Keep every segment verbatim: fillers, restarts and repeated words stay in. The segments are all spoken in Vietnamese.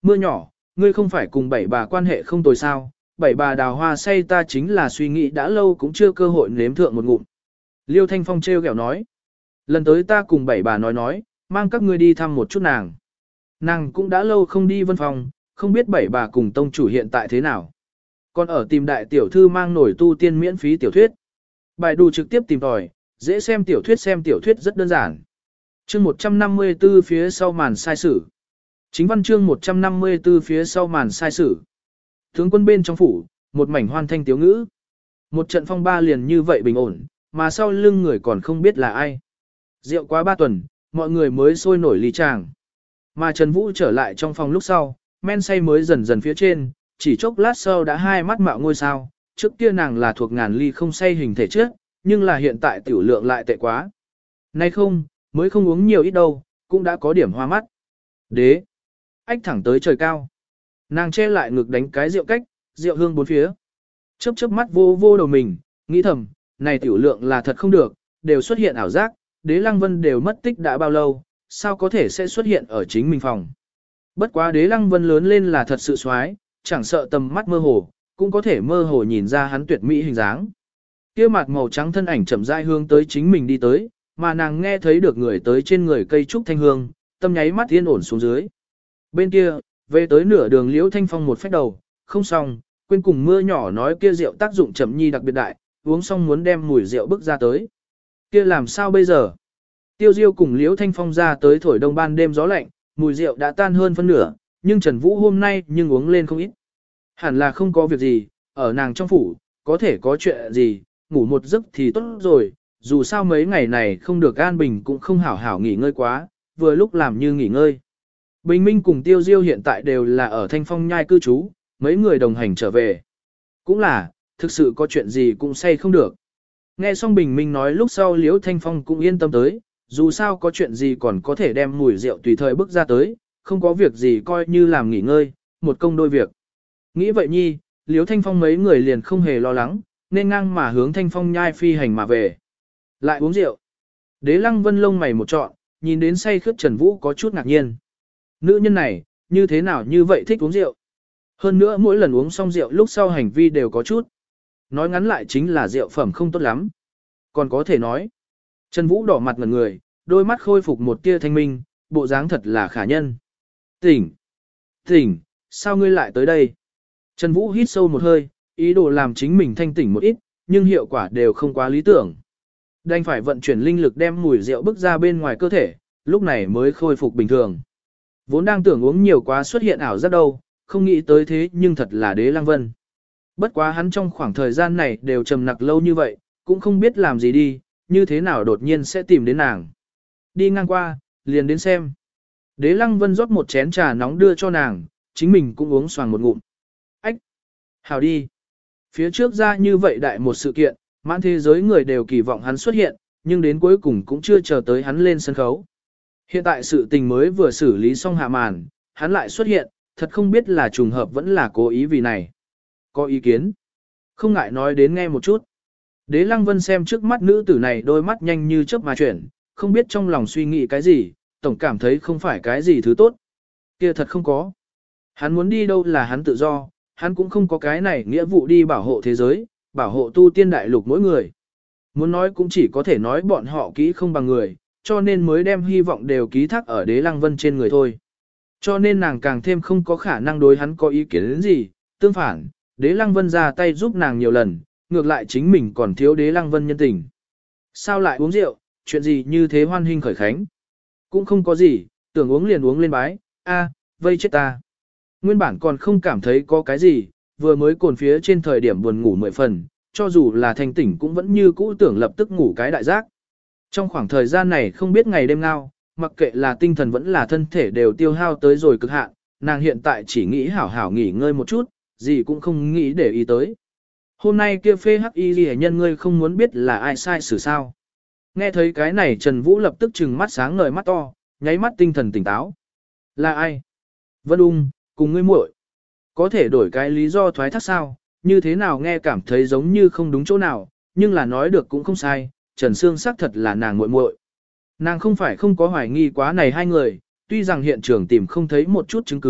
mưa nhỏ, ngươi không phải cùng bảy bà quan hệ không tồi sao, bảy bà đào hoa say ta chính là suy nghĩ đã lâu cũng chưa cơ hội nếm thượng một ngụm. Liêu Thanh Phong trêu ghẹo nói, lần tới ta cùng bảy bà nói nói, mang các ngươi đi thăm một chút nàng. Nàng cũng đã lâu không đi văn phòng, không biết bảy bà cùng tông chủ hiện tại thế nào. Còn ở tìm đại tiểu thư mang nổi tu tiên miễn phí tiểu thuyết. Bài đù trực tiếp tìm tòi, dễ xem tiểu thuyết xem tiểu thuyết rất đơn giản. Chương một trăm năm mươi tư phía sau màn sai sử. Chính văn chương một trăm năm mươi tư phía sau màn sai sử. Tướng quân bên trong phủ, một mảnh hoan thanh tiếu ngữ. Một trận phong ba liền như vậy bình ổn, mà sau lưng người còn không biết là ai. Rượu quá ba tuần, mọi người mới sôi nổi ly tràng. Mà Trần Vũ trở lại trong phòng lúc sau, men say mới dần dần phía trên, chỉ chốc lát sau đã hai mắt mạo ngôi sao. Trước kia nàng là thuộc ngàn ly không say hình thể trước, nhưng là hiện tại tiểu lượng lại tệ quá. Nay không, mới không uống nhiều ít đâu, cũng đã có điểm hoa mắt. Đế! Ách thẳng tới trời cao. Nàng che lại ngực đánh cái rượu cách, rượu hương bốn phía. Chớp chớp mắt vô vô đầu mình, nghĩ thầm, này tiểu lượng là thật không được, đều xuất hiện ảo giác, Đế Lăng Vân đều mất tích đã bao lâu, sao có thể sẽ xuất hiện ở chính mình phòng. Bất quá Đế Lăng Vân lớn lên là thật sự xoái, chẳng sợ tầm mắt mơ hồ, cũng có thể mơ hồ nhìn ra hắn tuyệt mỹ hình dáng. Kia mặt màu trắng thân ảnh chậm rãi hướng tới chính mình đi tới, mà nàng nghe thấy được người tới trên người cây trúc thanh hương, tâm nháy mắt yên ổn xuống dưới. Bên kia, về tới nửa đường Liễu Thanh Phong một phách đầu, không xong, quên cùng mưa nhỏ nói kia rượu tác dụng chậm nhi đặc biệt đại, uống xong muốn đem mùi rượu bức ra tới. Kia làm sao bây giờ? Tiêu Diêu cùng Liễu Thanh Phong ra tới thổi đông ban đêm gió lạnh, mùi rượu đã tan hơn phân nửa, nhưng Trần Vũ hôm nay nhưng uống lên không ít. Hẳn là không có việc gì, ở nàng trong phủ, có thể có chuyện gì, ngủ một giấc thì tốt rồi, dù sao mấy ngày này không được an bình cũng không hảo hảo nghỉ ngơi quá, vừa lúc làm như nghỉ ngơi. Bình Minh cùng Tiêu Diêu hiện tại đều là ở Thanh Phong nhai cư trú, mấy người đồng hành trở về. Cũng là, thực sự có chuyện gì cũng say không được. Nghe xong Bình Minh nói lúc sau Liễu Thanh Phong cũng yên tâm tới, dù sao có chuyện gì còn có thể đem mùi rượu tùy thời bước ra tới, không có việc gì coi như làm nghỉ ngơi, một công đôi việc. Nghĩ vậy nhi, Liễu Thanh Phong mấy người liền không hề lo lắng, nên ngang mà hướng Thanh Phong nhai phi hành mà về. Lại uống rượu. Đế Lăng Vân lông mày một trọn, nhìn đến say khướt Trần Vũ có chút ngạc nhiên. Nữ nhân này, như thế nào như vậy thích uống rượu. Hơn nữa mỗi lần uống xong rượu lúc sau hành vi đều có chút. Nói ngắn lại chính là rượu phẩm không tốt lắm. Còn có thể nói. Trần Vũ đỏ mặt ngẩn người, đôi mắt khôi phục một tia thanh minh, bộ dáng thật là khả nhân. Tỉnh! Tỉnh! Sao ngươi lại tới đây? Trần Vũ hít sâu một hơi, ý đồ làm chính mình thanh tỉnh một ít, nhưng hiệu quả đều không quá lý tưởng. Đành phải vận chuyển linh lực đem mùi rượu bức ra bên ngoài cơ thể, lúc này mới khôi phục bình thường. Vốn đang tưởng uống nhiều quá xuất hiện ảo giác đâu, không nghĩ tới thế nhưng thật là Đế Lăng Vân. Bất quá hắn trong khoảng thời gian này đều trầm nặc lâu như vậy, cũng không biết làm gì đi, như thế nào đột nhiên sẽ tìm đến nàng. Đi ngang qua, liền đến xem. Đế Lăng Vân rót một chén trà nóng đưa cho nàng, chính mình cũng uống xoàng một ngụm. Ách! Hào đi! Phía trước ra như vậy đại một sự kiện, mãn thế giới người đều kỳ vọng hắn xuất hiện, nhưng đến cuối cùng cũng chưa chờ tới hắn lên sân khấu. Hiện tại sự tình mới vừa xử lý xong hạ màn, hắn lại xuất hiện, thật không biết là trùng hợp vẫn là cố ý vì này. Có ý kiến? Không ngại nói đến nghe một chút. Đế Lăng Vân xem trước mắt nữ tử này đôi mắt nhanh như chớp mà chuyển, không biết trong lòng suy nghĩ cái gì, tổng cảm thấy không phải cái gì thứ tốt. Kia thật không có. Hắn muốn đi đâu là hắn tự do, hắn cũng không có cái này nghĩa vụ đi bảo hộ thế giới, bảo hộ tu tiên đại lục mỗi người. Muốn nói cũng chỉ có thể nói bọn họ kỹ không bằng người, cho nên mới đem hy vọng đều ký thác ở Đế Lăng Vân trên người thôi. Cho nên nàng càng thêm không có khả năng đối hắn có ý kiến đến gì, tương phản, Đế Lăng Vân ra tay giúp nàng nhiều lần, ngược lại chính mình còn thiếu Đế Lăng Vân nhân tình. Sao lại uống rượu, chuyện gì như thế hoan hinh khởi khánh? Cũng không có gì, tưởng uống liền uống lên bái, a, vây chết ta. Nguyên bản còn không cảm thấy có cái gì, vừa mới cồn phía trên thời điểm buồn ngủ mười phần, cho dù là thanh tỉnh cũng vẫn như cũ tưởng lập tức ngủ cái đại giác. Trong khoảng thời gian này không biết ngày đêm ngao, mặc kệ là tinh thần vẫn là thân thể đều tiêu hao tới rồi cực hạn, nàng hiện tại chỉ nghĩ hảo hảo nghỉ ngơi một chút, gì cũng không nghĩ để ý tới. Hôm nay kia phê hắc y ghi nhân ngươi không muốn biết là ai sai xử sao. Nghe thấy cái này Trần Vũ lập tức trừng mắt sáng ngời mắt to, nháy mắt tinh thần tỉnh táo. Là ai? Vân Ung, cùng ngươi muội. Có thể đổi cái lý do thoái thác sao, như thế nào nghe cảm thấy giống như không đúng chỗ nào, nhưng là nói được cũng không sai, Trần Sương xác thật là nàng muội muội. Nàng không phải không có hoài nghi quá này hai người, tuy rằng hiện trường tìm không thấy một chút chứng cứ,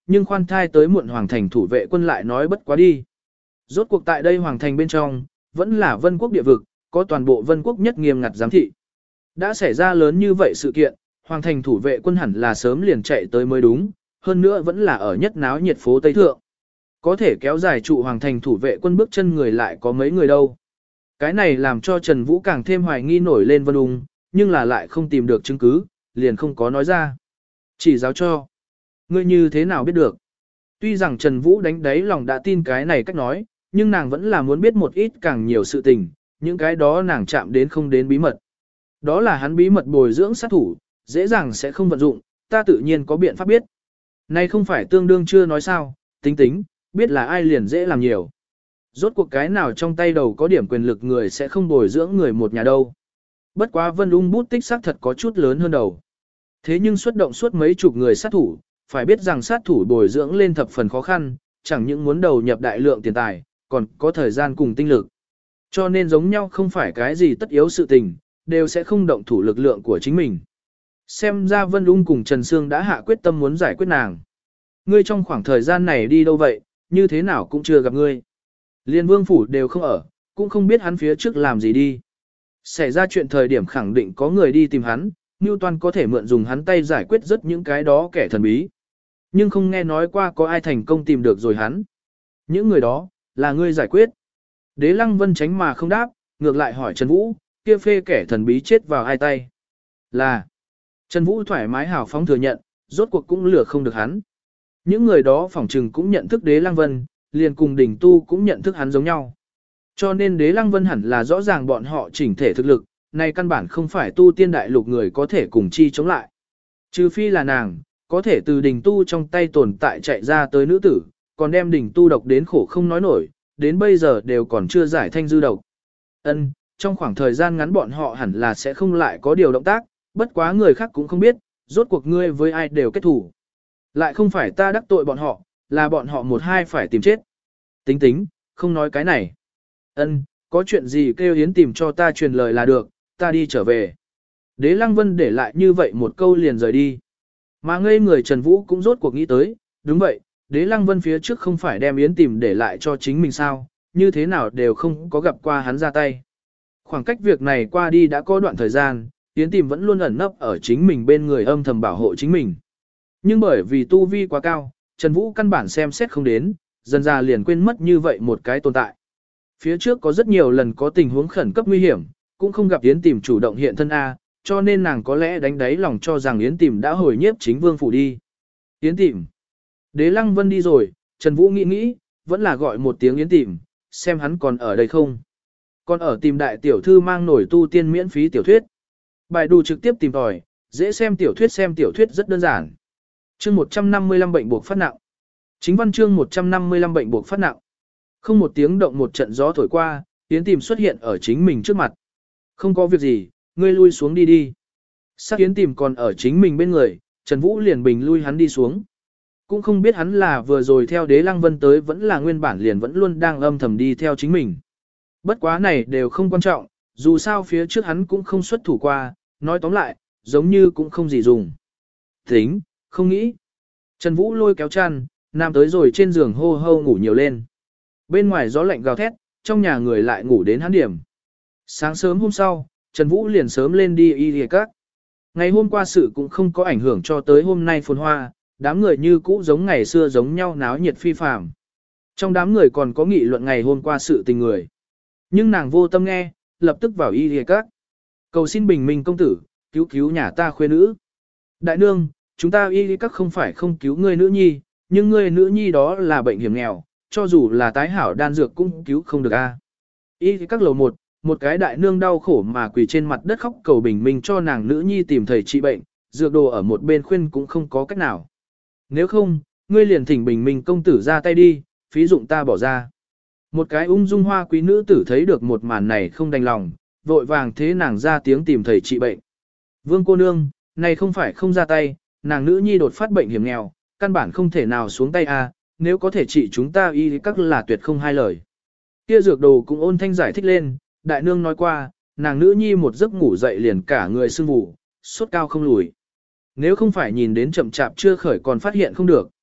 nhưng khoan thai tới muộn hoàng thành thủ vệ quân lại nói bất quá đi. Rốt cuộc tại đây hoàng thành bên trong, vẫn là vân quốc địa vực, có toàn bộ vân quốc nhất nghiêm ngặt giám thị. Đã xảy ra lớn như vậy sự kiện, hoàng thành thủ vệ quân hẳn là sớm liền chạy tới mới đúng, hơn nữa vẫn là ở nhất náo nhiệt phố Tây Thượng. Có thể kéo dài trụ hoàng thành thủ vệ quân bước chân người lại có mấy người đâu. Cái này làm cho Trần Vũ càng thêm hoài nghi nổi lên Vân Ung, nhưng là lại không tìm được chứng cứ, liền không có nói ra. Chỉ giáo cho. Ngươi như thế nào biết được? Tuy rằng Trần Vũ đánh đáy lòng đã tin cái này cách nói, nhưng nàng vẫn là muốn biết một ít càng nhiều sự tình, những cái đó nàng chạm đến không đến bí mật. Đó là hắn bí mật bồi dưỡng sát thủ, dễ dàng sẽ không vận dụng, ta tự nhiên có biện pháp biết. Này không phải tương đương chưa nói sao, tính tính, biết là ai liền dễ làm nhiều. Rốt cuộc cái nào trong tay đầu có điểm quyền lực người sẽ không bồi dưỡng người một nhà đâu. Bất quá Vân Ung bút tích xác thật có chút lớn hơn đầu. Thế nhưng xuất động suốt mấy chục người sát thủ, phải biết rằng sát thủ bồi dưỡng lên thập phần khó khăn, chẳng những muốn đầu nhập đại lượng tiền tài, còn có thời gian cùng tinh lực. Cho nên giống nhau không phải cái gì tất yếu sự tình, đều sẽ không động thủ lực lượng của chính mình. Xem ra Vân Ung cùng Trần Sương đã hạ quyết tâm muốn giải quyết nàng. Ngươi trong khoảng thời gian này đi đâu vậy, như thế nào cũng chưa gặp ngươi. Liên Vương Phủ đều không ở, cũng không biết hắn phía trước làm gì đi. Xảy ra chuyện thời điểm khẳng định có người đi tìm hắn, Newton có thể mượn dùng hắn tay giải quyết rất những cái đó kẻ thần bí. Nhưng không nghe nói qua có ai thành công tìm được rồi hắn. Những người đó, là ngươi giải quyết. Đế Lăng Vân tránh mà không đáp, ngược lại hỏi Trần Vũ, kia phê kẻ thần bí chết vào ai tay. Là, Trần Vũ thoải mái hào phóng thừa nhận, rốt cuộc cũng lừa không được hắn. Những người đó phỏng trừng cũng nhận thức Đế Lăng Vân, liền cùng đỉnh tu cũng nhận thức hắn giống nhau. Cho nên Đế Lăng Vân hẳn là rõ ràng bọn họ chỉnh thể thực lực, này căn bản không phải tu tiên đại lục người có thể cùng chi chống lại. Trừ phi là nàng, có thể từ đỉnh tu trong tay tồn tại chạy ra tới nữ tử, còn đem đỉnh tu độc đến khổ không nói nổi, đến bây giờ đều còn chưa giải thanh dư độc. Ân, trong khoảng thời gian ngắn bọn họ hẳn là sẽ không lại có điều động tác, bất quá người khác cũng không biết, rốt cuộc ngươi với ai đều kết thủ. Lại không phải ta đắc tội bọn họ, là bọn họ một hai phải tìm chết. Tính tính, không nói cái này. Ân, có chuyện gì kêu Yến tìm cho ta truyền lời là được, ta đi trở về. Đế Lăng Vân để lại như vậy một câu liền rời đi. Mà ngây người Trần Vũ cũng rốt cuộc nghĩ tới, đúng vậy, Đế Lăng Vân phía trước không phải đem Yến tìm để lại cho chính mình sao, như thế nào đều không có gặp qua hắn ra tay. Khoảng cách việc này qua đi đã có đoạn thời gian, Yến tìm vẫn luôn ẩn nấp ở chính mình bên người âm thầm bảo hộ chính mình. Nhưng bởi vì tu vi quá cao, Trần Vũ căn bản xem xét không đến, dần ra liền quên mất như vậy một cái tồn tại. Phía trước có rất nhiều lần có tình huống khẩn cấp nguy hiểm, cũng không gặp Yến tìm chủ động hiện thân A, cho nên nàng có lẽ đánh đáy lòng cho rằng Yến tìm đã hồi nhiếp chính vương phủ đi. Yến tìm. Đế Lăng Vân đi rồi, Trần Vũ nghĩ nghĩ, vẫn là gọi một tiếng Yến tìm, xem hắn còn ở đây không. Còn ở tìm đại tiểu thư mang nổi tu tiên miễn phí tiểu thuyết. Bài đù trực tiếp tìm tòi, dễ xem tiểu thuyết xem tiểu thuyết rất đơn giản. Chương một trăm năm mươi lăm bệnh buộc phát nặng. Chính văn chương một trăm năm mươi lăm bệnh buộc phát nặng. Không một tiếng động một trận gió thổi qua, Yến tìm xuất hiện ở chính mình trước mặt. Không có việc gì, ngươi lui xuống đi đi. Sắc Yến tìm còn ở chính mình bên người, Trần Vũ liền bình lui hắn đi xuống. Cũng không biết hắn là vừa rồi theo Đế Lăng Vân tới vẫn là nguyên bản liền vẫn luôn đang âm thầm đi theo chính mình. Bất quá này đều không quan trọng, dù sao phía trước hắn cũng không xuất thủ qua, nói tóm lại, giống như cũng không gì dùng. Tính, không nghĩ. Trần Vũ lôi kéo chăn, nằm tới rồi trên giường hô hô ngủ nhiều lên. Bên ngoài gió lạnh gào thét, trong nhà người lại ngủ đến hắn điểm. Sáng sớm hôm sau, Trần Vũ liền sớm lên đi y y các. Ngày hôm qua sự cũng không có ảnh hưởng cho tới hôm nay phồn hoa, đám người như cũ giống ngày xưa giống nhau náo nhiệt phi phàm. Trong đám người còn có nghị luận ngày hôm qua sự tình người. Nhưng nàng vô tâm nghe, lập tức vào y y các. Cầu xin bình minh công tử, cứu cứu nhà ta khuê nữ. Đại nương, chúng ta y y các không phải không cứu ngươi nữ nhi, nhưng ngươi nữ nhi đó là bệnh hiểm nghèo, cho dù là tái hảo đan dược cũng cứu không được a. Y y các lầu một, một cái đại nương đau khổ mà quỳ trên mặt đất khóc cầu bình minh cho nàng nữ nhi tìm thầy trị bệnh, dược đồ ở một bên khuyên cũng không có cách nào. Nếu không, ngươi liền thỉnh bình minh công tử ra tay đi, phí dụng ta bỏ ra. Một cái ung dung hoa quý nữ tử thấy được một màn này không đành lòng, vội vàng thế nàng ra tiếng tìm thầy trị bệnh. Vương cô nương, này không phải không ra tay, nàng nữ nhi đột phát bệnh hiểm nghèo, căn bản không thể nào xuống tay a, nếu có thể trị chúng ta y các là tuyệt không hai lời. Kia dược đồ cũng ôn thanh giải thích lên, đại nương nói qua, nàng nữ nhi một giấc ngủ dậy liền cả người sưng vụ, sốt cao không lùi. Nếu không phải nhìn đến chậm chạp chưa khởi còn phát hiện không được.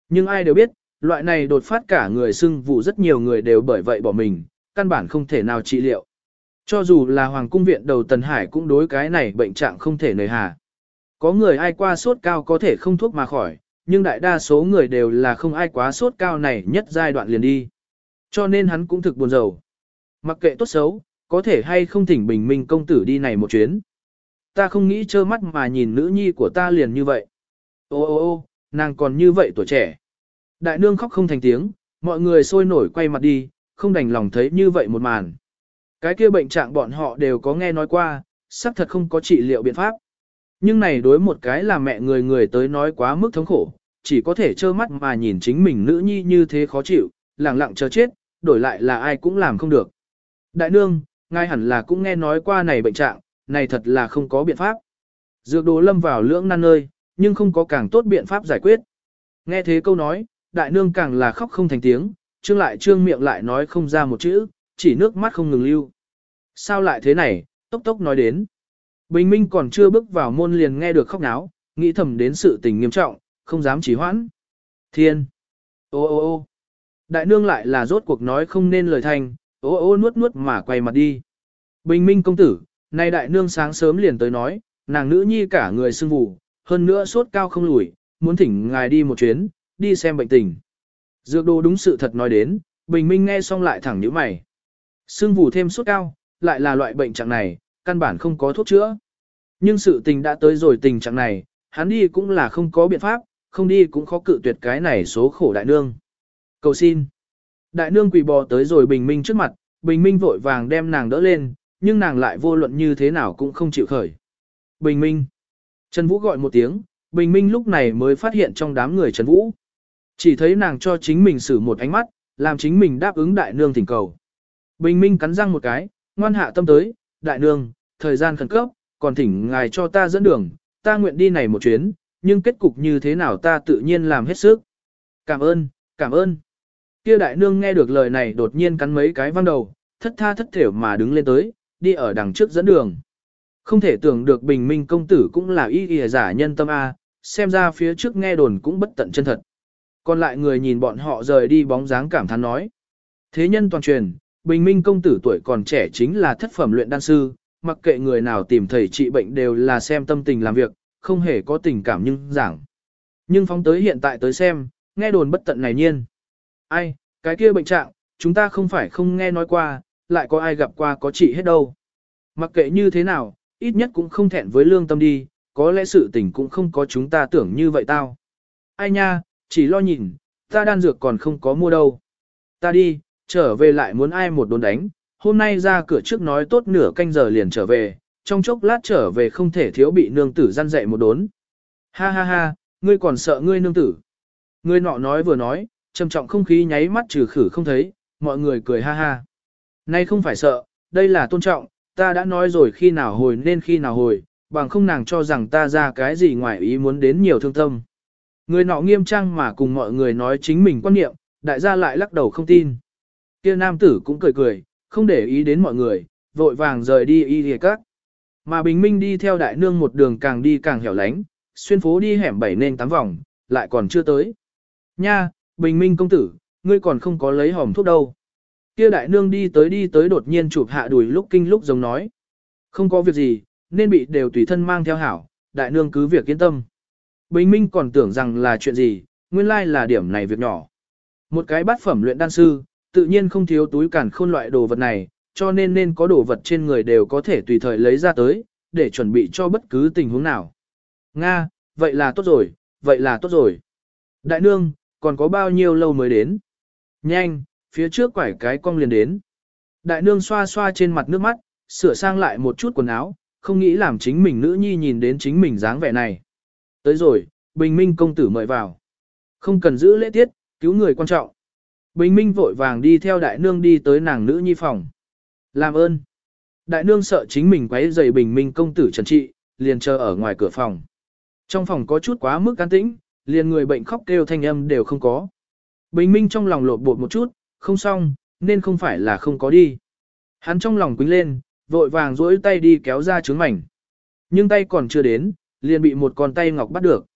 Nhưng ai đều biết, loại này đột phát cả người sưng vụ rất nhiều người đều bởi vậy bỏ mình, căn bản không thể nào trị liệu. Cho dù là Hoàng cung viện đầu Tần Hải cũng đối cái này bệnh trạng không thể nời hà. Có người ai qua sốt cao có thể không thuốc mà khỏi, nhưng đại đa số người đều là không ai quá sốt cao này nhất giai đoạn liền đi. Cho nên hắn cũng thực buồn rầu. Mặc kệ tốt xấu, có thể hay không thỉnh Bình Minh công tử đi này một chuyến. Ta không nghĩ trơ mắt mà nhìn nữ nhi của ta liền như vậy. Ô ô ô, nàng còn như vậy tuổi trẻ. Đại nương khóc không thành tiếng, mọi người sôi nổi quay mặt đi, không đành lòng thấy như vậy một màn. Cái kia bệnh trạng bọn họ đều có nghe nói qua, xác thật không có trị liệu biện pháp. Nhưng này đối một cái là mẹ người người tới nói quá mức thống khổ, chỉ có thể trơ mắt mà nhìn chính mình nữ nhi như thế khó chịu, lẳng lặng chờ chết, đổi lại là ai cũng làm không được. Đại nương, ngài hẳn là cũng nghe nói qua này bệnh trạng, này thật là không có biện pháp. Dược đồ lâm vào lưỡng nan nơi, nhưng không có càng tốt biện pháp giải quyết. Nghe thế câu nói, đại nương càng là khóc không thành tiếng, trương lại trương miệng lại nói không ra một chữ, chỉ nước mắt không ngừng lưu. Sao lại thế này, tốc tốc nói đến. Bình Minh còn chưa bước vào môn liền nghe được khóc náo, nghĩ thầm đến sự tình nghiêm trọng, không dám trì hoãn. Thiên! Ô ô ô! Đại nương lại là rốt cuộc nói không nên lời thành, ô ô nuốt nuốt mà quay mặt đi. Bình Minh công tử, nay đại nương sáng sớm liền tới nói, nàng nữ nhi cả người sưng vù, hơn nữa sốt cao không lùi, muốn thỉnh ngài đi một chuyến, đi xem bệnh tình. Dược đồ đúng sự thật nói đến, Bình Minh nghe xong lại thẳng nhíu mày. Sưng vù thêm sốt cao, lại là loại bệnh trạng này, căn bản không có thuốc chữa. Nhưng sự tình đã tới rồi tình trạng này, hắn đi cũng là không có biện pháp, không đi cũng khó cự tuyệt cái này số khổ đại nương. Cầu xin. Đại nương quỳ bò tới rồi Bình Minh trước mặt, Bình Minh vội vàng đem nàng đỡ lên, nhưng nàng lại vô luận như thế nào cũng không chịu khởi. Bình Minh. Trần Vũ gọi một tiếng, Bình Minh lúc này mới phát hiện trong đám người Trần Vũ. Chỉ thấy nàng cho chính mình xử một ánh mắt, làm chính mình đáp ứng đại nương thỉnh cầu. Bình Minh cắn răng một cái, ngoan hạ tâm tới, đại nương, thời gian khẩn cấp, còn thỉnh ngài cho ta dẫn đường, ta nguyện đi này một chuyến, nhưng kết cục như thế nào ta tự nhiên làm hết sức. Cảm ơn, cảm ơn. Kia đại nương nghe được lời này đột nhiên cắn mấy cái văng đầu, thất tha thất thểu mà đứng lên tới, đi ở đằng trước dẫn đường. Không thể tưởng được Bình Minh công tử cũng là y y giả nhân tâm A, xem ra phía trước nghe đồn cũng bất tận chân thật. Còn lại người nhìn bọn họ rời đi bóng dáng cảm thán nói. Thế nhân toàn truyền, Bình Minh công tử tuổi còn trẻ chính là thất phẩm luyện đan sư, mặc kệ người nào tìm thầy trị bệnh đều là xem tâm tình làm việc, không hề có tình cảm nhưng giảng. Nhưng phóng tới hiện tại tới xem, nghe đồn bất tận này nhiên. Ai, cái kia bệnh trạng, chúng ta không phải không nghe nói qua, lại có ai gặp qua có trị hết đâu. Mặc kệ như thế nào, ít nhất cũng không thẹn với lương tâm đi, có lẽ sự tình cũng không có chúng ta tưởng như vậy tao. Ai nha, chỉ lo nhìn, ta đan dược còn không có mua đâu. Ta đi, trở về lại muốn ai một đốn đánh, hôm nay ra cửa trước nói tốt nửa canh giờ liền trở về, trong chốc lát trở về không thể thiếu bị nương tử gian dạy một đốn. Ha ha ha, ngươi còn sợ ngươi nương tử. Ngươi nọ nói vừa nói, trầm trọng không khí nháy mắt trừ khử không thấy, mọi người cười ha ha. Nay không phải sợ, đây là tôn trọng, ta đã nói rồi khi nào hồi nên khi nào hồi, bằng không nàng cho rằng ta ra cái gì ngoài ý muốn đến nhiều thương tâm. Người nọ nghiêm trang mà cùng mọi người nói chính mình quan niệm, đại gia lại lắc đầu không tin. Kia nam tử cũng cười cười, không để ý đến mọi người, vội vàng rời đi y lìa các. Mà Bình Minh đi theo đại nương một đường càng đi càng hẻo lánh, xuyên phố đi hẻm bảy nên tám vòng, lại còn chưa tới. Nha, Bình Minh công tử, ngươi còn không có lấy hòm thuốc đâu. Kia đại nương đi tới đi tới đột nhiên chụp hạ đùi lúc kinh lúc giống nói. Không có việc gì, nên bị đều tùy thân mang theo hảo, đại nương cứ việc yên tâm. Bình Minh còn tưởng rằng là chuyện gì, nguyên lai là điểm này việc nhỏ. Một cái bát phẩm luyện đan sư, tự nhiên không thiếu túi càn khôn loại đồ vật này, cho nên nên có đồ vật trên người đều có thể tùy thời lấy ra tới, để chuẩn bị cho bất cứ tình huống nào. Nga, vậy là tốt rồi, vậy là tốt rồi. Đại nương, còn có bao nhiêu lâu mới đến? Nhanh, phía trước quải cái cong liền đến. Đại nương xoa xoa trên mặt nước mắt, sửa sang lại một chút quần áo, không nghĩ làm chính mình nữ nhi nhìn đến chính mình dáng vẻ này. Tới rồi, Bình Minh công tử mời vào. Không cần giữ lễ tiết, cứu người quan trọng. Bình Minh vội vàng đi theo đại nương đi tới nàng nữ nhi phòng. Làm ơn. Đại nương sợ chính mình quấy rầy Bình Minh công tử trần trị, liền chờ ở ngoài cửa phòng. Trong phòng có chút quá mức an tĩnh, liền người bệnh khóc kêu thanh âm đều không có. Bình Minh trong lòng lột bột một chút, không xong, nên không phải là không có đi. Hắn trong lòng quính lên, vội vàng duỗi tay đi kéo ra trứng mảnh. Nhưng tay còn chưa đến, liền bị một con tay ngọc bắt được.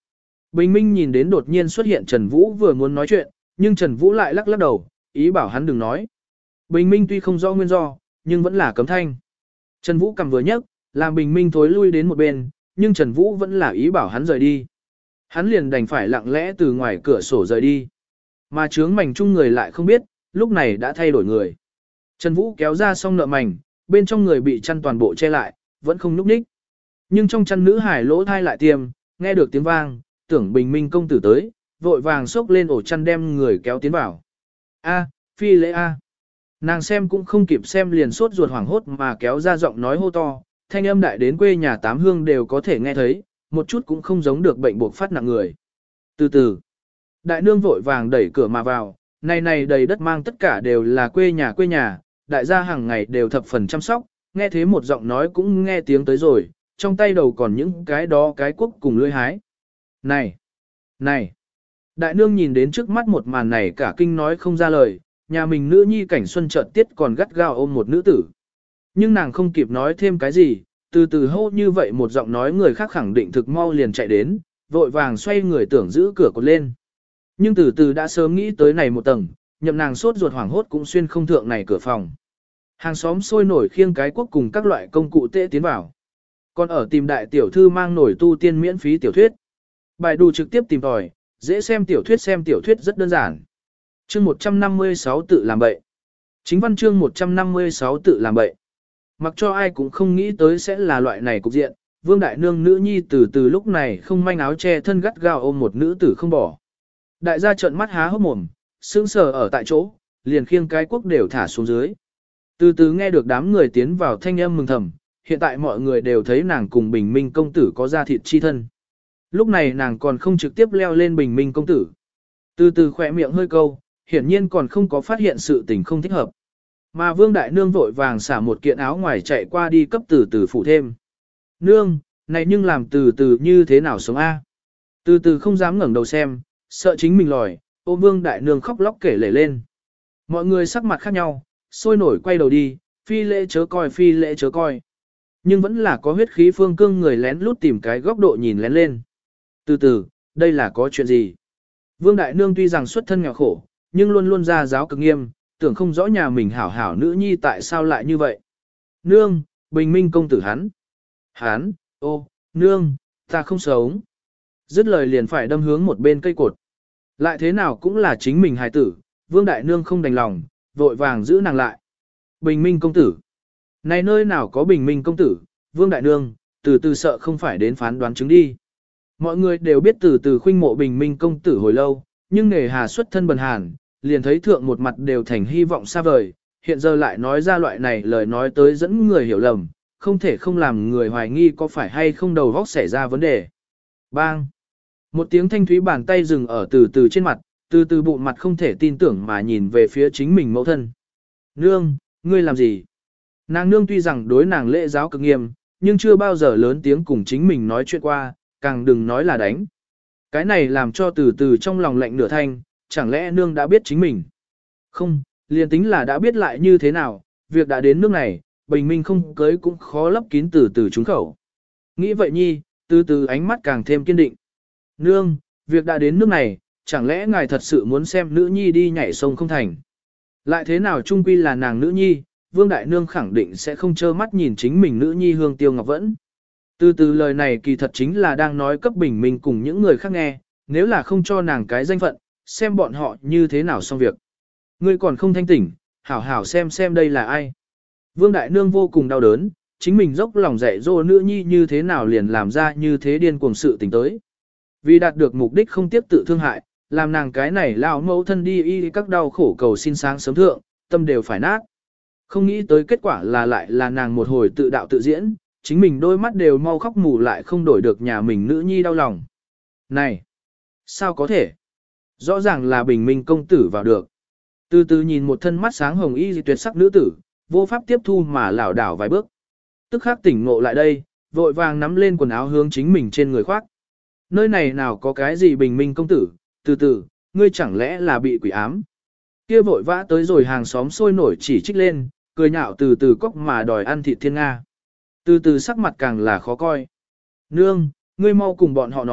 Bình Minh nhìn đến đột nhiên xuất hiện Trần Vũ vừa muốn nói chuyện, nhưng Trần Vũ lại lắc lắc đầu, ý bảo hắn đừng nói. Bình Minh tuy không rõ nguyên do, nhưng vẫn là cấm thanh. Trần Vũ cầm vừa nhấc, làm Bình Minh thối lui đến một bên, nhưng Trần Vũ vẫn là ý bảo hắn rời đi. Hắn liền đành phải lặng lẽ từ ngoài cửa sổ rời đi. Mà trướng mảnh chung người lại không biết, lúc này đã thay đổi người. Trần Vũ kéo ra xong nợ mảnh, bên trong người bị chăn toàn bộ che lại, vẫn không núp ních. Nhưng trong chăn nữ hải lỗ thai lại tiêm, nghe được tiếng vang, tưởng Bình Minh công tử tới, vội vàng xốc lên ổ chăn đem người kéo tiến vào. A, phi lễ A. Nàng xem cũng không kịp xem liền sốt ruột hoảng hốt mà kéo ra giọng nói hô to, thanh âm đại đến quê nhà tám hương đều có thể nghe thấy, một chút cũng không giống được bệnh buộc phát nặng người. Từ từ, đại nương vội vàng đẩy cửa mà vào, này này đầy đất mang tất cả đều là quê nhà quê nhà, đại gia hàng ngày đều thập phần chăm sóc, nghe thế một giọng nói cũng nghe tiếng tới rồi, trong tay đầu còn những cái đó cái quốc cùng lưỡi hái. Này, này, đại nương nhìn đến trước mắt một màn này cả kinh nói không ra lời, nhà mình nữ nhi cảnh xuân chợt tiết còn gắt gao ôm một nữ tử. Nhưng nàng không kịp nói thêm cái gì, từ từ hô như vậy một giọng nói người khác khẳng định thực mau liền chạy đến, vội vàng xoay người tưởng giữ cửa cột lên. Nhưng từ từ đã sớm nghĩ tới này một tầng, nhậm nàng sốt ruột hoảng hốt cũng xuyên không thượng này cửa phòng. Hàng xóm sôi nổi khiêng cái quốc cùng các loại công cụ tệ tiến vào. Còn ở tìm đại tiểu thư mang nổi tu tiên miễn phí tiểu thuyết. Bài đù trực tiếp tìm tòi, dễ xem tiểu thuyết xem tiểu thuyết rất đơn giản. Chương một trăm năm mươi sáu tự làm bậy. Chính văn chương một trăm năm mươi sáu tự làm bậy. Mặc cho ai cũng không nghĩ tới sẽ là loại này cục diện, Vương Đại Nương nữ nhi từ từ lúc này không manh áo che thân gắt gao ôm một nữ tử không bỏ. Đại gia trợn mắt há hốc mồm, sững sờ ở tại chỗ, liền khiêng cái quốc đều thả xuống dưới. Từ từ nghe được đám người tiến vào thanh âm mừng thầm, hiện tại mọi người đều thấy nàng cùng Bình Minh công tử có da thịt chi thân. Lúc này nàng còn không trực tiếp leo lên Bình Minh công tử. Từ từ khỏe miệng hơi câu, hiển nhiên còn không có phát hiện sự tình không thích hợp. Mà Vương Đại Nương vội vàng xả một kiện áo ngoài chạy qua đi cấp từ từ phụ thêm. Nương, này nhưng làm từ từ như thế nào sống a? Từ từ không dám ngẩng đầu xem, sợ chính mình lòi, ôm Vương Đại Nương khóc lóc kể lể lên. Mọi người sắc mặt khác nhau, sôi nổi quay đầu đi, phi lễ chớ coi phi lễ chớ coi. Nhưng vẫn là có huyết khí phương cương người lén lút tìm cái góc độ nhìn lén lên. Từ từ, đây là có chuyện gì? Vương Đại Nương tuy rằng xuất thân nghèo khổ, nhưng luôn luôn ra giáo cực nghiêm, tưởng không rõ nhà mình hảo hảo nữ nhi tại sao lại như vậy. Nương, Bình Minh công tử hắn. Hắn, ô, nương, ta không sống. Dứt lời liền phải đâm hướng một bên cây cột. Lại thế nào cũng là chính mình hài tử, Vương Đại Nương không đành lòng, vội vàng giữ nàng lại. Bình Minh công tử. Này nơi nào có Bình Minh công tử, Vương Đại Nương, từ từ sợ không phải đến phán đoán chứng đi. Mọi người đều biết từ từ khuynh mộ Bình Minh công tử hồi lâu, nhưng nghề hà xuất thân bần hàn, liền thấy thượng một mặt đều thành hy vọng xa vời, hiện giờ lại nói ra loại này lời nói tới dẫn người hiểu lầm, không thể không làm người hoài nghi có phải hay không đầu vóc xảy ra vấn đề. Bang! Một tiếng thanh thúy bàn tay dừng ở từ từ trên mặt, từ từ bụng mặt không thể tin tưởng mà nhìn về phía chính mình mẫu thân. Nương, ngươi làm gì? Nàng nương tuy rằng đối nàng lễ giáo cực nghiêm, nhưng chưa bao giờ lớn tiếng cùng chính mình nói chuyện qua, càng đừng nói là đánh. Cái này làm cho từ từ trong lòng lạnh nửa thanh, chẳng lẽ nương đã biết chính mình? Không, liền tính là đã biết lại như thế nào, việc đã đến nước này, Bình Minh không cưới cũng khó lấp kín từ từ trúng khẩu. Nghĩ vậy nhi, từ từ ánh mắt càng thêm kiên định. Nương, việc đã đến nước này, chẳng lẽ ngài thật sự muốn xem nữ nhi đi nhảy sông không thành? Lại thế nào trung quy là nàng nữ nhi, Vương Đại Nương khẳng định sẽ không trơ mắt nhìn chính mình nữ nhi Hương Tiêu Ngọc Vẫn. Từ từ lời này kỳ thật chính là đang nói cấp Bình Minh cùng những người khác nghe, nếu là không cho nàng cái danh phận, xem bọn họ như thế nào xong việc. Ngươi còn không thanh tỉnh, hảo hảo xem xem đây là ai. Vương Đại Nương vô cùng đau đớn, chính mình dốc lòng dạy dỗ nữ nhi như thế nào liền làm ra như thế điên cuồng sự tình tới. Vì đạt được mục đích không tiếp tự thương hại, làm nàng cái này lão mẫu thân đi y các đau khổ cầu xin sáng sớm thượng, tâm đều phải nát. Không nghĩ tới kết quả là lại là nàng một hồi tự đạo tự diễn, chính mình đôi mắt đều mau khóc mù lại không đổi được nhà mình nữ nhi đau lòng. Này! Sao có thể? Rõ ràng là Bình Minh công tử vào được. Từ từ nhìn một thân mắt sáng hồng y tuyệt sắc nữ tử, vô pháp tiếp thu mà lảo đảo vài bước. Tức khắc tỉnh ngộ lại đây, vội vàng nắm lên quần áo hướng chính mình trên người khoác. Nơi này nào có cái gì Bình Minh công tử, từ từ, ngươi chẳng lẽ là bị quỷ ám. Kia vội vã tới rồi hàng xóm sôi nổi chỉ trích lên, cười nhạo từ từ cóc mà đòi ăn thịt thiên Nga. Từ từ sắc mặt càng là khó coi. Nương, ngươi mau cùng bọn họ nói,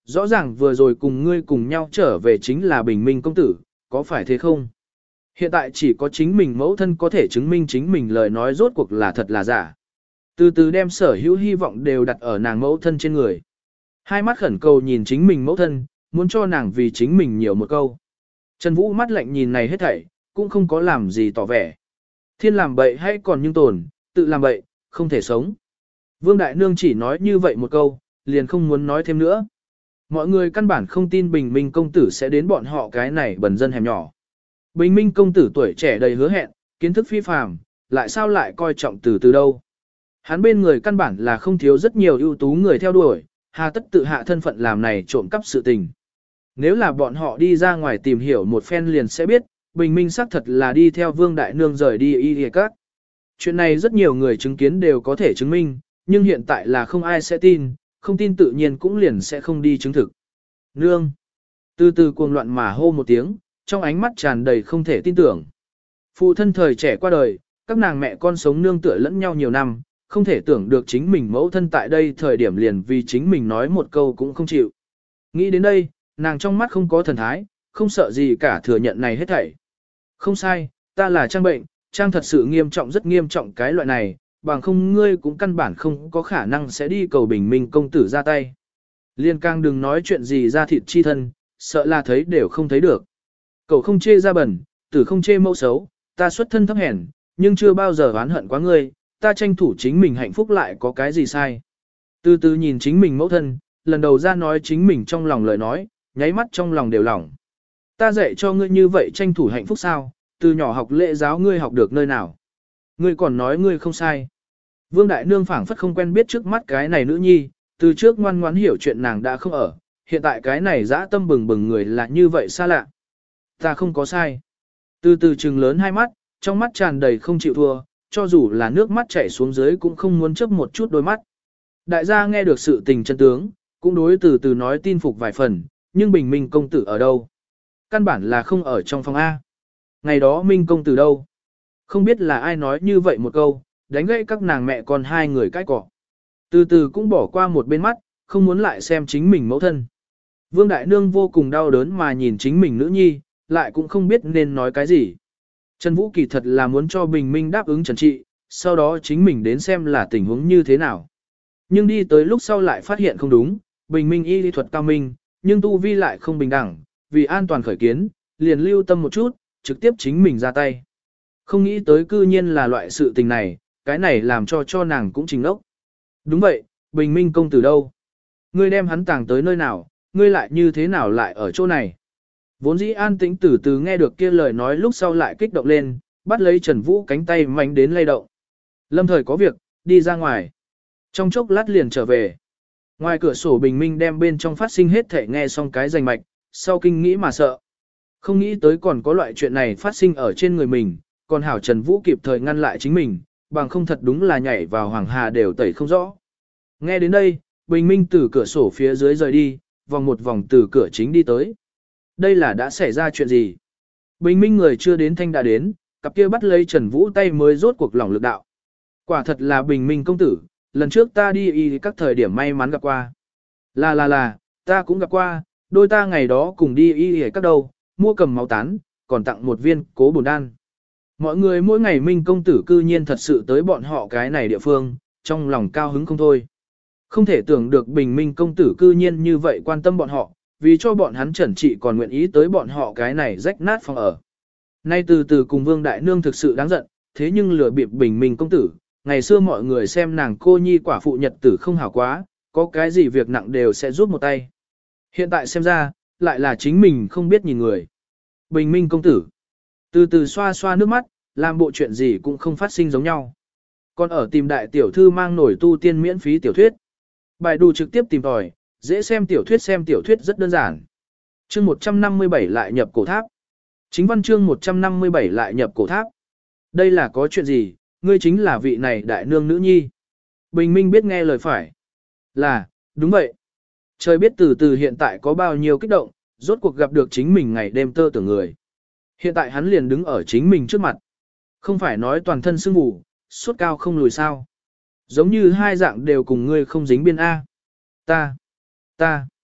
rõ ràng vừa rồi cùng ngươi cùng nhau trở về chính là bình minh công tử, có phải thế không? Hiện tại chỉ có chính mình mẫu thân có thể chứng minh chính mình lời nói rốt cuộc là thật là giả. Từ từ đem sở hữu hy vọng đều đặt ở nàng mẫu thân trên người. Hai mắt khẩn cầu nhìn chính mình mẫu thân, muốn cho nàng vì chính mình nhiều một câu. Trần Vũ mắt lạnh nhìn này hết thảy, cũng không có làm gì tỏ vẻ. Thiên làm bậy hay còn nhưng tồn, tự làm bậy, không thể sống. Vương Đại Nương chỉ nói như vậy một câu, liền không muốn nói thêm nữa. Mọi người căn bản không tin Bình Minh công tử sẽ đến bọn họ cái này bần dân hẻm nhỏ. Bình Minh công tử tuổi trẻ đầy hứa hẹn, kiến thức phi phàm, lại sao lại coi trọng từ từ đâu. Hắn bên người căn bản là không thiếu rất nhiều ưu tú người theo đuổi, hà tất tự hạ thân phận làm này trộm cắp sự tình. Nếu là bọn họ đi ra ngoài tìm hiểu một phen liền sẽ biết, Bình Minh xác thật là đi theo Vương Đại Nương rời đi y y các. Chuyện này rất nhiều người chứng kiến đều có thể chứng minh, nhưng hiện tại là không ai sẽ tin, không tin tự nhiên cũng liền sẽ không đi chứng thực. Nương! Từ từ cuồng loạn mà hô một tiếng, trong ánh mắt tràn đầy không thể tin tưởng. Phụ thân thời trẻ qua đời, các nàng mẹ con sống nương tựa lẫn nhau nhiều năm, không thể tưởng được chính mình mẫu thân tại đây thời điểm liền vì chính mình nói một câu cũng không chịu. Nghĩ đến đây, nàng trong mắt không có thần thái, không sợ gì cả thừa nhận này hết thảy. Không sai, ta là trang bệnh, trang thật sự nghiêm trọng rất nghiêm trọng cái loại này, bằng không ngươi cũng căn bản không có khả năng sẽ đi cầu bình minh công tử ra tay. Liên càng đừng nói chuyện gì ra thịt chi thân, sợ là thấy đều không thấy được. Cậu không chê ra bẩn, tử không chê mẫu xấu, ta xuất thân thấp hèn, nhưng chưa bao giờ oán hận quá ngươi, ta tranh thủ chính mình hạnh phúc lại có cái gì sai. Từ từ nhìn chính mình mẫu thân, lần đầu ra nói chính mình trong lòng lời nói, nháy mắt trong lòng đều lỏng. Ta dạy cho ngươi như vậy tranh thủ hạnh phúc sao, từ nhỏ học lễ giáo ngươi học được nơi nào. Ngươi còn nói ngươi không sai. Vương Đại Nương phảng phất không quen biết trước mắt cái này nữ nhi, từ trước ngoan ngoãn hiểu chuyện nàng đã không ở, hiện tại cái này dã tâm bừng bừng người là như vậy xa lạ. Ta không có sai. Từ từ trừng lớn hai mắt, trong mắt tràn đầy không chịu thua, cho dù là nước mắt chảy xuống dưới cũng không muốn chớp một chút đôi mắt. Đại gia nghe được sự tình chân tướng, cũng đối từ từ nói tin phục vài phần, nhưng Bình Minh công tử ở đâu? Căn bản là không ở trong phòng A. Ngày đó Minh công tử đâu? Không biết là ai nói như vậy một câu, đánh gãy các nàng mẹ con hai người cãi cọ. Từ từ cũng bỏ qua một bên mắt, không muốn lại xem chính mình mẫu thân. Vương Đại Nương vô cùng đau đớn mà nhìn chính mình nữ nhi, lại cũng không biết nên nói cái gì. Trần Vũ kỳ thật là muốn cho Bình Minh đáp ứng Trần Trị, sau đó chính mình đến xem là tình huống như thế nào. Nhưng đi tới lúc sau lại phát hiện không đúng, Bình Minh y lý thuật cao minh, nhưng tu vi lại không bình đẳng, vì an toàn khởi kiến, liền lưu tâm một chút, trực tiếp chính mình ra tay. Không nghĩ tới cư nhiên là loại sự tình này, cái này làm cho cho nàng cũng trình ốc. Đúng vậy, Bình Minh công tử đâu? Ngươi đem hắn tàng tới nơi nào, ngươi lại như thế nào lại ở chỗ này? Vốn dĩ an tĩnh từ từ nghe được kia lời nói lúc sau lại kích động lên, bắt lấy Trần Vũ cánh tay mạnh đến lay động. Lâm thời có việc, đi ra ngoài. Trong chốc lát liền trở về. Ngoài cửa sổ bình minh đem bên trong phát sinh hết thể nghe xong cái rành mạch, sau kinh nghĩ mà sợ. Không nghĩ tới còn có loại chuyện này phát sinh ở trên người mình, còn hảo Trần Vũ kịp thời ngăn lại chính mình, bằng không thật đúng là nhảy vào hoàng hà đều tẩy không rõ. Nghe đến đây, bình minh từ cửa sổ phía dưới rời đi, vòng một vòng từ cửa chính đi tới. Đây là đã xảy ra chuyện gì? Bình minh người chưa đến thanh đã đến, cặp kia bắt lấy Trần Vũ tay mới rốt cuộc lòng lực đạo. Quả thật là bình minh công tử, lần trước ta đi y các thời điểm may mắn gặp qua. Là là là, ta cũng gặp qua, đôi ta ngày đó cùng đi y các đâu, mua cầm máu tán, còn tặng một viên cố bồn đan. Mọi người mỗi ngày minh công tử cư nhiên thật sự tới bọn họ cái này địa phương, trong lòng cao hứng không thôi. Không thể tưởng được bình minh công tử cư nhiên như vậy quan tâm bọn họ, vì cho bọn hắn trần trị còn nguyện ý tới bọn họ cái này rách nát phòng ở. Nay từ từ cùng Vương Đại Nương thực sự đáng giận, thế nhưng lừa bịp bình minh công tử, ngày xưa mọi người xem nàng cô nhi quả phụ nhật tử không hảo quá, có cái gì việc nặng đều sẽ giúp một tay. Hiện tại xem ra, lại là chính mình không biết nhìn người. Bình minh công tử, từ từ xoa xoa nước mắt, làm bộ chuyện gì cũng không phát sinh giống nhau. Còn ở tìm đại tiểu thư mang nổi tu tiên miễn phí tiểu thuyết. Bài đù trực tiếp tìm tòi, dễ xem tiểu thuyết xem tiểu thuyết rất đơn giản. Chương một trăm năm mươi bảy lại nhập cổ tháp. Chính văn chương một trăm năm mươi bảy lại nhập cổ tháp. Đây là có chuyện gì, ngươi chính là vị này đại nương nữ nhi. Bình minh biết nghe lời phải. Là, đúng vậy. Trời biết từ từ hiện tại có bao nhiêu kích động, rốt cuộc gặp được chính mình ngày đêm tơ tưởng người. Hiện tại hắn liền đứng ở chính mình trước mặt. Không phải nói toàn thân sưng mù, sốt cao không lùi sao. Giống như hai dạng đều cùng ngươi không dính biên A. Ta, ta,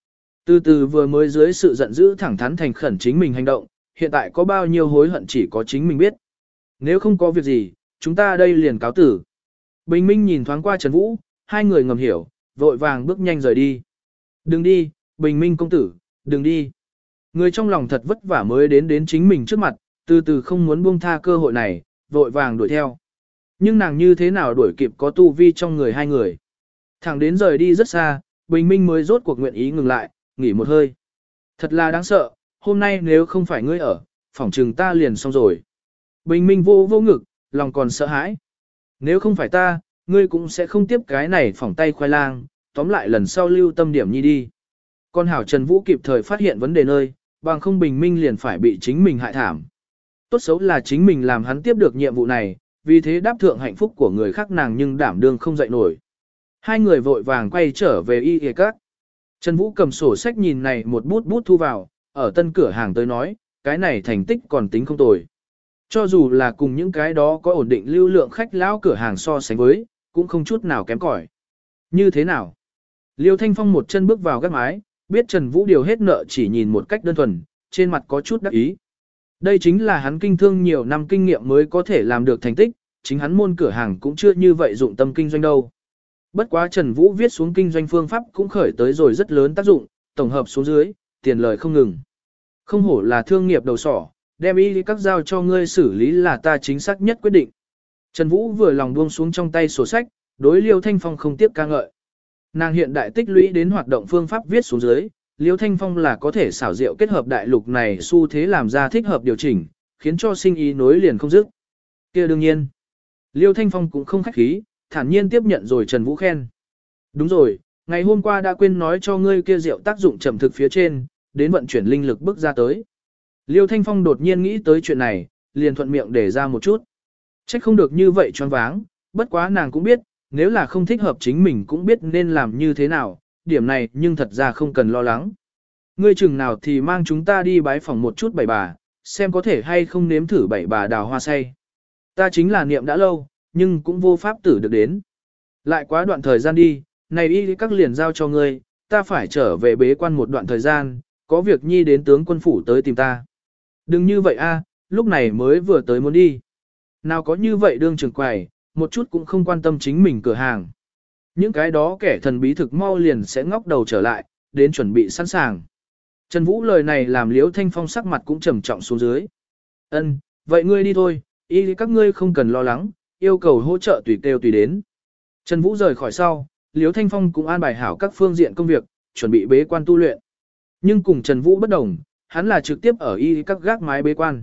Từ từ vừa mới dưới sự giận dữ thẳng thắn thành khẩn chính mình hành động, hiện tại có bao nhiêu hối hận chỉ có chính mình biết. Nếu không có việc gì, chúng ta đây liền cáo tử. Bình Minh nhìn thoáng qua Trần Vũ, hai người ngầm hiểu, vội vàng bước nhanh rời đi. Đừng đi, Bình Minh công tử, đừng đi. Người trong lòng thật vất vả mới đến đến chính mình trước mặt, từ từ không muốn buông tha cơ hội này, vội vàng đuổi theo. Nhưng nàng như thế nào đuổi kịp có tu vi trong người hai người. Thẳng đến rời đi rất xa, Bình Minh mới rốt cuộc nguyện ý ngừng lại, nghỉ một hơi. Thật là đáng sợ, hôm nay nếu không phải ngươi ở, phỏng trừng ta liền xong rồi. Bình Minh vô vô ngực, lòng còn sợ hãi. Nếu không phải ta, ngươi cũng sẽ không tiếp cái này phỏng tay khoai lang, tóm lại lần sau lưu tâm điểm nhi đi. Con hảo Trần Vũ kịp thời phát hiện vấn đề nơi, bằng không Bình Minh liền phải bị chính mình hại thảm. Tốt xấu là chính mình làm hắn tiếp được nhiệm vụ này, vì thế đáp thượng hạnh phúc của người khác nàng nhưng đảm đương không dậy nổi. Hai người vội vàng quay trở về y y các. Trần Vũ cầm sổ sách nhìn này một bút bút thu vào, ở tân cửa hàng tới nói, cái này thành tích còn tính không tồi. Cho dù là cùng những cái đó có ổn định lưu lượng khách lão cửa hàng so sánh với, cũng không chút nào kém cỏi. Như thế nào? Liêu Thanh Phong một chân bước vào gác mái, biết Trần Vũ điều hết nợ chỉ nhìn một cách đơn thuần, trên mặt có chút đắc ý. Đây chính là hắn kinh thương nhiều năm kinh nghiệm mới có thể làm được thành tích, chính hắn môn cửa hàng cũng chưa như vậy dụng tâm kinh doanh đâu. Bất quá Trần Vũ viết xuống kinh doanh phương pháp cũng khởi tới rồi rất lớn tác dụng, tổng hợp xuống dưới, tiền lời không ngừng. Không hổ là thương nghiệp đầu sỏ, đem y các giao cho ngươi xử lý là ta chính xác nhất quyết định. Trần Vũ vừa lòng buông xuống trong tay sổ sách, đối Liêu Thanh Phong không tiếp ca ngợi. Nàng hiện đại tích lũy đến hoạt động phương pháp viết xuống dưới, Liêu Thanh Phong là có thể xảo diệu kết hợp đại lục này xu thế làm ra thích hợp điều chỉnh, khiến cho sinh ý nối liền không dứt. Kia đương nhiên, Liêu Thanh Phong cũng không khách khí, thản nhiên tiếp nhận rồi Trần Vũ khen. Đúng rồi, ngày hôm qua đã quên nói cho ngươi kia rượu tác dụng chậm thực phía trên, đến vận chuyển linh lực bước ra tới. Liêu Thanh Phong đột nhiên nghĩ tới chuyện này, liền thuận miệng để ra một chút. Trách không được như vậy choáng váng, bất quá nàng cũng biết, nếu là không thích hợp chính mình cũng biết nên làm như thế nào, điểm này nhưng thật ra không cần lo lắng. Ngươi chừng nào thì mang chúng ta đi bái phòng một chút bảy bà, xem có thể hay không nếm thử bảy bà đào hoa say. Ta chính là niệm đã lâu, nhưng cũng vô pháp tử được đến. Lại quá đoạn thời gian đi, này y các liền giao cho ngươi, ta phải trở về bế quan một đoạn thời gian, có việc nhi đến tướng quân phủ tới tìm ta. Đừng như vậy a, lúc này mới vừa tới muốn đi. Nào có như vậy đương trường quầy, một chút cũng không quan tâm chính mình cửa hàng. Những cái đó kẻ thần bí thực mau liền sẽ ngóc đầu trở lại, đến chuẩn bị sẵn sàng. Trần Vũ lời này làm Liễu Thanh Phong sắc mặt cũng trầm trọng xuống dưới. Ân, vậy ngươi đi thôi, y các ngươi không cần lo lắng, yêu cầu hỗ trợ tùy kêu tùy đến. Trần Vũ rời khỏi sau, Liễu Thanh Phong cũng an bài hảo các phương diện công việc, chuẩn bị bế quan tu luyện. Nhưng cùng Trần Vũ bất đồng, hắn là trực tiếp ở y các gác mái bế quan.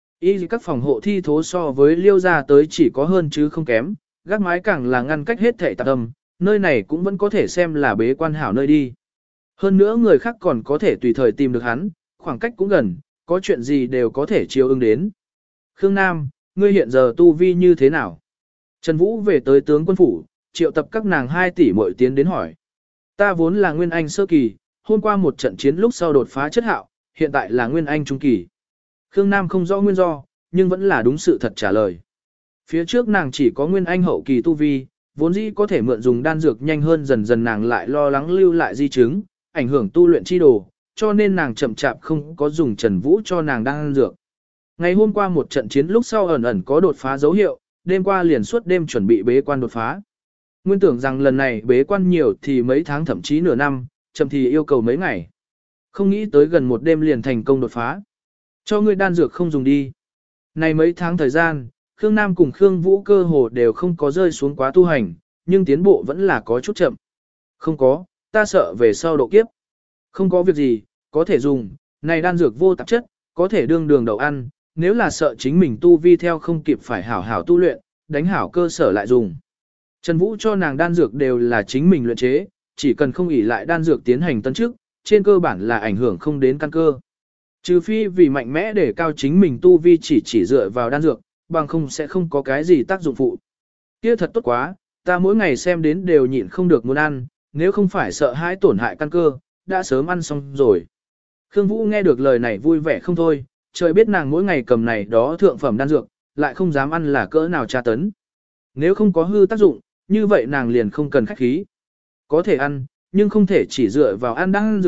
Y các phòng hộ thi thố so với Liêu gia tới chỉ có hơn chứ không kém, gác mái càng là ngăn cách hết thể tạp âm, nơi này cũng vẫn có thể xem là bế quan hảo nơi đi. Hơn nữa người khác còn có thể tùy thời tìm được hắn, khoảng cách cũng gần, có chuyện gì đều có thể chiếu ứng đến. Khương Nam, ngươi hiện giờ tu vi như thế nào? Trần Vũ về tới tướng quân phủ, triệu tập các nàng hai tỷ muội tiến đến hỏi. Ta vốn là Nguyên Anh sơ kỳ, hôm qua một trận chiến lúc sau đột phá chất hạo, hiện tại là Nguyên Anh trung kỳ. Khương Nam không rõ nguyên do, nhưng vẫn là đúng sự thật trả lời. Phía trước nàng chỉ có Nguyên Anh hậu kỳ tu vi, vốn dĩ có thể mượn dùng đan dược nhanh hơn, dần dần nàng lại lo lắng lưu lại di chứng, ảnh hưởng tu luyện chi đồ, cho nên nàng chậm chạp không có dùng Trần Vũ cho nàng đan dược. Ngày hôm qua một trận chiến lúc sau ẩn ẩn có đột phá dấu hiệu, đêm qua liền suốt đêm chuẩn bị bế quan đột phá. Nguyên tưởng rằng lần này bế quan nhiều thì mấy tháng thậm chí nửa năm, chậm thì yêu cầu mấy ngày. Không nghĩ tới gần một đêm liền thành công đột phá. Cho ngươi đan dược không dùng đi. Này mấy tháng thời gian, Khương Nam cùng Khương Vũ cơ hồ đều không có rơi xuống quá tu hành, nhưng tiến bộ vẫn là có chút chậm. Không có, ta sợ về sau độ kiếp. Không có việc gì, có thể dùng, này đan dược vô tạp chất, có thể đương đường đậu ăn, nếu là sợ chính mình tu vi theo không kịp phải hảo hảo tu luyện, đánh hảo cơ sở lại dùng. Trần Vũ cho nàng đan dược đều là chính mình luyện chế, chỉ cần không ỷ lại đan dược tiến hành tấn trước, trên cơ bản là ảnh hưởng không đến căn cơ. Trừ phi vì mạnh mẽ để cao chính mình tu vi chỉ chỉ dựa vào đan dược, bằng không sẽ không có cái gì tác dụng phụ. Kia thật tốt quá, ta mỗi ngày xem đến đều nhịn không được muốn ăn, nếu không phải sợ hãi tổn hại căn cơ, đã sớm ăn xong rồi. Khương Vũ nghe được lời này vui vẻ không thôi, trời biết nàng mỗi ngày cầm này đó thượng phẩm đan dược, lại không dám ăn là cỡ nào tra tấn. Nếu không có hư tác dụng, như vậy nàng liền không cần khách khí. Có thể ăn, nhưng không thể chỉ dựa vào ăn đan dược,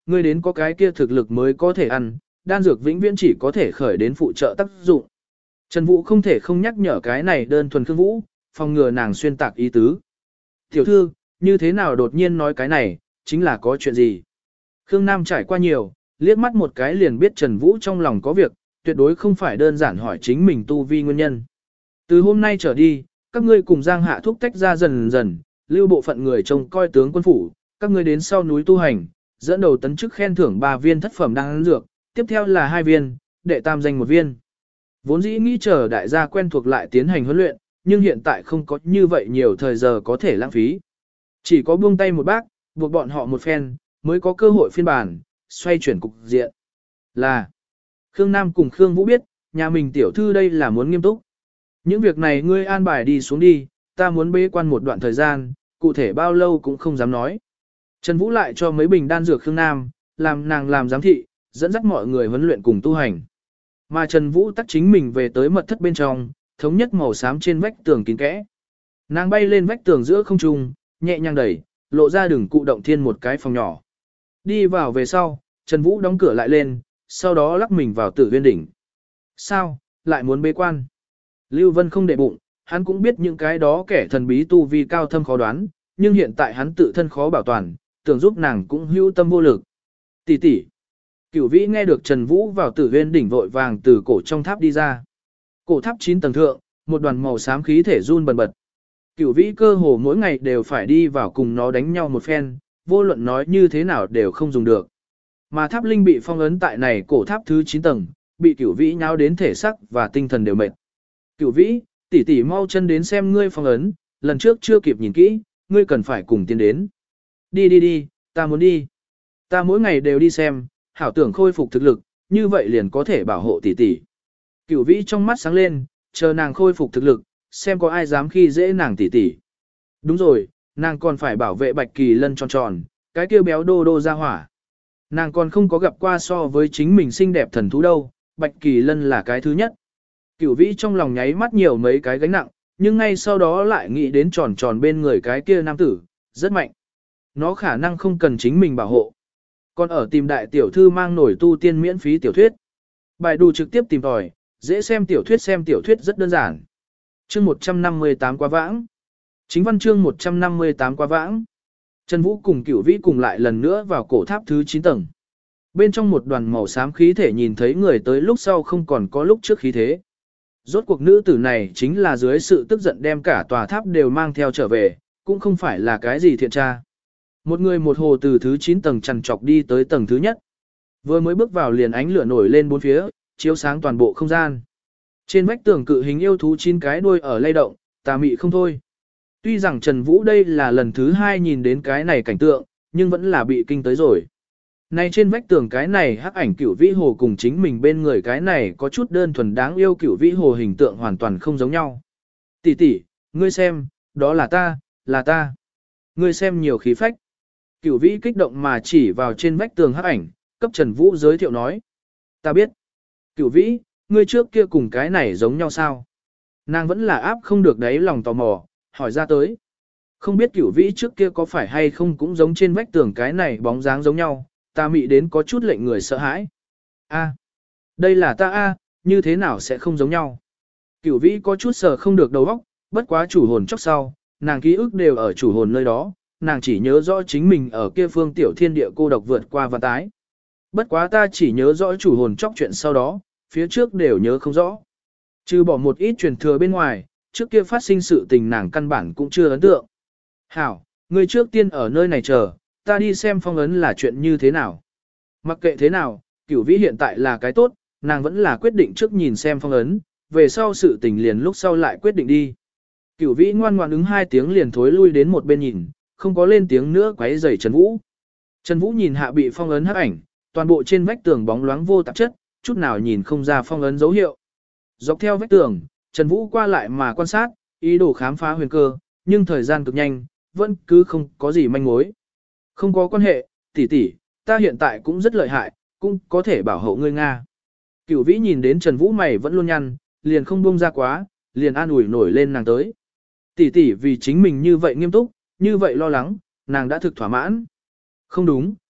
ngươi đến có cái kia thực lực mới có thể ăn, đan dược vĩnh viễn chỉ có thể khởi đến phụ trợ tác dụng. Trần Vũ không thể không nhắc nhở cái này đơn thuần Khương Vũ, phòng ngừa nàng xuyên tạc ý tứ. Tiểu thư, như thế nào đột nhiên nói cái này, chính là có chuyện gì? Khương Nam trải qua nhiều, liếc mắt một cái liền biết Trần Vũ trong lòng có việc, tuyệt đối không phải đơn giản hỏi chính mình tu vi nguyên nhân. Từ hôm nay trở đi, các ngươi cùng Giang Hạ Thúc tách ra dần dần, lưu bộ phận người trông coi tướng quân phủ, các ngươi đến sau núi tu hành, dẫn đầu tấn chức khen thưởng ba viên thất phẩm đan dược, tiếp theo là hai viên, đệ tam danh một viên. Vốn dĩ nghĩ chờ đại gia quen thuộc lại tiến hành huấn luyện, nhưng hiện tại không có như vậy nhiều thời giờ có thể lãng phí. Chỉ có buông tay một bác, buộc bọn họ một phen, mới có cơ hội phiên bản, xoay chuyển cục diện. Là, Khương Nam cùng Khương Vũ biết, nhà mình tiểu thư đây là muốn nghiêm túc. Những việc này ngươi an bài đi xuống đi, ta muốn bế quan một đoạn thời gian, cụ thể bao lâu cũng không dám nói. Trần Vũ lại cho mấy bình đan dược Khương Nam, làm nàng làm giám thị, dẫn dắt mọi người huấn luyện cùng tu hành. Mà Trần Vũ tắt chính mình về tới mật thất bên trong, thống nhất màu xám trên vách tường kín kẽ. Nàng bay lên vách tường giữa không trung, nhẹ nhàng đẩy, lộ ra đường cụ động thiên một cái phòng nhỏ. Đi vào về sau, Trần Vũ đóng cửa lại lên, sau đó lắc mình vào Tử Viên đỉnh. Sao, lại muốn bế quan? Lưu Vân không để bụng, hắn cũng biết những cái đó kẻ thần bí tu vi cao thâm khó đoán, nhưng hiện tại hắn tự thân khó bảo toàn, tưởng giúp nàng cũng hữu tâm vô lực. Tỷ tỷ. Cửu Vĩ nghe được Trần Vũ vào Tử Viên đỉnh vội vàng từ cổ trong tháp đi ra. Cổ tháp chín tầng thượng, một đoàn màu xám khí thể run bần bật. Cửu Vĩ cơ hồ mỗi ngày đều phải đi vào cùng nó đánh nhau một phen, vô luận nói như thế nào đều không dùng được. Mà tháp linh bị phong ấn tại này cổ tháp thứ chín tầng, bị Cửu Vĩ nháo đến thể xác và tinh thần đều mệt. Cửu Vĩ, tỷ tỷ mau chân đến xem ngươi phong ấn, lần trước chưa kịp nhìn kỹ, ngươi cần phải cùng tiến đến. Đi đi đi, ta muốn đi. Ta mỗi ngày đều đi xem, hảo tưởng khôi phục thực lực, như vậy liền có thể bảo hộ tỷ tỷ. Cửu Vĩ trong mắt sáng lên, chờ nàng khôi phục thực lực, xem có ai dám khi dễ nàng tỷ tỷ. Đúng rồi, nàng còn phải bảo vệ Bạch Kỳ Lân tròn tròn, cái kia béo đô đô ra hỏa. Nàng còn không có gặp qua so với chính mình xinh đẹp thần thú đâu, Bạch Kỳ Lân là cái thứ nhất. Cửu Vĩ trong lòng nháy mắt nhiều mấy cái gánh nặng, nhưng ngay sau đó lại nghĩ đến tròn tròn bên người cái kia nam tử, rất mạnh. Nó khả năng không cần chính mình bảo hộ. Còn ở tìm đại tiểu thư mang nổi tu tiên miễn phí tiểu thuyết. Bài đù trực tiếp tìm tòi, dễ xem tiểu thuyết xem tiểu thuyết rất đơn giản. Chương một trăm năm mươi tám quá vãng. Chính văn chương một trăm năm mươi tám quá vãng. Trần Vũ cùng Cửu Vĩ cùng lại lần nữa vào cổ tháp thứ chín tầng. Bên trong một đoàn màu xám khí thể nhìn thấy người tới lúc sau không còn có lúc trước khí thế. Rốt cuộc nữ tử này chính là dưới sự tức giận đem cả tòa tháp đều mang theo trở về, cũng không phải là cái gì thiện tra. Một người một hồ từ thứ chín tầng chằn trọc đi tới tầng thứ nhất. Vừa mới bước vào liền ánh lửa nổi lên bốn phía, chiếu sáng toàn bộ không gian. Trên vách tường cự hình yêu thú chín cái đuôi ở lay động, tà mị không thôi. Tuy rằng Trần Vũ đây là lần thứ hai nhìn đến cái này cảnh tượng, nhưng vẫn là bị kinh tới rồi. Này trên vách tường cái này hắc ảnh Cửu Vĩ hồ cùng chính mình bên người cái này có chút đơn thuần đáng yêu Cửu Vĩ hồ hình tượng hoàn toàn không giống nhau. Tỷ tỷ, ngươi xem, đó là ta, là ta. Ngươi xem nhiều khí phách. Cửu Vĩ kích động mà chỉ vào trên vách tường hắc ảnh, cấp Trần Vũ giới thiệu nói. Ta biết. Cửu Vĩ, ngươi trước kia cùng cái này giống nhau sao? Nàng vẫn là áp không được đấy lòng tò mò, hỏi ra tới. Không biết Cửu Vĩ trước kia có phải hay không cũng giống trên vách tường cái này bóng dáng giống nhau, ta mị đến có chút lệnh người sợ hãi. A, đây là ta a, như thế nào sẽ không giống nhau? Cửu Vĩ có chút sợ không được đầu óc, bất quá chủ hồn chốc sau, nàng ký ức đều ở chủ hồn nơi đó, nàng chỉ nhớ rõ chính mình ở kia phương tiểu thiên địa cô độc vượt qua và tái. Bất quá ta chỉ nhớ rõ chủ hồn chốc chuyện sau đó, phía trước đều nhớ không rõ. Trừ bỏ một ít truyền thừa bên ngoài, trước kia phát sinh sự tình nàng căn bản cũng chưa ấn tượng. Hảo, ngươi trước tiên ở nơi này chờ, ta đi xem phong ấn là chuyện như thế nào. Mặc kệ thế nào, Cửu Vĩ hiện tại là cái tốt, nàng vẫn là quyết định trước nhìn xem phong ấn, về sau sự tình liền lúc sau lại quyết định đi. Cửu Vĩ ngoan ngoãn ứng hai tiếng liền thối lui đến một bên nhìn, không có lên tiếng nữa quấy rầy Trần Vũ. Trần Vũ nhìn hạ bị phong ấn hắc ảnh, toàn bộ trên vách tường bóng loáng vô tạp chất, chút nào nhìn không ra phong ấn dấu hiệu. Dọc theo vách tường, Trần Vũ qua lại mà quan sát, ý đồ khám phá huyền cơ, nhưng thời gian cực nhanh, vẫn cứ không có gì manh mối. Không có quan hệ, tỷ tỷ, ta hiện tại cũng rất lợi hại, cũng có thể bảo hộ ngươi Nga. Cửu Vĩ nhìn đến Trần Vũ mày vẫn luôn nhăn, liền không buông ra quá, liền an ủi nổi lên nàng tới. Tỷ tỷ vì chính mình như vậy nghiêm túc, như vậy lo lắng, nàng đã thực thỏa mãn. Không đúng,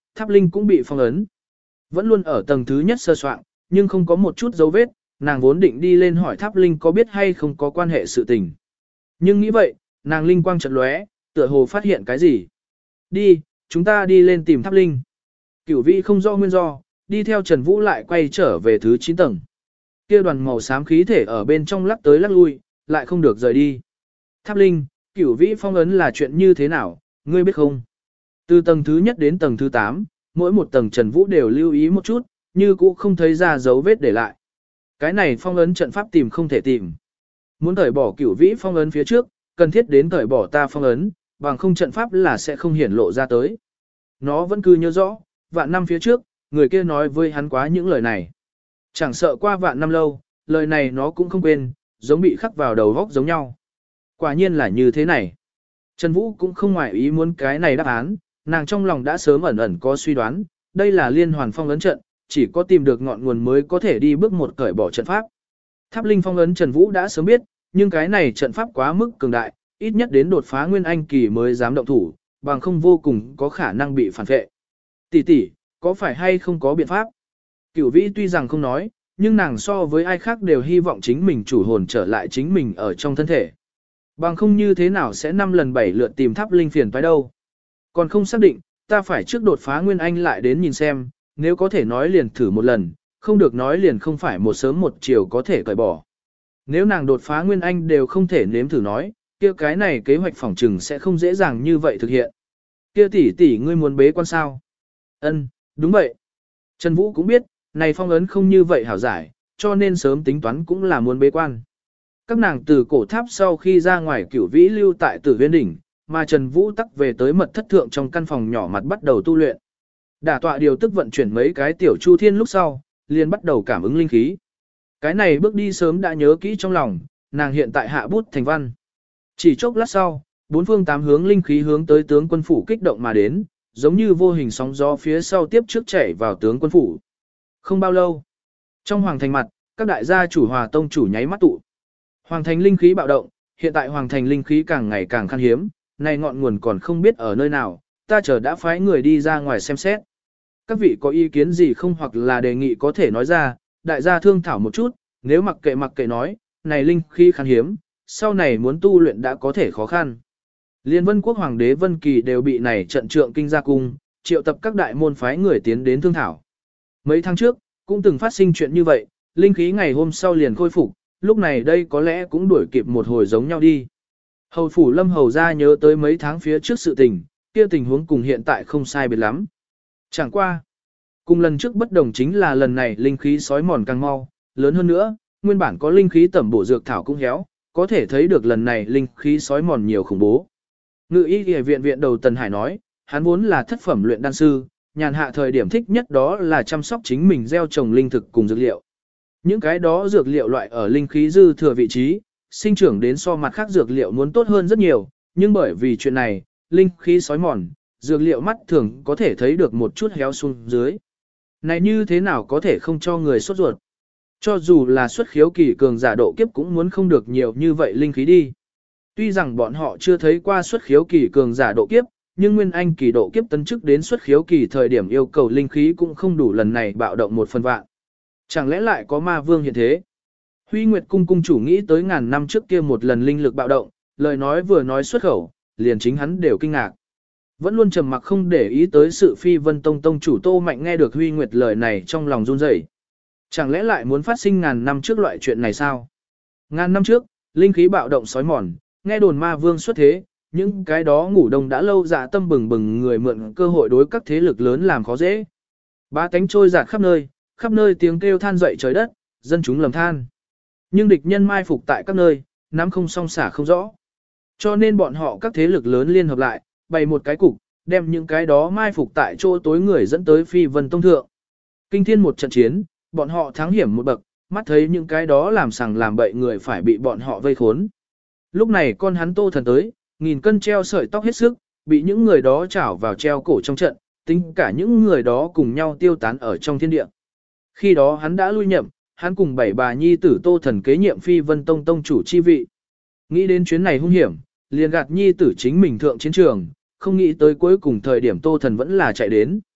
Tháp Linh cũng bị phong ấn. Vẫn luôn ở tầng thứ nhất sơ soạn, nhưng không có một chút dấu vết, nàng vốn định đi lên hỏi Tháp Linh có biết hay không có quan hệ sự tình. Nhưng nghĩ vậy, nàng linh quang chợt lóe, tựa hồ phát hiện cái gì. Đi, chúng ta đi lên tìm Tháp Linh. Cửu Vĩ không rõ nguyên do, đi theo Trần Vũ lại quay trở về thứ chín tầng. Kia đoàn màu xám khí thể ở bên trong lắc tới lắc lui, lại không được rời đi. Tháp Linh, Cửu Vĩ phong ấn là chuyện như thế nào, ngươi biết không? Từ tầng thứ nhất đến tầng thứ tám, mỗi một tầng Trần Vũ đều lưu ý một chút, như cũ không thấy ra dấu vết để lại. Cái này phong ấn trận pháp tìm không thể tìm. Muốn cởi bỏ Cửu Vĩ phong ấn phía trước, cần thiết đến cởi bỏ ta phong ấn, bằng không trận pháp là sẽ không hiển lộ ra tới. Nó vẫn cứ nhớ rõ, vạn năm phía trước, người kia nói với hắn quá những lời này. Chẳng sợ qua vạn năm lâu, lời này nó cũng không quên, giống bị khắc vào đầu góc giống nhau. Quả nhiên là như thế này. Trần Vũ cũng không ngoại ý muốn cái này đáp án, nàng trong lòng đã sớm ẩn ẩn có suy đoán, đây là liên hoàn phong ấn trận, chỉ có tìm được ngọn nguồn mới có thể đi bước một cởi bỏ trận pháp. Tháp Linh phong ấn Trần Vũ đã sớm biết, nhưng cái này trận pháp quá mức cường đại, ít nhất đến đột phá nguyên anh kỳ mới dám động thủ, bằng không vô cùng có khả năng bị phản vệ. Tỷ tỷ, có phải hay không có biện pháp? Cửu Vĩ tuy rằng không nói, nhưng nàng so với ai khác đều hy vọng chính mình chủ hồn trở lại chính mình ở trong thân thể. Bằng không như thế nào sẽ năm lần bảy lượt tìm Tháp Linh phiền phải đâu. Còn không xác định, ta phải trước đột phá nguyên anh lại đến nhìn xem, nếu có thể nói liền thử một lần, không được nói liền không phải một sớm một chiều có thể cởi bỏ. Nếu nàng đột phá nguyên anh đều không thể nếm thử nói, kia cái này kế hoạch phỏng trừng sẽ không dễ dàng như vậy thực hiện. Kia tỷ tỷ ngươi muốn bế quan sao? Ân, đúng vậy. Trần Vũ cũng biết, này phong ấn không như vậy hảo giải, cho nên sớm tính toán cũng là muốn bế quan. Các nàng từ cổ tháp sau khi ra ngoài Cửu Vĩ lưu tại Tử Huyên đỉnh, mà Trần Vũ tắc về tới mật thất thượng trong căn phòng nhỏ mặt bắt đầu tu luyện. Đả tọa điều tức vận chuyển mấy cái tiểu chu thiên lúc sau, liền bắt đầu cảm ứng linh khí. Cái này bước đi sớm đã nhớ kỹ trong lòng, nàng hiện tại hạ bút thành văn. Chỉ chốc lát sau, bốn phương tám hướng linh khí hướng tới tướng quân phủ kích động mà đến, giống như vô hình sóng gió phía sau tiếp trước chảy vào tướng quân phủ. Không bao lâu, trong hoàng thành mặt, các đại gia chủ hòa tông chủ nháy mắt tụ. Hoàng thành linh khí bạo động, hiện tại hoàng thành linh khí càng ngày càng khan hiếm, này ngọn nguồn còn không biết ở nơi nào, ta chờ đã phái người đi ra ngoài xem xét. Các vị có ý kiến gì không hoặc là đề nghị có thể nói ra, đại gia thương thảo một chút, nếu mặc kệ mặc kệ nói, này linh khí khan hiếm, sau này muốn tu luyện đã có thể khó khăn. Liên Vân Quốc Hoàng đế Vân Kỳ đều bị này trận trượng kinh ra cung, triệu tập các đại môn phái người tiến đến thương thảo. Mấy tháng trước, cũng từng phát sinh chuyện như vậy, linh khí ngày hôm sau liền khôi phục, lúc này đây có lẽ cũng đuổi kịp một hồi giống nhau đi. Hầu phủ Lâm hầu ra nhớ tới mấy tháng phía trước sự tình, kia tình huống cùng hiện tại không sai biệt lắm. Chẳng qua, cùng lần trước bất đồng chính là lần này linh khí sói mòn càng mau, lớn hơn nữa, nguyên bản có linh khí tẩm bổ dược thảo cũng héo, có thể thấy được lần này linh khí sói mòn nhiều khủng bố. Ngự y y viện viện đầu Tần Hải nói, hắn vốn là thất phẩm luyện đan sư, nhàn hạ thời điểm thích nhất đó là chăm sóc chính mình gieo trồng linh thực cùng dược liệu. Những cái đó dược liệu loại ở linh khí dư thừa vị trí, sinh trưởng đến so mặt khác dược liệu muốn tốt hơn rất nhiều, nhưng bởi vì chuyện này, linh khí sói mòn, dược liệu mắt thường có thể thấy được một chút héo xuống dưới. Này như thế nào có thể không cho người sốt ruột? Cho dù là xuất khiếu kỳ cường giả độ kiếp cũng muốn không được nhiều như vậy linh khí đi. Tuy rằng bọn họ chưa thấy qua xuất khiếu kỳ cường giả độ kiếp, nhưng nguyên anh kỳ độ kiếp tấn chức đến xuất khiếu kỳ thời điểm yêu cầu linh khí cũng không đủ lần này bạo động một phần vạn. Chẳng lẽ lại có ma vương hiện thế? Huy Nguyệt cung cung chủ nghĩ tới ngàn năm trước kia một lần linh lực bạo động, lời nói vừa nói xuất khẩu, liền chính hắn đều kinh ngạc. Vẫn luôn trầm mặc không để ý tới sự phi vân tông tông chủ Tô Mạnh nghe được Huy Nguyệt lời này trong lòng run rẩy. Chẳng lẽ lại muốn phát sinh ngàn năm trước loại chuyện này sao? Ngàn năm trước, linh khí bạo động sói mòn, nghe đồn ma vương xuất thế, những cái đó ngủ đông đã lâu dạ tâm bừng bừng người mượn cơ hội đối các thế lực lớn làm khó dễ. Ba tánh trôi dạt khắp nơi, khắp nơi tiếng kêu than dậy trời đất, dân chúng lầm than. Nhưng địch nhân mai phục tại các nơi, nắm không song xả không rõ. Cho nên bọn họ các thế lực lớn liên hợp lại, bày một cái cục, đem những cái đó mai phục tại chỗ tối người dẫn tới phi vân tông thượng. Kinh thiên một trận chiến, bọn họ thắng hiểm một bậc, mắt thấy những cái đó làm sằng làm bậy người phải bị bọn họ vây khốn. Lúc này con hắn Tô Thần tới, nghìn cân treo sợi tóc hết sức, bị những người đó chảo vào treo cổ trong trận, tính cả những người đó cùng nhau tiêu tán ở trong thiên địa. Khi đó hắn đã lui nhậm, hắn cùng bảy bà nhi tử Tô Thần kế nhiệm phi vân tông tông chủ chi vị. Nghĩ đến chuyến này hung hiểm, liền gạt nhi tử chính mình thượng chiến trường, không nghĩ tới cuối cùng thời điểm Tô Thần vẫn là chạy đến.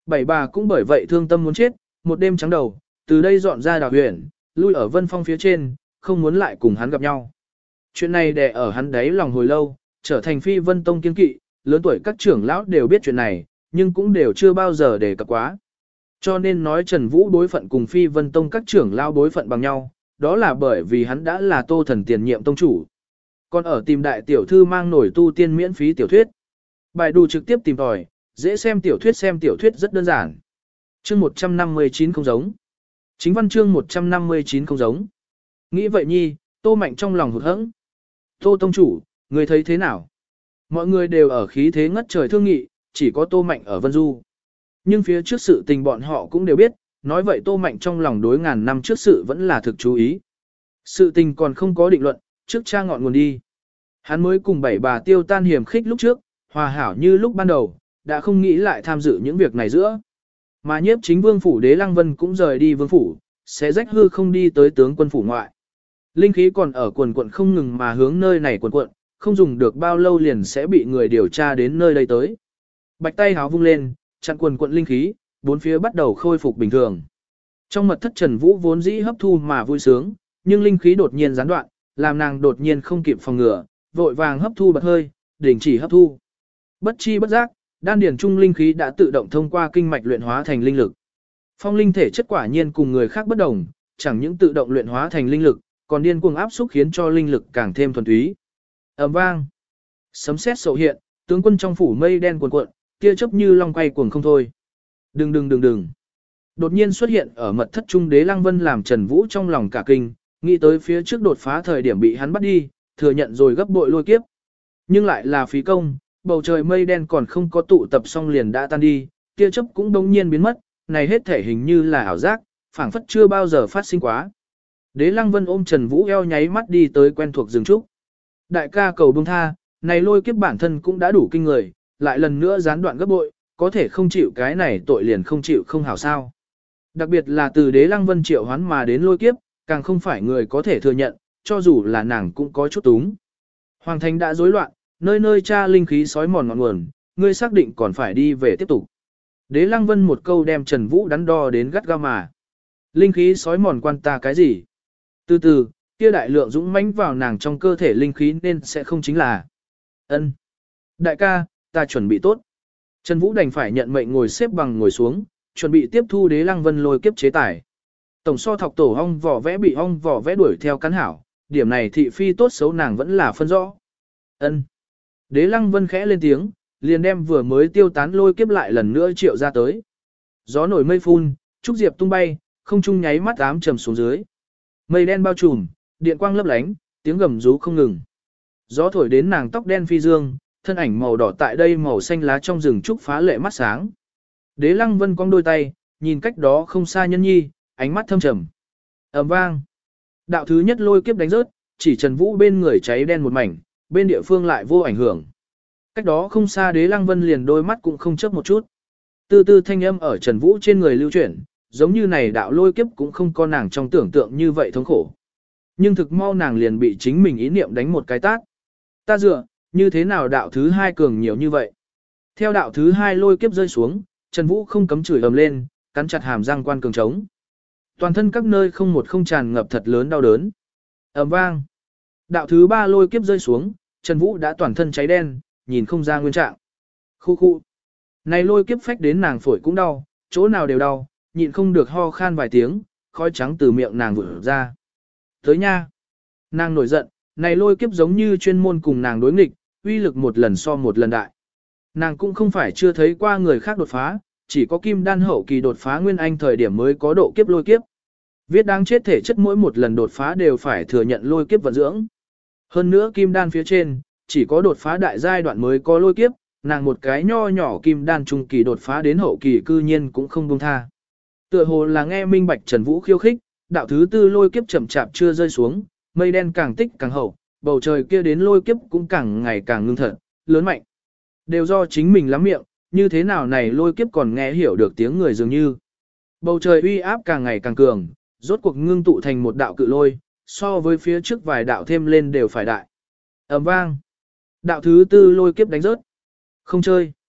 Bảy bà cũng bởi vậy thương tâm muốn chết, một đêm trắng đầu, từ đây dọn ra đào huyện, lui ở Vân Phong phía trên, không muốn lại cùng hắn gặp nhau. Chuyện này đè ở hắn đáy lòng hồi lâu, trở thành Phi Vân Tông kiên kỵ, lớn tuổi các trưởng lão đều biết chuyện này, nhưng cũng đều chưa bao giờ đề cập quá. Cho nên nói Trần Vũ đối phận cùng Phi Vân Tông các trưởng lão đối phận bằng nhau, đó là bởi vì hắn đã là Tô Thần tiền nhiệm tông chủ. Còn ở tìm đại tiểu thư mang nổi tu tiên miễn phí tiểu thuyết. Bài đủ trực tiếp tìm tòi, dễ xem tiểu thuyết xem tiểu thuyết rất đơn giản. Chương một trăm năm mươi chín không giống. Chính văn chương một trăm năm mươi chín không giống. Nghĩ vậy nhi, Tô Mạnh trong lòng hụt hẫng. Tô tông chủ, người thấy thế nào? Mọi người đều ở khí thế ngất trời thương nghị, chỉ có Tô Mạnh ở Vân Du. Nhưng phía trước sự tình bọn họ cũng đều biết, nói vậy Tô Mạnh trong lòng đối ngàn năm trước sự vẫn là thực chú ý. Sự tình còn không có định luận, trước cha ngọn nguồn đi. Hắn mới cùng bảy bà tiêu tan hiểm khích lúc trước, hòa hảo như lúc ban đầu, đã không nghĩ lại tham dự những việc này giữa. Mà nhiếp chính vương phủ Đế Lăng Vân cũng rời đi vương phủ, sẽ rách hư không đi tới tướng quân phủ ngoại. Linh khí còn ở quần quận không ngừng mà hướng nơi này quần quận, không dùng được bao lâu liền sẽ bị người điều tra đến nơi đây tới. Bạch tay háo vung lên, chặn quần quận linh khí, bốn phía bắt đầu khôi phục bình thường. Trong mật thất Trần Vũ vốn dĩ hấp thu mà vui sướng, nhưng linh khí đột nhiên gián đoạn, làm nàng đột nhiên không kịp phòng ngừa, vội vàng hấp thu bật hơi, đình chỉ hấp thu. Bất chi bất giác, đan điển trung linh khí đã tự động thông qua kinh mạch luyện hóa thành linh lực. Phong linh thể chất quả nhiên cùng người khác bất đồng, chẳng những tự động luyện hóa thành linh lực, còn điên cuồng áp xúc khiến cho linh lực càng thêm thuần túy. Ầm vang, sấm sét sầu hiện, tướng quân trong phủ mây đen cuồn cuộn, tia chớp như long quay cuồng không thôi. Đừng đừng đừng đừng. Đột nhiên xuất hiện ở mật thất trung Đế Lăng Vân làm Trần Vũ trong lòng cả kinh, nghĩ tới phía trước đột phá thời điểm bị hắn bắt đi, thừa nhận rồi gấp bội lôi kiếp. Nhưng lại là phí công, bầu trời mây đen còn không có tụ tập xong liền đã tan đi, tia chớp cũng đống nhiên biến mất, này hết thể hình như là ảo giác, phảng phất chưa bao giờ phát sinh quá. Đế Lăng Vân ôm Trần Vũ eo nháy mắt đi tới quen thuộc rừng trúc. Đại ca cầu buông tha, này lôi kiếp bản thân cũng đã đủ kinh người, lại lần nữa gián đoạn gấp bội, có thể không chịu cái này tội liền không chịu không hảo sao. Đặc biệt là từ Đế Lăng Vân triệu hoán mà đến lôi kiếp, càng không phải người có thể thừa nhận, cho dù là nàng cũng có chút túng. Hoàng thành đã rối loạn, nơi nơi tra linh khí sói mòn ngọn nguồn, ngươi xác định còn phải đi về tiếp tục. Đế Lăng Vân một câu đem Trần Vũ đắn đo đến gắt gao mà. Linh khí sói mòn quan ta cái gì? Từ từ, kia đại lượng dũng mãnh vào nàng trong cơ thể linh khí nên sẽ không chính là. Ân, đại ca, ta chuẩn bị tốt. Trần Vũ đành phải nhận mệnh ngồi xếp bằng ngồi xuống, chuẩn bị tiếp thu Đế Lăng Vân lôi kiếp chế tải. Tổng so thọc tổ ong vỏ vẽ bị ong vỏ vẽ đuổi theo cắn hảo, điểm này thị phi tốt xấu nàng vẫn là phân rõ. Ân. Đế Lăng Vân khẽ lên tiếng, liền đem vừa mới tiêu tán lôi kiếp lại lần nữa triệu ra tới. Gió nổi mây phun, trúc diệp tung bay, không trung nháy mắt ám trầm xuống dưới. Mây đen bao trùm, điện quang lấp lánh, tiếng gầm rú không ngừng. Gió thổi đến nàng tóc đen phi dương, thân ảnh màu đỏ tại đây màu xanh lá trong rừng trúc phá lệ mắt sáng. Đế Lăng Vân cong đôi tay, nhìn cách đó không xa nhân nhi, ánh mắt thâm trầm. Ầm vang. Đạo thứ nhất lôi kiếp đánh rớt, chỉ Trần Vũ bên người cháy đen một mảnh, bên địa phương lại vô ảnh hưởng. Cách đó không xa Đế Lăng Vân liền đôi mắt cũng không chớp một chút. Tư tư thanh âm ở Trần Vũ trên người lưu chuyển, giống như này đạo lôi kiếp cũng không có nàng trong tưởng tượng như vậy thống khổ. Nhưng thực mau nàng liền bị chính mình ý niệm đánh một cái tát. Ta dựa, như thế nào đạo thứ hai cường nhiều như vậy? Theo đạo thứ hai lôi kiếp rơi xuống, Trần Vũ không cấm chửi ầm lên, cắn chặt hàm răng quan cường trống. Toàn thân các nơi không một không tràn ngập thật lớn đau đớn. Ầm vang. Đạo thứ ba lôi kiếp rơi xuống, Trần Vũ đã toàn thân cháy đen, nhìn không ra nguyên trạng. Khu khu. Này lôi kiếp phách đến nàng phổi cũng đau, chỗ nào đều đau, nhịn không được ho khan vài tiếng, khói trắng từ miệng nàng vụt ra. Tới nha. Nàng nổi giận, này lôi kiếp giống như chuyên môn cùng nàng đối nghịch, uy lực một lần so một lần đại. Nàng cũng không phải chưa thấy qua người khác đột phá, chỉ có kim đan hậu kỳ đột phá nguyên anh thời điểm mới có độ kiếp lôi kiếp. Viết đáng chết thể chất mỗi một lần đột phá đều phải thừa nhận lôi kiếp vận dưỡng. Hơn nữa kim đan phía trên, chỉ có đột phá đại giai đoạn mới có lôi kiếp, nàng một cái nho nhỏ kim đan trung kỳ đột phá đến hậu kỳ cư nhiên cũng không buông tha. Tựa hồ là nghe minh bạch Trần Vũ khiêu khích, đạo thứ tư lôi kiếp chậm chạp chưa rơi xuống, mây đen càng tích càng hậu, bầu trời kia đến lôi kiếp cũng càng ngày càng ngưng thật, lớn mạnh. Đều do chính mình lắm miệng, như thế nào này lôi kiếp còn nghe hiểu được tiếng người dường như. Bầu trời uy áp càng ngày càng cường, rốt cuộc ngưng tụ thành một đạo cự lôi, so với phía trước vài đạo thêm lên đều phải đại. Ầm vang. Đạo thứ tư lôi kiếp đánh rớt. Không chơi.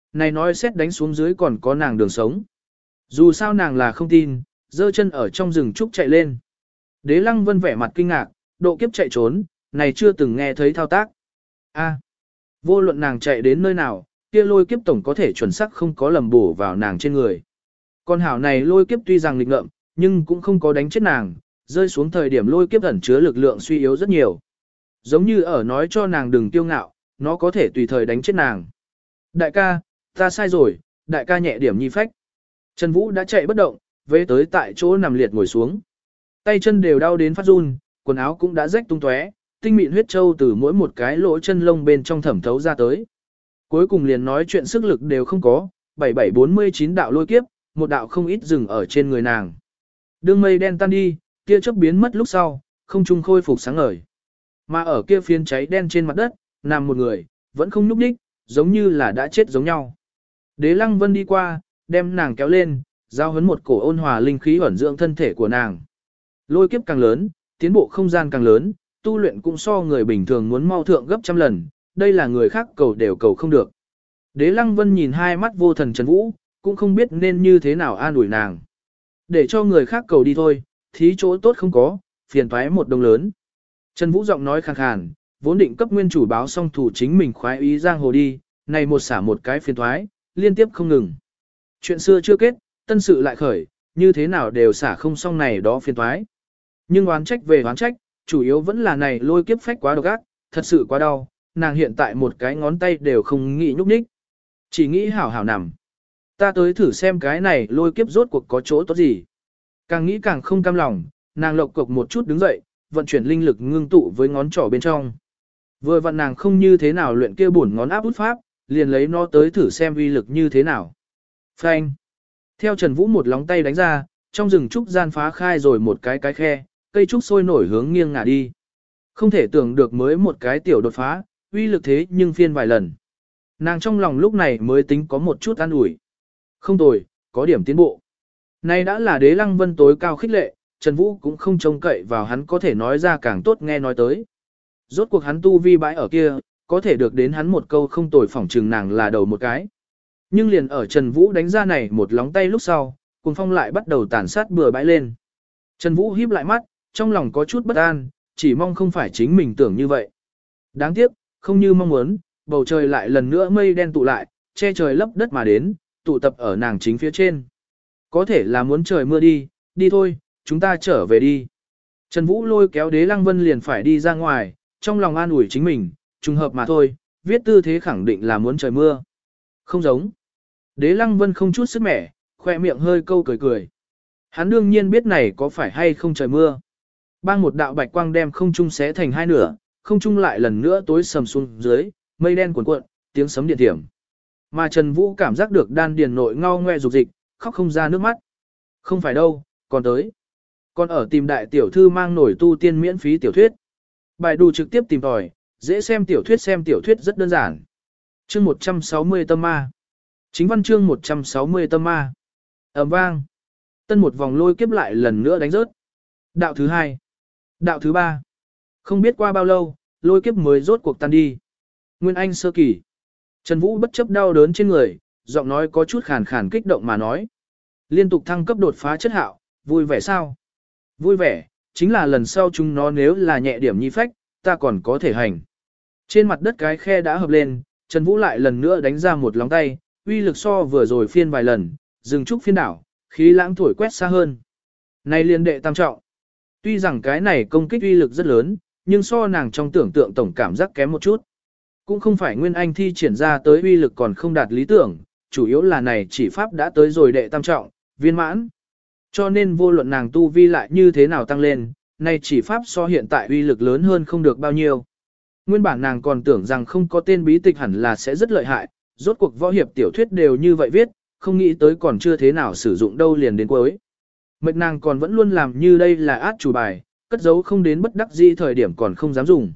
Này nói xét đánh xuống dưới còn có nàng đường sống. Dù sao nàng là không tin, giơ chân ở trong rừng trúc chạy lên. Đế Lăng Vân vẻ mặt kinh ngạc, độ kiếp chạy trốn, này chưa từng nghe thấy thao tác. A, vô luận nàng chạy đến nơi nào, kia lôi kiếp tổng có thể chuẩn xác không có lầm bổ vào nàng trên người. Con hảo này lôi kiếp tuy rằng nghịch ngợm, nhưng cũng không có đánh chết nàng, rơi xuống thời điểm lôi kiếp ẩn chứa lực lượng suy yếu rất nhiều. Giống như ở nói cho nàng đừng kiêu ngạo, nó có thể tùy thời đánh chết nàng. Đại ca, ta sai rồi, đại ca nhẹ điểm nhi phách. Trần Vũ đã chạy bất động, về tới tại chỗ nằm liệt ngồi xuống. Tay chân đều đau đến phát run, quần áo cũng đã rách tung tóe, tinh mịn huyết châu từ mỗi một cái lỗ chân lông bên trong thẩm thấu ra tới. Cuối cùng liền nói chuyện sức lực đều không có, bảy bảy bốn mươi chín đạo lôi kiếp, một đạo không ít dừng ở trên người nàng. Đường mây đen tan đi, tia chớp biến mất lúc sau, không trung khôi phục sáng ngời. Mà ở kia phiến cháy đen trên mặt đất, nằm một người, vẫn không nhúc nhích, giống như là đã chết giống nhau. Đế Lăng Vân đi qua, đem nàng kéo lên, giao hấn một cổ ôn hòa linh khí ẩn dưỡng thân thể của nàng. Lôi kiếp càng lớn, tiến bộ không gian càng lớn, tu luyện cũng so người bình thường muốn mau thượng gấp trăm lần, đây là người khác cầu đều cầu không được. Đế Lăng Vân nhìn hai mắt vô thần Trần Vũ, cũng không biết nên như thế nào an ủi nàng. Để cho người khác cầu đi thôi, thí chỗ tốt không có, phiền toái một đồng lớn. Trần Vũ giọng nói khàn khàn, vốn định cấp nguyên chủ báo xong thủ chính mình khoái ý giang hồ đi, này một xả một cái phiền toái, liên tiếp không ngừng. Chuyện xưa chưa kết, tân sự lại khởi, như thế nào đều xả không xong này đó phiền toái. Nhưng oán trách về oán trách, chủ yếu vẫn là này lôi kiếp phách quá độc ác, thật sự quá đau, nàng hiện tại một cái ngón tay đều không nghĩ nhúc nhích. Chỉ nghĩ hảo hảo nằm. Ta tới thử xem cái này lôi kiếp rốt cuộc có chỗ tốt gì. Càng nghĩ càng không cam lòng, nàng lộc cộc một chút đứng dậy, vận chuyển linh lực ngưng tụ với ngón trỏ bên trong. Vừa vặn nàng không như thế nào luyện kia bổn ngón áp út pháp, liền lấy nó tới thử xem uy lực như thế nào. Phanh. Theo Trần Vũ một lóng tay đánh ra, trong rừng trúc gian phá khai rồi một cái cái khe, cây trúc sôi nổi hướng nghiêng ngả đi. Không thể tưởng được mới một cái tiểu đột phá, uy lực thế nhưng phiên vài lần. Nàng trong lòng lúc này mới tính có một chút an ủi. Không tồi, có điểm tiến bộ. Nay đã là Đế Lăng Vân tối cao khích lệ, Trần Vũ cũng không trông cậy vào hắn có thể nói ra càng tốt nghe nói tới. Rốt cuộc hắn tu vi bãi ở kia, có thể được đến hắn một câu không tồi phỏng trừng nàng là đầu một cái. Nhưng liền ở Trần Vũ đánh ra này một lóng tay lúc sau, cùng phong lại bắt đầu tàn sát bừa bãi lên. Trần Vũ híp lại mắt, trong lòng có chút bất an, chỉ mong không phải chính mình tưởng như vậy. Đáng tiếc, không như mong muốn, bầu trời lại lần nữa mây đen tụ lại, che trời lấp đất mà đến, tụ tập ở nàng chính phía trên. Có thể là muốn trời mưa đi, đi thôi, chúng ta trở về đi. Trần Vũ lôi kéo Đế Lăng Vân liền phải đi ra ngoài, trong lòng an ủi chính mình, trùng hợp mà thôi, viết tư thế khẳng định là muốn trời mưa. Không giống. Đế Lăng Vân không chút sức mẻ, khoe miệng hơi câu cười cười. Hắn đương nhiên biết này có phải hay không trời mưa. Bang một đạo bạch quang đem không trung xé thành hai nửa, không trung lại lần nữa tối sầm xuống dưới, mây đen cuồn cuộn, tiếng sấm điện thiểm. Mà Trần Vũ cảm giác được đan điền nội ngao ngoe dục dịch, khóc không ra nước mắt. Không phải đâu, còn tới. Còn ở tìm đại tiểu thư mang nổi tu tiên miễn phí tiểu thuyết. Bài đủ trực tiếp tìm tòi, dễ xem tiểu thuyết xem tiểu thuyết rất đơn giản. Chương một trăm sáu mươi tâm ma. Chính văn chương một trăm sáu mươi tâm ma. Ầm vang. Tân một vòng lôi kiếp lại lần nữa đánh rớt. Đạo thứ hai. Đạo thứ ba. Không biết qua bao lâu, lôi kiếp mới rốt cuộc tan đi. Nguyên Anh sơ kỳ. Trần Vũ bất chấp đau đớn trên người, giọng nói có chút khàn khàn kích động mà nói. Liên tục thăng cấp đột phá chất hạo, vui vẻ sao? Vui vẻ, chính là lần sau chúng nó nếu là nhẹ điểm nhi phách, ta còn có thể hành. Trên mặt đất cái khe đã hợp lên, Trần Vũ lại lần nữa đánh ra một lóng tay, uy lực so vừa rồi phiên vài lần, dừng trúc phiên đảo, khí lãng thổi quét xa hơn. Này liên đệ tam trọng. Tuy rằng cái này công kích uy lực rất lớn, nhưng so nàng trong tưởng tượng tổng cảm giác kém một chút. Cũng không phải Nguyên Anh thi triển ra tới uy lực còn không đạt lý tưởng, chủ yếu là này chỉ pháp đã tới rồi đệ tam trọng, viên mãn. Cho nên vô luận nàng tu vi lại như thế nào tăng lên, này chỉ pháp so hiện tại uy lực lớn hơn không được bao nhiêu. Nguyên bản nàng còn tưởng rằng không có tên bí tịch hẳn là sẽ rất lợi hại, rốt cuộc võ hiệp tiểu thuyết đều như vậy viết, không nghĩ tới còn chưa thế nào sử dụng đâu liền đến cuối. Mệt nàng còn vẫn luôn làm như đây là át chủ bài, cất giấu không đến bất đắc dĩ thời điểm còn không dám dùng.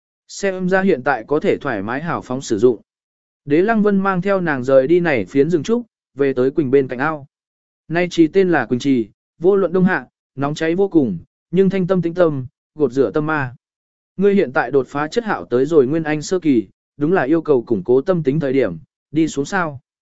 Xem ra hiện tại có thể thoải mái hào phóng sử dụng. Đế Lăng Vân mang theo nàng rời đi này phiến rừng trúc, về tới Quỳnh bên cạnh ao. Nay trì tên là Quỳnh Trì, vô luận đông hạ, nóng cháy vô cùng, nhưng thanh tâm tĩnh tâm, gột rửa tâm ma. Ngươi hiện tại đột phá chất hạo tới rồi Nguyên Anh sơ kỳ, đúng là yêu cầu củng cố tâm tính thời điểm, đi xuống sao.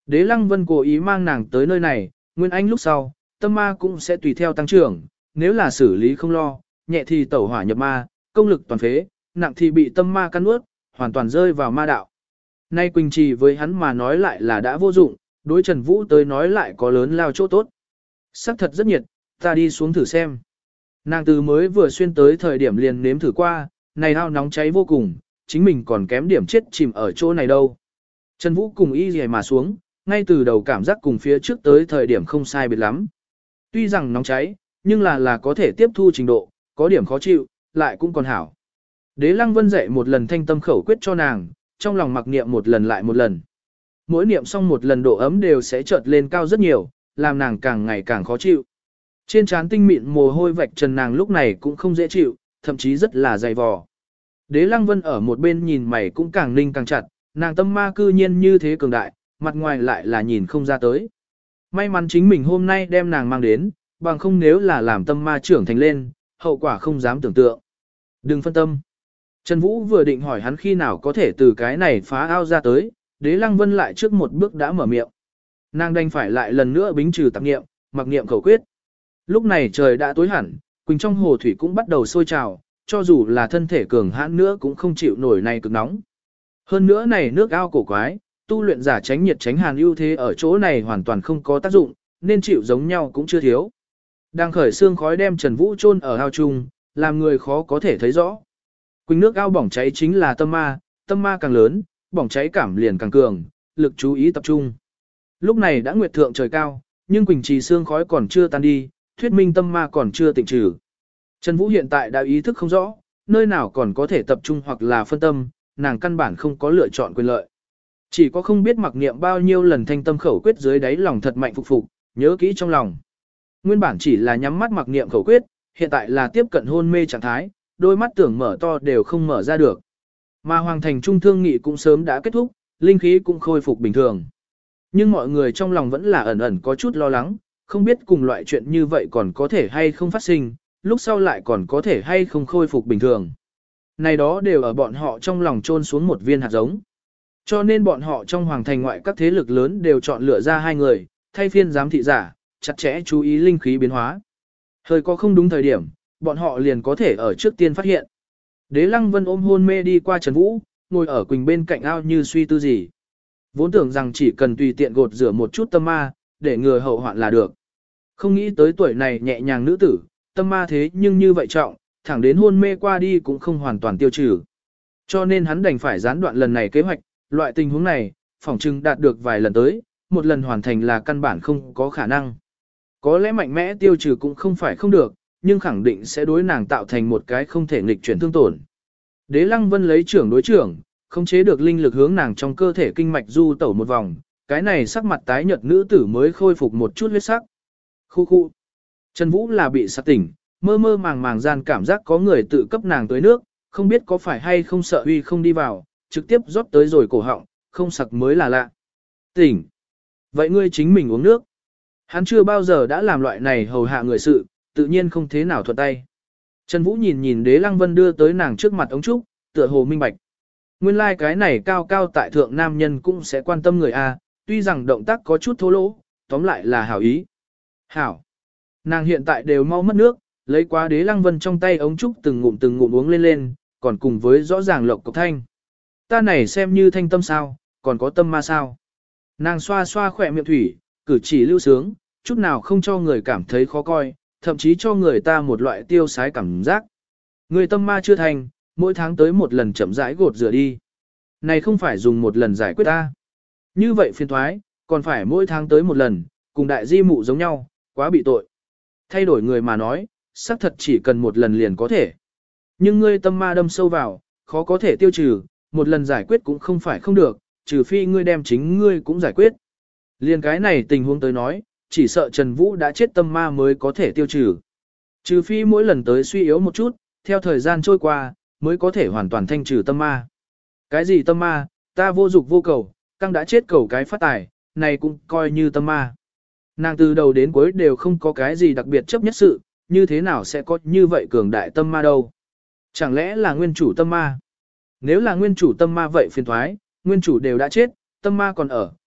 Đế Lăng Vân cố ý mang nàng tới nơi này, Nguyên Anh lúc sau, tâm ma cũng sẽ tùy theo tăng trưởng, nếu là xử lý không lo, nhẹ thì tẩu hỏa nhập ma, công lực toàn phế, nặng thì bị tâm ma cắn nuốt, hoàn toàn rơi vào ma đạo. Nay Quỳnh Trì với hắn mà nói lại là đã vô dụng, đối Trần Vũ tới nói lại có lớn lao chỗ tốt. Sắc thật rất nhiệt, ta đi xuống thử xem. Nàng từ mới vừa xuyên tới thời điểm liền nếm thử qua, này ao nóng cháy vô cùng, chính mình còn kém điểm chết chìm ở chỗ này đâu. Trần Vũ cùng y gì mà xuống, ngay từ đầu cảm giác cùng phía trước tới thời điểm không sai biệt lắm. Tuy rằng nóng cháy, nhưng là là có thể tiếp thu trình độ, có điểm khó chịu, lại cũng còn hảo. Đế Lăng Vân dạy một lần thanh tâm khẩu quyết cho nàng, trong lòng mặc niệm một lần lại một lần. Mỗi niệm xong một lần độ ấm đều sẽ chợt lên cao rất nhiều, làm nàng càng ngày càng khó chịu. Trên trán tinh mịn mồ hôi vạch trần nàng lúc này cũng không dễ chịu, thậm chí rất là dày vò. Đế Lăng Vân ở một bên nhìn mày cũng càng ninh càng chặt, nàng tâm ma cư nhiên như thế cường đại, mặt ngoài lại là nhìn không ra tới. May mắn chính mình hôm nay đem nàng mang đến, bằng không nếu là làm tâm ma trưởng thành lên, hậu quả không dám tưởng tượng. Đừng phân tâm. Trần Vũ vừa định hỏi hắn khi nào có thể từ cái này phá ao ra tới, Đế Lăng Vân lại trước một bước đã mở miệng. Nàng đành phải lại lần nữa bính trừ tạp niệm, mặc niệm khẩu quyết. Lúc này trời đã tối hẳn, quỳnh trong hồ thủy cũng bắt đầu sôi trào, cho dù là thân thể cường hãn nữa cũng không chịu nổi này cực nóng. Hơn nữa này nước ao cổ quái, tu luyện giả tránh nhiệt tránh hàn ưu thế ở chỗ này hoàn toàn không có tác dụng, nên chịu giống nhau cũng chưa thiếu. Đang khởi xương khói đem Trần Vũ chôn ở ao chung, làm người khó có thể thấy rõ. Quỳnh nước ao bỏng cháy chính là tâm ma, tâm ma càng lớn, bỏng cháy cảm liền càng cường, lực chú ý tập trung. Lúc này đã nguyệt thượng trời cao, nhưng Quỳnh trì xương khói còn chưa tan đi, thuyết minh tâm ma còn chưa tịnh trừ. Trần Vũ hiện tại đã ý thức không rõ, nơi nào còn có thể tập trung hoặc là phân tâm, nàng căn bản không có lựa chọn quyền lợi. Chỉ có không biết mặc niệm bao nhiêu lần thanh tâm khẩu quyết dưới đáy lòng thật mạnh phục phục, nhớ kỹ trong lòng. Nguyên bản chỉ là nhắm mắt mặc niệm khẩu quyết, hiện tại là tiếp cận hôn mê trạng thái, đôi mắt tưởng mở to đều không mở ra được. Mà Hoàng Thành Trung thương nghị cũng sớm đã kết thúc, linh khí cũng khôi phục bình thường. Nhưng mọi người trong lòng vẫn là ẩn ẩn có chút lo lắng, không biết cùng loại chuyện như vậy còn có thể hay không phát sinh, lúc sau lại còn có thể hay không khôi phục bình thường. Này đó đều ở bọn họ trong lòng chôn xuống một viên hạt giống. Cho nên bọn họ trong Hoàng Thành ngoại các thế lực lớn đều chọn lựa ra hai người, thay phiên giám thị giả, chặt chẽ chú ý linh khí biến hóa. Hơi có không đúng thời điểm, bọn họ liền có thể ở trước tiên phát hiện. Đế Lăng Vân ôm hôn mê đi qua Trần Vũ, ngồi ở quỳnh bên cạnh ao như suy tư gì. Vốn tưởng rằng chỉ cần tùy tiện gột rửa một chút tâm ma, để ngừa hậu hoạn là được. Không nghĩ tới tuổi này nhẹ nhàng nữ tử, tâm ma thế nhưng như vậy trọng, thẳng đến hôn mê qua đi cũng không hoàn toàn tiêu trừ. Cho nên hắn đành phải gián đoạn lần này kế hoạch, loại tình huống này, phỏng chừng đạt được vài lần tới, một lần hoàn thành là căn bản không có khả năng. Có lẽ mạnh mẽ tiêu trừ cũng không phải không được, nhưng khẳng định sẽ đối nàng tạo thành một cái không thể nghịch chuyển thương tổn. Đế Lăng Vân lấy trưởng đối trưởng, không chế được linh lực hướng nàng trong cơ thể kinh mạch du tẩu một vòng, cái này sắc mặt tái nhợt nữ tử mới khôi phục một chút huyết sắc. Khu khu. Trần Vũ là bị sặc tỉnh, mơ mơ màng màng gian cảm giác có người tự cấp nàng tới nước, không biết có phải hay không sợ uy không đi vào, trực tiếp rót tới rồi cổ họng, không sặc mới là lạ. Tỉnh. Vậy ngươi chính mình uống nước. Hắn chưa bao giờ đã làm loại này hầu hạ người sự, tự nhiên không thế nào thuận tay. Trần Vũ nhìn nhìn Đế Lăng Vân đưa tới nàng trước mặt ống trúc, tựa hồ minh bạch. Nguyên lai like cái này cao cao tại thượng nam nhân cũng sẽ quan tâm người A, tuy rằng động tác có chút thô lỗ, tóm lại là hảo ý. Hảo. Nàng hiện tại đều mau mất nước, lấy qua Đế Lăng Vân trong tay ống trúc từng ngụm từng ngụm uống lên lên, còn cùng với rõ ràng lộc cộc thanh. Ta này xem như thanh tâm sao, còn có tâm ma sao. Nàng xoa xoa khỏe miệng thủy, cử chỉ lưu sướng, chút nào không cho người cảm thấy khó coi, thậm chí cho người ta một loại tiêu sái cảm giác. Người tâm ma chưa thành, mỗi tháng tới một lần chậm rãi gột rửa đi. Này không phải dùng một lần giải quyết ta. Như vậy phiền thoái, còn phải mỗi tháng tới một lần, cùng đại di mụ giống nhau, quá bị tội. Thay đổi người mà nói, xác thật chỉ cần một lần liền có thể. Nhưng ngươi tâm ma đâm sâu vào, khó có thể tiêu trừ, một lần giải quyết cũng không phải không được, trừ phi ngươi đem chính ngươi cũng giải quyết. Liên cái này tình huống tới nói, chỉ sợ Trần Vũ đã chết tâm ma mới có thể tiêu trừ. Trừ phi mỗi lần tới suy yếu một chút, theo thời gian trôi qua, mới có thể hoàn toàn thanh trừ tâm ma. Cái gì tâm ma, ta vô dục vô cầu, căng đã chết cầu cái phát tài, này cũng coi như tâm ma. Nàng từ đầu đến cuối đều không có cái gì đặc biệt chấp nhất sự, như thế nào sẽ có như vậy cường đại tâm ma đâu. Chẳng lẽ là nguyên chủ tâm ma? Nếu là nguyên chủ tâm ma vậy phiền thoái, nguyên chủ đều đã chết, tâm ma còn ở,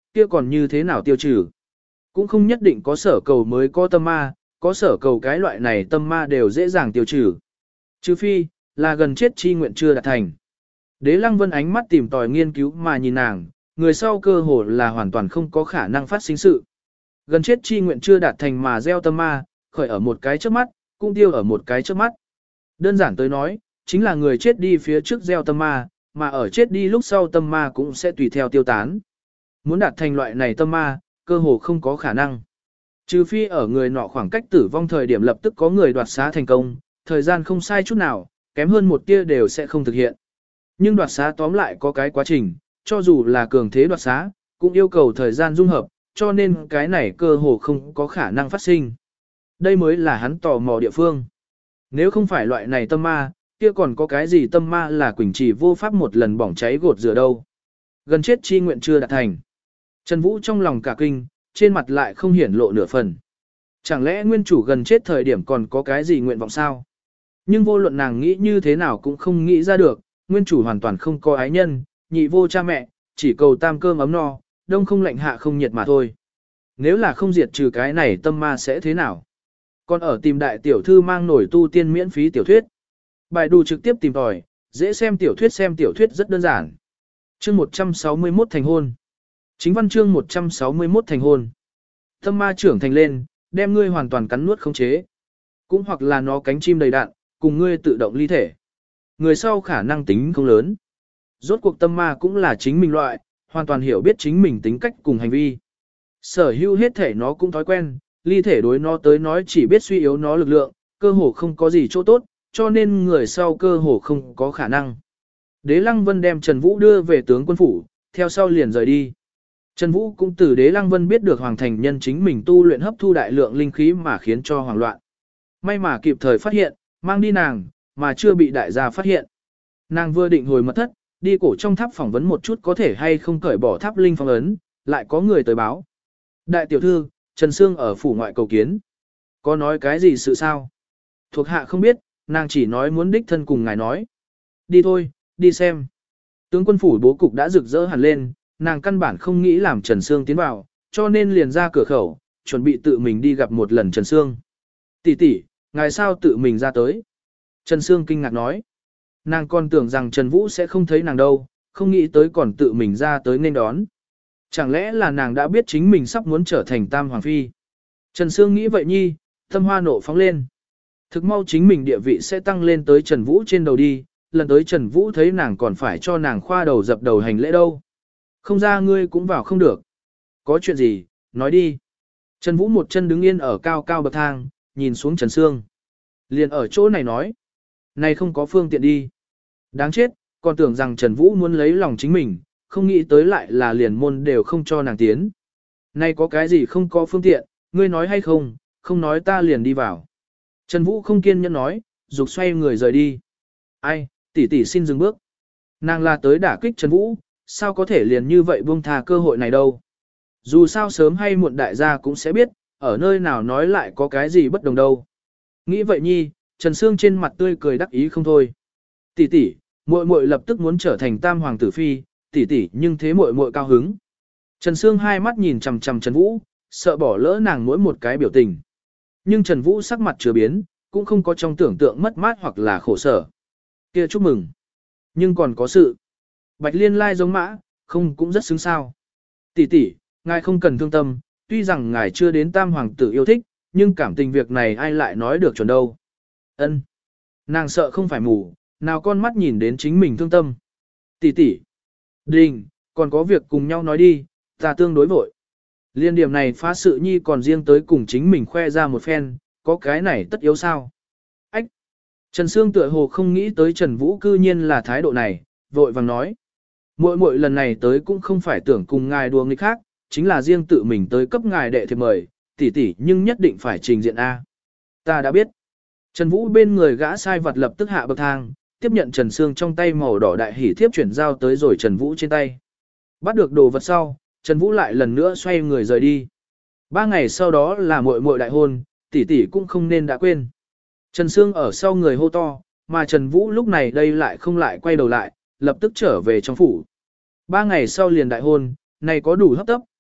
kia còn như thế nào tiêu trừ. Cũng không nhất định có sở cầu mới có tâm ma, có sở cầu cái loại này tâm ma đều dễ dàng tiêu trừ. Trừ phi, là gần chết chi nguyện chưa đạt thành. Đế Lăng Vân ánh mắt tìm tòi nghiên cứu mà nhìn nàng, người sau cơ hồ là hoàn toàn không có khả năng phát sinh sự. Gần chết chi nguyện chưa đạt thành mà gieo tâm ma, khởi ở một cái trước mắt, cũng tiêu ở một cái trước mắt. Đơn giản tới nói, chính là người chết đi phía trước gieo tâm ma, mà ở chết đi lúc sau tâm ma cũng sẽ tùy theo tiêu tán. Muốn đạt thành loại này tâm ma, cơ hồ không có khả năng. Trừ phi ở người nọ khoảng cách tử vong thời điểm lập tức có người đoạt xá thành công, thời gian không sai chút nào, kém hơn một tia đều sẽ không thực hiện. Nhưng đoạt xá tóm lại có cái quá trình, cho dù là cường thế đoạt xá, cũng yêu cầu thời gian dung hợp, cho nên cái này cơ hồ không có khả năng phát sinh. Đây mới là hắn tò mò địa phương. Nếu không phải loại này tâm ma, kia còn có cái gì tâm ma là Quỳnh Trì vô pháp một lần bỏng cháy gột rửa đâu. Gần chết chi nguyện chưa đạt thành. Trần Vũ trong lòng cả kinh, trên mặt lại không hiển lộ nửa phần. Chẳng lẽ nguyên chủ gần chết thời điểm còn có cái gì nguyện vọng sao? Nhưng vô luận nàng nghĩ như thế nào cũng không nghĩ ra được, nguyên chủ hoàn toàn không có ái nhân, nhị vô cha mẹ, chỉ cầu tam cơm ấm no, đông không lạnh hạ không nhiệt mà thôi. Nếu là không diệt trừ cái này tâm ma sẽ thế nào? Còn ở tìm đại tiểu thư mang nổi tu tiên miễn phí tiểu thuyết. Bài đù trực tiếp tìm tòi, dễ xem tiểu thuyết xem tiểu thuyết rất đơn giản. Chương một trăm sáu mươi mốt thành hôn. Chính văn chương một trăm sáu mươi mốt thành hôn. Tâm ma trưởng thành lên, đem ngươi hoàn toàn cắn nuốt khống chế. Cũng hoặc là nó cánh chim đầy đạn, cùng ngươi tự động ly thể. Người sau khả năng tính không lớn. Rốt cuộc tâm ma cũng là chính mình loại, hoàn toàn hiểu biết chính mình tính cách cùng hành vi. Sở hữu hết thể nó cũng thói quen, ly thể đối nó tới nói chỉ biết suy yếu nó lực lượng, cơ hồ không có gì chỗ tốt, cho nên người sau cơ hồ không có khả năng. Đế Lăng Vân đem Trần Vũ đưa về tướng quân phủ, theo sau liền rời đi. Trần Vũ cũng từ Đế Lăng Vân biết được Hoàng Thành Nhân chính mình tu luyện hấp thu đại lượng linh khí mà khiến cho hoảng loạn. May mà kịp thời phát hiện, mang đi nàng, mà chưa bị đại gia phát hiện. Nàng vừa định hồi mật thất, đi cổ trong tháp phỏng vấn một chút có thể hay không cởi bỏ tháp linh phong ấn, lại có người tới báo. Đại tiểu thư, Trần Sương ở phủ ngoại cầu kiến. Có nói cái gì sự sao? Thuộc hạ không biết, nàng chỉ nói muốn đích thân cùng ngài nói. Đi thôi, đi xem. Tướng quân phủ bố cục đã rực rỡ hẳn lên, nàng căn bản không nghĩ làm Trần Sương tiến vào, cho nên liền ra cửa khẩu, chuẩn bị tự mình đi gặp một lần Trần Sương. Tỷ tỷ, ngài sao tự mình ra tới? Trần Sương kinh ngạc nói. Nàng còn tưởng rằng Trần Vũ sẽ không thấy nàng đâu, không nghĩ tới còn tự mình ra tới nên đón. Chẳng lẽ là nàng đã biết chính mình sắp muốn trở thành Tam Hoàng Phi? Trần Sương nghĩ vậy nhi, tâm hoa nộ phóng lên. Thực mau chính mình địa vị sẽ tăng lên tới Trần Vũ trên đầu đi, lần tới Trần Vũ thấy nàng còn phải cho nàng khoa đầu dập đầu hành lễ đâu. Không ra ngươi cũng vào không được. Có chuyện gì, nói đi. Trần Vũ một chân đứng yên ở cao cao bậc thang, nhìn xuống Trần Sương. Liền ở chỗ này nói. Này không có phương tiện đi. Đáng chết, còn tưởng rằng Trần Vũ muốn lấy lòng chính mình, không nghĩ tới lại là liền môn đều không cho nàng tiến. Này có cái gì không có phương tiện, ngươi nói hay không, không nói ta liền đi vào. Trần Vũ không kiên nhẫn nói, dục xoay người rời đi. Ai, tỷ tỷ xin dừng bước. Nàng là tới đả kích Trần Vũ, sao có thể liền như vậy buông thà cơ hội này đâu. Dù sao sớm hay muộn đại gia cũng sẽ biết, ở nơi nào nói lại có cái gì bất đồng đâu. Nghĩ vậy nhi, Trần Sương trên mặt tươi cười đắc ý không thôi. Tỷ tỷ, muội muội lập tức muốn trở thành Tam Hoàng tử phi, tỷ tỷ nhưng thế muội muội cao hứng. Trần Sương hai mắt nhìn chằm chằm Trần Vũ, sợ bỏ lỡ nàng mỗi một cái biểu tình. Nhưng Trần Vũ sắc mặt chưa biến, cũng không có trong tưởng tượng mất mát hoặc là khổ sở. Kia chúc mừng. Nhưng còn có sự. Bạch Liên lai giống mã, không cũng rất xứng sao. Tỷ tỷ, ngài không cần thương tâm, tuy rằng ngài chưa đến Tam Hoàng tử yêu thích, nhưng cảm tình việc này ai lại nói được chuẩn đâu. Ân. Nàng sợ không phải mù, nào con mắt nhìn đến chính mình thương tâm. Tỷ tỷ. Đình, còn có việc cùng nhau nói đi, ta tương đối vội. Liên điểm này phá sự nhi còn riêng tới cùng chính mình khoe ra một phen, có cái này tất yếu sao. Ách! Trần Sương tựa hồ không nghĩ tới Trần Vũ cư nhiên là thái độ này, vội vàng nói. Muội muội lần này tới cũng không phải tưởng cùng ngài đùa nghịch khác, chính là riêng tự mình tới cấp ngài đệ thiệp mời, tỷ tỷ nhưng nhất định phải trình diện A. Ta đã biết. Trần Vũ bên người gã sai vật lập tức hạ bậc thang, tiếp nhận Trần Sương trong tay màu đỏ đại hỉ thiếp chuyển giao tới rồi Trần Vũ trên tay. Bắt được đồ vật sau, Trần Vũ lại lần nữa xoay người rời đi. Ba ngày sau đó là muội muội đại hôn, tỷ tỷ cũng không nên đã quên. Trần Sương ở sau người hô to, mà Trần Vũ lúc này đây lại không lại quay đầu lại, lập tức trở về trong phủ. Ba ngày sau liền đại hôn, này có đủ hấp tấp,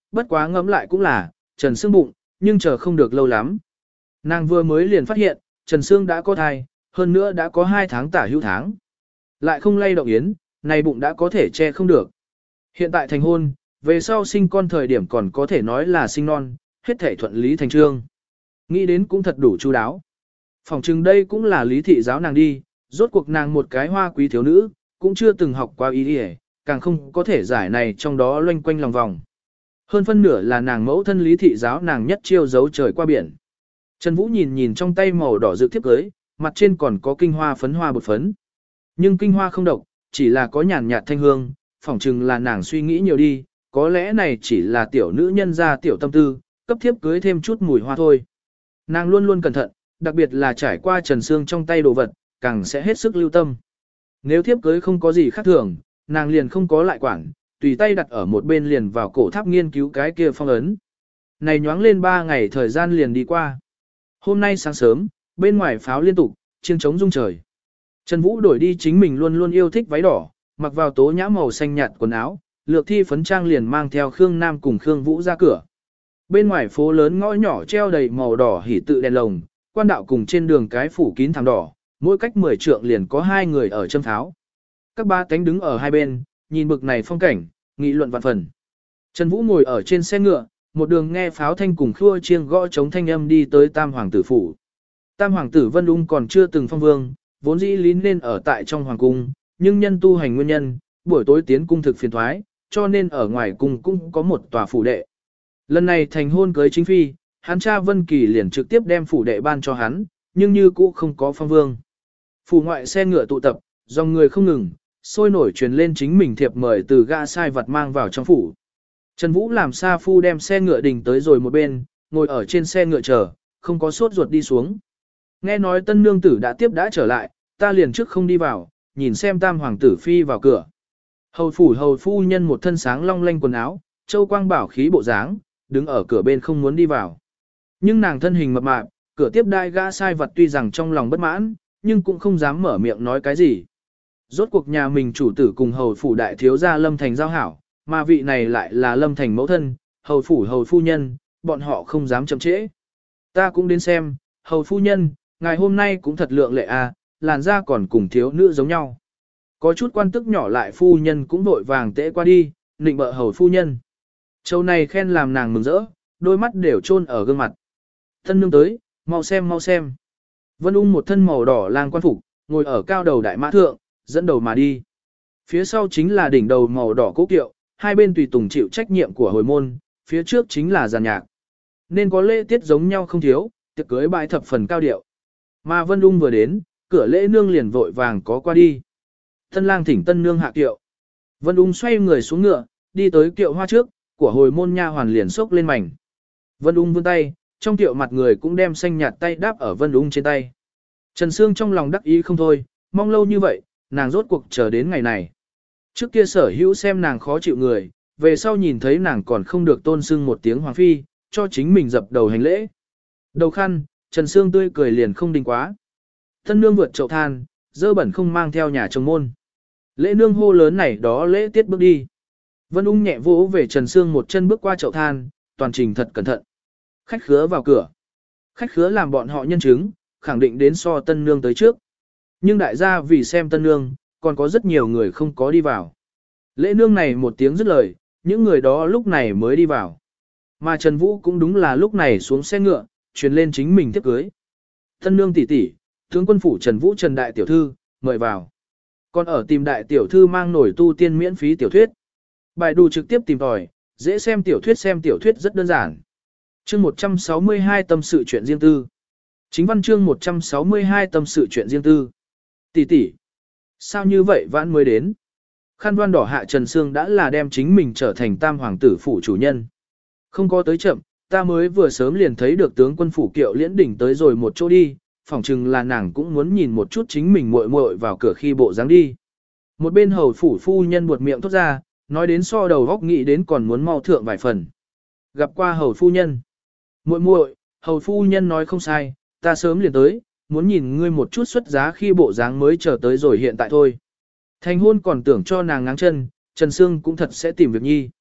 bất quá ngẫm lại cũng là, Trần Sương bụng, nhưng chờ không được lâu lắm. Nàng vừa mới liền phát hiện, Trần Sương đã có thai, hơn nữa đã có hai tháng tả hữu tháng. Lại không lay động yến, này bụng đã có thể che không được. Hiện tại thành hôn, về sau sinh con thời điểm còn có thể nói là sinh non, hết thể thuận lý thành trương. Nghĩ đến cũng thật đủ chu đáo. Phòng chừng đây cũng là lý thị giáo nàng đi, rốt cuộc nàng một cái hoa quý thiếu nữ, cũng chưa từng học qua ý đi càng không có thể giải này trong đó loanh quanh lòng vòng. Hơn phân nửa là nàng mẫu thân lý thị giáo nàng nhất chiêu giấu trời qua biển. Trần Vũ nhìn nhìn trong tay màu đỏ dự thiếp cưới, mặt trên còn có kinh hoa phấn hoa bột phấn. Nhưng kinh hoa không độc, chỉ là có nhàn nhạt thanh hương, phỏng chừng là nàng suy nghĩ nhiều đi, có lẽ này chỉ là tiểu nữ nhân ra tiểu tâm tư, cấp thiếp cưới thêm chút mùi hoa thôi. Nàng luôn luôn cẩn thận, đặc biệt là trải qua Trần Sương trong tay đồ vật, càng sẽ hết sức lưu tâm. Nếu thiếp cưới không có gì khác thường, nàng liền không có lại quản, tùy tay đặt ở một bên liền vào cổ tháp nghiên cứu cái kia phong ấn. Này nhoáng lên ba ngày thời gian liền đi qua. Hôm nay sáng sớm, bên ngoài pháo liên tục, chiêng trống rung trời. Trần Vũ đổi đi chính mình luôn luôn yêu thích váy đỏ, mặc vào tố nhã màu xanh nhạt quần áo, lược thi phấn trang liền mang theo Khương Nam cùng Khương Vũ ra cửa. Bên ngoài phố lớn ngõ nhỏ treo đầy màu đỏ hỉ tự đèn lồng, quan đạo cùng trên đường cái phủ kín thảm đỏ, mỗi cách mười trượng liền có hai người ở châm pháo. Các ba cánh đứng ở hai bên, nhìn bực này phong cảnh, nghị luận vạn phần. Trần Vũ ngồi ở trên xe ngựa, một đường nghe pháo thanh cùng khua chiêng gõ chống thanh âm đi tới Tam Hoàng tử phủ. Tam Hoàng tử Vân Ung còn chưa từng phong vương, vốn dĩ lý nên ở tại trong hoàng cung, nhưng nhân tu hành nguyên nhân, buổi tối tiến cung thực phiền thoái, cho nên ở ngoài cung cũng có một tòa phủ đệ. Lần này thành hôn cưới chính phi, hắn cha Vân Kỳ liền trực tiếp đem phủ đệ ban cho hắn, nhưng như cũ không có phong vương. Phủ ngoại xe ngựa tụ tập, dòng người không ngừng, sôi nổi truyền lên chính mình thiệp mời từ gã sai vật mang vào trong phủ. Trần Vũ làm sa phu đem xe ngựa đình tới rồi một bên, ngồi ở trên xe ngựa chờ, không có sốt ruột đi xuống. Nghe nói tân nương tử đã tiếp đã trở lại, ta liền trước không đi vào, nhìn xem Tam Hoàng tử phi vào cửa. Hầu phủ hầu phu nhân một thân sáng long lanh quần áo, châu quang bảo khí bộ dáng, đứng ở cửa bên không muốn đi vào. Nhưng nàng thân hình mập mạp, cửa tiếp đai gã sai vật tuy rằng trong lòng bất mãn, nhưng cũng không dám mở miệng nói cái gì. Rốt cuộc nhà mình chủ tử cùng hầu phủ đại thiếu gia Lâm Thành giao hảo, mà vị này lại là Lâm Thành mẫu thân, hầu phủ hầu phu nhân, bọn họ không dám chậm trễ. Ta cũng đến xem, hầu phu nhân, ngày hôm nay cũng thật lượng lệ à, làn da còn cùng thiếu nữ giống nhau. Có chút quan tức nhỏ lại phu nhân cũng vội vàng tễ qua đi, nịnh bợ hầu phu nhân. Châu này khen làm nàng mừng rỡ, đôi mắt đều chôn ở gương mặt. Thân nương tới, mau xem mau xem. Vân Ung một thân màu đỏ lang quan phục, ngồi ở cao đầu đại mã thượng, dẫn đầu mà đi. Phía sau chính là đỉnh đầu màu đỏ cố kiệu, hai bên tùy tùng chịu trách nhiệm của hồi môn, phía trước chính là giàn nhạc. Nên có lễ tiết giống nhau không thiếu, tiệc cưới bãi thập phần cao điệu. Mà Vân Ung vừa đến, cửa lễ nương liền vội vàng có qua đi. Tân lang thỉnh tân nương hạ kiệu. Vân Ung xoay người xuống ngựa, đi tới kiệu hoa trước, của hồi môn nha hoàn liền sốc lên mảnh. Vân Ung vươn tay, trong kiệu mặt người cũng đem xanh nhạt tay đáp ở Vân Ung trên tay. Trần Sương trong lòng đắc ý không thôi, mong lâu như vậy, nàng rốt cuộc chờ đến ngày này. Trước kia sở hữu xem nàng khó chịu người, về sau nhìn thấy nàng còn không được tôn sưng một tiếng hoàng phi, cho chính mình dập đầu hành lễ. Đầu khăn, Trần Sương tươi cười liền không đình quá. Thân nương vượt chậu than, dơ bẩn không mang theo nhà chồng môn. Lễ nương hô lớn này đó lễ tiết bước đi. Vân Ung nhẹ vỗ về Trần Sương một chân bước qua chậu than, toàn trình thật cẩn thận. Khách khứa vào cửa. Khách khứa làm bọn họ nhân chứng, khẳng định đến so tân nương tới trước. Nhưng đại gia vì xem tân nương, còn có rất nhiều người không có đi vào. Lễ nương này một tiếng dứt lời, những người đó lúc này mới đi vào. Mà Trần Vũ cũng đúng là lúc này xuống xe ngựa, truyền lên chính mình tiếp cưới. Tân nương tỷ tỷ, tướng quân phủ Trần Vũ Trần đại tiểu thư, mời vào. Còn ở tìm đại tiểu thư mang nổi tu tiên miễn phí tiểu thuyết. Bài đủ trực tiếp tìm tòi, dễ xem tiểu thuyết xem tiểu thuyết rất đơn giản. Chương một trăm sáu mươi hai tâm sự chuyện riêng tư. Chính văn chương một trăm sáu mươi hai tâm sự chuyện riêng tư. Tỷ tỷ, sao như vậy vãn mới đến? Khăn đoan đỏ hạ Trần Sương đã là đem chính mình trở thành Tam Hoàng tử phủ chủ nhân. Không có tới chậm, ta mới vừa sớm liền thấy được tướng quân phủ Kiệu Liễn đỉnh tới rồi một chỗ đi, phỏng chừng là nàng cũng muốn nhìn một chút chính mình muội muội vào cửa khi bộ dáng đi. Một bên hầu phủ phu nhân buột miệng thốt ra, nói đến so đầu góc nghĩ đến còn muốn mau thượng vài phần. Gặp qua hầu phu nhân. Muội muội, hầu phu nhân nói không sai, ta sớm liền tới, muốn nhìn ngươi một chút xuất giá khi bộ dáng mới chờ tới rồi hiện tại thôi. Thành hôn còn tưởng cho nàng ngáng chân, Trần Sương cũng thật sẽ tìm việc nhi.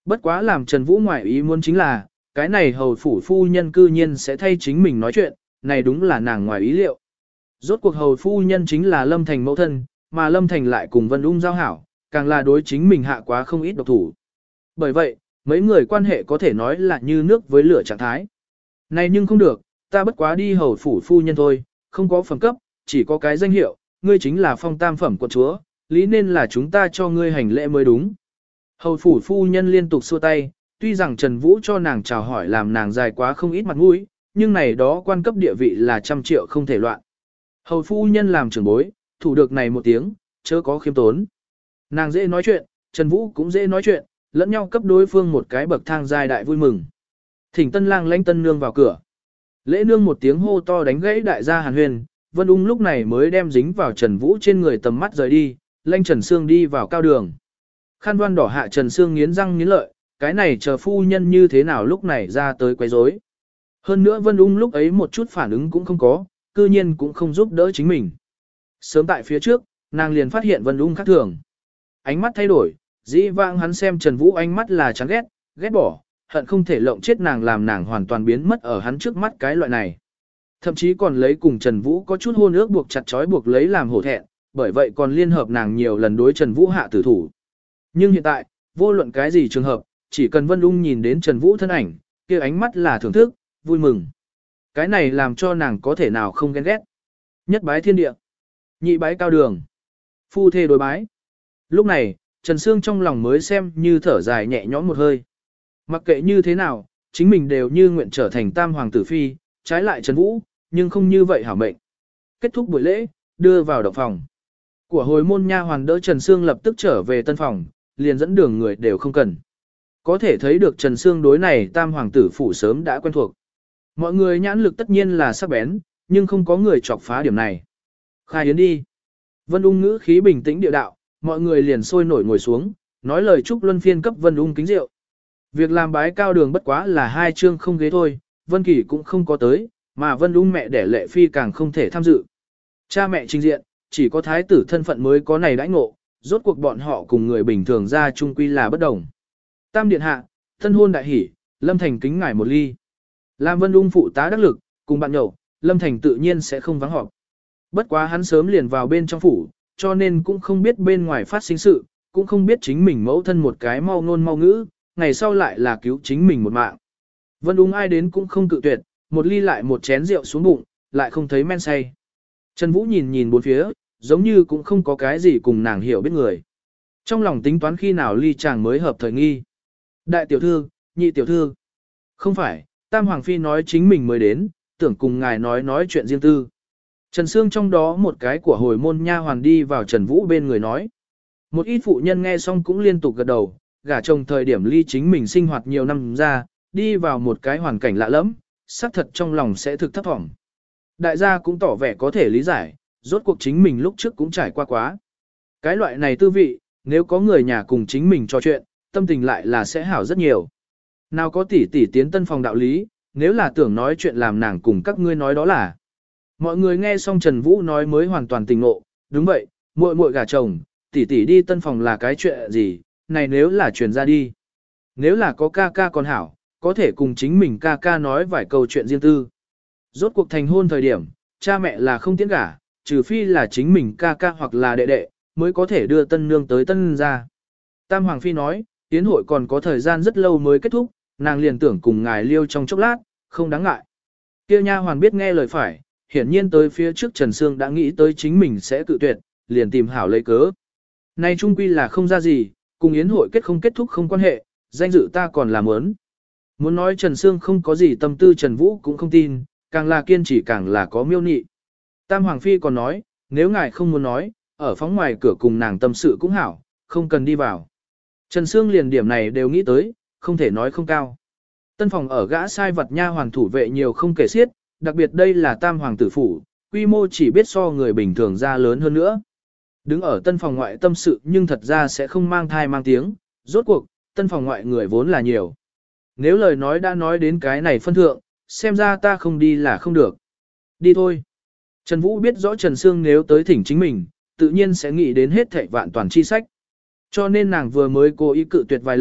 Bất quá làm Trần Vũ ngoại ý muốn chính là, cái này hầu phủ phu nhân cư nhiên sẽ thay chính mình nói chuyện, này đúng là nàng ngoài ý liệu. Rốt cuộc hầu phu nhân chính là Lâm Thành mẫu thân, mà Lâm Thành lại cùng Vân Ung giao hảo, càng là đối chính mình hạ quá không ít độc thủ. Bởi vậy, mấy người quan hệ có thể nói là như nước với lửa trạng thái. Này nhưng không được, ta bất quá đi hầu phủ phu nhân thôi, không có phẩm cấp, chỉ có cái danh hiệu, ngươi chính là phong tam phẩm quận chúa, lý nên là chúng ta cho ngươi hành lễ mới đúng. Hầu phủ phu nhân liên tục xua tay, tuy rằng Trần Vũ cho nàng chào hỏi làm nàng dài quá không ít mặt mũi, nhưng này đó quan cấp địa vị là trăm triệu không thể loạn. Hầu phu nhân làm trưởng bối, thủ được này một tiếng, chớ có khiêm tốn. Nàng dễ nói chuyện, Trần Vũ cũng dễ nói chuyện, lẫn nhau cấp đối phương một cái bậc thang dài đại vui mừng. Thỉnh tân lang lãnh tân nương vào cửa. Lễ nương một tiếng hô to đánh gãy đại gia Hàn Huyền, Vân Ung lúc này mới đem dính vào Trần Vũ trên người tầm mắt rời đi, lãnh Trần Sương đi vào cao đường. Khăn đoan đỏ hạ Trần Sương nghiến răng nghiến lợi, cái này chờ phu nhân như thế nào lúc này ra tới quấy rối. Hơn nữa Vân Ung lúc ấy một chút phản ứng cũng không có, cư nhiên cũng không giúp đỡ chính mình. Sớm tại phía trước, nàng liền phát hiện Vân Ung khác thường. Ánh mắt thay đổi, dĩ vãng hắn xem Trần Vũ ánh mắt là chán ghét, ghét bỏ, hận không thể lộng chết nàng làm nàng hoàn toàn biến mất ở hắn trước mắt cái loại này. Thậm chí còn lấy cùng Trần Vũ có chút hôn ước buộc chặt chói buộc lấy làm hổ thẹn, bởi vậy còn liên hợp nàng nhiều lần đối Trần Vũ hạ tử thủ. Nhưng hiện tại, vô luận cái gì trường hợp, chỉ cần Vân Ung nhìn đến Trần Vũ thân ảnh, kia ánh mắt là thưởng thức, vui mừng. Cái này làm cho nàng có thể nào không ghen ghét. Nhất bái thiên địa, nhị bái cao đường, phu thê đối bái. Lúc này, Trần Sương trong lòng mới xem như thở dài nhẹ nhõm một hơi. Mặc kệ như thế nào, chính mình đều như nguyện trở thành tam hoàng tử phi, trái lại Trần Vũ, nhưng không như vậy hảo mệnh. Kết thúc buổi lễ, đưa vào động phòng. Của hồi môn nha hoàn đỡ Trần Sương lập tức trở về tân phòng, liền dẫn đường người đều không cần. Có thể thấy được Trần Sương đối này tam hoàng tử phủ sớm đã quen thuộc. Mọi người nhãn lực tất nhiên là sắc bén, nhưng không có người chọc phá điểm này. Khai yến đi. Vân Ung ngữ khí bình tĩnh địa đạo, mọi người liền sôi nổi ngồi xuống, nói lời chúc luân phiên cấp Vân Ung kính rượu. Việc làm bái cao đường bất quá là hai chương không ghế thôi, Vân Kỳ cũng không có tới, mà Vân Ung mẹ đẻ Lệ Phi càng không thể tham dự. Cha mẹ trình diện, chỉ có thái tử thân phận mới có này đãi ngộ, rốt cuộc bọn họ cùng người bình thường ra chung quy là bất đồng. Tam điện hạ, thân hôn đại hỷ, Lâm Thành kính ngài một ly. Làm Vân Ung phụ tá đắc lực, cùng bạn nhậu, Lâm Thành tự nhiên sẽ không vắng họp. Bất quá hắn sớm liền vào bên trong phủ, cho nên cũng không biết bên ngoài phát sinh sự, cũng không biết chính mình mẫu thân một cái mau ngôn mau ngữ, ngày sau lại là cứu chính mình một mạng. Vân Ung ai đến cũng không cự tuyệt, một ly lại một chén rượu xuống bụng, lại không thấy men say. Trần Vũ nhìn nhìn bốn phía, giống như cũng không có cái gì cùng nàng hiểu biết người. Trong lòng tính toán khi nào ly chàng mới hợp thời nghi. Đại tiểu thư, nhị tiểu thư. Không phải, Tam Hoàng Phi nói chính mình mới đến, tưởng cùng ngài nói nói chuyện riêng tư. Trần Sương trong đó một cái của hồi môn nha hoàn đi vào Trần Vũ bên người nói. Một ít phụ nhân nghe xong cũng liên tục gật đầu, gả chồng thời điểm ly chính mình sinh hoạt nhiều năm ra, đi vào một cái hoàn cảnh lạ lẫm, xác thật trong lòng sẽ thực thấp thỏm. Đại gia cũng tỏ vẻ có thể lý giải, rốt cuộc chính mình lúc trước cũng trải qua quá. Cái loại này tư vị, nếu có người nhà cùng chính mình trò chuyện, tâm tình lại là sẽ hảo rất nhiều. Nào có tỷ tỷ tiến tân phòng đạo lý, nếu là tưởng nói chuyện làm nàng cùng các ngươi nói đó là. Mọi người nghe xong Trần Vũ nói mới hoàn toàn tỉnh ngộ, đúng vậy, muội muội gả chồng, tỷ tỷ đi tân phòng là cái chuyện gì, này nếu là truyền ra đi. Nếu là có ca ca còn hảo, có thể cùng chính mình ca ca nói vài câu chuyện riêng tư. Rốt cuộc thành hôn thời điểm, cha mẹ là không tiễn gả, trừ phi là chính mình ca ca hoặc là đệ đệ, mới có thể đưa tân nương tới tân ra. Tam Hoàng Phi nói, yến hội còn có thời gian rất lâu mới kết thúc, nàng liền tưởng cùng ngài liêu trong chốc lát, không đáng ngại. Kia nha hoàn biết nghe lời phải, hiển nhiên tới phía trước Trần Sương đã nghĩ tới chính mình sẽ cự tuyệt, liền tìm hảo lấy cớ. Nay trung quy là không ra gì, cùng yến hội kết không kết thúc không quan hệ, danh dự ta còn làm ớn. Muốn nói Trần Sương không có gì tâm tư Trần Vũ cũng không tin, càng là kiên trì càng là có miêu nị. Tam Hoàng Phi còn nói, nếu ngài không muốn nói, ở phóng ngoài cửa cùng nàng tâm sự cũng hảo, không cần đi vào. Trần Sương liền điểm này đều nghĩ tới, không thể nói không cao. Tân phòng ở gã sai vật nha hoàng thủ vệ nhiều không kể xiết, đặc biệt đây là tam hoàng tử phủ, quy mô chỉ biết so người bình thường ra lớn hơn nữa. Đứng ở tân phòng ngoại tâm sự nhưng thật ra sẽ không mang thai mang tiếng, rốt cuộc, tân phòng ngoại người vốn là nhiều. Nếu lời nói đã nói đến cái này phân thượng, xem ra ta không đi là không được. Đi thôi. Trần Vũ biết rõ Trần Sương nếu tới thỉnh chính mình, tự nhiên sẽ nghĩ đến hết thảy vạn toàn chi sách. Cho nên nàng vừa mới cố ý cự tuyệt vài lần,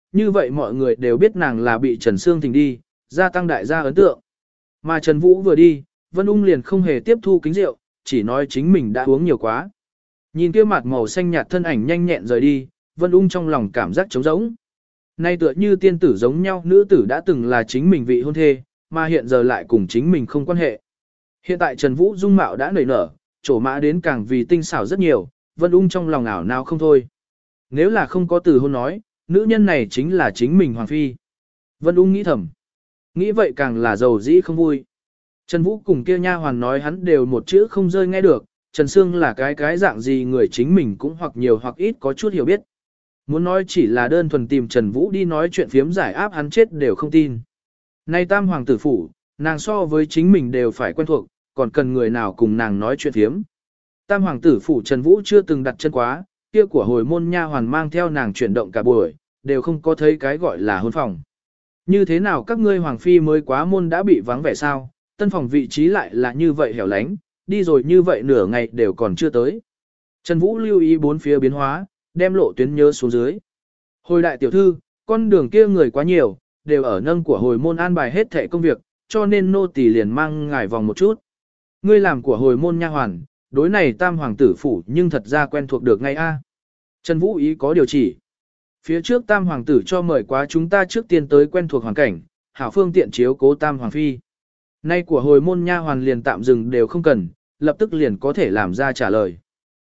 như vậy mọi người đều biết nàng là bị Trần Sương thỉnh đi, gia tăng đại gia ấn tượng. Mà Trần Vũ vừa đi, Vân Ung liền không hề tiếp thu kính rượu, chỉ nói chính mình đã uống nhiều quá. Nhìn kia mặt màu xanh nhạt thân ảnh nhanh nhẹn rời đi, Vân Ung trong lòng cảm giác trống rỗng. Nay tựa như tiên tử giống nhau, nữ tử đã từng là chính mình vị hôn thê, mà hiện giờ lại cùng chính mình không quan hệ. Hiện tại Trần Vũ dung mạo đã nảy nở, trổ mã đến càng vì tinh xảo rất nhiều, Vân Ung trong lòng ảo nào không thôi. Nếu là không có từ hôn nói, nữ nhân này chính là chính mình Hoàng Phi. Vân Ung nghĩ thầm. Nghĩ vậy càng là giàu dĩ không vui. Trần Vũ cùng kia nha hoàn nói hắn đều một chữ không rơi nghe được, Trần Sương là cái cái dạng gì người chính mình cũng hoặc nhiều hoặc ít có chút hiểu biết. Muốn nói chỉ là đơn thuần tìm Trần Vũ đi nói chuyện phiếm giải áp hắn chết đều không tin. Nay tam hoàng tử phủ, nàng so với chính mình đều phải quen thuộc, còn cần người nào cùng nàng nói chuyện phiếm. Tam hoàng tử phủ Trần Vũ chưa từng đặt chân quá, kia của hồi môn nha hoàn mang theo nàng chuyển động cả buổi, đều không có thấy cái gọi là hôn phòng. Như thế nào các ngươi hoàng phi mới quá môn đã bị vắng vẻ sao, tân phòng vị trí lại là như vậy hẻo lánh, đi rồi như vậy nửa ngày đều còn chưa tới. Trần Vũ lưu ý bốn phía biến hóa, đem lộ tuyến nhớ xuống dưới. Hồi đại tiểu thư, con đường kia người quá nhiều, đều ở nâng của hồi môn an bài hết thệ công việc, cho nên nô tỳ liền mang ngài vòng một chút. Ngươi làm của hồi môn nha hoàn, đối này tam hoàng tử phủ nhưng thật ra quen thuộc được ngay a. Trần Vũ ý có điều chỉ. Phía trước tam hoàng tử cho mời quá chúng ta trước tiên tới quen thuộc hoàn cảnh, hảo phương tiện chiếu cố tam hoàng phi. Nay của hồi môn nha hoàn liền tạm dừng đều không cần, lập tức liền có thể làm ra trả lời.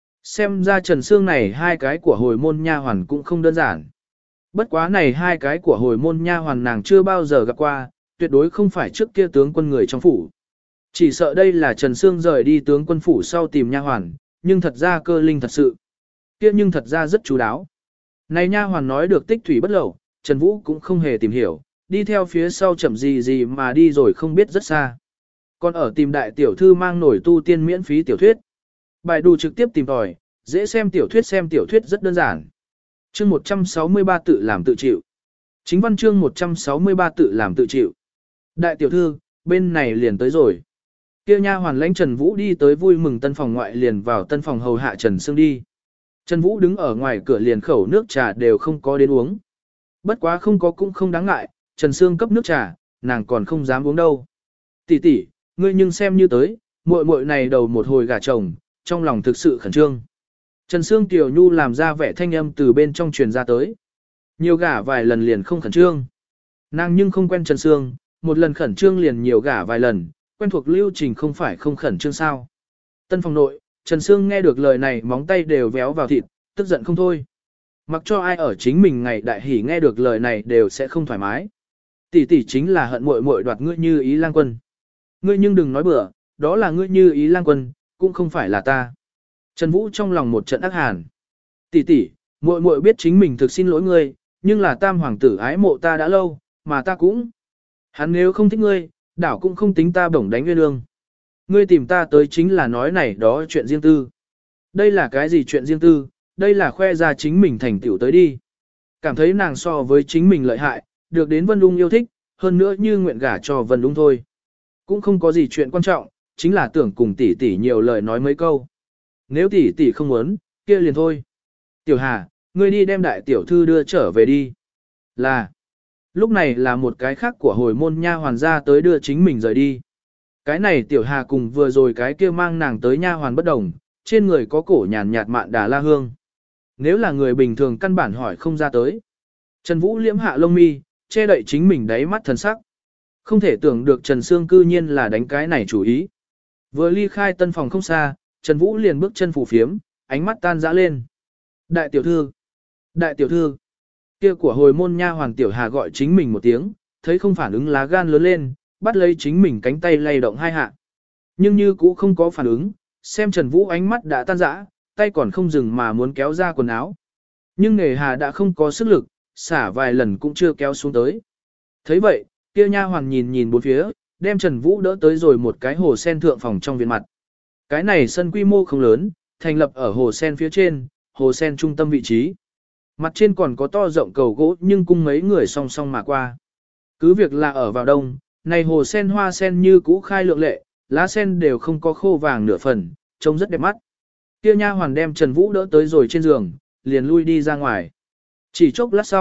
Xem ra Trần Sương này hai cái của hồi môn nha hoàn cũng không đơn giản. Bất quá này hai cái của hồi môn nha hoàn nàng chưa bao giờ gặp qua, tuyệt đối không phải trước kia tướng quân người trong phủ. Chỉ sợ đây là Trần Sương rời đi tướng quân phủ sau tìm nha hoàn, nhưng thật ra cơ linh thật sự. Kia nhưng thật ra rất chú đáo. Này nha hoàn nói được tích thủy bất lậu, Trần Vũ cũng không hề tìm hiểu, đi theo phía sau chậm gì gì mà đi rồi không biết rất xa. Còn ở tìm đại tiểu thư mang nổi tu tiên miễn phí tiểu thuyết. Bài đù trực tiếp tìm tòi, dễ xem tiểu thuyết xem tiểu thuyết rất đơn giản. Chương một trăm sáu mươi ba tự làm tự chịu. Chính văn chương một trăm sáu mươi ba tự làm tự chịu. Đại tiểu thư, bên này liền tới rồi. Kia nha hoàn lãnh Trần Vũ đi tới vui mừng tân phòng ngoại liền vào tân phòng hầu hạ Trần Sương đi. Trần Vũ đứng ở ngoài cửa liền khẩu nước trà đều không có đến uống. Bất quá không có cũng không đáng ngại, Trần Sương cấp nước trà, nàng còn không dám uống đâu. Tỷ tỷ, ngươi nhưng xem như tới, muội muội này đầu một hồi gả chồng, trong lòng thực sự khẩn trương. Trần Sương Tiểu Nhu làm ra vẻ thanh âm từ bên trong truyền ra tới. Nhiều gả vài lần liền không khẩn trương. Nàng nhưng không quen Trần Sương, một lần khẩn trương liền nhiều gả vài lần, quen thuộc lưu trình không phải không khẩn trương sao. Tân phòng nội, Trần Sương nghe được lời này móng tay đều véo vào thịt, tức giận không thôi. Mặc cho ai ở chính mình ngày đại hỉ nghe được lời này đều sẽ không thoải mái. Tỷ tỷ chính là hận muội muội đoạt ngươi Như Ý Lang Quân. Ngươi nhưng đừng nói bừa, đó là ngươi Như Ý Lang Quân, cũng không phải là ta. Trần Vũ trong lòng một trận ác hàn. Tỷ tỷ, muội muội biết chính mình thực xin lỗi ngươi, nhưng là tam hoàng tử ái mộ ta đã lâu, mà ta cũng. Hắn nếu không thích ngươi, đảo cũng không tính ta bổng đánh nguyên lương. Ngươi tìm ta tới chính là nói này đó chuyện riêng tư. Đây là cái gì chuyện riêng tư, đây là khoe ra chính mình thành tựu tới đi. Cảm thấy nàng so với chính mình lợi hại, được đến Vân Ung yêu thích, hơn nữa như nguyện gả cho Vân Ung thôi. Cũng không có gì chuyện quan trọng, chính là tưởng cùng tỷ tỷ nhiều lời nói mấy câu. Nếu tỷ tỷ không muốn, kia liền thôi. Tiểu Hà, ngươi đi đem đại tiểu thư đưa trở về đi. Là. Lúc này là một cái khác của hồi môn nha hoàn ra tới đưa chính mình rời đi. Cái này Tiểu Hà cùng vừa rồi cái kia mang nàng tới nha hoàn bất đồng, trên người có cổ nhàn nhạt mạn đà la hương. Nếu là người bình thường căn bản hỏi không ra tới. Trần Vũ liễm hạ lông mi, che đậy chính mình đáy mắt thần sắc. Không thể tưởng được Trần Sương cư nhiên là đánh cái này chủ ý. Vừa ly khai tân phòng không xa, Trần Vũ liền bước chân phủ phiếm, ánh mắt tan dã lên. Đại tiểu thư! Đại tiểu thư! Kia của hồi môn nha hoàng Tiểu Hà gọi chính mình một tiếng, thấy không phản ứng lá gan lớn lên, bắt lấy chính mình cánh tay lay động hai hạ. Nhưng như cũ không có phản ứng, xem Trần Vũ ánh mắt đã tan rã, tay còn không dừng mà muốn kéo ra quần áo. Nhưng nghề Hà đã không có sức lực, xả vài lần cũng chưa kéo xuống tới. Thấy vậy, kia nha hoàng nhìn nhìn bốn phía, đem Trần Vũ đỡ tới rồi một cái hồ sen thượng phòng trong viện mặt. Cái này sân quy mô không lớn, thành lập ở hồ sen phía trên, hồ sen trung tâm vị trí. Mặt trên còn có to rộng cầu gỗ nhưng cung mấy người song song mà qua. Cứ việc là ở vào đông, này hồ sen hoa sen như cũ khai lượng lệ, lá sen đều không có khô vàng nửa phần, trông rất đẹp mắt. Kia nha hoàn đem Trần Vũ đỡ tới rồi trên giường, liền lui đi ra ngoài. Chỉ chốc lát sau,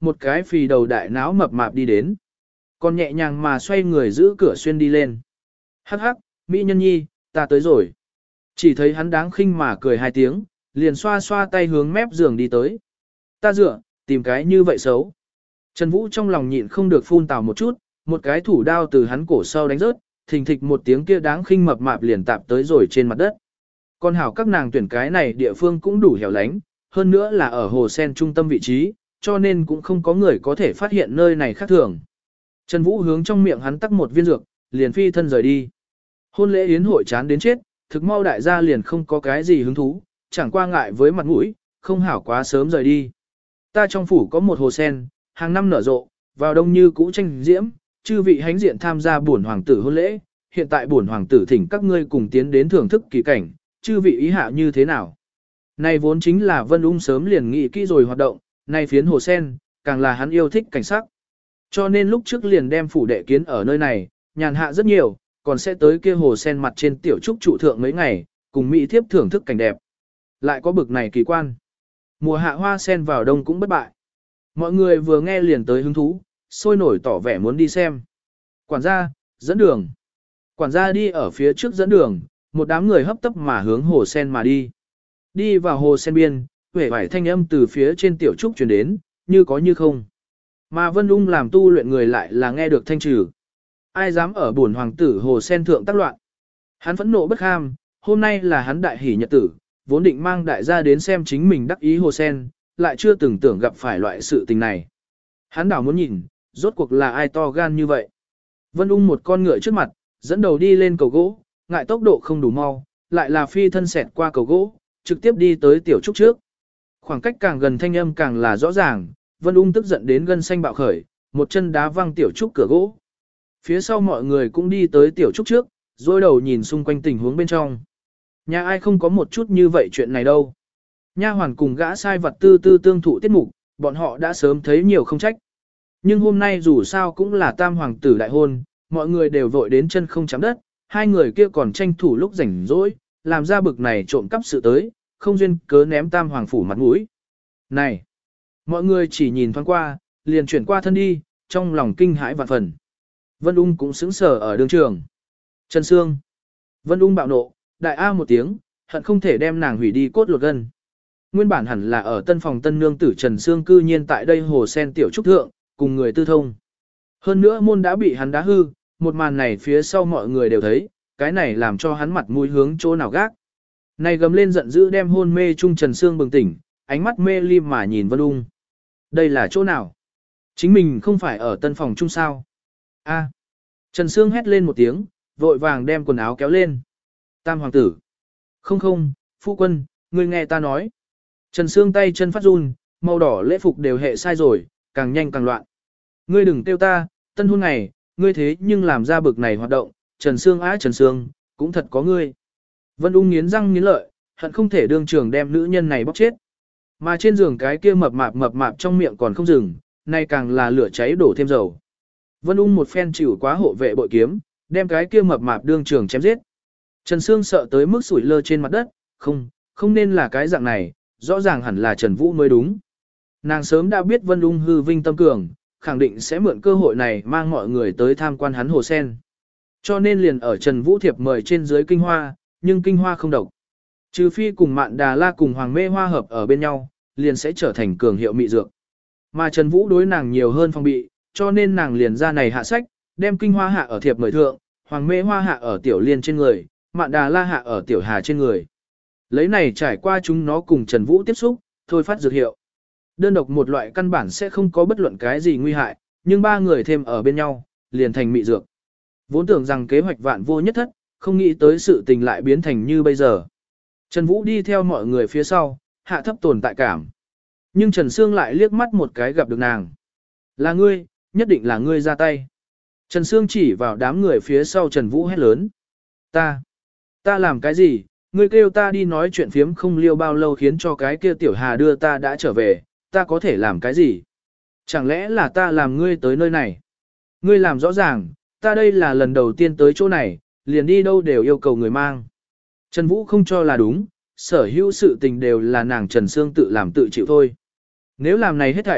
một cái phì đầu đại náo mập mạp đi đến. Còn nhẹ nhàng mà xoay người giữ cửa xuyên đi lên. Hắc hắc, Mỹ nhân nhi, ta tới rồi. Chỉ thấy hắn đáng khinh mà cười hai tiếng, liền xoa xoa tay hướng mép giường đi tới. Ta dựa, tìm cái như vậy xấu. Trần Vũ trong lòng nhịn không được phun tào một chút, một cái thủ đao từ hắn cổ sau đánh rớt, thình thịch một tiếng kia đáng khinh mập mạp liền tạp tới rồi trên mặt đất. Con hảo các nàng tuyển cái này địa phương cũng đủ hẻo lánh, hơn nữa là ở hồ sen trung tâm vị trí, cho nên cũng không có người có thể phát hiện nơi này khác thường. Trần Vũ hướng trong miệng hắn tắc một viên dược, liền phi thân rời đi. Hôn lễ yến hội chán đến chết, thực mau đại gia liền không có cái gì hứng thú, chẳng qua ngại với mặt mũi, không hảo quá sớm rời đi. Ta trong phủ có một hồ sen, hàng năm nở rộ, vào đông như cũ tranh diễm, chư vị hánh diện tham gia bổn hoàng tử hôn lễ, hiện tại bổn hoàng tử thỉnh các ngươi cùng tiến đến thưởng thức kỳ cảnh, chư vị ý hạ như thế nào? Này vốn chính là Vân Ung sớm liền nghĩ kỹ rồi hoạt động, này phiến hồ sen, càng là hắn yêu thích cảnh sắc. Cho nên lúc trước liền đem phủ đệ kiến ở nơi này, nhàn hạ rất nhiều, còn sẽ tới kia hồ sen mặt trên tiểu trúc trụ thượng mấy ngày, cùng mỹ thiếp thưởng thức cảnh đẹp. Lại có bực này kỳ quan. Mùa hạ hoa sen vào đông cũng bất bại. Mọi người vừa nghe liền tới hứng thú, sôi nổi tỏ vẻ muốn đi xem. Quản gia, dẫn đường. Quản gia đi ở phía trước dẫn đường, một đám người hấp tấp mà hướng hồ sen mà đi. Đi vào hồ sen biên, vẻ vải thanh âm từ phía trên tiểu trúc truyền đến, như có như không. Mà Vân Ung làm tu luyện người lại là nghe được thanh trừ. Ai dám ở bổn hoàng tử hồ sen thượng tác loạn. Hắn phẫn nộ bất ham, hôm nay là hắn đại hỷ nhật tử, vốn định mang đại gia đến xem chính mình đắc ý hồ sen, lại chưa từng tưởng gặp phải loại sự tình này. Hắn đảo muốn nhìn, rốt cuộc là ai to gan như vậy. Vân Ung một con ngựa trước mặt, dẫn đầu đi lên cầu gỗ, ngại tốc độ không đủ mau, lại là phi thân xẹt qua cầu gỗ, trực tiếp đi tới tiểu trúc trước. Khoảng cách càng gần thanh âm càng là rõ ràng, Vân Ung tức giận đến gân xanh bạo khởi, một chân đá văng tiểu trúc cửa gỗ. Phía sau mọi người cũng đi tới tiểu trúc trước, rồi đầu nhìn xung quanh tình huống bên trong. Nhà ai không có một chút như vậy chuyện này đâu. Nha hoàn cùng gã sai vật tư tư tương thụ tiết mục, bọn họ đã sớm thấy nhiều không trách. Nhưng hôm nay dù sao cũng là tam hoàng tử đại hôn, mọi người đều vội đến chân không chạm đất, hai người kia còn tranh thủ lúc rảnh rỗi, làm ra bực này trộm cắp sự tới, không duyên cớ ném tam hoàng phủ mặt mũi. Này! Mọi người chỉ nhìn thoáng qua, liền chuyển qua thân đi, trong lòng kinh hãi vạn phần. Vân Ung cũng sững sờ ở đường trường. Trần Sương! Vân Ung bạo nộ, đại a một tiếng, hận không thể đem nàng hủy đi cốt lột gân. Nguyên bản hẳn là ở tân phòng tân nương tử Trần Sương cư nhiên tại đây hồ sen tiểu trúc thượng, cùng người tư thông. Hơn nữa môn đã bị hắn đá hư, một màn này phía sau mọi người đều thấy, cái này làm cho hắn mặt mũi hướng chỗ nào gác. Này gầm lên giận dữ đem hôn mê chung Trần Sương bừng tỉnh, ánh mắt mê ly mà nhìn Vân Ung. Đây là chỗ nào? Chính mình không phải ở tân phòng chung sao? A. Trần Sương hét lên một tiếng, vội vàng đem quần áo kéo lên. Tam hoàng tử. Không không, phu quân, ngươi nghe ta nói. Trần Sương tay chân phát run, màu đỏ lễ phục đều hệ sai rồi, càng nhanh càng loạn. Ngươi đừng tiêu ta, tân hôn này, ngươi thế nhưng làm ra bực này hoạt động, Trần Sương á Trần Sương, cũng thật có ngươi. Vân Ung nghiến răng nghiến lợi, hận không thể đương trường đem nữ nhân này bóc chết. Mà trên giường cái kia mập mạp mập mạp trong miệng còn không dừng, nay càng là lửa cháy đổ thêm dầu. Vân Ung một phen chịu quá hộ vệ bội kiếm, đem cái kia mập mạp đương trường chém giết. Trần Sương sợ tới mức sủi lơ trên mặt đất, không, không nên là cái dạng này, rõ ràng hẳn là Trần Vũ mới đúng. Nàng sớm đã biết Vân Ung hư vinh tâm cường, khẳng định sẽ mượn cơ hội này mang mọi người tới tham quan hắn hồ sen. Cho nên liền ở Trần Vũ thiệp mời trên dưới kinh hoa, nhưng kinh hoa không độc. Trừ phi cùng Mạn Đà La cùng Hoàng Mê Hoa hợp ở bên nhau, liền sẽ trở thành cường hiệu mị dược. Mà Trần Vũ đối nàng nhiều hơn phong bị, cho nên nàng liền ra này hạ sách, đem kinh hoa hạ ở thiệp mời thượng, Hoàng Mê Hoa hạ ở tiểu liên trên người, Mạn Đà La hạ ở tiểu hà trên người. Lấy này trải qua chúng nó cùng Trần Vũ tiếp xúc, thôi phát dược hiệu. Đơn độc một loại căn bản sẽ không có bất luận cái gì nguy hại, nhưng ba người thêm ở bên nhau, liền thành mị dược. Vốn tưởng rằng kế hoạch vạn vô nhất thất, không nghĩ tới sự tình lại biến thành như bây giờ. Trần Vũ đi theo mọi người phía sau, hạ thấp tồn tại cảm. Nhưng Trần Sương lại liếc mắt một cái gặp được nàng. Là ngươi, nhất định là ngươi ra tay. Trần Sương chỉ vào đám người phía sau Trần Vũ hét lớn. Ta, ta làm cái gì, ngươi kêu ta đi nói chuyện phiếm không liêu bao lâu khiến cho cái kia tiểu hà đưa ta đã trở về, ta có thể làm cái gì? Chẳng lẽ là ta làm ngươi tới nơi này? Ngươi làm rõ ràng, ta đây là lần đầu tiên tới chỗ này, liền đi đâu đều yêu cầu người mang. Trần Vũ không cho là đúng, sở hữu sự tình đều là nàng Trần Sương tự làm tự chịu thôi. Nếu làm này hết thảy,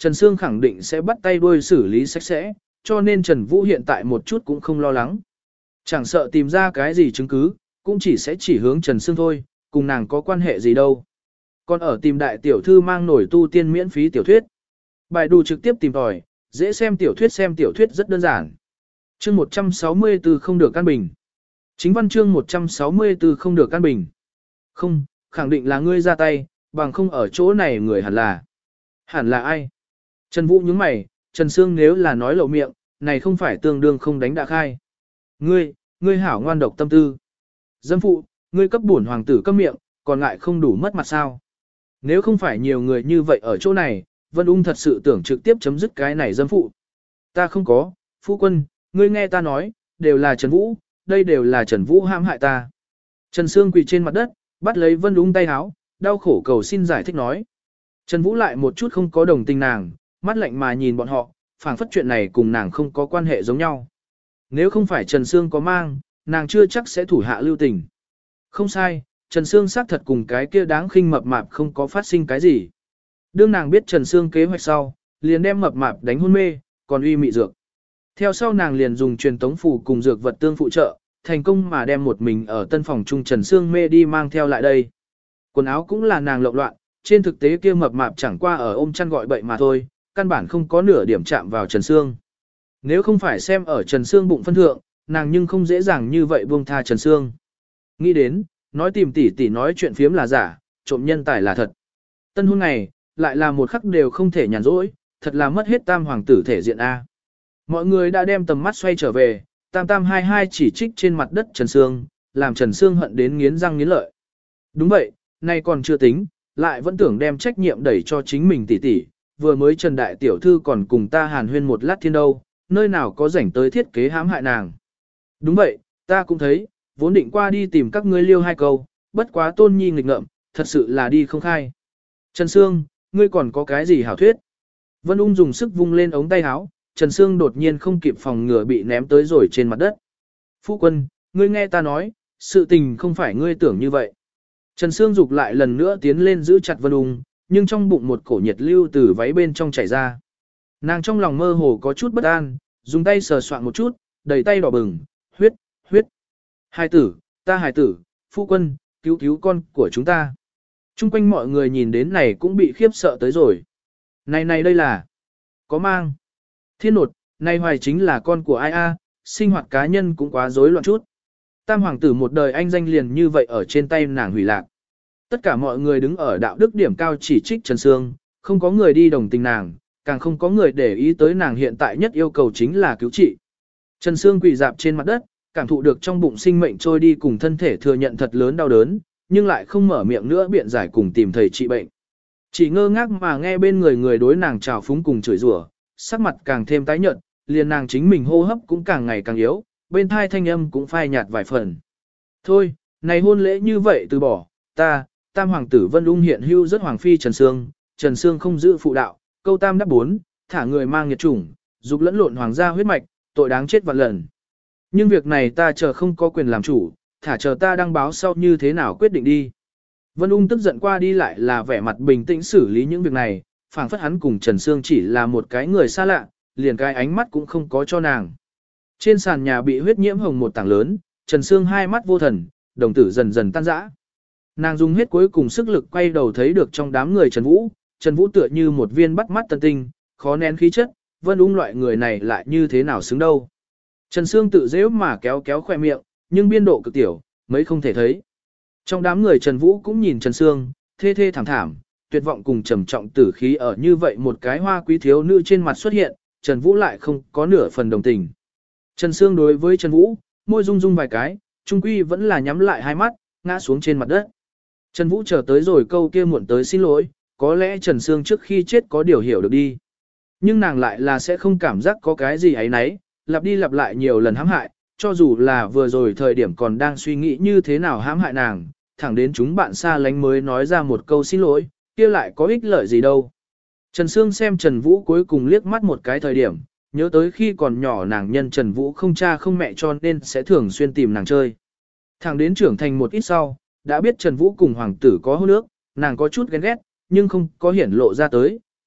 Trần Sương khẳng định sẽ bắt tay đuôi xử lý sạch sẽ, cho nên Trần Vũ hiện tại một chút cũng không lo lắng. Chẳng sợ tìm ra cái gì chứng cứ, cũng chỉ sẽ chỉ hướng Trần Sương thôi, cùng nàng có quan hệ gì đâu. Còn ở tìm đại tiểu thư mang nổi tu tiên miễn phí tiểu thuyết. Bài đủ trực tiếp tìm tòi, dễ xem tiểu thuyết xem tiểu thuyết rất đơn giản. Chương một trăm sáu mươi tư không được căn bình. Chính văn chương một trăm sáu mươi tư không được căn bình. Không, khẳng định là ngươi ra tay, bằng không ở chỗ này người hẳn là. Hẳn là ai? Trần Vũ nhướng mày, Trần Sương nếu là nói lộ miệng, này không phải tương đương không đánh đã khai. Ngươi, ngươi hảo ngoan độc tâm tư. Dâm phụ, ngươi cấp bổn hoàng tử câm miệng, còn ngại không đủ mất mặt sao? Nếu không phải nhiều người như vậy ở chỗ này, Vân Ung thật sự tưởng trực tiếp chấm dứt cái này dâm phụ. Ta không có, phu quân, ngươi nghe ta nói, đều là Trần Vũ, đây đều là Trần Vũ hãm hại ta. Trần Sương quỳ trên mặt đất, bắt lấy Vân Ung tay háo, đau khổ cầu xin giải thích nói. Trần Vũ lại một chút không có đồng tình nàng, mắt lạnh mà nhìn bọn họ, phảng phất chuyện này cùng nàng không có quan hệ giống nhau. Nếu không phải Trần Sương có mang, nàng chưa chắc sẽ thủ hạ lưu tình. Không sai, Trần Sương xác thật cùng cái kia đáng khinh mập mạp không có phát sinh cái gì. Đương nàng biết Trần Sương kế hoạch sau, liền đem mập mạp đánh hôn mê, còn uy mị dược. Theo sau nàng liền dùng truyền tống phù cùng dược vật tương phụ trợ, thành công mà đem một mình ở tân phòng trung Trần Sương mê đi mang theo lại đây. Quần áo cũng là nàng lộn loạn, trên thực tế kia mập mạp chẳng qua ở ôm chăn gọi bậy mà thôi, căn bản không có nửa điểm chạm vào Trần Sương. Nếu không phải xem ở Trần Sương bụng phân thượng, nàng nhưng không dễ dàng như vậy buông tha Trần Sương. Nghĩ đến, nói tìm tỷ tỷ nói chuyện phiếm là giả, trộm nhân tài là thật. Tân hôn này, lại là một khắc đều không thể nhàn rỗi, thật là mất hết tam hoàng tử thể diện A. Mọi người đã đem tầm mắt xoay trở về, tam tam hai hai chỉ trích trên mặt đất Trần Sương, làm Trần Sương hận đến nghiến răng nghiến lợi. Đúng vậy, nay còn chưa tính, lại vẫn tưởng đem trách nhiệm đẩy cho chính mình tỷ tỷ, vừa mới Trần Đại Tiểu Thư còn cùng ta hàn huyên một lát thiên đâu, nơi nào có rảnh tới thiết kế hãm hại nàng. Đúng vậy, ta cũng thấy, vốn định qua đi tìm các ngươi liêu hai câu, bất quá tôn nhi nghịch ngợm, thật sự là đi không khai. Trần Sương, ngươi còn có cái gì hảo thuyết? Vân Ung dùng sức vung lên ống tay áo, Trần Sương đột nhiên không kịp phòng ngừa bị ném tới rồi trên mặt đất. Phu quân, ngươi nghe ta nói, sự tình không phải ngươi tưởng như vậy. Trần Sương dục lại lần nữa tiến lên giữ chặt Vân Ung, nhưng trong bụng một cổ nhiệt lưu từ váy bên trong chảy ra. Nàng trong lòng mơ hồ có chút bất an, dùng tay sờ soạn một chút, đầy tay đỏ bừng, huyết, huyết. Hài tử, ta hài tử, phu quân, cứu cứu con của chúng ta. Trung quanh mọi người nhìn đến này cũng bị khiếp sợ tới rồi. Này này đây là, có mang. Thiên nột, này hoài chính là con của ai a, sinh hoạt cá nhân cũng quá rối loạn chút. Tam hoàng tử một đời anh danh liền như vậy ở trên tay nàng hủy lạc. Tất cả mọi người đứng ở đạo đức điểm cao chỉ trích Trần Sương, không có người đi đồng tình nàng, càng không có người để ý tới nàng hiện tại nhất yêu cầu chính là cứu trị. Trần Sương quỳ dạp trên mặt đất, cảm thụ được trong bụng sinh mệnh trôi đi cùng thân thể thừa nhận thật lớn đau đớn, nhưng lại không mở miệng nữa biện giải cùng tìm thầy trị bệnh. Chỉ ngơ ngác mà nghe bên người người đối nàng trào phúng cùng chửi rủa, sắc mặt càng thêm tái nhợt, liền nàng chính mình hô hấp cũng càng ngày càng yếu, bên thai thanh âm cũng phai nhạt vài phần. Thôi, này hôn lễ như vậy từ bỏ, ta, tam hoàng tử Vân Ung hiện hưu rất hoàng phi Trần Sương, Trần Sương không giữ phụ đạo, câu tam đáp bốn, thả người mang nghiệt chủng, dục lẫn lộn hoàng gia huyết mạch, tội đáng chết vạn lần. Nhưng việc này ta chờ không có quyền làm chủ, thả chờ ta đăng báo sau như thế nào quyết định đi. Vân Ung tức giận qua đi lại là vẻ mặt bình tĩnh xử lý những việc này, phảng phất hắn cùng Trần Sương chỉ là một cái người xa lạ, liền cái ánh mắt cũng không có cho nàng. Trên sàn nhà bị huyết nhiễm hồng một tảng lớn, Trần Sương hai mắt vô thần, đồng tử dần dần tan rã. Nàng dùng hết cuối cùng sức lực quay đầu thấy được trong đám người Trần Vũ, Trần Vũ tựa như một viên bắt mắt tân tinh, khó nén khí chất, Vân Ung loại người này lại như thế nào xứng đâu. Trần Sương tự dễ mà kéo kéo khoe miệng, nhưng biên độ cực tiểu, mấy không thể thấy. Trong đám người Trần Vũ cũng nhìn Trần Sương, thê thê thảm thảm, tuyệt vọng cùng trầm trọng tử khí ở như vậy một cái hoa quý thiếu nữ trên mặt xuất hiện, Trần Vũ lại không có nửa phần đồng tình. Trần Sương đối với Trần Vũ, môi rung rung vài cái, trung quy vẫn là nhắm lại hai mắt, ngã xuống trên mặt đất. Trần Vũ chờ tới rồi câu kia muộn tới xin lỗi, có lẽ Trần Sương trước khi chết có điều hiểu được đi. Nhưng nàng lại là sẽ không cảm giác có cái gì ấy nấy, lặp đi lặp lại nhiều lần hãm hại, cho dù là vừa rồi thời điểm còn đang suy nghĩ như thế nào hãm hại nàng, thẳng đến chúng bạn xa lánh mới nói ra một câu xin lỗi, kia lại có ích lợi gì đâu. Trần Sương xem Trần Vũ cuối cùng liếc mắt một cái thời điểm, nhớ tới khi còn nhỏ nàng nhân Trần Vũ không cha không mẹ cho nên sẽ thường xuyên tìm nàng chơi. Thẳng đến trưởng thành một ít sau, đã biết Trần Vũ cùng hoàng tử có hôn ước, nàng có chút ghen ghét, nhưng không có hiển lộ ra tới,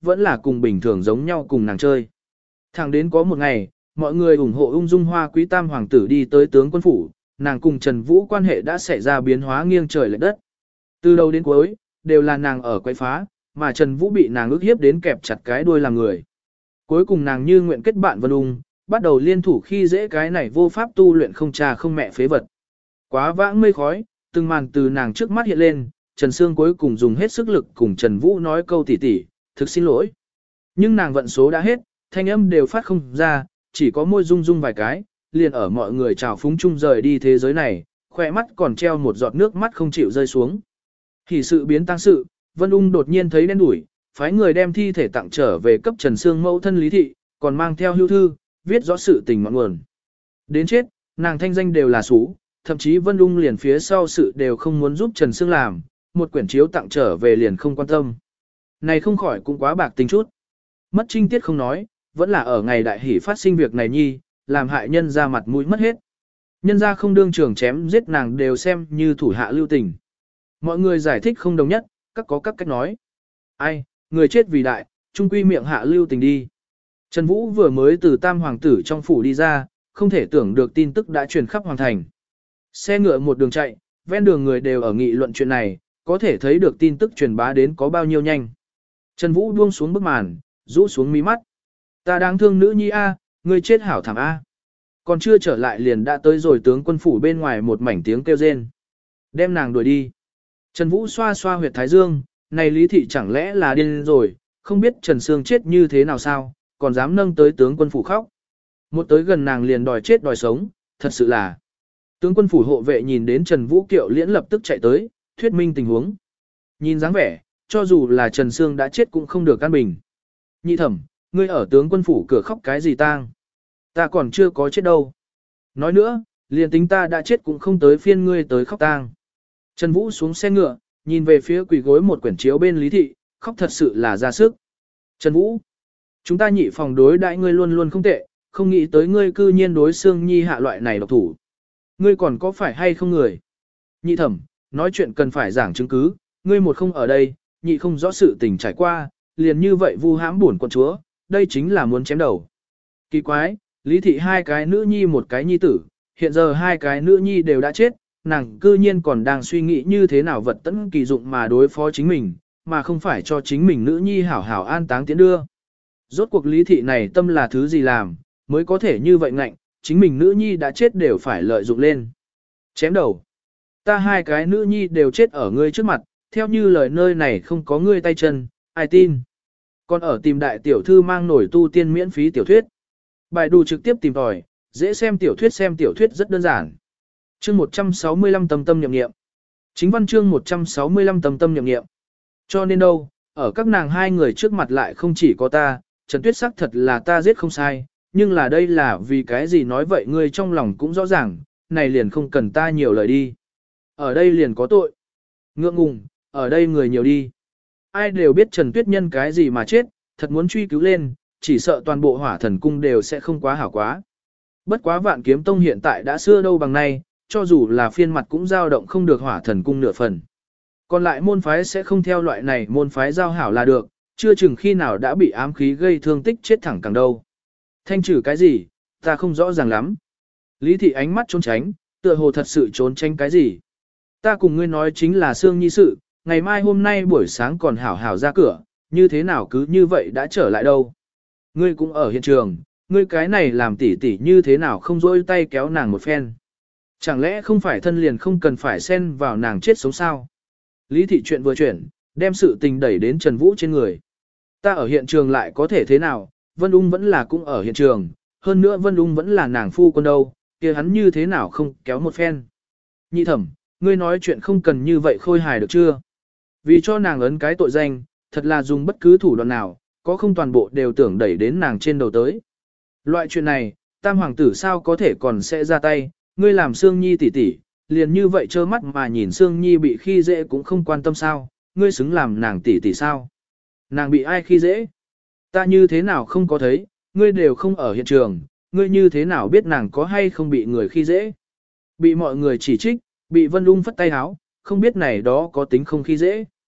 vẫn là cùng bình thường giống nhau cùng nàng chơi. Thẳng đến có một ngày, mọi người ủng hộ ung dung hoa quý tam hoàng tử đi tới tướng quân phủ, nàng cùng Trần Vũ quan hệ đã xảy ra biến hóa nghiêng trời lệch đất. Từ đầu đến cuối, đều là nàng ở quấy phá, mà Trần Vũ bị nàng ức hiếp đến kẹp chặt cái đuôi làm người. Cuối cùng nàng như nguyện kết bạn Vân Ung, bắt đầu liên thủ khi dễ cái này vô pháp tu luyện không cha không mẹ phế vật. Quá vãng mây khói, từng màn từ nàng trước mắt hiện lên, Trần Sương cuối cùng dùng hết sức lực cùng Trần Vũ nói câu tỉ tỉ, thực xin lỗi. Nhưng nàng vận số đã hết, thanh âm đều phát không ra, chỉ có môi rung rung vài cái, liền ở mọi người chào phúng chung rời đi thế giới này, khỏe mắt còn treo một giọt nước mắt không chịu rơi xuống. Thì sự biến tăng sự, Vân Ung đột nhiên thấy đen đủi, phái người đem thi thể tặng trở về cấp Trần Sương mẫu thân Lý Thị, còn mang theo hưu thư, viết rõ sự tình ngọn nguồn. Đến chết, nàng thanh danh đều là xú, thậm chí Vân Ung liền phía sau sự đều không muốn giúp Trần Sương làm, một quyển chiếu tặng trở về liền không quan tâm. Này không khỏi cũng quá bạc tính chút. Mất trinh tiết không nói, vẫn là ở ngày đại hỷ phát sinh việc này nhi, làm hại nhân ra mặt mũi mất hết. Nhân ra không đương trường chém giết nàng đều xem như thủ hạ lưu tình. Mọi người giải thích không đồng nhất, các có các cách nói. Ai, người chết vì đại, trung quy miệng hạ lưu tình đi. Trần Vũ vừa mới từ tam hoàng tử trong phủ đi ra, không thể tưởng được tin tức đã truyền khắp hoàng thành. Xe ngựa một đường chạy, ven đường người đều ở nghị luận chuyện này, có thể thấy được tin tức truyền bá đến có bao nhiêu nhanh. Trần Vũ buông xuống bức màn, rũ xuống mí mắt. Ta đáng thương nữ nhi A, ngươi chết hảo thảm A. Còn chưa trở lại liền đã tới rồi tướng quân phủ bên ngoài một mảnh tiếng kêu rên. Đem nàng đuổi đi. Trần Vũ xoa xoa huyệt thái dương, này Lý Thị chẳng lẽ là điên rồi, không biết Trần Sương chết như thế nào sao, còn dám nâng tới tướng quân phủ khóc. Một tới gần nàng liền đòi chết đòi sống, thật sự là. Tướng quân phủ hộ vệ nhìn đến Trần Vũ Kiệu liễn lập tức chạy tới, thuyết minh tình huống. Nhìn dáng vẻ, cho dù là Trần Sương đã chết cũng không được an bình. Nhị thẩm, ngươi ở tướng quân phủ cửa khóc cái gì tang? Ta còn chưa có chết đâu. Nói nữa, liền tính ta đã chết cũng không tới phiên ngươi tới khóc tang. Trần Vũ xuống xe ngựa, nhìn về phía quỳ gối một quyển chiếu bên Lý Thị, khóc thật sự là ra sức. Trần Vũ, chúng ta nhị phòng đối đãi ngươi luôn luôn không tệ, không nghĩ tới ngươi cư nhiên đối Sương Nhi hạ loại này độc thủ. Ngươi còn có phải hay không người? Nhị thẩm, nói chuyện cần phải giảng chứng cứ, ngươi một không ở đây, nhị không rõ sự tình trải qua, liền như vậy vu hãm bổn quận chúa, đây chính là muốn chém đầu. Kỳ quái, Lý Thị hai cái nữ nhi một cái nhi tử, hiện giờ hai cái nữ nhi đều đã chết, nàng cư nhiên còn đang suy nghĩ như thế nào vật tấn kỳ dụng mà đối phó chính mình, mà không phải cho chính mình nữ nhi hảo hảo an táng tiến đưa. Rốt cuộc Lý Thị này tâm là thứ gì làm, mới có thể như vậy ngạnh, chính mình nữ nhi đã chết đều phải lợi dụng lên. Chém đầu. Ta hai cái nữ nhi đều chết ở ngươi trước mặt, theo như lời nơi này không có ngươi tay chân, ai tin. Còn ở tìm đại tiểu thư mang nổi tu tiên miễn phí tiểu thuyết. Bài đủ trực tiếp tìm tòi, dễ xem tiểu thuyết xem tiểu thuyết rất đơn giản. Chương một trăm sáu mươi lăm tâm tâm nhậm nghiệm. Chính văn chương một trăm sáu mươi lăm tâm tâm nhậm nghiệm. Cho nên đâu, ở các nàng hai người trước mặt lại không chỉ có ta, Trần Tuyết xác thật là ta giết không sai, nhưng là đây là vì cái gì nói vậy ngươi trong lòng cũng rõ ràng, này liền không cần ta nhiều lời đi. Ở đây liền có tội. Ngượng ngùng, ở đây người nhiều đi. Ai đều biết Trần Tuyết nhân cái gì mà chết, thật muốn truy cứu lên, chỉ sợ toàn bộ hỏa thần cung đều sẽ không quá hảo quá. Bất quá vạn kiếm tông hiện tại đã xưa đâu bằng nay, cho dù là phiên mặt cũng dao động không được hỏa thần cung nửa phần. Còn lại môn phái sẽ không theo loại này môn phái giao hảo là được, chưa chừng khi nào đã bị ám khí gây thương tích chết thẳng càng đâu. Thanh trừ cái gì, ta không rõ ràng lắm. Lý Thị ánh mắt trốn tránh, tựa hồ thật sự trốn tránh cái gì. Ta cùng ngươi nói chính là Sương Nhi sự, ngày mai hôm nay buổi sáng còn hảo hảo ra cửa, như thế nào cứ như vậy đã trở lại đâu. Ngươi cũng ở hiện trường, ngươi cái này làm tỉ tỉ như thế nào không dỗi tay kéo nàng một phen. Chẳng lẽ không phải thân liền không cần phải xen vào nàng chết sống sao? Lý Thị chuyện vừa chuyển, đem sự tình đẩy đến Trần Vũ trên người. Ta ở hiện trường lại có thể thế nào, Vân Ung vẫn là cũng ở hiện trường, hơn nữa Vân Ung vẫn là nàng phu quân đâu, kia hắn như thế nào không kéo một phen. Nhị thẩm, ngươi nói chuyện không cần như vậy khôi hài được chưa? Vì cho nàng ấn cái tội danh, thật là dùng bất cứ thủ đoạn nào, có không toàn bộ đều tưởng đẩy đến nàng trên đầu tới. Loại chuyện này, tam hoàng tử sao có thể còn sẽ ra tay, ngươi làm Sương Nhi tỷ tỷ, liền như vậy trơ mắt mà nhìn Sương Nhi bị khi dễ cũng không quan tâm sao, ngươi xứng làm nàng tỷ tỷ sao? Nàng bị ai khi dễ? Ta như thế nào không có thấy, ngươi đều không ở hiện trường, ngươi như thế nào biết nàng có hay không bị người khi dễ? Bị mọi người chỉ trích, bị Vân Ung phất tay háo, không biết này đó có tính không khi dễ.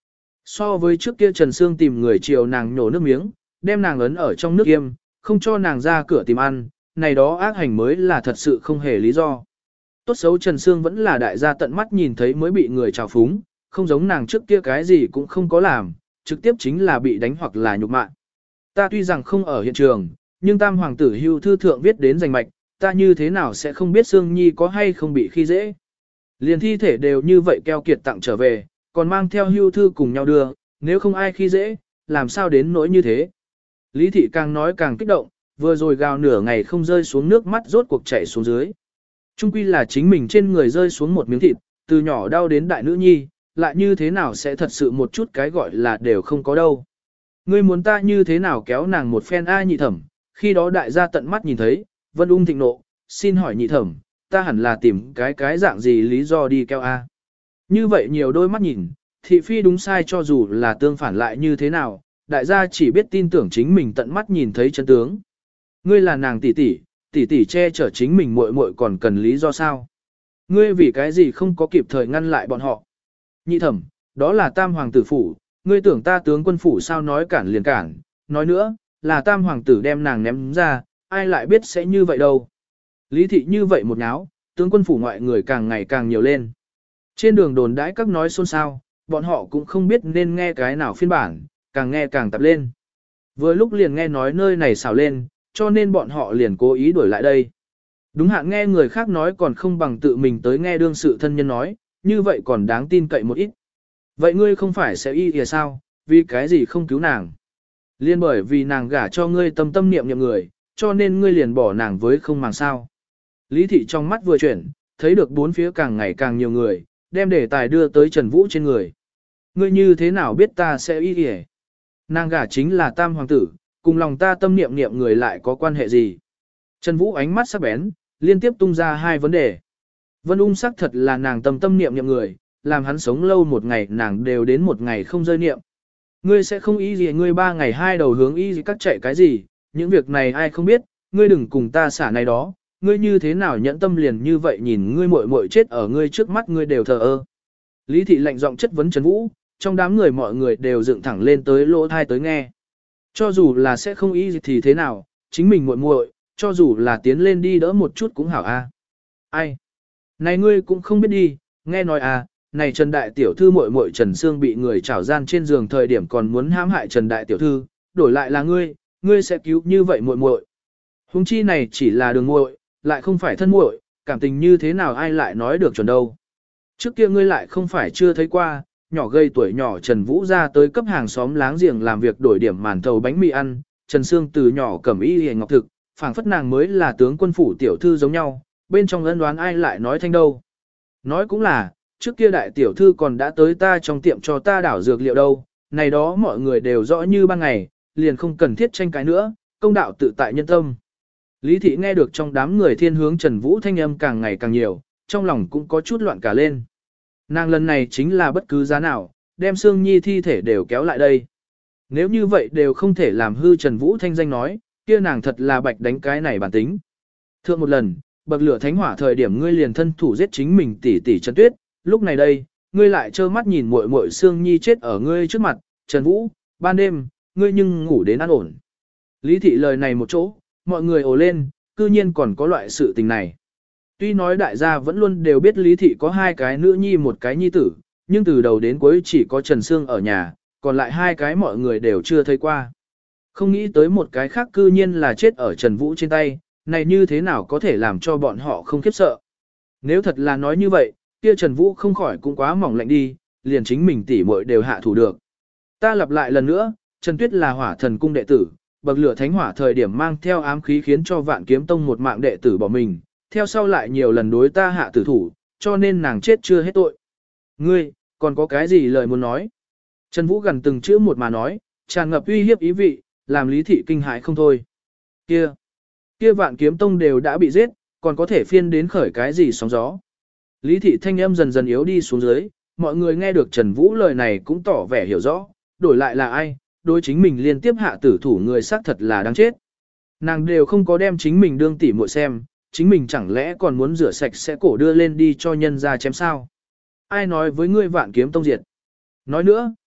So với trước kia Trần Sương tìm người chiều nàng nhổ nước miếng, đem nàng ấn ở trong nước yêm, không cho nàng ra cửa tìm ăn, này đó ác hành mới là thật sự không hề lý do. Tốt xấu Trần Sương vẫn là đại gia tận mắt nhìn thấy mới bị người trào phúng, không giống nàng trước kia cái gì cũng không có làm, trực tiếp chính là bị đánh hoặc là nhục mạ. Ta tuy rằng không ở hiện trường, nhưng tam hoàng tử hưu thư thượng viết đến danh mạch, ta như thế nào sẽ không biết Sương Nhi có hay không bị khi dễ. Liền thi thể đều như vậy keo kiệt tặng trở về, còn mang theo hưu thư cùng nhau đưa, nếu không ai khi dễ, làm sao đến nỗi như thế. Lý thị càng nói càng kích động, vừa rồi gào nửa ngày không rơi xuống nước mắt rốt cuộc chảy xuống dưới. Trung quy là chính mình trên người rơi xuống một miếng thịt, từ nhỏ đau đến đại nữ nhi, lại như thế nào sẽ thật sự một chút cái gọi là đều không có đâu. Ngươi muốn ta như thế nào kéo nàng một phen ai nhị thẩm, khi đó đại gia tận mắt nhìn thấy, Vân Ung thịnh nộ, xin hỏi nhị thẩm, ta hẳn là tìm cái cái dạng gì lý do đi kéo a? Như vậy nhiều đôi mắt nhìn, thị phi đúng sai cho dù là tương phản lại như thế nào, đại gia chỉ biết tin tưởng chính mình tận mắt nhìn thấy chân tướng. Ngươi là nàng tỷ tỷ, tỷ tỷ che chở chính mình muội muội còn cần lý do sao? Ngươi vì cái gì không có kịp thời ngăn lại bọn họ? Nhị thẩm, đó là tam hoàng tử phủ, ngươi tưởng ta tướng quân phủ sao nói cản liền cản, nói nữa, là tam hoàng tử đem nàng ném ra, ai lại biết sẽ như vậy đâu. Lý thị như vậy một náo, tướng quân phủ ngoại người càng ngày càng nhiều lên. Trên đường đồn đãi các nói xôn xao, bọn họ cũng không biết nên nghe cái nào phiên bản, càng nghe càng tập lên. Vừa lúc liền nghe nói nơi này xào lên, cho nên bọn họ liền cố ý đuổi lại đây. Đúng hạn nghe người khác nói còn không bằng tự mình tới nghe đương sự thân nhân nói, như vậy còn đáng tin cậy một ít. Vậy ngươi không phải sẽ y kìa sao, vì cái gì không cứu nàng? Liên bởi vì nàng gả cho ngươi tâm tâm niệm niệm người, cho nên ngươi liền bỏ nàng với không màng sao. Lý thị trong mắt vừa chuyển, thấy được bốn phía càng ngày càng nhiều người, đem đề tài đưa tới Trần Vũ trên người. Ngươi như thế nào biết ta sẽ y kìa? Nàng gả chính là tam hoàng tử, cùng lòng ta tâm niệm niệm người lại có quan hệ gì? Trần Vũ ánh mắt sắc bén, liên tiếp tung ra hai vấn đề. Vân Ung sắc thật là nàng tâm tâm niệm niệm người, làm hắn sống lâu một ngày nàng đều đến một ngày không rơi niệm. Ngươi sẽ không ý gì ngươi ba ngày hai đầu hướng ý gì các chạy cái gì, những việc này ai không biết, ngươi đừng cùng ta xả này đó, ngươi như thế nào nhẫn tâm liền như vậy nhìn ngươi muội muội chết ở ngươi trước mắt ngươi đều thờ ơ. Lý thị lạnh giọng chất vấn Trần Vũ, trong đám người mọi người đều dựng thẳng lên tới lỗ thai tới nghe. Cho dù là sẽ không ý gì thì thế nào, chính mình muội muội, cho dù là tiến lên đi đỡ một chút cũng hảo a. Ai? Này ngươi cũng không biết đi, nghe nói à, này Trần Đại Tiểu Thư muội muội Trần Sương bị người trảo gian trên giường thời điểm còn muốn hãm hại Trần Đại Tiểu Thư, đổi lại là ngươi, ngươi sẽ cứu như vậy muội muội. Huống chi này chỉ là đường muội, lại không phải thân muội, cảm tình như thế nào ai lại nói được chuẩn đâu. Trước kia ngươi lại không phải chưa thấy qua, nhỏ gây tuổi nhỏ Trần Vũ ra tới cấp hàng xóm láng giềng làm việc đổi điểm màn thầu bánh mì ăn, Trần Sương từ nhỏ cẩm y hề ngọc thực, phảng phất nàng mới là tướng quân phủ tiểu thư giống nhau, bên trong ân đoán ai lại nói thanh đâu. Nói cũng là, trước kia đại tiểu thư còn đã tới ta trong tiệm cho ta đảo dược liệu đâu, này đó mọi người đều rõ như ban ngày, liền không cần thiết tranh cái nữa, công đạo tự tại nhân tâm. Lý thị nghe được trong đám người thiên hướng Trần Vũ thanh âm càng ngày càng nhiều, trong lòng cũng có chút loạn cả lên. Nàng lần này chính là bất cứ giá nào, đem Sương Nhi thi thể đều kéo lại đây. Nếu như vậy đều không thể làm hư Trần Vũ thanh danh nói, kia nàng thật là bạch đánh cái này bản tính. Thượng một lần, bậc lửa thánh hỏa thời điểm ngươi liền thân thủ giết chính mình tỷ tỷ Trần Tuyết, lúc này đây, ngươi lại trơ mắt nhìn muội muội Sương Nhi chết ở ngươi trước mặt, Trần Vũ, ban đêm, ngươi nhưng ngủ đến an ổn. Lý thị lời này một chỗ, mọi người ồ lên, cư nhiên còn có loại sự tình này. Tuy nói đại gia vẫn luôn đều biết Lý thị có hai cái nữ nhi một cái nhi tử, nhưng từ đầu đến cuối chỉ có Trần Sương ở nhà, còn lại hai cái mọi người đều chưa thấy qua. Không nghĩ tới một cái khác cư nhiên là chết ở Trần Vũ trên tay, này như thế nào có thể làm cho bọn họ không khiếp sợ. Nếu thật là nói như vậy, kia Trần Vũ không khỏi cũng quá mỏng lạnh đi, liền chính mình tỉ muội đều hạ thủ được. Ta lặp lại lần nữa, Trần Tuyết là hỏa thần cung đệ tử, bậc lửa thánh hỏa thời điểm mang theo ám khí khiến cho vạn kiếm tông một mạng đệ tử bỏ mình, theo sau lại nhiều lần đối ta hạ tử thủ, cho nên nàng chết chưa hết tội. Ngươi, còn có cái gì lời muốn nói? Trần Vũ gần từng chữ một mà nói, tràn ngập uy hiếp ý vị, làm Lý thị kinh hãi không thôi. Kia, kia vạn kiếm tông đều đã bị giết, còn có thể phiên đến khởi cái gì sóng gió. Lý thị thanh âm dần dần yếu đi xuống dưới, mọi người nghe được Trần Vũ lời này cũng tỏ vẻ hiểu rõ, đổi lại là ai, đối chính mình liên tiếp hạ tử thủ người xác thật là đáng chết. Nàng đều không có đem chính mình đương tỉ muội xem, chính mình chẳng lẽ còn muốn rửa sạch sẽ cổ đưa lên đi cho nhân ra chém sao. Ai nói với ngươi vạn kiếm tông diệt? Nói nữa,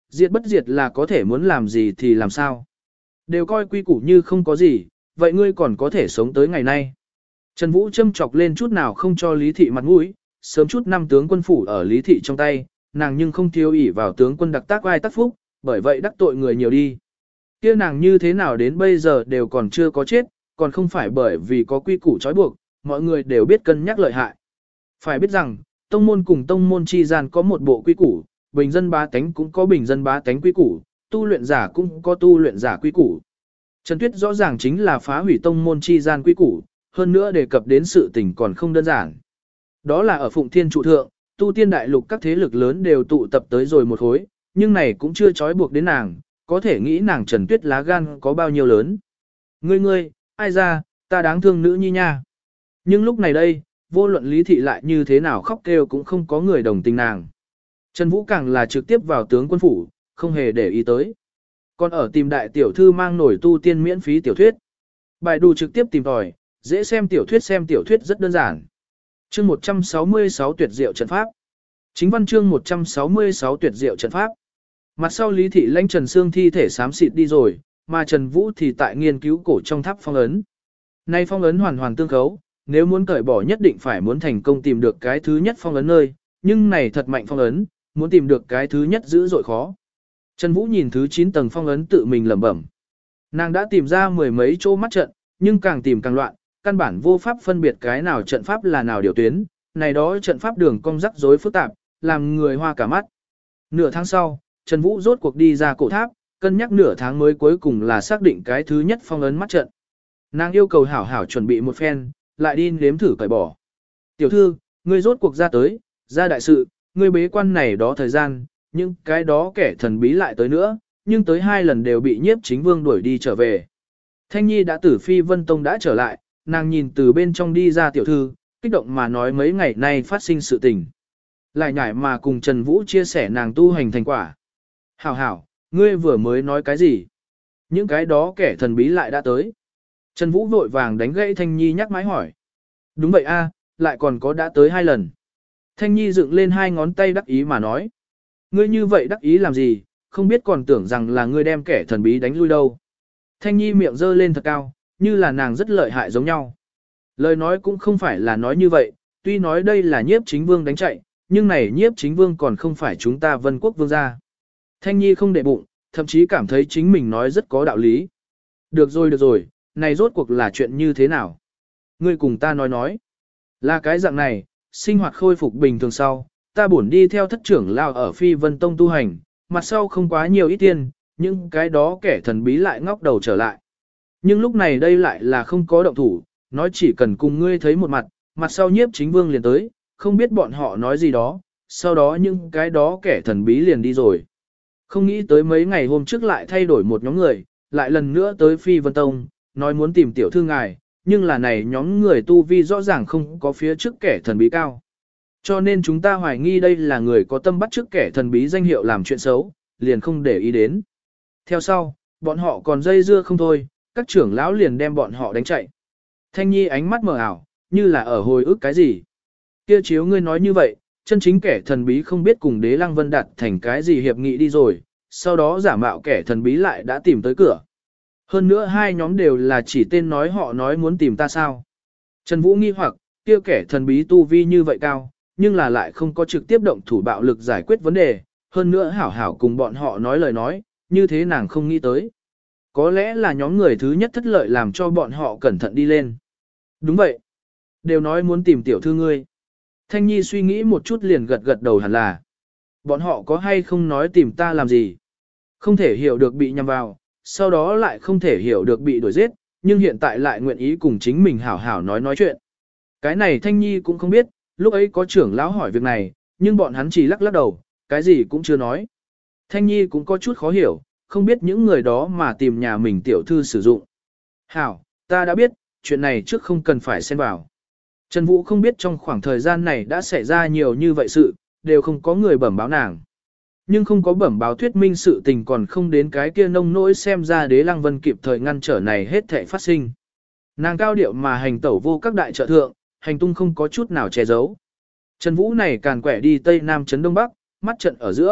diệt bất diệt là có thể muốn làm gì thì làm sao. Đều coi quy củ như không có gì, vậy ngươi còn có thể sống tới ngày nay. Trần Vũ châm chọc lên chút nào không cho Lý Thị mặt mũi, sớm chút năm tướng quân phủ ở Lý Thị trong tay, nàng nhưng không thiếu ỷ vào tướng quân đặc tác ai tác phúc, bởi vậy đắc tội người nhiều đi. Kia nàng như thế nào đến bây giờ đều còn chưa có chết, còn không phải bởi vì có quy củ trói buộc, mọi người đều biết cân nhắc lợi hại. Phải biết rằng, tông môn cùng tông môn chi gian có một bộ quy củ, bình dân bá tánh cũng có bình dân bá tánh quy củ, tu luyện giả cũng có tu luyện giả quy củ. Trần Tuyết rõ ràng chính là phá hủy tông môn chi gian quy củ, hơn nữa đề cập đến sự tình còn không đơn giản. Đó là ở Phụng Thiên trụ thượng, tu tiên đại lục các thế lực lớn đều tụ tập tới rồi một khối, nhưng này cũng chưa trói buộc đến nàng, có thể nghĩ nàng Trần Tuyết lá gan có bao nhiêu lớn. Ngươi ngươi, ai ra, ta đáng thương nữ nhi nha. Nhưng lúc này đây, vô luận Lý Thị lại như thế nào khóc kêu cũng không có người đồng tình nàng. Trần Vũ càng là trực tiếp vào tướng quân phủ, không hề để ý tới. Còn ở tìm đại tiểu thư mang nổi tu tiên miễn phí tiểu thuyết. Bài đù trực tiếp tìm tòi, dễ xem tiểu thuyết xem tiểu thuyết rất đơn giản. Chương một trăm sáu mươi sáu tuyệt diệu trận pháp. Chính văn chương một trăm sáu mươi sáu tuyệt diệu trận pháp. Mặt sau Lý Thị lãnh Trần Sương thi thể xám xịt đi rồi, mà Trần Vũ thì tại nghiên cứu cổ trong tháp phong ấn. Nay phong ấn hoàn hoàn tương khấu, nếu muốn cởi bỏ nhất định phải muốn thành công tìm được cái thứ nhất phong ấn nơi, nhưng này thật mạnh phong ấn, muốn tìm được cái thứ nhất dữ dội khó. Trần Vũ nhìn thứ chín tầng phong ấn tự mình lẩm bẩm. Nàng đã tìm ra mười mấy chỗ mắt trận, nhưng càng tìm càng loạn, căn bản vô pháp phân biệt cái nào trận pháp là nào điều tuyến, này đó trận pháp đường cong rắc rối phức tạp, làm người hoa cả mắt. Nửa tháng sau, Trần Vũ rốt cuộc đi ra cổ tháp, cân nhắc nửa tháng mới cuối cùng là xác định cái thứ nhất phong ấn mắt trận. Nàng yêu cầu hảo hảo chuẩn bị một phen, lại đi nếm thử cởi bỏ. Tiểu thư, ngươi rốt cuộc ra tới, ra đại sự, ngươi bế quan này đó thời gian, nhưng cái đó kẻ thần bí lại tới nữa, nhưng tới hai lần đều bị nhiếp chính vương đuổi đi trở về. Thanh Nhi đã tử Phi Vân Tông đã trở lại, nàng nhìn từ bên trong đi ra tiểu thư, kích động mà nói mấy ngày nay phát sinh sự tình. Lại nhảy mà cùng Trần Vũ chia sẻ nàng tu hành thành quả. Hảo hảo, ngươi vừa mới nói cái gì? Những cái đó kẻ thần bí lại đã tới. Trần Vũ vội vàng đánh gãy Thanh Nhi nhắc mãi hỏi. Đúng vậy a, lại còn có đã tới hai lần. Thanh Nhi dựng lên hai ngón tay đắc ý mà nói. Ngươi như vậy đắc ý làm gì, không biết còn tưởng rằng là ngươi đem kẻ thần bí đánh lui đâu. Thanh Nhi miệng giơ lên thật cao, như là nàng rất lợi hại giống nhau. Lời nói cũng không phải là nói như vậy, tuy nói đây là nhiếp chính vương đánh chạy, nhưng này nhiếp chính vương còn không phải chúng ta Vân Quốc vương gia. Thanh Nhi không để bụng, thậm chí cảm thấy chính mình nói rất có đạo lý. Được rồi được rồi, này rốt cuộc là chuyện như thế nào? Ngươi cùng ta nói nói. Là cái dạng này, sinh hoạt khôi phục bình thường sau, ta bổn đi theo thất trưởng lao ở Phi Vân Tông tu hành, mặt sau không quá nhiều ít tiền, nhưng cái đó kẻ thần bí lại ngóc đầu trở lại. Nhưng lúc này đây lại là không có động thủ, nói chỉ cần cùng ngươi thấy một mặt, mặt sau nhiếp chính vương liền tới, không biết bọn họ nói gì đó, sau đó những cái đó kẻ thần bí liền đi rồi. Không nghĩ tới mấy ngày hôm trước lại thay đổi một nhóm người, lại lần nữa tới Phi Vân Tông, nói muốn tìm tiểu thư ngài, nhưng là này nhóm người tu vi rõ ràng không có phía trước kẻ thần bí cao. Cho nên chúng ta hoài nghi đây là người có tâm bắt trước kẻ thần bí danh hiệu làm chuyện xấu, liền không để ý đến. Theo sau, bọn họ còn dây dưa không thôi, các trưởng lão liền đem bọn họ đánh chạy. Thanh Nhi ánh mắt mờ ảo, như là ở hồi ức cái gì. Kia chiếu ngươi nói như vậy, chân chính kẻ thần bí không biết cùng Đế Lăng Vân đặt thành cái gì hiệp nghị đi rồi, sau đó giả mạo kẻ thần bí lại đã tìm tới cửa. Hơn nữa hai nhóm đều là chỉ tên nói họ nói muốn tìm ta sao. Trần Vũ nghi hoặc, kia kẻ thần bí tu vi như vậy cao, nhưng là lại không có trực tiếp động thủ bạo lực giải quyết vấn đề, hơn nữa hảo hảo cùng bọn họ nói lời nói, như thế nàng không nghĩ tới. Có lẽ là nhóm người thứ nhất thất lợi làm cho bọn họ cẩn thận đi lên. Đúng vậy. Đều nói muốn tìm tiểu thư ngươi. Thanh Nhi suy nghĩ một chút liền gật gật đầu hẳn là. Bọn họ có hay không nói tìm ta làm gì? Không thể hiểu được bị nhầm vào, sau đó lại không thể hiểu được bị đuổi giết, nhưng hiện tại lại nguyện ý cùng chính mình hảo hảo nói nói chuyện. Cái này Thanh Nhi cũng không biết, lúc ấy có trưởng lão hỏi việc này, nhưng bọn hắn chỉ lắc lắc đầu, cái gì cũng chưa nói. Thanh Nhi cũng có chút khó hiểu, không biết những người đó mà tìm nhà mình tiểu thư sử dụng. Hảo, ta đã biết, chuyện này trước không cần phải xen vào. Trần Vũ không biết trong khoảng thời gian này đã xảy ra nhiều như vậy sự, đều không có người bẩm báo nàng. Nhưng không có bẩm báo thuyết minh sự tình còn không đến cái kia nông nỗi xem ra Đế Lăng Vân kịp thời ngăn trở này hết thảy phát sinh. Nàng cao điệu mà hành tẩu vô các đại trợ thượng, hành tung không có chút nào che giấu. Trần Vũ này càn quẻ đi Tây Nam chấn Đông Bắc, mắt trận ở giữa,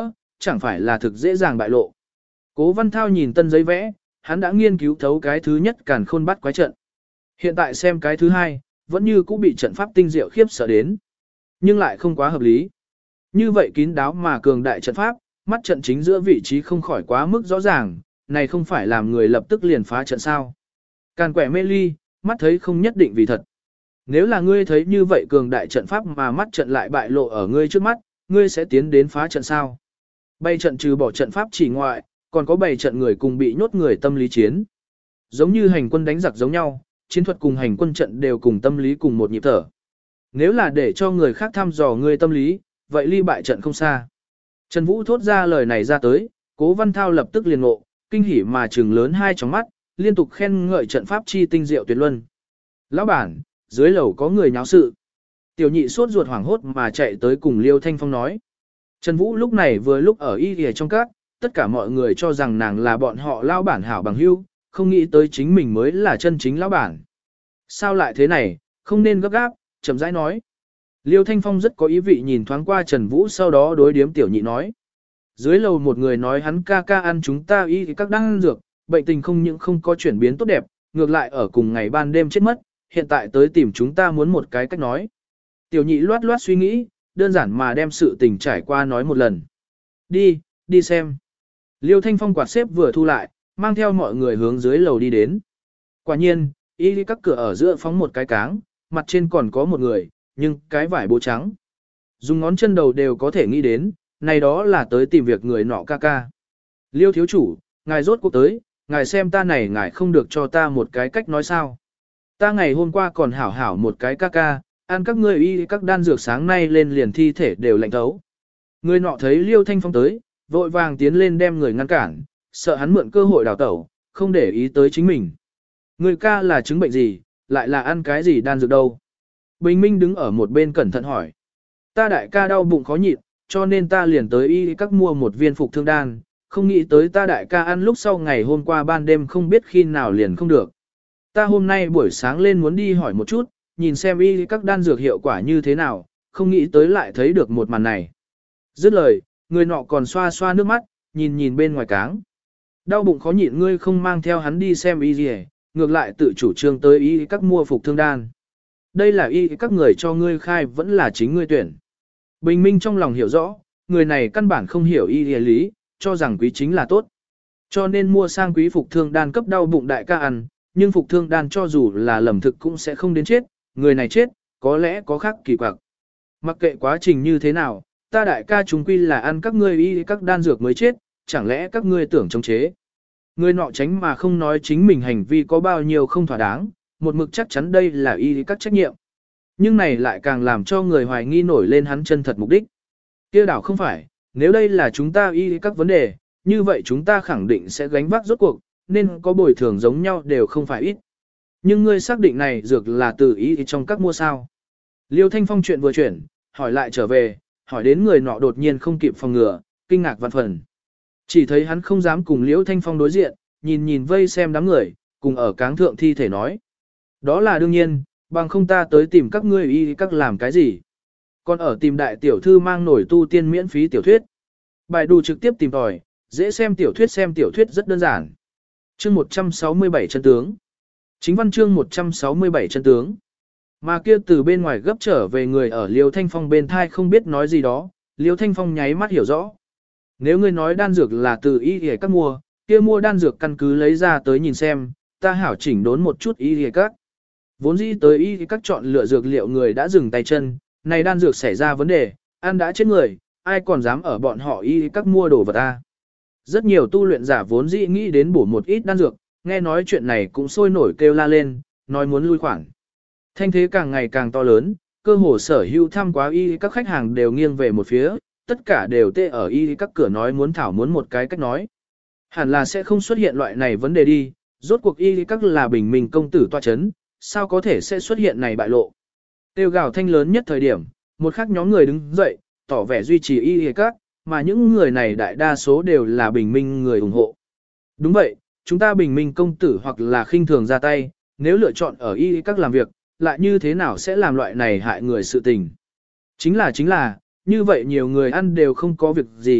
chẳng phải là thực dễ dàng bại lộ. Cố Văn Thao nhìn tân giấy vẽ, hắn đã nghiên cứu thấu cái thứ nhất càn khôn bắt quái trận. Hiện tại xem cái thứ hai, vẫn như cũ bị trận pháp tinh diệu khiếp sợ đến. Nhưng lại không quá hợp lý. Như vậy kín đáo mà cường đại trận pháp, mắt trận chính giữa vị trí không khỏi quá mức rõ ràng, này không phải làm người lập tức liền phá trận sao. Càn quẻ mê ly, mắt thấy không nhất định vì thật. Nếu là ngươi thấy như vậy cường đại trận pháp mà mắt trận lại bại lộ ở ngươi trước mắt, ngươi sẽ tiến đến phá trận sao? Bay trận trừ bỏ trận pháp chỉ ngoại, còn có bảy trận người cùng bị nhốt người tâm lý chiến. Giống như hành quân đánh giặc giống nhau, chiến thuật cùng hành quân trận đều cùng tâm lý cùng một nhịp thở. Nếu là để cho người khác thăm dò ngươi tâm lý, vậy ly bại trận không xa. Trần Vũ thốt ra lời này ra tới, Cố Văn Thao lập tức liền ngộ, kinh hỉ mà trừng lớn hai tròng mắt, liên tục khen ngợi trận pháp chi tinh diệu tuyệt luân. Lão bản, dưới lầu có người nháo sự. Tiểu nhị sốt ruột hoảng hốt mà chạy tới cùng Liêu Thanh Phong nói. Trần Vũ lúc này vừa lúc ở y ghề trong các, tất cả mọi người cho rằng nàng là bọn họ lão bản hảo bằng hữu, không nghĩ tới chính mình mới là chân chính lão bản. Sao lại thế này, không nên gấp gáp, chậm rãi nói. Liêu Thanh Phong rất có ý vị nhìn thoáng qua Trần Vũ sau đó đối điếm tiểu nhị nói. Dưới lầu một người nói hắn ca ca ăn chúng ta y các đan dược, bệnh tình không những không có chuyển biến tốt đẹp, ngược lại ở cùng ngày ban đêm chết mất, hiện tại tới tìm chúng ta muốn một cái cách nói. Tiểu nhị loát loát suy nghĩ, đơn giản mà đem sự tình trải qua nói một lần. Đi, đi xem. Liêu Thanh Phong quạt xếp vừa thu lại, mang theo mọi người hướng dưới lầu đi đến. Quả nhiên, y các cửa ở giữa phóng một cái cáng, mặt trên còn có một người, nhưng cái vải bố trắng. Dùng ngón chân đầu đều có thể nghĩ đến, này đó là tới tìm việc người nọ ca ca. Liêu thiếu chủ, ngài rốt cuộc tới, ngài xem ta này ngài không được cho ta một cái cách nói sao. Ta ngày hôm qua còn hảo hảo một cái ca ca, ăn các ngươi y các đan dược sáng nay lên liền thi thể đều lạnh thấu. Người nọ thấy Liêu Thanh Phong tới, vội vàng tiến lên đem người ngăn cản, sợ hắn mượn cơ hội đào tẩu, không để ý tới chính mình. Người ca là chứng bệnh gì, lại là ăn cái gì đan dược đâu. Bình Minh đứng ở một bên cẩn thận hỏi. Ta đại ca đau bụng khó nhịn, cho nên ta liền tới y các mua một viên phục thương đan, không nghĩ tới ta đại ca ăn lúc sau ngày hôm qua ban đêm không biết khi nào liền không được. Ta hôm nay buổi sáng lên muốn đi hỏi một chút, nhìn xem y các đan dược hiệu quả như thế nào, không nghĩ tới lại thấy được một màn này. Dứt lời, người nọ còn xoa xoa nước mắt, nhìn nhìn bên ngoài cáng. Đau bụng khó nhịn ngươi không mang theo hắn đi xem y gì, ngược lại tự chủ trương tới y các mua phục thương đan. Đây là y các người cho ngươi khai vẫn là chính ngươi tuyển. Bình Minh trong lòng hiểu rõ, người này căn bản không hiểu y lý, cho rằng quý chính là tốt. Cho nên mua sang quý phục thương đan cấp đau bụng đại ca ăn, nhưng phục thương đan cho dù là lầm thực cũng sẽ không đến chết, người này chết, có lẽ có khác kỳ quặc. Mặc kệ quá trình như thế nào, ta đại ca chúng quy là ăn các ngươi y các đan dược mới chết, chẳng lẽ các ngươi tưởng chống chế. Người nọ tránh mà không nói chính mình hành vi có bao nhiêu không thỏa đáng, một mực chắc chắn đây là y các trách nhiệm. Nhưng này lại càng làm cho người hoài nghi nổi lên hắn chân thật mục đích. Kia đảo không phải, nếu đây là chúng ta y các vấn đề, như vậy chúng ta khẳng định sẽ gánh vác rốt cuộc, nên có bồi thường giống nhau đều không phải ít. Nhưng ngươi xác định này dược là từ y trong các mua sao. Liêu Thanh Phong chuyện vừa chuyển, hỏi lại trở về, hỏi đến người nọ đột nhiên không kịp phòng ngừa, kinh ngạc vạn phần. Chỉ thấy hắn không dám cùng Liêu Thanh Phong đối diện, nhìn nhìn vây xem đám người, cùng ở cáng thượng thi thể nói. Đó là đương nhiên, bằng không ta tới tìm các ngươi y các làm cái gì. Còn ở tìm đại tiểu thư mang nổi tu tiên miễn phí tiểu thuyết. Bài đù trực tiếp tìm tòi, dễ xem tiểu thuyết xem tiểu thuyết rất đơn giản. Chương một trăm sáu mươi bảy chân tướng. Chính văn chương một trăm sáu mươi bảy chân tướng. Mà kia từ bên ngoài gấp trở về người ở Liêu Thanh Phong bên thai không biết nói gì đó, Liêu Thanh Phong nháy mắt hiểu rõ. Nếu ngươi nói đan dược là từ y y các mua, kia mua đan dược căn cứ lấy ra tới nhìn xem, ta hảo chỉnh đốn một chút y y các. Vốn dĩ tới y các chọn lựa dược liệu người đã dừng tay chân, này đan dược xảy ra vấn đề, ăn đã chết người, ai còn dám ở bọn họ y các mua đồ vật ta. Rất nhiều tu luyện giả vốn dĩ nghĩ đến bổ một ít đan dược, nghe nói chuyện này cũng sôi nổi kêu la lên, nói muốn lui khoản. Thanh thế càng ngày càng to lớn, cơ hồ sở hữu thăm quá y các khách hàng đều nghiêng về một phía, tất cả đều tê ở y các cửa nói muốn thảo muốn một cái cách nói. Hẳn là sẽ không xuất hiện loại này vấn đề đi, rốt cuộc y các là bình minh công tử tọa chấn, sao có thể sẽ xuất hiện này bại lộ. Tiêu gào thanh lớn nhất thời điểm, một khắc nhóm người đứng dậy, tỏ vẻ duy trì y các, mà những người này đại đa số đều là bình minh người ủng hộ. Đúng vậy, chúng ta bình minh công tử hoặc là khinh thường ra tay, nếu lựa chọn ở y các làm việc, lại như thế nào sẽ làm loại này hại người sự tình. Chính là chính là, như vậy nhiều người ăn đều không có việc gì,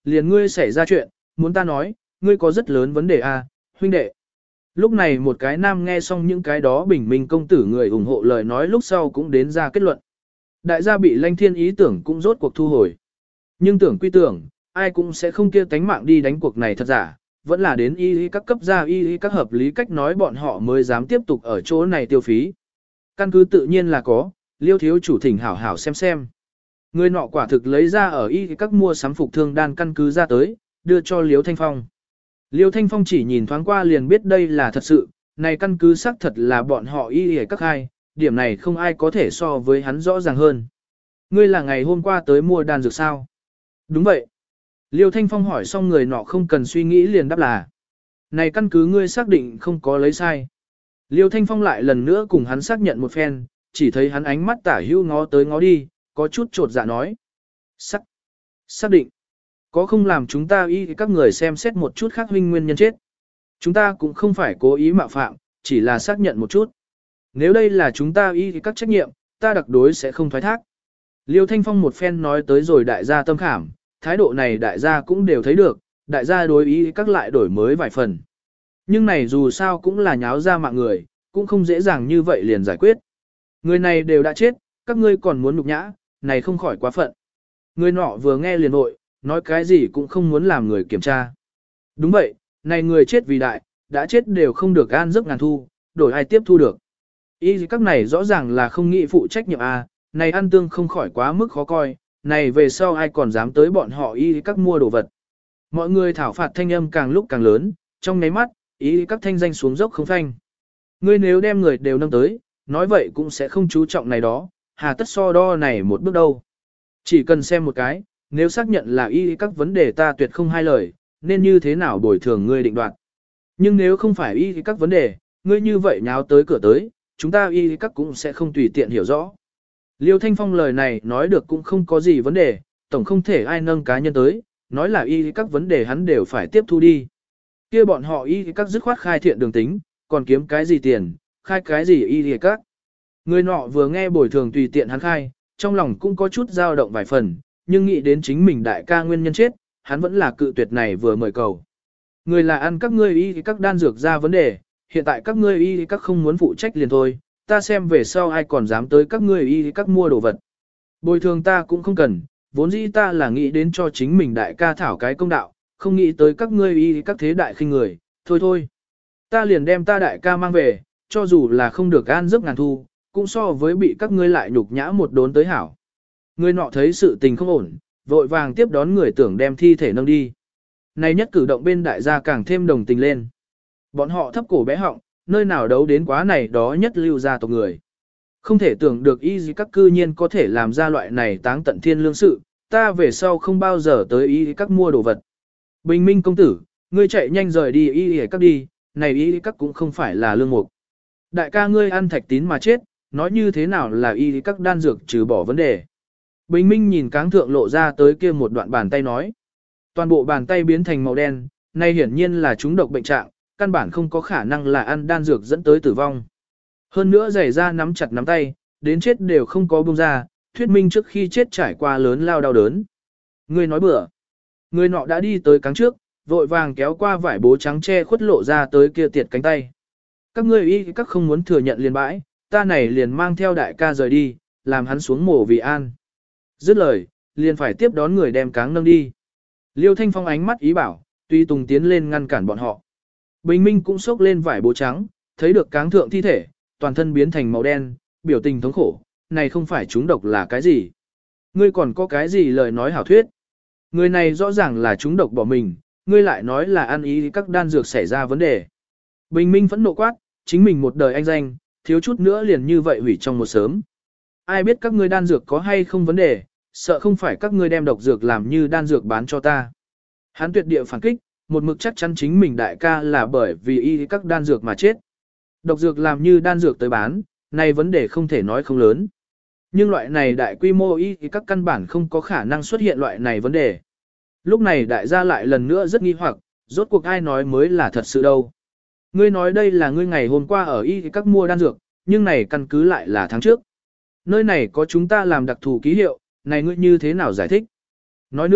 liền ngươi xảy ra chuyện, muốn ta nói, ngươi có rất lớn vấn đề à, huynh đệ. Lúc này một cái nam nghe xong những cái đó bình minh công tử người ủng hộ lời nói lúc sau cũng đến ra kết luận. Đại gia bị Lanh Thiên ý tưởng cũng rốt cuộc thu hồi. Nhưng tưởng quy tưởng, ai cũng sẽ không kia tánh mạng đi đánh cuộc này thật giả, vẫn là đến y y các cấp gia y y các hợp lý cách nói bọn họ mới dám tiếp tục ở chỗ này tiêu phí. Căn cứ tự nhiên là có, Liêu thiếu chủ thỉnh hảo hảo xem xem. Người nọ quả thực lấy ra ở y các mua sắm phục thương đan căn cứ ra tới, đưa cho Liêu Thanh Phong. Liêu Thanh Phong chỉ nhìn thoáng qua liền biết đây là thật sự, này căn cứ xác thật là bọn họ y y các hai, điểm này không ai có thể so với hắn rõ ràng hơn. Ngươi là ngày hôm qua tới mua đan dược sao? Đúng vậy. Liêu Thanh Phong hỏi xong người nọ không cần suy nghĩ liền đáp là. Này căn cứ ngươi xác định không có lấy sai. Liêu Thanh Phong lại lần nữa cùng hắn xác nhận một phen, chỉ thấy hắn ánh mắt tả hữu ngó tới ngó đi, có chút trột dạ nói. Xác, xác định. Có không làm chúng ta y các người xem xét một chút khác huynh nguyên nhân chết. Chúng ta cũng không phải cố ý mạo phạm, chỉ là xác nhận một chút. Nếu đây là chúng ta y các trách nhiệm, ta đặc đối sẽ không thoái thác. Liêu Thanh Phong một phen nói tới rồi đại gia tâm khảm, thái độ này đại gia cũng đều thấy được, đại gia đối ý các lại đổi mới vài phần. Nhưng này dù sao cũng là nháo ra mạng người, cũng không dễ dàng như vậy liền giải quyết. Người này đều đã chết, các ngươi còn muốn nhục nhã, này không khỏi quá phận. Người nọ vừa nghe liền vội, nói cái gì cũng không muốn làm người kiểm tra. Đúng vậy, này người chết vì đại, đã chết đều không được an giấc ngàn thu, đổi ai tiếp thu được. Ý các này rõ ràng là không nghĩ phụ trách nhiệm A, này ăn tương không khỏi quá mức khó coi, này về sau ai còn dám tới bọn họ y các mua đồ vật. Mọi người thảo phạt thanh âm càng lúc càng lớn, trong nháy mắt, y các thanh danh xuống dốc không phanh. Ngươi nếu đem người đều nâng tới, nói vậy cũng sẽ không chú trọng này đó, hà tất so đo này một bước đâu. Chỉ cần xem một cái, nếu xác nhận là y các vấn đề ta tuyệt không hai lời, nên như thế nào bồi thường ngươi định đoạt. Nhưng nếu không phải y các vấn đề, ngươi như vậy nháo tới cửa tới, chúng ta y các cũng sẽ không tùy tiện hiểu rõ. Liêu Thanh Phong lời này nói được cũng không có gì vấn đề, tổng không thể ai nâng cá nhân tới, nói là y các vấn đề hắn đều phải tiếp thu đi. Kia bọn họ y các dứt khoát khai thiện đường tính, còn kiếm cái gì tiền, khai cái gì y các. Người nọ vừa nghe bồi thường tùy tiện hắn khai, trong lòng cũng có chút dao động vài phần, nhưng nghĩ đến chính mình đại ca nguyên nhân chết, hắn vẫn là cự tuyệt này vừa mời cầu. Người là ăn các ngươi y các đan dược ra vấn đề, hiện tại các ngươi y các không muốn phụ trách liền thôi. Ta xem về sau ai còn dám tới các ngươi y các mua đồ vật. Bồi thường ta cũng không cần, vốn dĩ ta là nghĩ đến cho chính mình đại ca thảo cái công đạo, không nghĩ tới các ngươi y các thế đại khinh người, thôi thôi. Ta liền đem ta đại ca mang về, cho dù là không được an giấc ngàn thu, cũng so với bị các ngươi lại nhục nhã một đốn tới hảo. Người nọ thấy sự tình không ổn, vội vàng tiếp đón người tưởng đem thi thể nâng đi. Này nhất cử động bên đại gia càng thêm đồng tình lên. Bọn họ thấp cổ bé họng, nơi nào đấu đến quá này đó nhất lưu gia tộc người. Không thể tưởng được y gì các cư nhiên có thể làm ra loại này táng tận thiên lương sự, ta về sau không bao giờ tới y các mua đồ vật. Bình minh công tử, ngươi chạy nhanh rời đi y các đi, này y các cũng không phải là lương mục. Đại ca ngươi ăn thạch tín mà chết, nói như thế nào là y các đan dược trừ bỏ vấn đề. Bình minh nhìn cáng thượng lộ ra tới kia một đoạn bàn tay nói. Toàn bộ bàn tay biến thành màu đen, này hiển nhiên là chúng độc bệnh trạng, căn bản không có khả năng là ăn đan dược dẫn tới tử vong. Hơn nữa giày ra nắm chặt nắm tay, đến chết đều không có buông ra, thuyết minh trước khi chết trải qua lớn lao đau đớn. Người nói bừa. Người nọ đã đi tới cáng trước, vội vàng kéo qua vải bố trắng che khuất lộ ra tới kia tiệt cánh tay. Các ngươi y các không muốn thừa nhận liền bãi, ta này liền mang theo đại ca rời đi, làm hắn xuống mổ vì an. Dứt lời, liền phải tiếp đón người đem cáng nâng đi. Liêu Thanh Phong ánh mắt ý bảo, tuy tùng tiến lên ngăn cản bọn họ. Bình minh cũng xốc lên vải bố trắng, thấy được cáng thượng thi thể, toàn thân biến thành màu đen, biểu tình thống khổ, này không phải chúng độc là cái gì. Ngươi còn có cái gì lời nói hảo thuyết. Người này rõ ràng là chúng độc bỏ mình, ngươi lại nói là ăn ý các đan dược xảy ra vấn đề. Bình minh phẫn nộ quát, chính mình một đời anh danh, thiếu chút nữa liền như vậy hủy trong một sớm. Ai biết các ngươi đan dược có hay không vấn đề, sợ không phải các ngươi đem độc dược làm như đan dược bán cho ta. Hắn tuyệt địa phản kích, một mực chắc chắn chính mình đại ca là bởi vì y các đan dược mà chết. Độc dược làm như đan dược tới bán, này vấn đề không thể nói không lớn. Nhưng loại này đại quy mô y các căn bản không có khả năng xuất hiện loại này vấn đề. Lúc này đại gia lại lần nữa rất nghi hoặc, rốt cuộc ai nói mới là thật sự đâu. Ngươi nói đây là ngươi ngày hôm qua ở y các mua đan dược, nhưng này căn cứ lại là tháng trước. Nơi này có chúng ta làm đặc thù ký hiệu, này ngươi như thế nào giải thích? Nói nữa,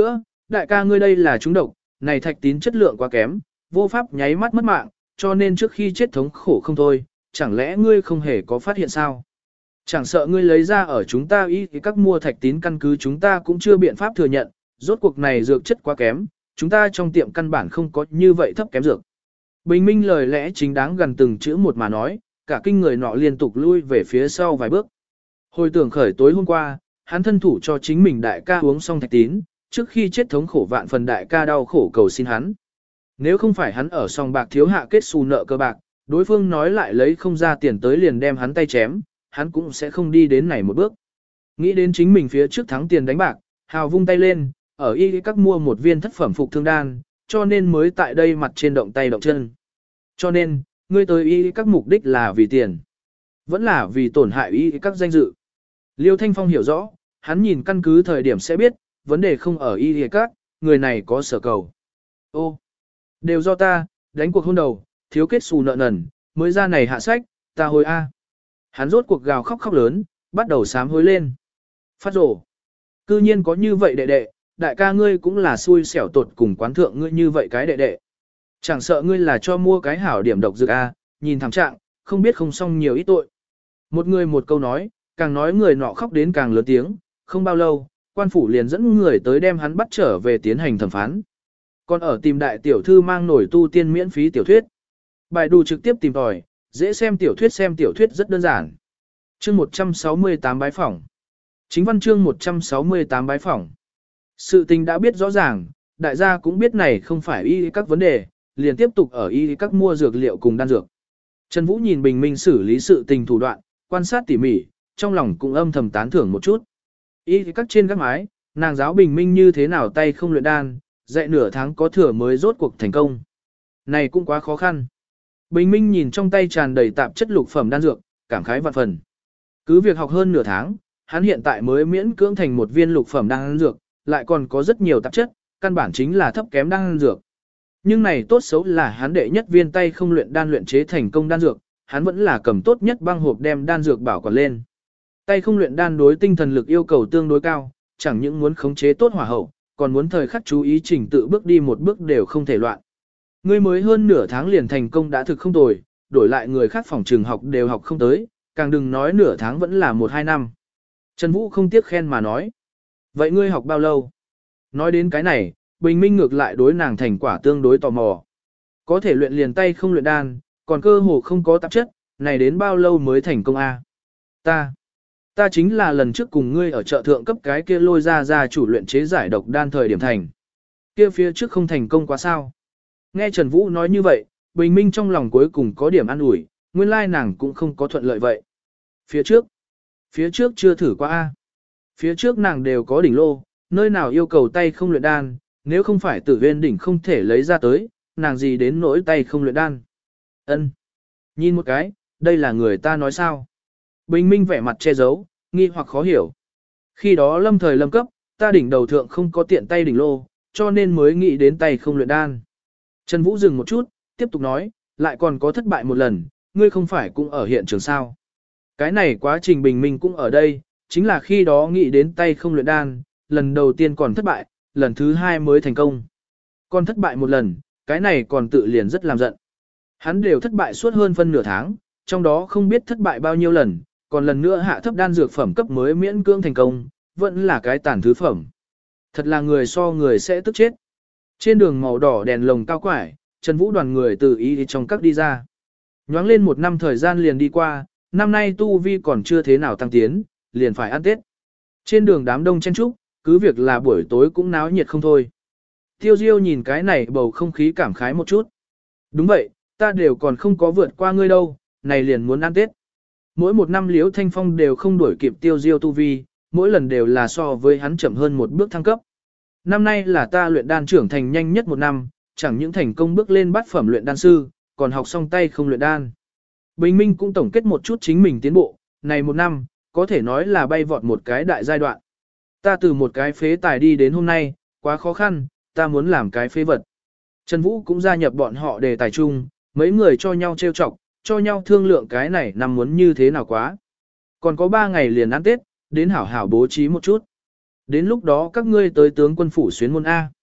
đại ca ngươi đây là trúng độc, này thạch tín chất lượng quá kém, vô pháp nháy mắt mất mạng, cho nên trước khi chết thống khổ không thôi, chẳng lẽ ngươi không hề có phát hiện sao? Chẳng sợ ngươi lấy ra ở chúng ta y thì các mua thạch tín căn cứ chúng ta cũng chưa biện pháp thừa nhận, rốt cuộc này dược chất quá kém, chúng ta trong tiệm căn bản không có như vậy thấp kém dược. Bình minh lời lẽ chính đáng gần từng chữ một mà nói, cả kinh người nọ liên tục lui về phía sau vài bước. Hồi tưởng khởi tối hôm qua, hắn thân thủ cho chính mình đại ca uống xong thạch tín, trước khi chết thống khổ vạn phần đại ca đau khổ cầu xin hắn. Nếu không phải hắn ở sòng bạc thiếu hạ kết xù nợ cơ bạc, đối phương nói lại lấy không ra tiền tới liền đem hắn tay chém, hắn cũng sẽ không đi đến này một bước. Nghĩ đến chính mình phía trước thắng tiền đánh bạc, Hào vung tay lên, ở y các mua một viên thất phẩm phục thương đan, cho nên mới tại đây mặt trên động tay động chân. Cho nên, ngươi tới y các mục đích là vì tiền, vẫn là vì tổn hại y các danh dự. Liêu Thanh Phong hiểu rõ, hắn nhìn căn cứ thời điểm sẽ biết, vấn đề không ở y các, người này có sở cầu. Ô, đều do ta, đánh cuộc hôn đầu, thiếu kết xù nợ nần, mới ra này hạ sách, ta hồi A. Hắn rốt cuộc gào khóc khóc lớn, bắt đầu sám hối lên. Phát rổ. Cư nhiên có như vậy đệ đệ, đại ca ngươi cũng là xui xẻo tột cùng quán thượng ngươi như vậy cái đệ đệ. Chẳng sợ ngươi là cho mua cái hảo điểm độc dược A, nhìn thẳng trạng, không biết không xong nhiều ít tội. Một người một câu nói, càng nói người nọ khóc đến càng lớn tiếng, không bao lâu, quan phủ liền dẫn người tới đem hắn bắt trở về tiến hành thẩm phán. Còn ở tìm đại tiểu thư mang nổi tu tiên miễn phí tiểu thuyết. Bài đù trực tiếp tìm tòi, dễ xem tiểu thuyết xem tiểu thuyết rất đơn giản. Chương một trăm sáu mươi tám bái phỏng. Chính văn chương một trăm sáu mươi tám bái phỏng. Sự tình đã biết rõ ràng, đại gia cũng biết này không phải y các vấn đề, liền tiếp tục ở y các mua dược liệu cùng đan dược. Trần Vũ nhìn Bình Minh xử lý sự tình thủ đoạn, quan sát tỉ mỉ, trong lòng cũng âm thầm tán thưởng một chút. Y các trên các mái, nàng giáo Bình Minh như thế nào tay không luyện đan, dạy nửa tháng có thừa mới rốt cuộc thành công. Này cũng quá khó khăn. Bình Minh nhìn trong tay tràn đầy tạp chất lục phẩm đan dược, cảm khái vạn phần. Cứ việc học hơn nửa tháng, hắn hiện tại mới miễn cưỡng thành một viên lục phẩm đan dược, lại còn có rất nhiều tạp chất, căn bản chính là thấp kém đan dược. Nhưng này tốt xấu là hắn đệ nhất viên tay không luyện đan luyện chế thành công đan dược, hắn vẫn là cầm tốt nhất băng hộp đem đan dược bảo quản lên. Tay không luyện đan đối tinh thần lực yêu cầu tương đối cao, chẳng những muốn khống chế tốt hỏa hậu, còn muốn thời khắc chú ý chỉnh tự bước đi một bước đều không thể loạn. Ngươi mới hơn nửa tháng liền thành công đã thực không tồi, đổi lại người khác phòng trường học đều học không tới, càng đừng nói nửa tháng vẫn là một hai năm. Trần Vũ không tiếc khen mà nói. Vậy ngươi học bao lâu? Nói đến cái này, Bình Minh ngược lại đối nàng thành quả tương đối tò mò. Có thể luyện liền tay không luyện đan, còn cơ hồ không có tạp chất, này đến bao lâu mới thành công a? Ta, ta chính là lần trước cùng ngươi ở chợ thượng cấp cái kia lôi ra ra chủ luyện chế giải độc đan thời điểm thành. Kia phía trước không thành công quá sao? Nghe Trần Vũ nói như vậy, Bình Minh trong lòng cuối cùng có điểm an ủi, nguyên lai nàng cũng không có thuận lợi vậy. Phía trước, phía trước chưa thử qua a. Phía trước nàng đều có đỉnh lô, nơi nào yêu cầu tay không luyện đan, nếu không phải Tử Huyên đỉnh không thể lấy ra tới, nàng gì đến nỗi tay không luyện đan. Ân, nhìn một cái, đây là người ta nói sao? Bình Minh vẻ mặt che giấu, nghi hoặc khó hiểu. Khi đó lâm thời lâm cấp, ta đỉnh đầu thượng không có tiện tay đỉnh lô, cho nên mới nghĩ đến tay không luyện đan. Trần Vũ dừng một chút, tiếp tục nói, lại còn có thất bại một lần, ngươi không phải cũng ở hiện trường sao. Cái này quá trình Bình Minh cũng ở đây, chính là khi đó nghĩ đến tay không luyện đan, lần đầu tiên còn thất bại, lần thứ hai mới thành công. Còn thất bại một lần, cái này còn tự liền rất làm giận. Hắn đều thất bại suốt hơn phân nửa tháng, trong đó không biết thất bại bao nhiêu lần, còn lần nữa hạ thấp đan dược phẩm cấp mới miễn cưỡng thành công, vẫn là cái tàn thứ phẩm. Thật là người so người sẽ tức chết. Trên đường màu đỏ đèn lồng cao quải, Trần Vũ đoàn người từ ý trong các đi ra. Nhoáng lên một năm thời gian liền đi qua, năm nay tu vi còn chưa thế nào tăng tiến, liền phải ăn Tết. Trên đường đám đông chen trúc, cứ việc là buổi tối cũng náo nhiệt không thôi. Tiêu Diêu nhìn cái này bầu không khí cảm khái một chút. Đúng vậy, ta đều còn không có vượt qua ngươi đâu, này liền muốn ăn Tết. Mỗi một năm Liễu Thanh Phong đều không đuổi kịp Tiêu Diêu tu vi, mỗi lần đều là so với hắn chậm hơn một bước thăng cấp. Năm nay là ta luyện đan trưởng thành nhanh nhất một năm, chẳng những thành công bước lên bát phẩm luyện đan sư, còn học xong tay không luyện đan. Bình Minh cũng tổng kết một chút chính mình tiến bộ, này một năm, có thể nói là bay vọt một cái đại giai đoạn. Ta từ một cái phế tài đi đến hôm nay, quá khó khăn, ta muốn làm cái phế vật. Trần Vũ cũng gia nhập bọn họ đề tài chung, mấy người cho nhau trêu chọc, cho nhau thương lượng cái này năm muốn như thế nào quá. Còn có ba ngày liền ăn Tết, đến hảo hảo bố trí một chút. Đến lúc đó các ngươi tới tướng quân phủ xuyến môn A.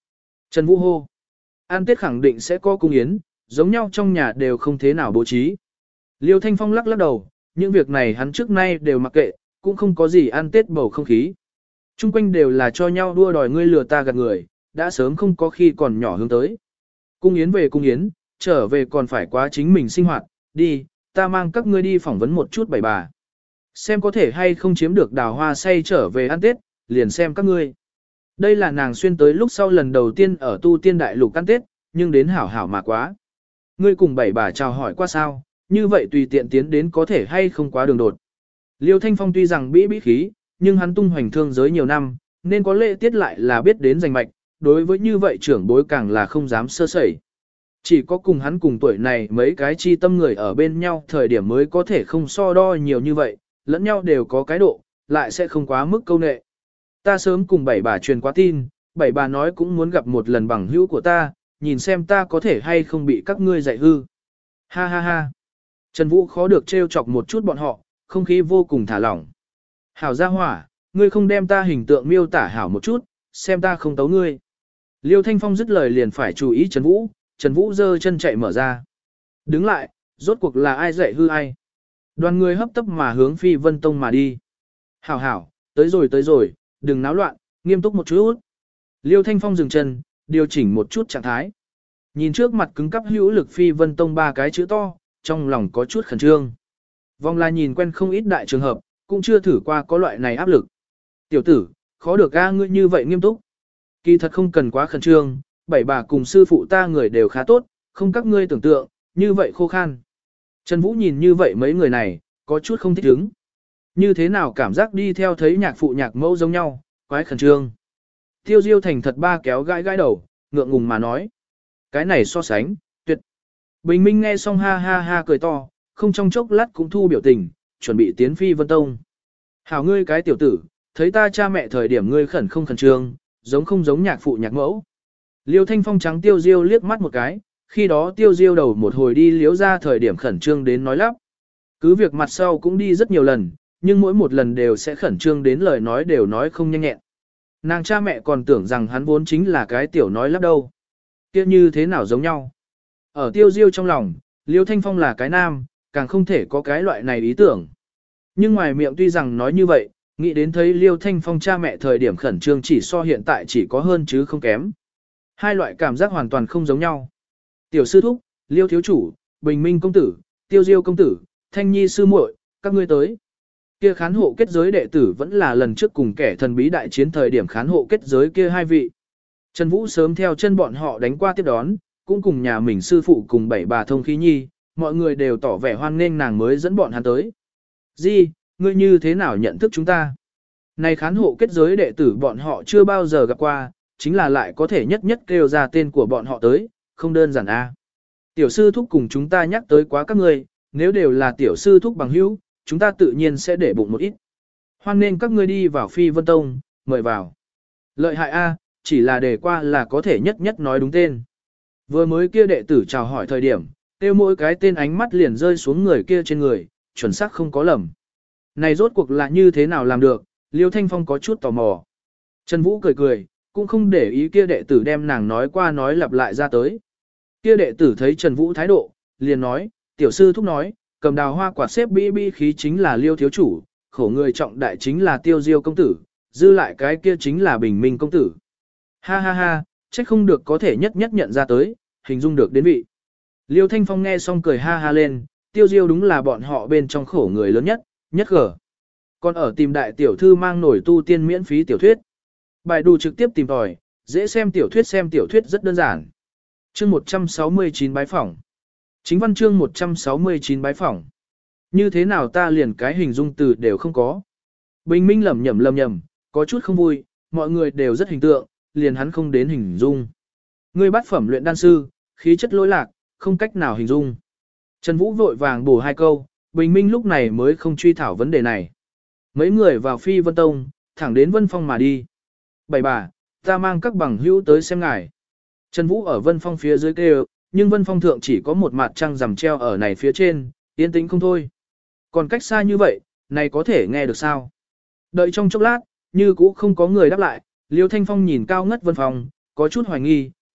Trần Vũ hô. An Tết khẳng định sẽ có cung yến, giống nhau trong nhà đều không thế nào bố trí. Liêu Thanh Phong lắc lắc đầu, những việc này hắn trước nay đều mặc kệ, cũng không có gì ăn Tết bầu không khí. Trung quanh đều là cho nhau đua đòi ngươi lừa ta gạt người, đã sớm không có khi còn nhỏ hướng tới. Cung yến về cung yến, trở về còn phải quá chính mình sinh hoạt, đi, ta mang các ngươi đi phỏng vấn một chút bảy bà. Xem có thể hay không chiếm được đào hoa say trở về ăn Tết, liền xem các ngươi. Đây là nàng xuyên tới lúc sau lần đầu tiên ở tu tiên đại lục ăn Tết, nhưng đến hảo hảo mà quá. Ngươi cùng bảy bà chào hỏi qua sao, như vậy tùy tiện tiến đến có thể hay không quá đường đột. Liêu Thanh Phong tuy rằng bĩ bĩ khí, nhưng hắn tung hoành thương giới nhiều năm, nên có lễ tiết lại là biết đến giành mạch, đối với như vậy trưởng bối càng là không dám sơ sẩy. Chỉ có cùng hắn cùng tuổi này mấy cái chi tâm người ở bên nhau thời điểm mới có thể không so đo nhiều như vậy, lẫn nhau đều có cái độ, lại sẽ không quá mức câu nệ. Ta sớm cùng bảy bà truyền qua tin, bảy bà nói cũng muốn gặp một lần bằng hữu của ta, nhìn xem ta có thể hay không bị các ngươi dạy hư. Ha ha ha. Trần Vũ khó được trêu chọc một chút bọn họ, không khí vô cùng thả lỏng. Hảo gia hỏa, ngươi không đem ta hình tượng miêu tả hảo một chút, xem ta không tấu ngươi. Liêu Thanh Phong dứt lời liền phải chú ý Trần Vũ, Trần Vũ giơ chân chạy mở ra. Đứng lại, rốt cuộc là ai dạy hư ai. Đoàn người hấp tấp mà hướng Phi Vân Tông mà đi. Hảo hảo, tới rồi tới rồi, đừng náo loạn, nghiêm túc một chút. Liêu Thanh Phong dừng chân, điều chỉnh một chút trạng thái. Nhìn trước mặt cứng cắp hữu lực Phi Vân Tông ba cái chữ to, trong lòng có chút khẩn trương. Vong là nhìn quen không ít đại trường hợp, cũng chưa thử qua có loại này áp lực. Tiểu tử, khó được a ngươi như vậy nghiêm túc. Kỳ thật không cần quá khẩn trương, bảy bà cùng sư phụ ta người đều khá tốt, không các ngươi tưởng tượng, như vậy khô khan. Trần Vũ nhìn như vậy mấy người này, có chút không thích ứng. Như thế nào cảm giác đi theo thấy nhạc phụ nhạc mẫu giống nhau, quái khẩn trương. Tiêu Diêu thành thật ba kéo gãi gãi đầu, ngượng ngùng mà nói. Cái này so sánh, tuyệt. Bình Minh nghe xong ha ha ha cười to, không trong chốc lát cũng thu biểu tình, chuẩn bị tiến Phi Vân Tông. Hảo ngươi cái tiểu tử, thấy ta cha mẹ thời điểm ngươi khẩn không khẩn trương, giống không giống nhạc phụ nhạc mẫu. Liêu Thanh Phong trắng Tiêu Diêu liếc mắt một cái, khi đó Tiêu Diêu đầu một hồi đi liếu ra thời điểm khẩn trương đến nói lắp. Cứ việc mặt sau cũng đi rất nhiều lần, nhưng mỗi một lần đều sẽ khẩn trương đến lời nói đều nói không nhanh nhẹn. Nàng cha mẹ còn tưởng rằng hắn vốn chính là cái tiểu nói lắp đâu. Kia như thế nào giống nhau. Ở Tiêu Diêu trong lòng, Liêu Thanh Phong là cái nam, càng không thể có cái loại này ý tưởng. Nhưng ngoài miệng tuy rằng nói như vậy, nghĩ đến thấy Liêu Thanh Phong cha mẹ thời điểm khẩn trương chỉ so hiện tại chỉ có hơn chứ không kém. Hai loại cảm giác hoàn toàn không giống nhau. Tiểu sư thúc, Liêu thiếu chủ, Bình Minh công tử, Tiêu Diêu công tử, Thanh Nhi sư muội, các ngươi tới. Kia khán hộ kết giới đệ tử vẫn là lần trước cùng kẻ thần bí đại chiến thời điểm khán hộ kết giới kia hai vị. Trần Vũ sớm theo chân bọn họ đánh qua tiếp đón, cũng cùng nhà mình sư phụ cùng bảy bà thông khí nhi, mọi người đều tỏ vẻ hoan nghênh nàng mới dẫn bọn hắn tới. Di, ngươi như thế nào nhận thức chúng ta? Này khán hộ kết giới đệ tử bọn họ chưa bao giờ gặp qua, chính là lại có thể nhất nhất kêu ra tên của bọn họ tới, không đơn giản a. Tiểu sư thúc cùng chúng ta nhắc tới quá các ngươi, nếu đều là tiểu sư thúc bằng hữu, chúng ta tự nhiên sẽ để bụng một ít. Hoan nên các ngươi đi vào Phi Vân Tông, mời vào. Lợi hại a, chỉ là đề qua là có thể nhất nhất nói đúng tên. Vừa mới kia đệ tử chào hỏi thời điểm, tiêu mỗi cái tên ánh mắt liền rơi xuống người kia trên người, chuẩn xác không có lầm. Này rốt cuộc là như thế nào làm được, Liêu Thanh Phong có chút tò mò. Trần Vũ cười cười, cũng không để ý kia đệ tử đem nàng nói qua nói lặp lại ra tới. Kia đệ tử thấy Trần Vũ thái độ, liền nói, tiểu sư thúc nói, cầm đào hoa quả xếp bi bi khí chính là Liêu thiếu chủ, khổ người trọng đại chính là Tiêu Diêu công tử, dư lại cái kia chính là Bình Minh công tử. Ha ha ha, chắc không được có thể nhất nhất nhận ra tới, hình dung được đến vị. Liêu Thanh Phong nghe xong cười ha ha lên, Tiêu Diêu đúng là bọn họ bên trong khổ người lớn nhất, nhất gở. Còn ở tìm đại tiểu thư mang nổi tu tiên miễn phí tiểu thuyết. Bài đù trực tiếp tìm tòi, dễ xem tiểu thuyết xem tiểu thuyết rất đơn giản. Chương một trăm sáu mươi chín bái phỏng. Chính văn chương một trăm sáu mươi chín bái phỏng. Như thế nào ta liền cái hình dung từ đều không có. Bình Minh lẩm nhẩm lẩm nhẩm, có chút không vui, mọi người đều rất hình tượng, liền hắn không đến hình dung. Ngươi bắt phẩm luyện đan sư, khí chất lỗi lạc, không cách nào hình dung. Trần Vũ vội vàng bổ hai câu, Bình Minh lúc này mới không truy thảo vấn đề này. Mấy người vào Phi Vân Tông, thẳng đến Vân Phong mà đi. Bảy bà, ta mang các bằng hữu tới xem ngài. Trần Vũ ở Vân Phong phía dưới kêu, nhưng Vân Phong thượng chỉ có một mặt trăng rằm treo ở này phía trên, yên tĩnh không thôi. Còn cách xa như vậy, này có thể nghe được sao? Đợi trong chốc lát, như cũ không có người đáp lại, Liêu Thanh Phong nhìn cao ngất Vân Phong, có chút hoài nghi,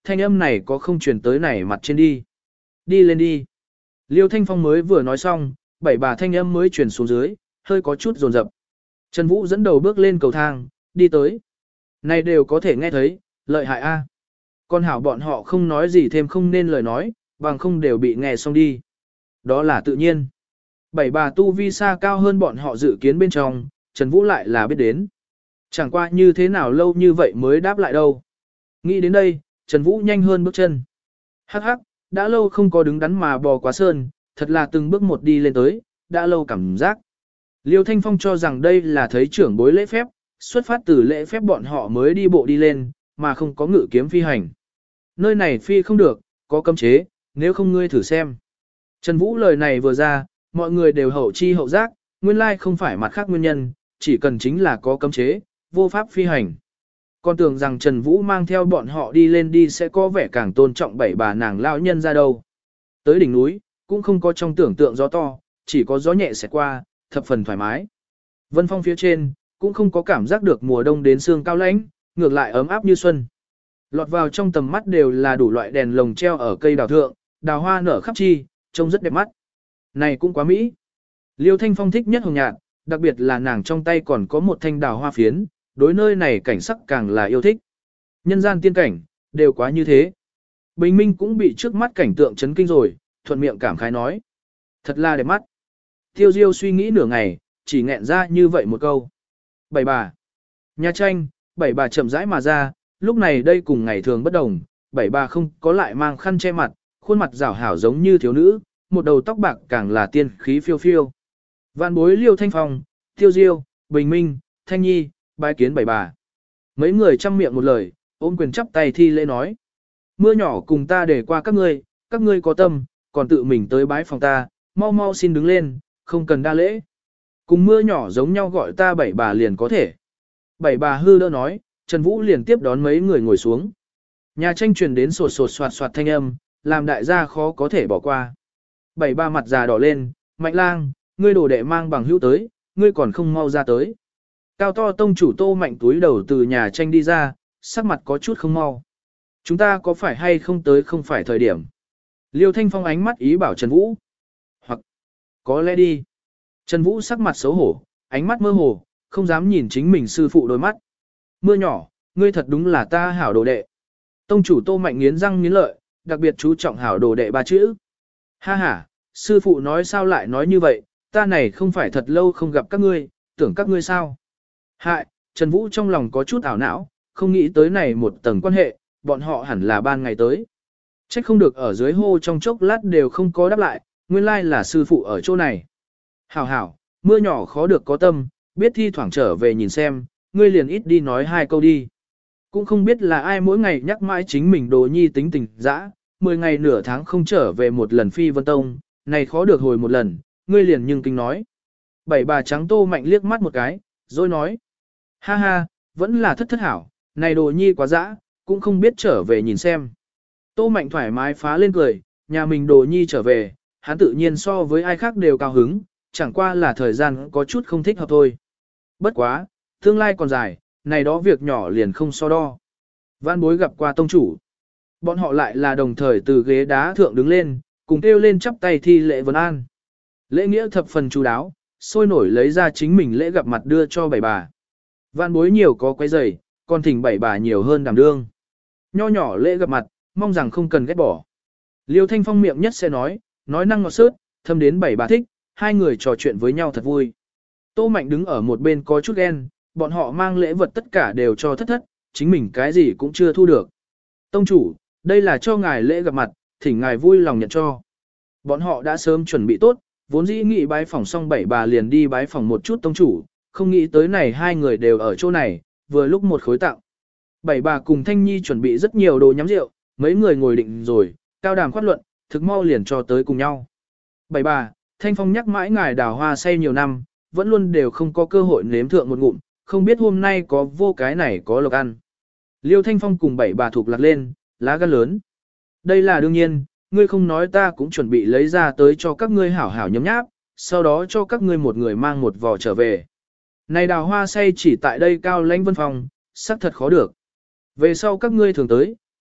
thanh âm này có không truyền tới này mặt trên đi. Đi lên đi. Liêu Thanh Phong mới vừa nói xong, bảy bà thanh âm mới truyền xuống dưới, hơi có chút rồn rập. Trần Vũ dẫn đầu bước lên cầu thang, đi tới. Này đều có thể nghe thấy, lợi hại a. Con hảo bọn họ không nói gì thêm không nên lời nói, bằng không đều bị nghe xong đi. Đó là tự nhiên. Bảy bà tu vi xa cao hơn bọn họ dự kiến bên trong, Trần Vũ lại là biết đến. Chẳng qua như thế nào lâu như vậy mới đáp lại đâu. Nghĩ đến đây, Trần Vũ nhanh hơn bước chân. Hắc hắc, đã lâu không có đứng đắn mà bò quá sơn, thật là từng bước một đi lên tới, đã lâu cảm giác. Liêu Thanh Phong cho rằng đây là thấy trưởng bối lễ phép, xuất phát từ lễ phép bọn họ mới đi bộ đi lên, mà không có ngự kiếm phi hành. Nơi này phi không được, có cấm chế, nếu không ngươi thử xem. Trần Vũ lời này vừa ra, mọi người đều hậu chi hậu giác, nguyên lai không phải mặt khác nguyên nhân, chỉ cần chính là có cấm chế, vô pháp phi hành. Con tưởng rằng Trần Vũ mang theo bọn họ đi lên đi sẽ có vẻ càng tôn trọng bảy bà nàng lão nhân ra đâu. Tới đỉnh núi, cũng không có trong tưởng tượng gió to, chỉ có gió nhẹ sẽ qua, thập phần thoải mái. Vân phong phía trên, cũng không có cảm giác được mùa đông đến xương cao lãnh, ngược lại ấm áp như xuân. Lọt vào trong tầm mắt đều là đủ loại đèn lồng treo ở cây đào thượng, đào hoa nở khắp chi, trông rất đẹp mắt. Này cũng quá mỹ. Liêu Thanh Phong thích nhất hồng nhạt, đặc biệt là nàng trong tay còn có một thanh đào hoa phiến, đối nơi này cảnh sắc càng là yêu thích. Nhân gian tiên cảnh, đều quá như thế. Bình Minh cũng bị trước mắt cảnh tượng chấn kinh rồi, thuận miệng cảm khái nói. Thật là đẹp mắt. Tiêu Diêu suy nghĩ nửa ngày, chỉ nghẹn ra như vậy một câu. Bảy bà. Nhà tranh, bảy bà chậm rãi mà ra, lúc này đây cùng ngày thường bất đồng, bảy bà không có lại mang khăn che mặt, khuôn mặt rảo hảo giống như thiếu nữ, một đầu tóc bạc càng là tiên khí phiêu phiêu. Vạn bối Liêu Thanh Phong, Tiêu Diêu, Bình Minh, Thanh Nhi, bái kiến bảy bà. Mấy người chăm miệng một lời, ôm quyền chắp tay thi lễ nói. Mưa nhỏ cùng ta để qua các ngươi, các ngươi có tâm, còn tự mình tới bái phòng ta, mau mau xin đứng lên, không cần đa lễ. Cùng mưa nhỏ giống nhau gọi ta bảy bà liền có thể. Bảy bà hư đỡ nói, Trần Vũ liền tiếp đón mấy người ngồi xuống. Nhà tranh truyền đến sột sột soạt soạt thanh âm, làm đại gia khó có thể bỏ qua. Bảy bà mặt già đỏ lên, Mạnh Lang, ngươi đồ đệ mang bằng hữu tới, ngươi còn không mau ra tới. Cao to tông chủ Tô Mạnh túi đầu từ nhà tranh đi ra, sắc mặt có chút không mau. Chúng ta có phải hay không tới không phải thời điểm. Liêu Thanh Phong ánh mắt ý bảo Trần Vũ. Hoặc, có lẽ đi. Trần Vũ sắc mặt xấu hổ, ánh mắt mơ hồ, không dám nhìn chính mình sư phụ đôi mắt. Mưa nhỏ, ngươi thật đúng là ta hảo đồ đệ. Tông chủ Tô Mạnh nghiến răng nghiến lợi, đặc biệt chú trọng hảo đồ đệ ba chữ. Ha ha, sư phụ nói sao lại nói như vậy, ta này không phải thật lâu không gặp các ngươi, tưởng các ngươi sao. Hại, Trần Vũ trong lòng có chút ảo não, không nghĩ tới này một tầng quan hệ, bọn họ hẳn là ban ngày tới. Trách không được ở dưới hô trong chốc lát đều không có đáp lại, nguyên lai là sư phụ ở chỗ này. Hảo hảo, mưa nhỏ khó được có tâm, biết thi thoảng trở về nhìn xem, ngươi liền ít đi nói hai câu đi. Cũng không biết là ai mỗi ngày nhắc mãi chính mình đồ nhi tính tình dã, mười ngày nửa tháng không trở về một lần phi vân tông, này khó được hồi một lần, ngươi liền nhưng kinh nói. Bảy bà trắng Tô Mạnh liếc mắt một cái, rồi nói. Ha ha, vẫn là thất thất hảo, này đồ nhi quá dã, cũng không biết trở về nhìn xem. Tô Mạnh thoải mái phá lên cười, nhà mình đồ nhi trở về, hắn tự nhiên so với ai khác đều cao hứng, chẳng qua là thời gian có chút không thích hợp thôi. Bất quá, tương lai còn dài, này đó việc nhỏ liền không so đo. Vãn bối gặp qua tông chủ. Bọn họ lại là đồng thời từ ghế đá thượng đứng lên, cùng kêu lên chắp tay thi lễ vấn an. Lễ nghĩa thập phần chú đáo, sôi nổi lấy ra chính mình lễ gặp mặt đưa cho bảy bà. Vãn bối nhiều có quấy rầy, còn thỉnh bảy bà nhiều hơn đảm đương. Nho nhỏ lễ gặp mặt, mong rằng không cần ghét bỏ. Liêu Thanh Phong miệng nhất sẽ nói, nói năng ngọt sớt, thâm đến bảy bà thích, hai người trò chuyện với nhau thật vui. Tô Mạnh đứng ở một bên có chút ghen, bọn họ mang lễ vật tất cả đều cho thất thất, chính mình cái gì cũng chưa thu được. Tông chủ, đây là cho ngài lễ gặp mặt, thỉnh ngài vui lòng nhận cho. Bọn họ đã sớm chuẩn bị tốt, vốn dĩ nghĩ bái phòng xong bảy bà liền đi bái phòng một chút tông chủ, không nghĩ tới này hai người đều ở chỗ này, vừa lúc một khối tặng. Bảy bà cùng Thanh Nhi chuẩn bị rất nhiều đồ nhắm rượu, mấy người ngồi định rồi, cao đàm khoát luận, thực mau liền cho tới cùng nhau. Bảy bà, Thanh Phong nhắc mãi ngài đào hoa say nhiều năm, vẫn luôn đều không có cơ hội nếm thượng một ngụm, không biết hôm nay có vô cái này có lộc ăn. Liêu Thanh Phong cùng bảy bà thuộc lạc lên, lá gan lớn. Đây là đương nhiên, ngươi không nói ta cũng chuẩn bị lấy ra tới cho các ngươi hảo hảo nhấm nháp, sau đó cho các ngươi một người mang một vò trở về. Này đào hoa say chỉ tại đây cao lãnh vân phòng, sắc thật khó được. Về sau các ngươi thường tới,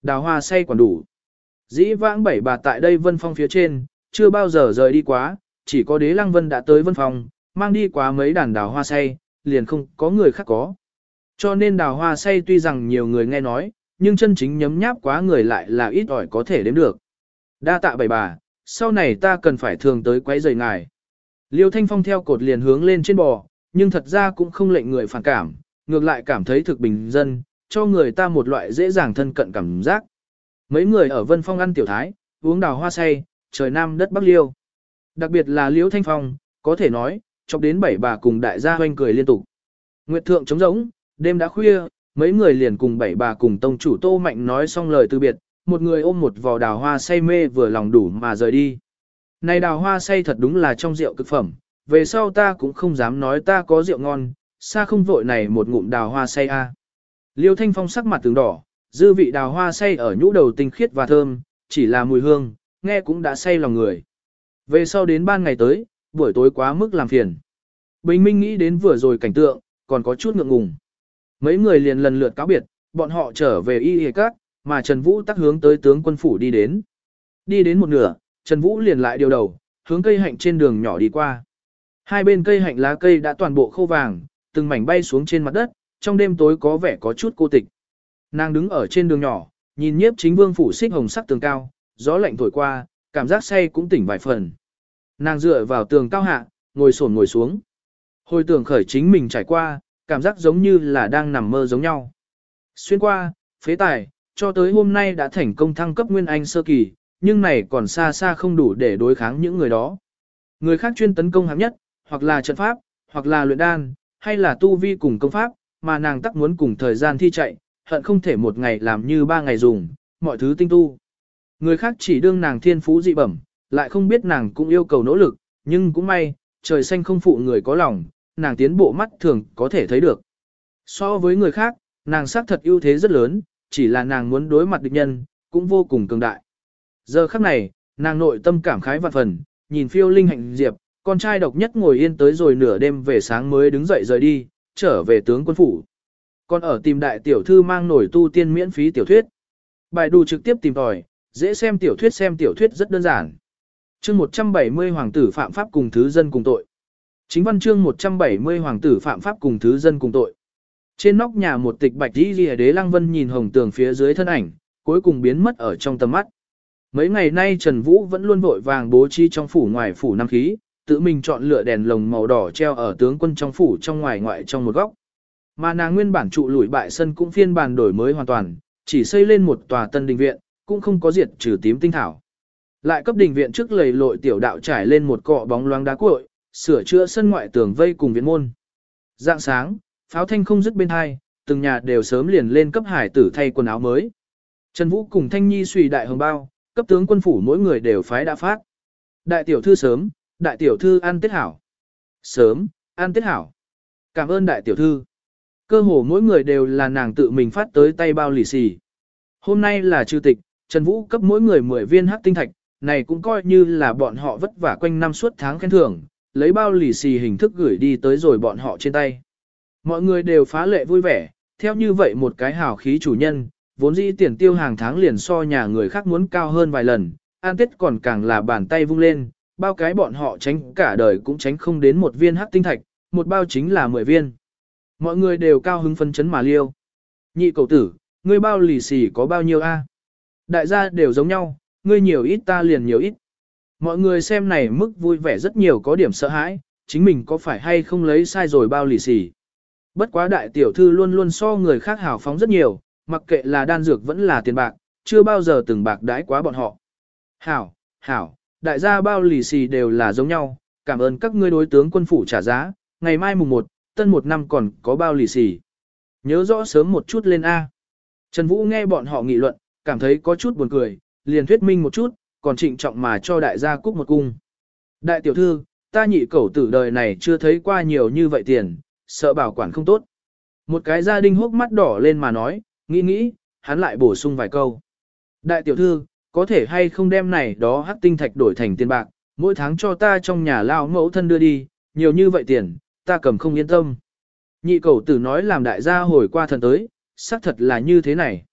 Đào hoa say còn đủ. Dĩ vãng bảy bà tại đây Vân Phong phía trên, chưa bao giờ rời đi quá, chỉ có Đế Lăng Vân đã tới Vân Phong, mang đi quá mấy đàn đào hoa say, liền không có người khác có. Cho nên đào hoa say tuy rằng nhiều người nghe nói, nhưng chân chính nhấm nháp quá người lại là ít ỏi có thể đếm được. Đa tạ bảy bà, sau này ta cần phải thường tới quấy rầy ngài. Liêu Thanh Phong theo cột liền hướng lên trên bò, nhưng thật ra cũng không lệnh người phản cảm, ngược lại cảm thấy thực bình dân, cho người ta một loại dễ dàng thân cận cảm giác. Mấy người ở Vân Phong ăn tiểu thái, uống đào hoa say, trời nam đất bắc liêu. Đặc biệt là Liêu Thanh Phong, có thể nói, chọc đến bảy bà cùng đại gia hoanh cười liên tục. Nguyệt thượng trống rỗng, đêm đã khuya, mấy người liền cùng bảy bà cùng tông chủ Tô Mạnh nói xong lời từ biệt, một người ôm một vò đào hoa say mê vừa lòng đủ mà rời đi. Này đào hoa say thật đúng là trong rượu cực phẩm, về sau ta cũng không dám nói ta có rượu ngon, xa không vội này một ngụm đào hoa say a. Liêu Thanh Phong sắc mặt tướng đỏ, dư vị đào hoa say ở nhũ đầu tinh khiết và thơm, chỉ là mùi hương, nghe cũng đã say lòng người. Về sau đến ban ngày tới, buổi tối quá mức làm phiền. Bình Minh nghĩ đến vừa rồi cảnh tượng, còn có chút ngượng ngùng. Mấy người liền lần lượt cáo biệt, bọn họ trở về y y các, mà Trần Vũ tắc hướng tới tướng quân phủ đi đến. Đi đến một nửa, Trần Vũ liền lại điều đầu, hướng cây hạnh trên đường nhỏ đi qua. Hai bên cây hạnh lá cây đã toàn bộ khô vàng, từng mảnh bay xuống trên mặt đất, trong đêm tối có vẻ có chút cô tịch. Nàng đứng ở trên đường nhỏ, nhìn nhiếp chính vương phủ xích hồng sắc tường cao, gió lạnh thổi qua, cảm giác say cũng tỉnh vài phần. Nàng dựa vào tường cao hạ, ngồi xổm ngồi xuống. Hồi tưởng khởi chính mình trải qua, cảm giác giống như là đang nằm mơ giống nhau. Xuyên qua, phế tài, cho tới hôm nay đã thành công thăng cấp nguyên anh sơ kỳ, nhưng này còn xa xa không đủ để đối kháng những người đó. Người khác chuyên tấn công hạng nhất, hoặc là trận pháp, hoặc là luyện đan, hay là tu vi cùng công pháp, mà nàng tắc muốn cùng thời gian thi chạy, hận không thể một ngày làm như ba ngày dùng, mọi thứ tinh tu. Người khác chỉ đương nàng thiên phú dị bẩm, lại không biết nàng cũng yêu cầu nỗ lực, nhưng cũng may, trời xanh không phụ người có lòng, nàng tiến bộ mắt thường có thể thấy được. So với người khác, nàng xác thật ưu thế rất lớn, chỉ là nàng muốn đối mặt địch nhân, cũng vô cùng cường đại. Giờ khắc này, nàng nội tâm cảm khái vạn phần, nhìn phiêu linh hạnh diệp, con trai độc nhất ngồi yên tới rồi nửa đêm về sáng mới đứng dậy rời đi, trở về tướng quân phủ. Còn ở tìm đại tiểu thư mang nổi tu tiên miễn phí tiểu thuyết. Bài đù trực tiếp tìm tòi, dễ xem tiểu thuyết xem tiểu thuyết rất đơn giản. Chương một trăm bảy mươi Hoàng tử phạm pháp cùng thứ dân cùng tội. Chính văn chương một trăm bảy mươi Hoàng tử phạm pháp cùng thứ dân cùng tội. Trên nóc nhà một tịch bạch y liễu Đế Lăng Vân nhìn hồng tường phía dưới thân ảnh, cuối cùng biến mất ở trong tầm mắt. Mấy ngày nay Trần Vũ vẫn luôn vội vàng bố trí trong phủ ngoài phủ năm khí, tự mình chọn lựa đèn lồng màu đỏ treo ở tướng quân trong phủ trong ngoài ngoại trong một góc. Mà nàng nguyên bản trụ lủi bại sân cũng phiên bản đổi mới hoàn toàn, chỉ xây lên một tòa tân đình viện, cũng không có diệt trừ tím tinh thảo. Lại cấp đình viện trước lầy lội tiểu đạo trải lên một cọ bóng loáng đá cuội, sửa chữa sân ngoại tường vây cùng viện môn. Dạng sáng, pháo thanh không dứt bên hai, từng nhà đều sớm liền lên cấp hải tử thay quần áo mới. Trần Vũ cùng Thanh Nhi suy đại hồng bao, cấp tướng quân phủ mỗi người đều phái đã phát. Đại tiểu thư sớm, đại tiểu thư ăn tết hảo. Sớm, ăn tết hảo. Cảm ơn đại tiểu thư. Cơ hồ mỗi người đều là nàng tự mình phát tới tay bao lì xì. Hôm nay là trừ tịch, Trần Vũ cấp mỗi người mười viên hắc tinh thạch, này cũng coi như là bọn họ vất vả quanh năm suốt tháng khen thưởng, lấy bao lì xì hình thức gửi đi tới rồi bọn họ trên tay. Mọi người đều phá lệ vui vẻ, theo như vậy một cái hào khí chủ nhân, vốn dĩ tiền tiêu hàng tháng liền so nhà người khác muốn cao hơn vài lần, an tết còn càng là bàn tay vung lên, bao cái bọn họ tránh cả đời cũng tránh không đến một viên hắc tinh thạch, một bao chính là mười viên. Mọi người đều cao hứng phấn chấn mà liêu. Nhị cậu tử, ngươi bao lì xì có bao nhiêu a? Đại gia đều giống nhau, ngươi nhiều ít ta liền nhiều ít. Mọi người xem này mức vui vẻ rất nhiều có điểm sợ hãi, chính mình có phải hay không lấy sai rồi bao lì xì. Bất quá đại tiểu thư luôn luôn so người khác hào phóng rất nhiều, mặc kệ là đan dược vẫn là tiền bạc, chưa bao giờ từng bạc đãi quá bọn họ. Hảo, hảo, đại gia bao lì xì đều là giống nhau, cảm ơn các ngươi đối tướng quân phủ trả giá, ngày mai mùng một, tân một năm còn có bao lì xì. Nhớ rõ sớm một chút lên A. Trần Vũ nghe bọn họ nghị luận, cảm thấy có chút buồn cười, liền thuyết minh một chút, còn trịnh trọng mà cho đại gia cúc một cung. Đại tiểu thư, ta nhị cẩu tử đời này chưa thấy qua nhiều như vậy tiền, sợ bảo quản không tốt. Một cái gia đình hốc mắt đỏ lên mà nói, nghĩ nghĩ, hắn lại bổ sung vài câu. Đại tiểu thư, có thể hay không đem này đó hắc tinh thạch đổi thành tiền bạc, mỗi tháng cho ta trong nhà lao mẫu thân đưa đi, nhiều như vậy tiền, ta cầm không yên tâm. Nhị cẩu tử nói làm đại gia hồi qua thần tới, xác thật là như thế này.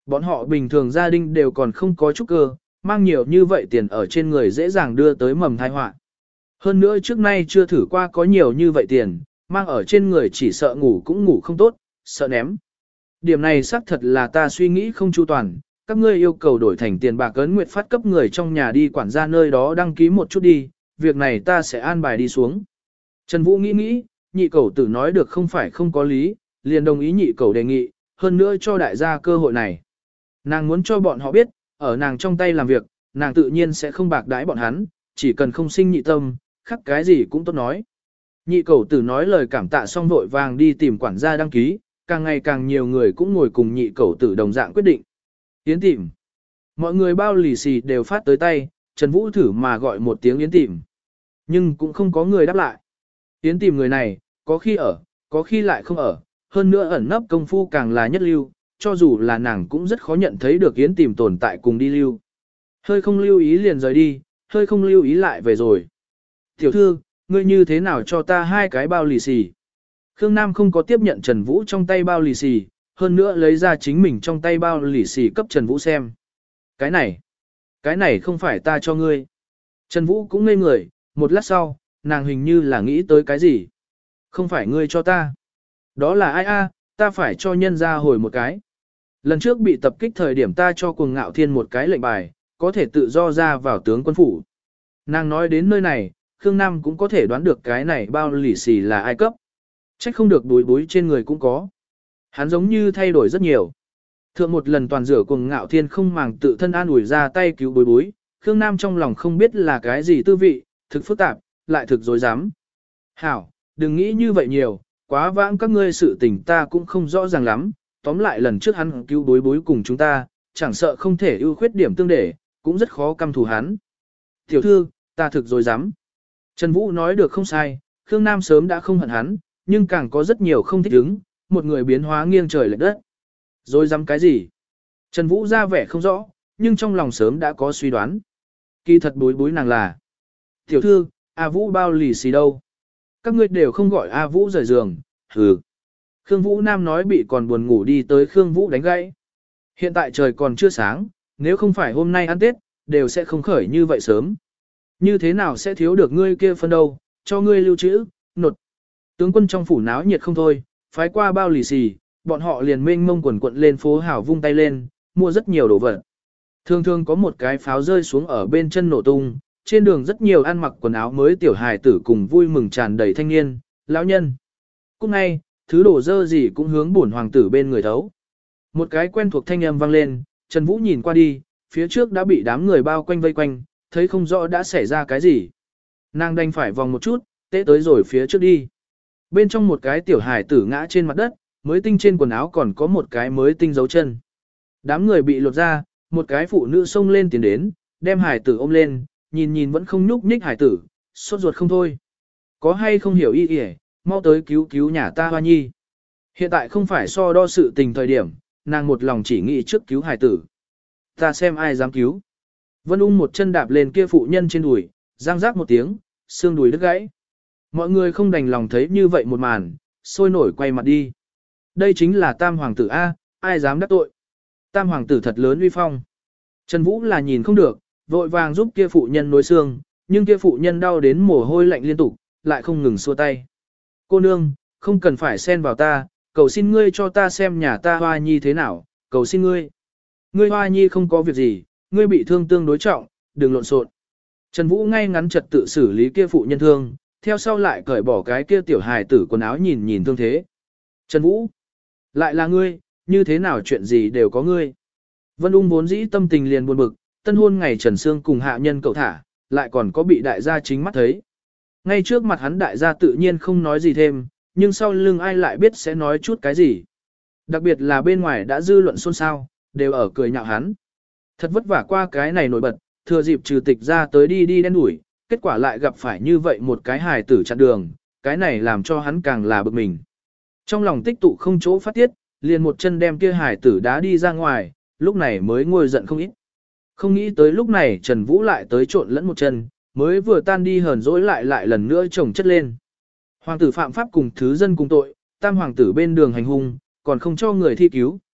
Bọn họ bình thường gia đình đều còn không có chút cơ, mang nhiều như vậy tiền ở trên người dễ dàng đưa tới mầm tai họa. Hơn nữa trước nay chưa thử qua có nhiều như vậy tiền, mang ở trên người chỉ sợ ngủ cũng ngủ không tốt, sợ ném. Điểm này xác thật là ta suy nghĩ không chu toàn, các ngươi yêu cầu đổi thành tiền bạc ấn nguyện phát cấp người trong nhà đi quản gia nơi đó đăng ký một chút đi, việc này ta sẽ an bài đi xuống. Trần Vũ nghĩ nghĩ, nhị cầu tử nói được không phải không có lý, liền đồng ý nhị cầu đề nghị, hơn nữa cho đại gia cơ hội này. Nàng muốn cho bọn họ biết, ở nàng trong tay làm việc, nàng tự nhiên sẽ không bạc đãi bọn hắn, chỉ cần không sinh nhị tâm, khắc cái gì cũng tốt nói. Nhị cầu tử nói lời cảm tạ xong vội vàng đi tìm quản gia đăng ký, càng ngày càng nhiều người cũng ngồi cùng nhị cầu tử đồng dạng quyết định. Yến tìm. Mọi người bao lì xì đều phát tới tay, Trần Vũ thử mà gọi một tiếng Yến tìm. Nhưng cũng không có người đáp lại. Yến tìm người này, có khi ở, có khi lại không ở, hơn nữa ẩn nấp công phu càng là nhất lưu, cho dù là nàng cũng rất khó nhận thấy được Yến tìm tồn tại cùng đi lưu. Hơi không lưu ý liền rời đi, hơi không lưu ý lại về rồi. Tiểu thư, ngươi như thế nào cho ta hai cái bao lì xì? Khương Nam không có tiếp nhận Trần Vũ trong tay bao lì xì, hơn nữa lấy ra chính mình trong tay bao lì xì cấp Trần Vũ xem. Cái này, cái này không phải ta cho ngươi. Trần Vũ cũng ngây người, một lát sau, nàng hình như là nghĩ tới cái gì. Không phải ngươi cho ta. Đó là ai a? Ta phải cho nhân ra hồi một cái. Lần trước bị tập kích thời điểm ta cho Cuồng Ngạo Thiên một cái lệnh bài, có thể tự do ra vào tướng quân phủ. Nàng nói đến nơi này, Khương Nam cũng có thể đoán được cái này bao lì xì là ai cấp. Trách không được búi búi trên người cũng có. Hắn giống như thay đổi rất nhiều. Thượng một lần toàn rửa Cuồng Ngạo Thiên không màng tự thân an ủi ra tay cứu búi búi, Khương Nam trong lòng không biết là cái gì tư vị, thực phức tạp, lại thực dối dám. Hảo, đừng nghĩ như vậy nhiều, quá vãng các ngươi sự tình ta cũng không rõ ràng lắm, tóm lại lần trước hắn cứu bối bối cùng chúng ta, chẳng sợ không thể ưu khuyết điểm tương để, cũng rất khó căm thù hắn. Tiểu thư, ta thực dối dám. Trần Vũ nói được không sai, Khương Nam sớm đã không hận hắn, nhưng càng có rất nhiều không thích ứng, một người biến hóa nghiêng trời lệch đất. Dối dám cái gì? Trần Vũ ra vẻ không rõ, nhưng trong lòng sớm đã có suy đoán. Kỳ thật bối bối nàng là. Tiểu thư, A Vũ bao lì xì đâu? Các ngươi đều không gọi A Vũ rời giường, hừ. Khương Vũ Nam nói bị còn buồn ngủ đi tới Khương Vũ đánh gãy. Hiện tại trời còn chưa sáng, nếu không phải hôm nay ăn Tết, đều sẽ không khởi như vậy sớm. Như thế nào sẽ thiếu được ngươi kia phân đâu, cho ngươi lưu trữ, nột. Tướng quân trong phủ náo nhiệt không thôi, phái qua bao lì xì, bọn họ liền mênh mông quần quận lên phố hảo vung tay lên, mua rất nhiều đồ vật. Thường thường có một cái pháo rơi xuống ở bên chân nổ tung, trên đường rất nhiều ăn mặc quần áo mới tiểu hài tử cùng vui mừng tràn đầy thanh niên, lão nhân. Cũng ngay, thứ đồ dơ gì cũng hướng bổn hoàng tử bên người thấu. Một cái quen thuộc thanh âm vang lên, Trần Vũ nhìn qua đi, phía trước đã bị đám người bao quanh vây quanh, thấy không rõ đã xảy ra cái gì. Nàng đành phải vòng một chút, tế tới rồi phía trước đi. Bên trong một cái tiểu hài tử ngã trên mặt đất, mới tinh trên quần áo còn có một cái mới tinh dấu chân. Đám người bị lột ra, một cái phụ nữ xông lên tiến đến, đem hài tử ôm lên, nhìn nhìn vẫn không nhúc nhích hài tử, sốt ruột không thôi. Có hay không hiểu ý kìa, mau tới cứu cứu nhà ta Hoa Nhi. Hiện tại không phải so đo sự tình thời điểm, nàng một lòng chỉ nghĩ trước cứu hài tử. Ta xem ai dám cứu. Vân Ung một chân đạp lên kia phụ nhân trên đùi, răng rác một tiếng, xương đùi đứt gãy. Mọi người không đành lòng thấy như vậy một màn, sôi nổi quay mặt đi. Đây chính là tam hoàng tử A, ai dám đắc tội. Tam hoàng tử thật lớn uy phong. Trần Vũ là nhìn không được, vội vàng giúp kia phụ nhân nối xương, nhưng kia phụ nhân đau đến mồ hôi lạnh liên tục, lại không ngừng xua tay. Cô nương, không cần phải xen vào ta, cầu xin ngươi cho ta xem nhà ta Hoa Nhi thế nào, cầu xin ngươi. Ngươi Hoa Nhi không có việc gì, ngươi bị thương tương đối trọng, đừng lộn xộn. Trần Vũ ngay ngắn trật tự xử lý kia phụ nhân thương, theo sau lại cởi bỏ cái kia tiểu hài tử quần áo nhìn nhìn thương thế. Trần Vũ, lại là ngươi, như thế nào chuyện gì đều có ngươi. Vân Ung vốn dĩ tâm tình liền buồn bực, tân hôn ngày Trần Sương cùng hạ nhân cậu thả, lại còn có bị đại gia chính mắt thấy. Ngay trước mặt hắn đại gia tự nhiên không nói gì thêm, nhưng sau lưng ai lại biết sẽ nói chút cái gì. Đặc biệt là bên ngoài đã dư luận xôn xao, đều ở cười nhạo hắn. Thật vất vả qua cái này nổi bật, thừa dịp trừ tịch ra tới đi đi đen đuổi, kết quả lại gặp phải như vậy một cái hài tử chặn đường, cái này làm cho hắn càng là bực mình. Trong lòng tích tụ không chỗ phát tiết, liền một chân đem kia hài tử đá đi ra ngoài, lúc này mới ngồi giận không ít. Không nghĩ tới lúc này Trần Vũ lại tới trộn lẫn một chân, mới vừa tan đi hờn dỗi lại lại lần nữa chồng chất lên. Hoàng tử phạm pháp cùng thứ dân cùng tội, tam hoàng tử bên đường hành hung, còn không cho người thi cứu,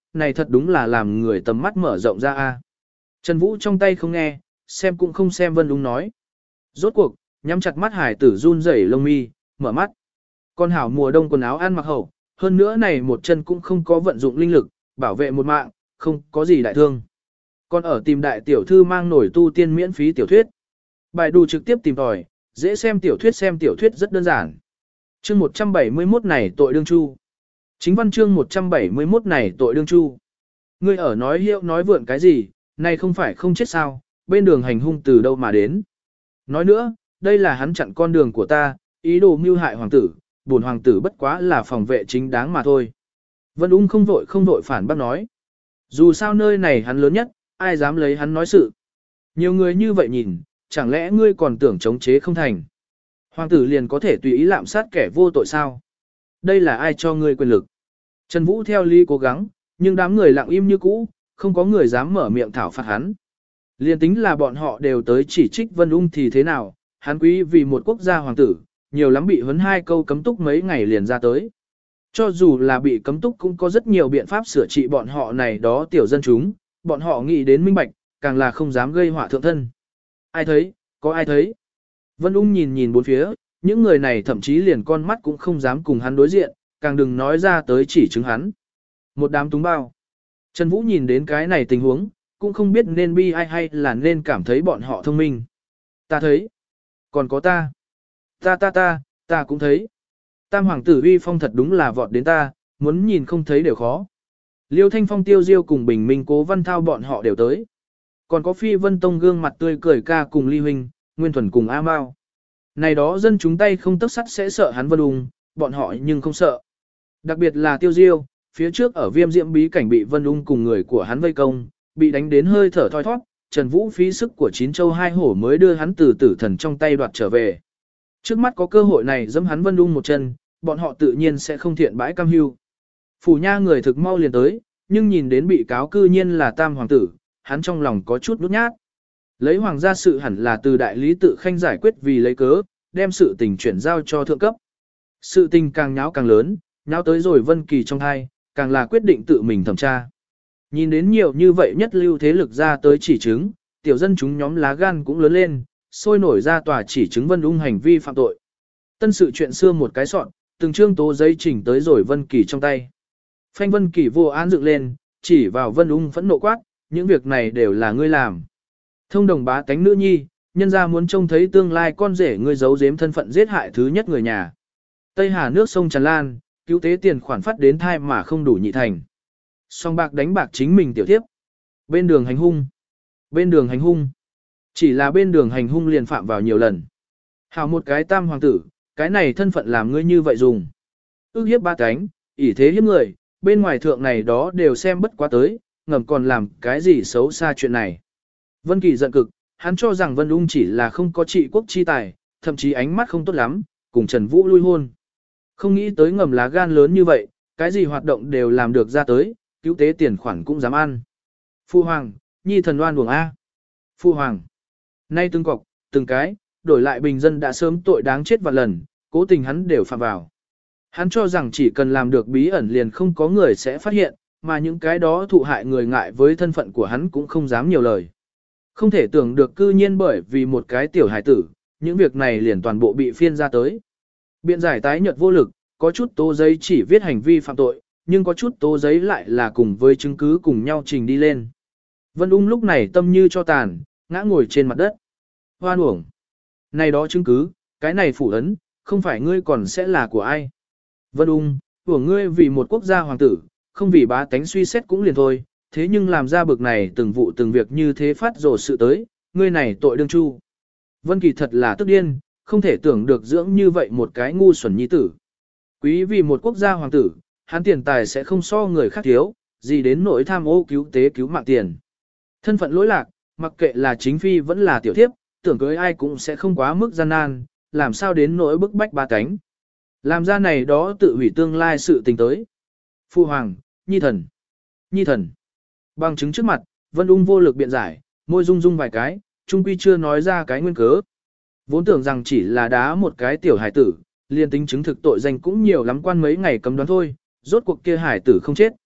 này thật đúng là làm người tầm mắt mở rộng ra a. Trần Vũ trong tay không nghe, xem cũng không xem Vân Ung nói. Rốt cuộc, nhắm chặt mắt hải tử run rẩy lông mi, mở mắt. Con hảo mùa đông quần áo ăn mặc hậu, hơn nữa này một chân cũng không có vận dụng linh lực, bảo vệ một mạng, không có gì đại thương. Còn ở tìm đại tiểu thư mang nổi tu tiên miễn phí tiểu thuyết. Bài đù trực tiếp tìm tòi, dễ xem tiểu thuyết xem tiểu thuyết rất đơn giản. Chương một trăm bảy mươi mốt này tội đương chu. Chính văn chương một trăm bảy mươi mốt này tội đương chu. Ngươi ở nói hiệu nói vượn cái gì, này không phải không chết sao, bên đường hành hung từ đâu mà đến. Nói nữa, đây là hắn chặn con đường của ta, ý đồ mưu hại hoàng tử, buồn hoàng tử bất quá là phòng vệ chính đáng mà thôi. Vân Ung không vội không vội phản bác nói. Dù sao nơi này hắn lớn nhất, ai dám lấy hắn nói sự. Nhiều người như vậy nhìn, chẳng lẽ ngươi còn tưởng chống chế không thành. Hoàng tử liền có thể tùy ý lạm sát kẻ vô tội sao? Đây là ai cho ngươi quyền lực? Trần Vũ theo lý cố gắng, nhưng đám người lặng im như cũ, không có người dám mở miệng thảo phạt hắn. Liên tính là bọn họ đều tới chỉ trích Vân Ung thì thế nào, hắn quý vì một quốc gia hoàng tử, nhiều lắm bị huấn hai câu cấm túc mấy ngày liền ra tới. Cho dù là bị cấm túc cũng có rất nhiều biện pháp sửa trị bọn họ này đó tiểu dân chúng, bọn họ nghĩ đến minh bạch, càng là không dám gây họa thượng thân. Ai thấy, có ai thấy? Vân Ung nhìn nhìn bốn phía, những người này thậm chí liền con mắt cũng không dám cùng hắn đối diện, càng đừng nói ra tới chỉ chứng hắn. Một đám túng bao. Trần Vũ nhìn đến cái này tình huống, cũng không biết nên bi ai hay là nên cảm thấy bọn họ thông minh. Ta thấy. Còn có ta. Ta ta ta, ta cũng thấy. Tam hoàng tử uy phong thật đúng là vọt đến ta, muốn nhìn không thấy đều khó. Liêu Thanh Phong Tiêu Diêu cùng Bình Minh Cố Văn Thao bọn họ đều tới. Còn có Phi Vân Tông gương mặt tươi cười ca cùng Ly Huynh, Nguyên Thuần cùng A Mao. Này đó dân chúng tay không tấc sắt sẽ sợ hắn Vân Ung, bọn họ nhưng không sợ. Đặc biệt là Tiêu Diêu, phía trước ở Viêm Diễm bí cảnh bị Vân Ung cùng người của hắn vây công, bị đánh đến hơi thở thoi thoát, Trần Vũ phí sức của chín châu hai hổ mới đưa hắn từ tử thần trong tay đoạt trở về. Trước mắt có cơ hội này dẫm hắn Vân Ung một chân, bọn họ tự nhiên sẽ không thiện bãi cam hưu. Phủ nha người thực mau liền tới, nhưng nhìn đến bị cáo cư nhiên là Tam hoàng tử, hắn trong lòng có chút nhút nhát. Lấy hoàng gia sự hẳn là từ đại lý tự khanh giải quyết vì lấy cớ, đem sự tình chuyển giao cho thượng cấp. Sự tình càng nháo càng lớn, nháo tới rồi Vân Kỳ trong hai, càng là quyết định tự mình thẩm tra. Nhìn đến nhiều như vậy nhất lưu thế lực ra tới chỉ chứng, tiểu dân chúng nhóm lá gan cũng lớn lên, sôi nổi ra tòa chỉ chứng Vân Ung hành vi phạm tội. Tân sự chuyện xưa một cái soạn, từng chương tố giấy chỉnh tới rồi Vân Kỳ trong tay. Phanh Vân Kỳ vô án dựng lên, chỉ vào Vân Ung phẫn nộ quát, những việc này đều là ngươi làm. Thông đồng bá tánh nữ nhi, nhân ra muốn trông thấy tương lai con rể ngươi giấu giếm thân phận giết hại thứ nhất người nhà. Tây Hà nước sông tràn lan, cứu tế tiền khoản phát đến thai mà không đủ nhị thành. Song bạc đánh bạc chính mình tiểu tiếp. Bên đường hành hung. Bên đường hành hung. Chỉ là bên đường hành hung liền phạm vào nhiều lần. Hào một cái tam hoàng tử, cái này thân phận làm ngươi như vậy dùng. Ước hiếp ba cánh, ỷ thế hiếp người, bên ngoài thượng này đó đều xem bất quá tới, ngầm còn làm cái gì xấu xa chuyện này. Vân Kỳ giận cực, hắn cho rằng Vân Ung chỉ là không có trị quốc chi tài, thậm chí ánh mắt không tốt lắm, cùng Trần Vũ lui hôn. Không nghĩ tới ngầm lá gan lớn như vậy, cái gì hoạt động đều làm được ra tới, cứu tế tiền khoản cũng dám ăn. Phu hoàng, nhi thần oan uổng A. Phu hoàng, nay từng cọc, từng cái, đổi lại bình dân đã sớm tội đáng chết vạn lần, cố tình hắn đều phạm vào. Hắn cho rằng chỉ cần làm được bí ẩn liền không có người sẽ phát hiện, mà những cái đó thụ hại người ngại với thân phận của hắn cũng không dám nhiều lời. Không thể tưởng được cư nhiên bởi vì một cái tiểu hải tử, những việc này liền toàn bộ bị phiên ra tới. Biện giải tái nhợt vô lực, có chút tố giấy chỉ viết hành vi phạm tội, nhưng có chút tố giấy lại là cùng với chứng cứ cùng nhau trình đi lên. Vân Ung lúc này tâm như cho tàn, ngã ngồi trên mặt đất. Hoan uổng. Này đó chứng cứ, cái này phủ ấn, không phải ngươi còn sẽ là của ai. Vân Ung, của ngươi vì một quốc gia hoàng tử, không vì bá tánh suy xét cũng liền thôi, thế nhưng làm ra bực này từng vụ từng việc như thế phát rồ sự tới, ngươi này tội đương chu. Vân Kỳ thật là tức điên, không thể tưởng được dưỡng như vậy một cái ngu xuẩn nhi tử. Quý vì một quốc gia hoàng tử, hắn tiền tài sẽ không so người khác thiếu, gì đến nỗi tham ô cứu tế cứu mạng tiền. Thân phận lỗi lạc, mặc kệ là chính phi vẫn là tiểu thiếp, tưởng cưới ai cũng sẽ không quá mức gian nan, làm sao đến nỗi bức bách ba cánh. Làm ra này đó tự hủy tương lai sự tình tới. Phu hoàng, nhi thần, nhi thần. Bằng chứng trước mặt, Vân Ung vô lực biện giải, môi rung rung vài cái, trung quy chưa nói ra cái nguyên cớ. Vốn tưởng rằng chỉ là đá một cái tiểu hải tử, liền tính chứng thực tội danh cũng nhiều lắm quan mấy ngày cấm đoán thôi, rốt cuộc kia hải tử không chết.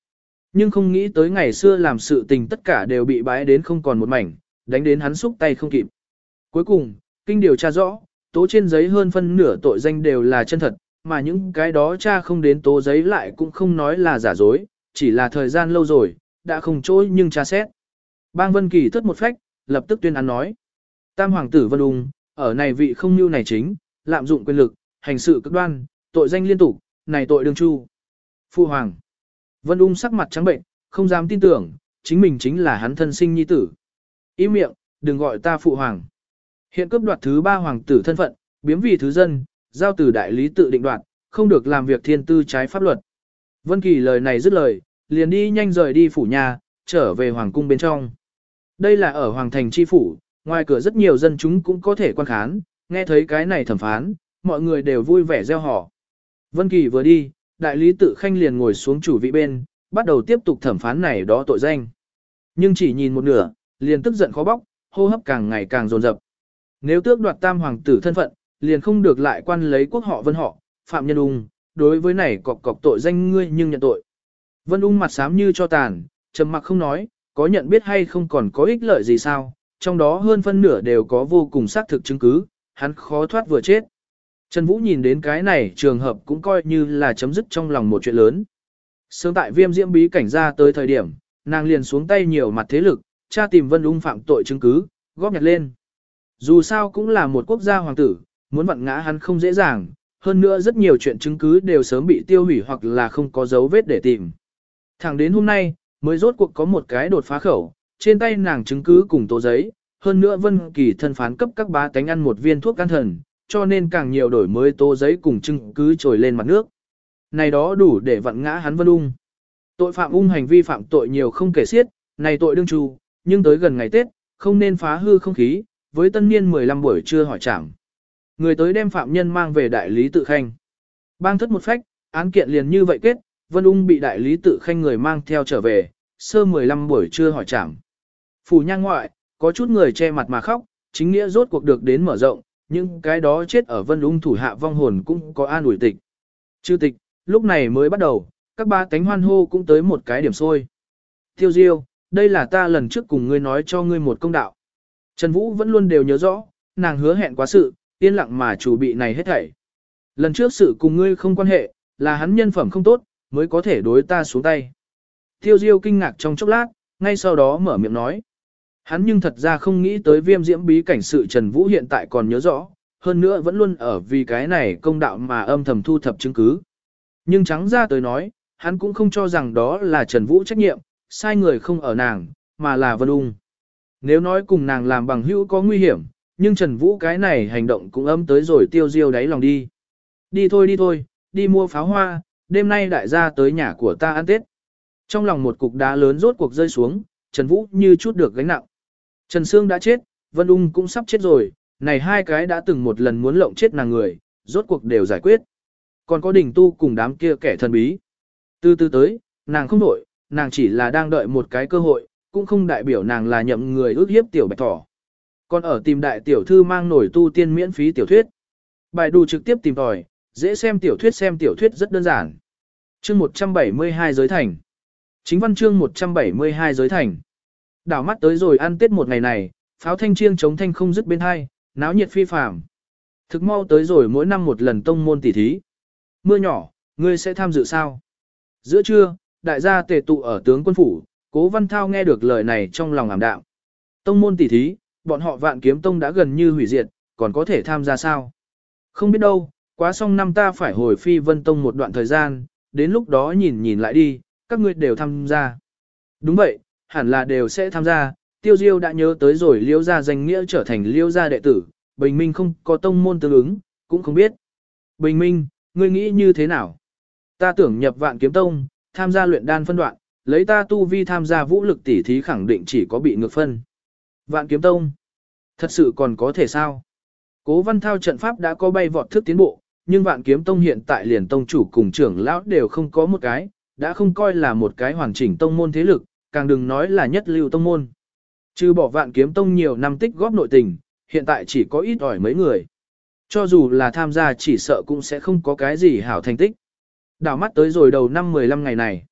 Nhưng không nghĩ tới ngày xưa làm sự tình tất cả đều bị bái đến không còn một mảnh, đánh đến hắn xúc tay không kịp. Cuối cùng, kinh điều tra rõ, tố trên giấy hơn phân nửa tội danh đều là chân thật, mà những cái đó cha không đến tố giấy lại cũng không nói là giả dối, chỉ là thời gian lâu rồi, đã không trôi nhưng tra xét. Bang Vân Kỳ thất một phách, lập tức tuyên án nói. Tam hoàng tử Vân Ung, ở này vị không nhu này chính, lạm dụng quyền lực, hành sự cực đoan, tội danh liên tục, này tội đương chu. Phu hoàng. Vân Ung sắc mặt trắng bệnh, không dám tin tưởng, chính mình chính là hắn thân sinh nhi tử. Im miệng, đừng gọi ta phụ hoàng. Hiện cướp đoạt thứ ba hoàng tử thân phận, biếm vì thứ dân, giao từ đại lý tự định đoạt, không được làm việc thiên tư trái pháp luật. Vân Kỳ lời này dứt lời, liền đi nhanh rời đi phủ nhà, trở về hoàng cung bên trong. Đây là ở hoàng thành chi phủ, ngoài cửa rất nhiều dân chúng cũng có thể quan khán, nghe thấy cái này thẩm phán, mọi người đều vui vẻ reo hò. Vân Kỳ vừa đi, đại lý tự khanh liền ngồi xuống chủ vị bên, bắt đầu tiếp tục thẩm phán này đó tội danh. Nhưng chỉ nhìn một nửa, liền tức giận khó bóc, hô hấp càng ngày càng dồn dập. Nếu tước đoạt tam hoàng tử thân phận, liền không được lại quan lấy quốc họ Vân họ, phạm nhân Ung, đối với này cọc cọc tội danh ngươi nhưng nhận tội. Vân Ung mặt xám như cho tàn, trầm mặc không nói, có nhận biết hay không còn có ích lợi gì sao, trong đó hơn phân nửa đều có vô cùng xác thực chứng cứ, hắn khó thoát vừa chết. Trần Vũ nhìn đến cái này trường hợp cũng coi như là chấm dứt trong lòng một chuyện lớn. Sớm tại Viêm Diễm bí cảnh ra tới thời điểm, nàng liền xuống tay nhiều mặt thế lực, tra tìm Vân Ung phạm tội chứng cứ, góp nhặt lên. Dù sao cũng là một quốc gia hoàng tử, muốn vặn ngã hắn không dễ dàng, hơn nữa rất nhiều chuyện chứng cứ đều sớm bị tiêu hủy hoặc là không có dấu vết để tìm. Thẳng đến hôm nay, mới rốt cuộc có một cái đột phá khẩu, trên tay nàng chứng cứ cùng tố giấy, hơn nữa Vân Kỳ thân phán cấp các bá tánh ăn một viên thuốc can thần, cho nên càng nhiều đổi mới tố giấy cùng chứng cứ trồi lên mặt nước. Này đó đủ để vặn ngã hắn Vân Ung. Tội phạm Ung hành vi phạm tội nhiều không kể xiết, này tội đương tru, nhưng tới gần ngày Tết, không nên phá hư không khí, với tân niên mười lăm buổi trưa hỏi trảm. Người tới đem phạm nhân mang về đại lý tự khanh. Bang thất một phách, án kiện liền như vậy kết, Vân Ung bị đại lý tự khanh người mang theo trở về, sơ mười lăm buổi trưa hỏi trảm. Phủ nha ngoại, có chút người che mặt mà khóc, chính nghĩa rốt cuộc được đến mở rộng, nhưng cái đó chết ở Vân Ung thủ hạ vong hồn cũng có an ủi tịch. Chư tịch, lúc này mới bắt đầu, các ba tánh hoan hô cũng tới một cái điểm sôi. Tiêu Diêu, đây là ta lần trước cùng ngươi nói cho ngươi một công đạo. Trần Vũ vẫn luôn đều nhớ rõ, nàng hứa hẹn quá sự, yên lặng mà chủ bị này hết thảy. Lần trước sự cùng ngươi không quan hệ, là hắn nhân phẩm không tốt, mới có thể đối ta xuống tay. Tiêu Diêu kinh ngạc trong chốc lát, ngay sau đó mở miệng nói. Hắn nhưng thật ra không nghĩ tới Viêm Diễm bí cảnh sự Trần Vũ hiện tại còn nhớ rõ, hơn nữa vẫn luôn ở vì cái này công đạo mà âm thầm thu thập chứng cứ. Nhưng trắng ra tới nói, hắn cũng không cho rằng đó là Trần Vũ trách nhiệm, sai người không ở nàng, mà là Vân Ung. Nếu nói cùng nàng làm bằng hữu có nguy hiểm, nhưng Trần Vũ cái này hành động cũng âm tới rồi Tiêu Diêu đáy lòng đi. Đi thôi đi thôi, đi mua pháo hoa, đêm nay đại gia tới nhà của ta ăn Tết. Trong lòng một cục đá lớn rốt cuộc rơi xuống, Trần Vũ như chút được gánh nặng. Trần Sương đã chết, Vân Ung cũng sắp chết rồi, này hai cái đã từng một lần muốn lộng chết nàng người, rốt cuộc đều giải quyết. Còn có Đình Tu cùng đám kia kẻ thần bí. Từ từ tới, nàng không đổi, nàng chỉ là đang đợi một cái cơ hội, cũng không đại biểu nàng là nhậm người ước hiếp tiểu bạch thỏ. Còn ở tìm đại tiểu thư mang nổi tu tiên miễn phí tiểu thuyết. Bài đủ trực tiếp tìm tòi, dễ xem tiểu thuyết xem tiểu thuyết rất đơn giản. Chương một trăm bảy mươi hai giới thành. Chính văn chương một trăm bảy mươi hai giới thành. Đảo mắt tới rồi ăn Tết một ngày này, pháo thanh chiêng chống thanh không dứt bên hai, náo nhiệt phi phàm. Thực mau tới rồi mỗi năm một lần tông môn tỷ thí. Mưa nhỏ, ngươi sẽ tham dự sao? Giữa trưa, đại gia tề tụ ở tướng quân phủ, Cố Văn Thao nghe được lời này trong lòng ảm đạm. Tông môn tỷ thí, bọn họ Vạn Kiếm Tông đã gần như hủy diệt, còn có thể tham gia sao? Không biết đâu, quá xong năm ta phải hồi Phi Vân Tông một đoạn thời gian, đến lúc đó nhìn nhìn lại đi, các ngươi đều tham gia. Đúng vậy, hẳn là đều sẽ tham gia, Tiêu Diêu đã nhớ tới rồi Liêu gia danh nghĩa trở thành Liêu gia đệ tử, Bình Minh không có tông môn tương ứng, cũng không biết. Bình Minh, ngươi nghĩ như thế nào? Ta tưởng nhập Vạn Kiếm Tông, tham gia luyện đan phân đoạn, lấy ta tu vi tham gia vũ lực tỷ thí khẳng định chỉ có bị ngược phân. Vạn Kiếm Tông, thật sự còn có thể sao? Cố Văn Thao trận pháp đã có bay vọt thức tiến bộ, nhưng Vạn Kiếm Tông hiện tại liền tông chủ cùng trưởng lão đều không có một cái, đã không coi là một cái hoàn chỉnh tông môn thế lực, càng đừng nói là nhất lưu tông môn. Trừ bỏ Vạn Kiếm Tông nhiều năm tích góp nội tình, hiện tại chỉ có ít ỏi mấy người. Cho dù là tham gia chỉ sợ cũng sẽ không có cái gì hảo thành tích. Đảo mắt tới rồi đầu năm mười lăm ngày này.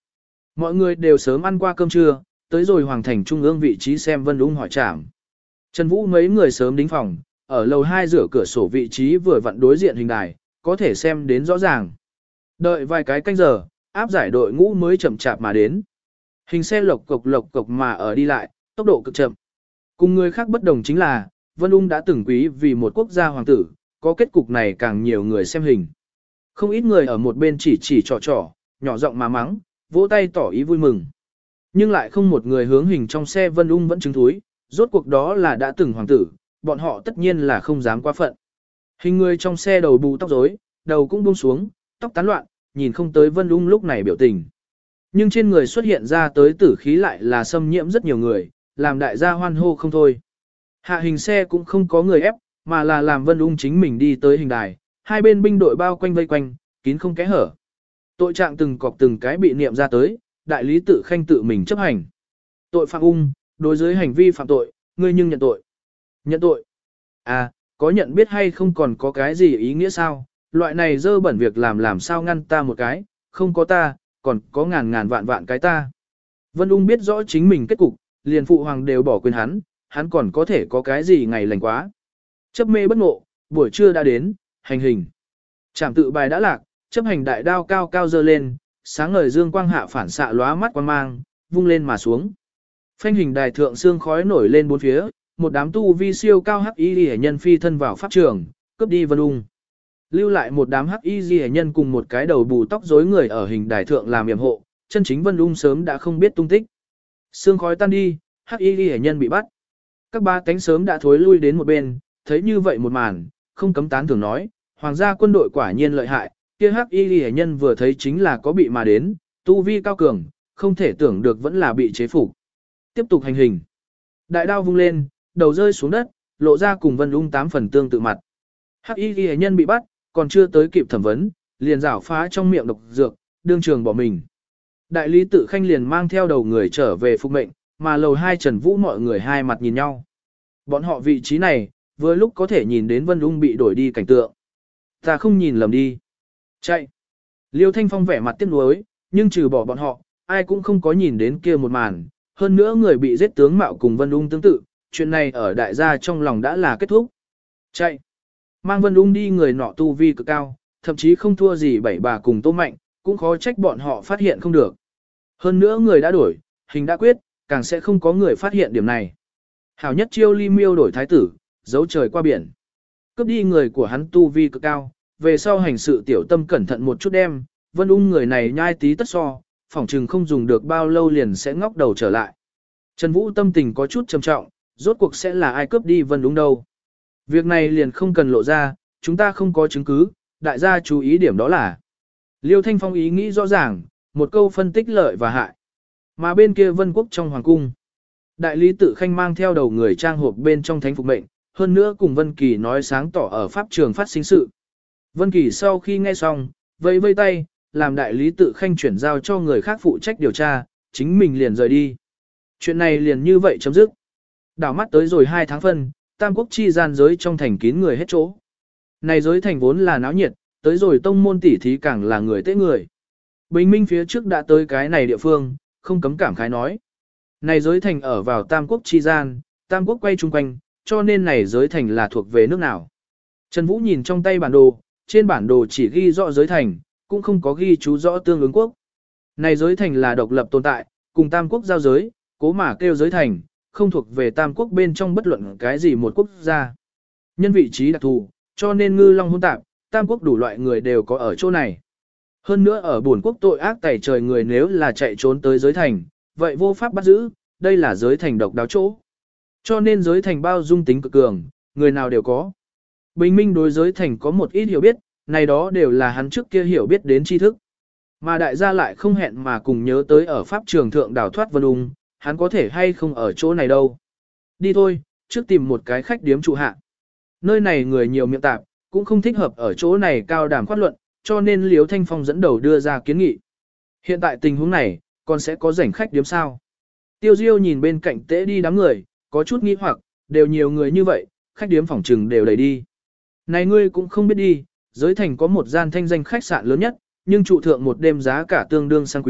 Mọi người đều sớm ăn qua cơm trưa, tới rồi hoàng thành trung ương vị trí xem Vân Ung hỏi trảm. Trần Vũ mấy người sớm đính phòng, ở lầu hai rửa cửa sổ vị trí vừa vặn đối diện hình đài, có thể xem đến rõ ràng. Đợi vài cái canh giờ, áp giải đội ngũ mới chậm chạp mà đến. Hình xe lộc cộc lộc cộc mà ở đi lại, tốc độ cực chậm. Cùng người khác bất đồng chính là, Vân Ung đã từng quý vì một quốc gia hoàng tử, có kết cục này càng nhiều người xem hình. Không ít người ở một bên chỉ chỉ trò trò, nhỏ giọng mà mắng, vỗ tay tỏ ý vui mừng. Nhưng lại không một người hướng hình trong xe Vân Ung vẫn chứng thúi, rốt cuộc đó là đã từng hoàng tử, bọn họ tất nhiên là không dám quá phận. Hình người trong xe đầu bù tóc rối, đầu cũng buông xuống, tóc tán loạn, nhìn không tới Vân Ung lúc này biểu tình. Nhưng trên người xuất hiện ra tới tử khí lại là xâm nhiễm rất nhiều người, làm đại gia hoan hô không thôi. Hạ hình xe cũng không có người ép, mà là làm Vân Ung chính mình đi tới hình đài, hai bên binh đội bao quanh vây quanh, kín không kẽ hở. Tội trạng từng cọc từng cái bị niệm ra tới, đại lý tự khanh tự mình chấp hành. Tội phạm Ung, đối với hành vi phạm tội, ngươi nhưng nhận tội. Nhận tội. À, có nhận biết hay không còn có cái gì ý nghĩa sao? Loại này dơ bẩn việc làm làm sao ngăn ta một cái, không có ta, còn có ngàn ngàn vạn vạn cái ta. Vân Ung biết rõ chính mình kết cục, liền phụ hoàng đều bỏ quên hắn, hắn còn có thể có cái gì ngày lành quá. Chấp mê bất ngộ, buổi trưa đã đến, hành hình. Trảm tự bài đã lạc, chấp hành đại đao cao cao dơ lên, sáng ngời dương quang hạ phản xạ lóa mắt quang mang, vung lên mà xuống. Phanh hình đài thượng xương khói nổi lên bốn phía, một đám tu vi siêu cao hắc y liễu nhân phi thân vào pháp trường, cướp đi Vân Ung. Lưu lại một đám hắc y liễu nhân cùng một cái đầu bù tóc rối người ở hình đài thượng làm yểm hộ, chân chính Vân Ung sớm đã không biết tung tích. Xương khói tan đi, hắc y liễu nhân bị bắt. Các ba cánh sớm đã thối lui đến một bên, thấy như vậy một màn, không cấm tán thưởng nói, hoàng gia quân đội quả nhiên lợi hại, kia hắc y liễu nhân vừa thấy chính là có bị mà đến, tu vi cao cường, không thể tưởng được vẫn là bị chế phục. Tiếp tục hành hình. Đại đao vung lên, đầu rơi xuống đất, lộ ra cùng Vân Ung tám phần tương tự mặt. Hắc y liễu nhân bị bắt, còn chưa tới kịp thẩm vấn, liền rảo phá trong miệng độc dược, đương trường bỏ mình. Đại lý tự khanh liền mang theo đầu người trở về phục mệnh, mà lầu hai Trần Vũ mọi người hai mặt nhìn nhau. Bọn họ vị trí này, vừa lúc có thể nhìn đến Vân Ung bị đổi đi cảnh tượng. Ta không nhìn lầm đi. Chạy. Liêu Thanh Phong vẻ mặt tiếc nuối, nhưng trừ bỏ bọn họ, ai cũng không có nhìn đến kia một màn. Hơn nữa người bị giết tướng mạo cùng Vân Ung tương tự, chuyện này ở đại gia trong lòng đã là kết thúc. Chạy. Mang Vân Ung đi người nọ tu vi cực cao, thậm chí không thua gì bảy bà cùng Tô Mạnh, cũng khó trách bọn họ phát hiện không được. Hơn nữa người đã đổi, hình đã quyết, càng sẽ không có người phát hiện điểm này. Hảo nhất chiêu ly miêu đổi thái tử, giấu trời qua biển. Cướp đi người của hắn tu vi cực cao, về sau hành sự tiểu tâm cẩn thận một chút đem, Vân Ung người này nhai tí tất so, phỏng chừng không dùng được bao lâu liền sẽ ngóc đầu trở lại. Trần Vũ tâm tình có chút trầm trọng, rốt cuộc sẽ là ai cướp đi Vân Ung đâu. Việc này liền không cần lộ ra, chúng ta không có chứng cứ, đại gia chú ý điểm đó là. Liêu Thanh Phong ý nghĩ rõ ràng, một câu phân tích lợi và hại. Mà bên kia Vân Quốc trong hoàng cung, đại lý tự khanh mang theo đầu người trang hộp bên trong thánh phục mệnh, hơn nữa cùng Vân Kỳ nói sáng tỏ ở pháp trường phát sinh sự. Vân Kỳ sau khi nghe xong, vẫy vẫy tay, làm đại lý tự khanh chuyển giao cho người khác phụ trách điều tra, chính mình liền rời đi. Chuyện này liền như vậy chấm dứt. Đảo mắt tới rồi hai tháng phân, tam quốc chi gian giới trong thành kín người hết chỗ. Này giới thành vốn là náo nhiệt, tới rồi tông môn tỷ thí càng là người tế người. Bình minh phía trước đã tới cái này địa phương, không cấm cảm khái nói. Này giới thành ở vào tam quốc chi gian, tam quốc quay chung quanh, cho nên này giới thành là thuộc về nước nào. Trần Vũ nhìn trong tay bản đồ, trên bản đồ chỉ ghi rõ giới thành, cũng không có ghi chú rõ tương ứng quốc. Này giới thành là độc lập tồn tại, cùng tam quốc giao giới, cố mà kêu giới thành, không thuộc về tam quốc bên trong bất luận cái gì một quốc gia. Nhân vị trí đặc thù, cho nên ngư long hỗn tạp, tam quốc đủ loại người đều có ở chỗ này. Hơn nữa ở buồn quốc tội ác tẩy trời người nếu là chạy trốn tới giới thành, vậy vô pháp bắt giữ, đây là giới thành độc đáo chỗ. Cho nên giới thành bao dung tính cực cường, người nào đều có. Bình minh đối giới thành có một ít hiểu biết, này đó đều là hắn trước kia hiểu biết đến tri thức. Mà đại gia lại không hẹn mà cùng nhớ tới ở pháp trường thượng đào thoát Vân Ung, hắn có thể hay không ở chỗ này đâu. Đi thôi, trước tìm một cái khách điếm trụ hạ. Nơi này người nhiều miệng tạp, cũng không thích hợp ở chỗ này cao đàm khoát luận, cho nên Liêu Thanh Phong dẫn đầu đưa ra kiến nghị. Hiện tại tình huống này, còn sẽ có rảnh khách điếm sao? Tiêu Diêu nhìn bên cạnh tễ đi đám người, có chút nghi hoặc, đều nhiều người như vậy, khách điếm phòng trừng đều đầy đi. Này ngươi cũng không biết đi, giới thành có một gian thanh danh khách sạn lớn nhất, nhưng trụ thượng một đêm giá cả tương đương sang quý,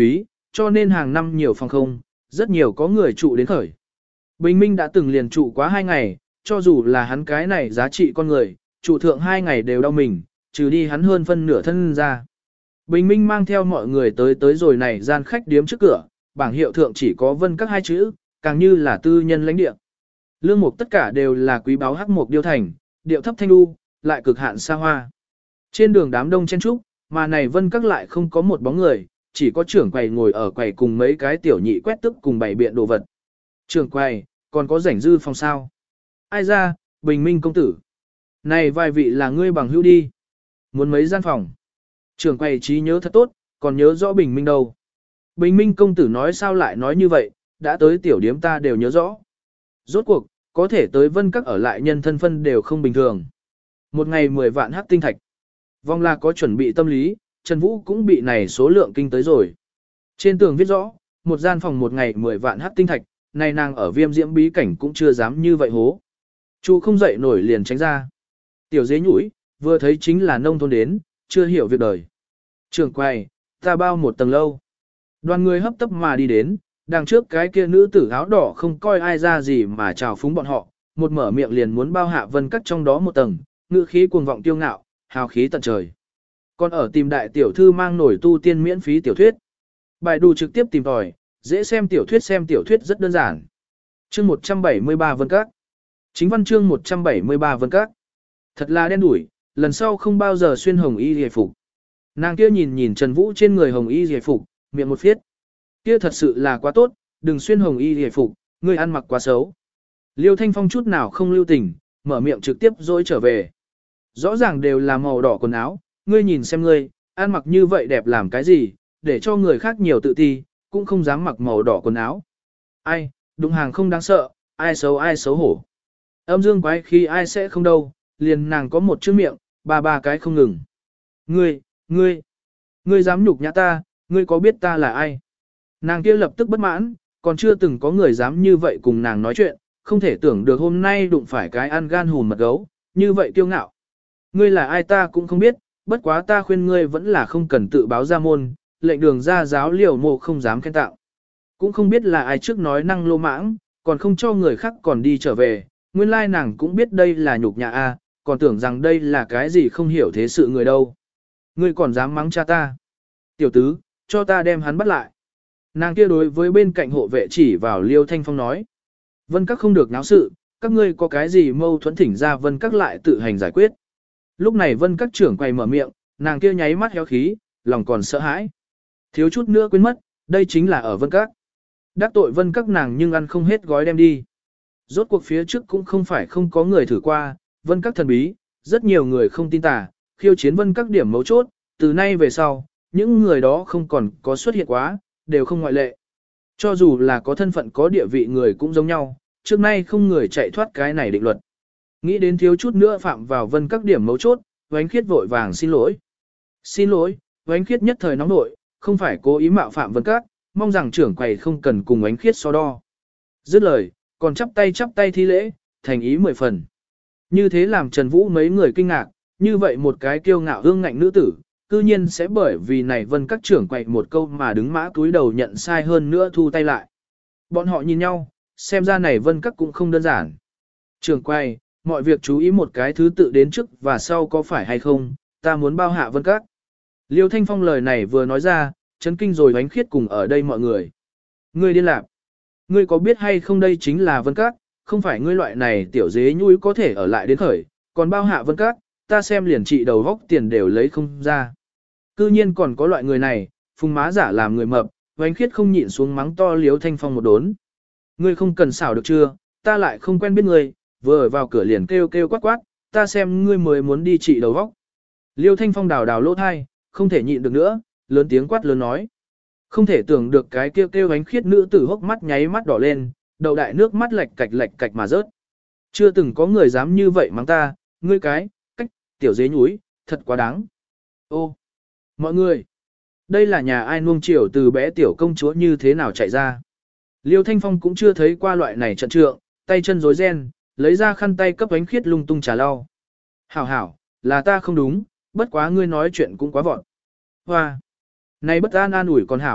cho nên hàng năm nhiều phòng không, rất nhiều có người trụ đến khởi. Bình Minh đã từng liền trụ quá hai ngày, cho dù là hắn cái này giá trị con người, trụ thượng hai ngày đều đau mình, trừ đi hắn hơn phân nửa thân ra. Bình Minh mang theo mọi người tới tới rồi này gian khách điếm trước cửa, bảng hiệu thượng chỉ có Vân Các hai chữ, càng như là tư nhân lãnh địa. Lương mục tất cả đều là quý báu hắc mục điêu thành, điệu thấp thanh lưu, lại cực hạn xa hoa. Trên đường đám đông chen trúc, mà này Vân Các lại không có một bóng người, chỉ có trưởng quầy ngồi ở quầy cùng mấy cái tiểu nhị quét tức cùng bày biện đồ vật. Trưởng quầy, còn có rảnh dư phòng sao? Ai ra, Bình Minh công tử. Này vài vị là ngươi bằng hữu đi. Muốn mấy gian phòng? Trưởng quầy trí nhớ thật tốt, còn nhớ rõ Bình Minh đâu. Bình Minh công tử nói sao lại nói như vậy, đã tới tiểu điếm ta đều nhớ rõ. Rốt cuộc, có thể tới Vân Các ở lại nhân thân phân đều không bình thường. Một ngày mười vạn hắc tinh thạch. Vong là có chuẩn bị tâm lý, Trần Vũ cũng bị này số lượng kinh tới rồi. Trên tường viết rõ, một gian phòng một ngày mười vạn hắc tinh thạch, này nàng ở Viêm Diễm bí cảnh cũng chưa dám như vậy hố. Chu không dậy nổi liền tránh ra. Tiểu dế nhũi, vừa thấy chính là nông thôn đến, chưa hiểu việc đời. Trường quay, ta bao một tầng lâu. Đoàn người hấp tấp mà đi đến, đằng trước cái kia nữ tử áo đỏ không coi ai ra gì mà chào phúng bọn họ, một mở miệng liền muốn bao hạ Vân Các trong đó một tầng, ngữ khí cuồng vọng tiêu ngạo, hào khí tận trời. Còn ở tìm đại tiểu thư mang nổi tu tiên miễn phí tiểu thuyết. Bài đủ trực tiếp tìm tòi, dễ xem tiểu thuyết xem tiểu thuyết rất đơn giản. Chương một trăm bảy mươi ba Vân Các. Chính văn chương một trăm bảy mươi ba Vân Các. Thật là đen đủi, lần sau không bao giờ xuyên hồng y hề phục. Nàng kia nhìn nhìn Trần Vũ trên người hồng y hề phục, miệng một phiết. Kia thật sự là quá tốt, đừng xuyên hồng y hề phục, ngươi ăn mặc quá xấu. Liêu Thanh Phong chút nào không lưu tình, mở miệng trực tiếp dối trở về. Rõ ràng đều là màu đỏ quần áo, ngươi nhìn xem ngươi, ăn mặc như vậy đẹp làm cái gì, để cho người khác nhiều tự ti, cũng không dám mặc màu đỏ quần áo. Ai, đụng hàng không đáng sợ, ai xấu ai xấu hổ. Âm dương quái khi ai sẽ không đâu, liền nàng có một chữ miệng, ba ba cái không ngừng. Ngươi, ngươi, ngươi dám nhục nhã ta, ngươi có biết ta là ai? Nàng kia lập tức bất mãn, còn chưa từng có người dám như vậy cùng nàng nói chuyện, không thể tưởng được hôm nay đụng phải cái ăn gan hùn mật gấu, như vậy kiêu ngạo. Ngươi là ai ta cũng không biết, bất quá ta khuyên ngươi vẫn là không cần tự báo ra môn, lệnh đường ra giáo liều mộ không dám khen tạo. Cũng không biết là ai trước nói năng lô mãng, còn không cho người khác còn đi trở về, nguyên lai nàng cũng biết đây là nhục nhã a, còn tưởng rằng đây là cái gì không hiểu thế sự người đâu. Ngươi còn dám mắng cha ta. Tiểu tứ, cho ta đem hắn bắt lại. Nàng kia đối với bên cạnh hộ vệ chỉ vào Liêu Thanh Phong nói. Vân Các không được náo sự, các ngươi có cái gì mâu thuẫn thỉnh ra Vân Các lại tự hành giải quyết. Lúc này Vân Các trưởng quay mở miệng, nàng kia nháy mắt héo khí, lòng còn sợ hãi. Thiếu chút nữa quên mất, đây chính là ở Vân Các. Đắc tội Vân Các nàng nhưng ăn không hết gói đem đi. Rốt cuộc phía trước cũng không phải không có người thử qua, Vân Các thần bí, rất nhiều người không tin tà, khiêu chiến Vân Các điểm mấu chốt, từ nay về sau, những người đó không còn có xuất hiện quá, đều không ngoại lệ. Cho dù là có thân phận có địa vị người cũng giống nhau, trước nay không người chạy thoát cái này định luật. Nghĩ đến thiếu chút nữa phạm vào Vân Các điểm mấu chốt, Vánh Khiết vội vàng xin lỗi. Xin lỗi, Vánh Khiết nhất thời nóng nội, không phải cố ý mạo phạm Vân Các, mong rằng trưởng quầy không cần cùng Vánh Khiết so đo. Dứt lời, còn chắp tay chắp tay thi lễ, thành ý mười phần. Như thế làm Trần Vũ mấy người kinh ngạc, như vậy một cái kiêu ngạo hương ngạnh nữ tử, cư nhiên sẽ bởi vì này Vân Các trưởng quậy một câu mà đứng mã túi đầu nhận sai hơn nữa thu tay lại. Bọn họ nhìn nhau, xem ra này Vân Các cũng không đơn giản. Trưởng quay, mọi việc chú ý một cái thứ tự đến trước và sau có phải hay không, ta muốn bao hạ Vân Các. Liêu Thanh Phong lời này vừa nói ra, chấn kinh rồi Vánh Khiết cùng ở đây mọi người. Ngươi điên lạc. Ngươi có biết hay không đây chính là Vân Các, không phải ngươi loại này tiểu dế nhui có thể ở lại đến khởi, còn bao hạ Vân Các, ta xem liền trị đầu góc tiền đều lấy không ra. Cư nhiên còn có loại người này, phùng má giả làm người mập, Vánh Khiết không nhịn xuống mắng to Liêu Thanh Phong một đốn. Ngươi không cần xảo được chưa, ta lại không quen biết ngươi, vừa ở vào cửa liền kêu kêu quát quát, ta xem ngươi mới muốn đi trị đầu góc. Liêu Thanh Phong đào đào lỗ thai, không thể nhịn được nữa, lớn tiếng quát lớn nói. Không thể tưởng được cái kêu kêu Vánh Khiết nữ tử hốc mắt nháy mắt đỏ lên, đầu đại nước mắt lệch cạch lệch cạch mà rớt. Chưa từng có người dám như vậy mắng ta, ngươi cái, cách, tiểu dế nhúi, thật quá đáng. Ô, mọi người, đây là nhà ai nuông chiều từ bé tiểu công chúa như thế nào chạy ra. Liêu Thanh Phong cũng chưa thấy qua loại này trận trượng, tay chân rối ren, lấy ra khăn tay cấp Vánh Khiết lung tung trà lau. Hảo hảo, là ta không đúng, bất quá ngươi nói chuyện cũng quá vọn. Hoa, này bất an an ủi còn hảo,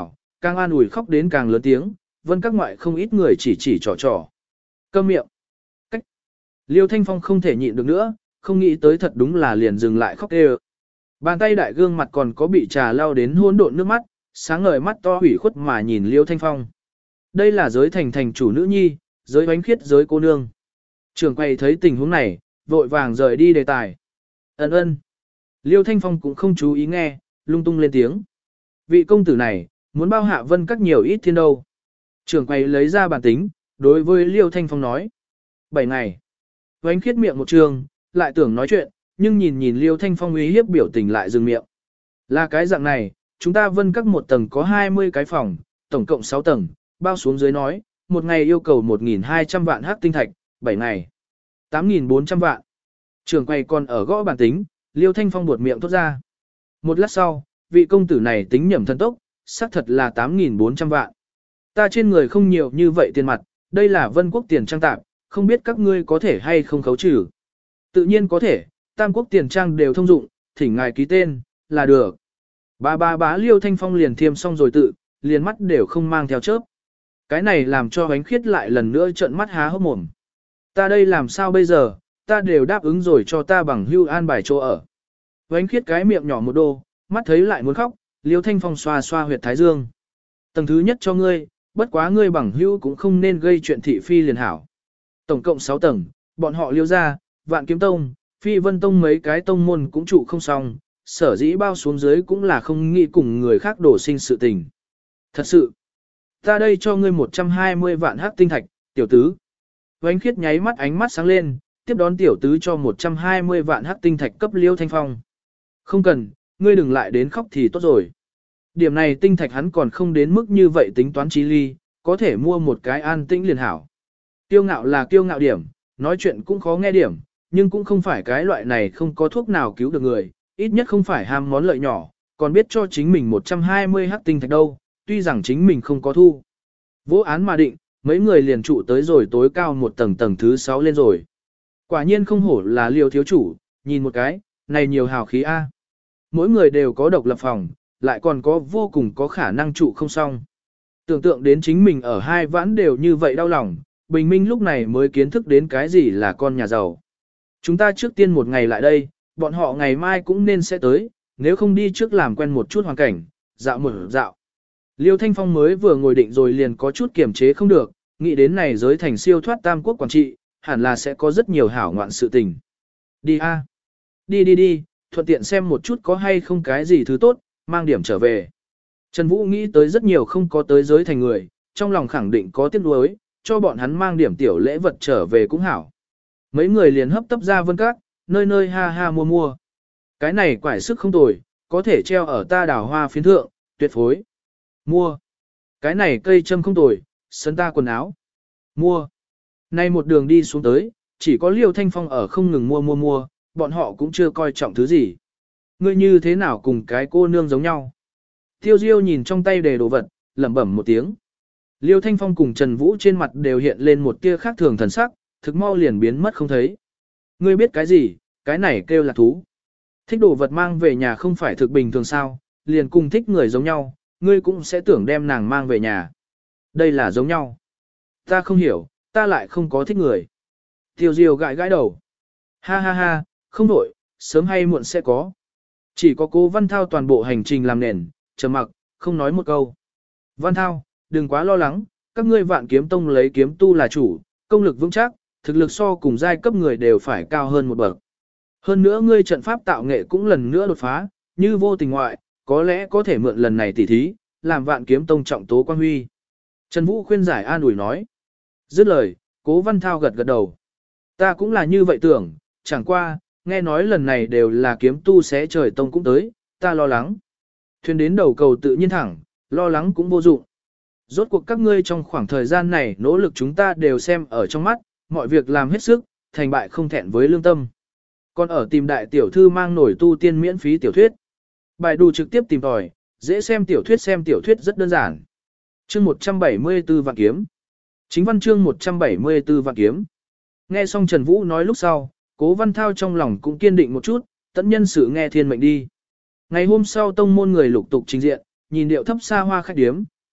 Càng an ủi khóc đến càng lớn tiếng, vân các ngoại không ít người chỉ chỉ trò trò. Câm miệng. Cách. Liêu Thanh Phong không thể nhịn được nữa, không nghĩ tới thật đúng là liền dừng lại khóc đê. Bàn tay đại gương mặt còn có bị trà lau đến hỗn độn nước mắt, sáng ngời mắt to hủy khuất mà nhìn Liêu Thanh Phong. Đây là giới thành thành chủ nữ nhi, giới bánh khiết giới cô nương. Trường quay thấy tình huống này, vội vàng rời đi đề tài. Ấn ơn. Liêu Thanh Phong cũng không chú ý nghe, lung tung lên tiếng. Vị công tử này, muốn bao hạ vân các nhiều ít thiên đâu. Trường quay lấy ra bản tính, đối với Liêu Thanh Phong nói. Bảy ngày. Bánh khiết miệng một trường, lại tưởng nói chuyện, nhưng nhìn nhìn Liêu Thanh Phong uy hiếp biểu tình lại dừng miệng. Là cái dạng này, chúng ta vân các một tầng có hai mươi cái phòng, tổng cộng sáu tầng, bao xuống dưới nói, một ngày yêu cầu một nghìn hai trăm vạn hắc tinh thạch, bảy ngày. tám nghìn bốn trăm vạn. Trường quay còn ở gõ bản tính, Liêu Thanh Phong buột miệng thốt ra. Một lát sau, vị công tử này tính nhẩm thân tốc, xác thật là tám nghìn bốn trăm vạn. Ta trên người không nhiều như vậy tiền mặt, đây là vân quốc tiền trang tạm, không biết các ngươi có thể hay không khấu trừ. Tự nhiên có thể, tam quốc tiền trang đều thông dụng, thỉnh ngài ký tên, là được. Ba ba bá Liêu Thanh Phong liền thiêm xong rồi tự, liền mắt đều không mang theo chớp. Cái này làm cho Ánh Khiết lại lần nữa trợn mắt há hốc mồm. Ta đây làm sao bây giờ, ta đều đáp ứng rồi cho ta bằng hưu an bài chỗ ở. Ánh Khiết cái miệng nhỏ một đô, mắt thấy lại muốn khóc, Liêu Thanh Phong xoa xoa huyệt thái dương. Tầng thứ nhất cho ngươi, bất quá ngươi bằng hưu cũng không nên gây chuyện thị phi liền hảo. Tổng cộng sáu tầng, bọn họ Liêu ra, Vạn Kiếm Tông, Phi Vân Tông mấy cái tông môn cũng trụ không xong, sở dĩ bao xuống dưới cũng là không nghĩ cùng người khác đổ sinh sự tình. Thật sự, ta đây cho ngươi một trăm hai mươi vạn hắc tinh thạch, tiểu tứ. Ánh Khiết nháy mắt ánh mắt sáng lên, tiếp đón tiểu tứ cho một trăm hai mươi vạn hắc tinh thạch cấp Liêu Thanh Phong. Không cần, ngươi đừng lại đến khóc thì tốt rồi. Điểm này tinh thạch hắn còn không đến mức như vậy tính toán chi ly, có thể mua một cái an tĩnh liền hảo. Kiêu ngạo là kiêu ngạo điểm, nói chuyện cũng khó nghe điểm, nhưng cũng không phải cái loại này không có thuốc nào cứu được người, ít nhất không phải ham món lợi nhỏ, còn biết cho chính mình một trăm hai mươi hắc tinh thạch đâu, tuy rằng chính mình không có thu. Vô án mà định, mấy người liền trụ tới rồi tối cao một tầng tầng thứ sáu lên rồi. Quả nhiên không hổ là Liêu thiếu chủ, nhìn một cái, này nhiều hào khí a. Mỗi người đều có độc lập phòng, lại còn có vô cùng có khả năng trụ không xong. Tưởng tượng đến chính mình ở hai vãn đều như vậy đau lòng, Bình Minh lúc này mới kiến thức đến cái gì là con nhà giàu. Chúng ta trước tiên một ngày lại đây, bọn họ ngày mai cũng nên sẽ tới, nếu không đi trước làm quen một chút hoàn cảnh, dạo một dạo. Liêu Thanh Phong mới vừa ngồi định rồi liền có chút kiềm chế không được, nghĩ đến này giới thành siêu thoát tam quốc quản trị, hẳn là sẽ có rất nhiều hảo ngoạn sự tình. Đi a, đi đi đi, thuận tiện xem một chút có hay không cái gì thứ tốt, mang điểm trở về. Trần Vũ nghĩ tới rất nhiều không có tới giới thành người, trong lòng khẳng định có tiếc nuối, cho bọn hắn mang điểm tiểu lễ vật trở về cũng hảo. Mấy người liền hấp tấp ra vân các, nơi nơi ha ha mua mua. Cái này quải sức không tồi, có thể treo ở ta đào hoa phiến thượng, tuyệt phối. Mua. Cái này cây châm không tồi, sân ta quần áo. Mua. Nay một đường đi xuống tới, chỉ có Liêu Thanh Phong ở không ngừng mua mua mua, bọn họ cũng chưa coi trọng thứ gì. Ngươi như thế nào cùng cái cô nương giống nhau. Tiêu Diêu nhìn trong tay đề đồ vật, lẩm bẩm một tiếng. Liêu Thanh Phong cùng Trần Vũ trên mặt đều hiện lên một tia khác thường thần sắc, thực mau liền biến mất không thấy. Ngươi biết cái gì, cái này kêu là thú. Thích đồ vật mang về nhà không phải thực bình thường sao, liền cùng thích người giống nhau, ngươi cũng sẽ tưởng đem nàng mang về nhà. Đây là giống nhau. Ta không hiểu, ta lại không có thích người. Tiêu Diêu gãi gãi đầu. Ha ha ha, không đổi, sớm hay muộn sẽ có. Chỉ có Cố Văn Thao toàn bộ hành trình làm nền, trầm mặc, không nói một câu. Văn Thao, đừng quá lo lắng, các ngươi Vạn Kiếm Tông lấy kiếm tu là chủ, công lực vững chắc, thực lực so cùng giai cấp người đều phải cao hơn một bậc. Hơn nữa ngươi trận pháp tạo nghệ cũng lần nữa đột phá, như vô tình ngoại, có lẽ có thể mượn lần này tỉ thí, làm Vạn Kiếm Tông trọng tố quan huy. Trần Vũ khuyên giải an ủi nói. Dứt lời, Cố Văn Thao gật gật đầu. Ta cũng là như vậy tưởng, chẳng qua, nghe nói lần này đều là kiếm tu xé trời tông cũng tới, ta lo lắng. Thuyền đến đầu cầu tự nhiên thẳng, lo lắng cũng vô dụng. Rốt cuộc các ngươi trong khoảng thời gian này nỗ lực chúng ta đều xem ở trong mắt, mọi việc làm hết sức, thành bại không thẹn với lương tâm. Còn ở tìm đại tiểu thư mang nổi tu tiên miễn phí tiểu thuyết. Bài đù trực tiếp tìm tòi, dễ xem tiểu thuyết xem tiểu thuyết rất đơn giản. Chương một trăm bảy mươi tư vạn kiếm. Chính văn chương một trăm bảy mươi tư vạn kiếm. Nghe xong Trần Vũ nói lúc sau, Cố Văn Thao trong lòng cũng kiên định một chút, tận nhân sự nghe thiên mệnh đi. Ngày hôm sau tông môn người lục tục trình diện, nhìn điệu thấp xa hoa khách điếm,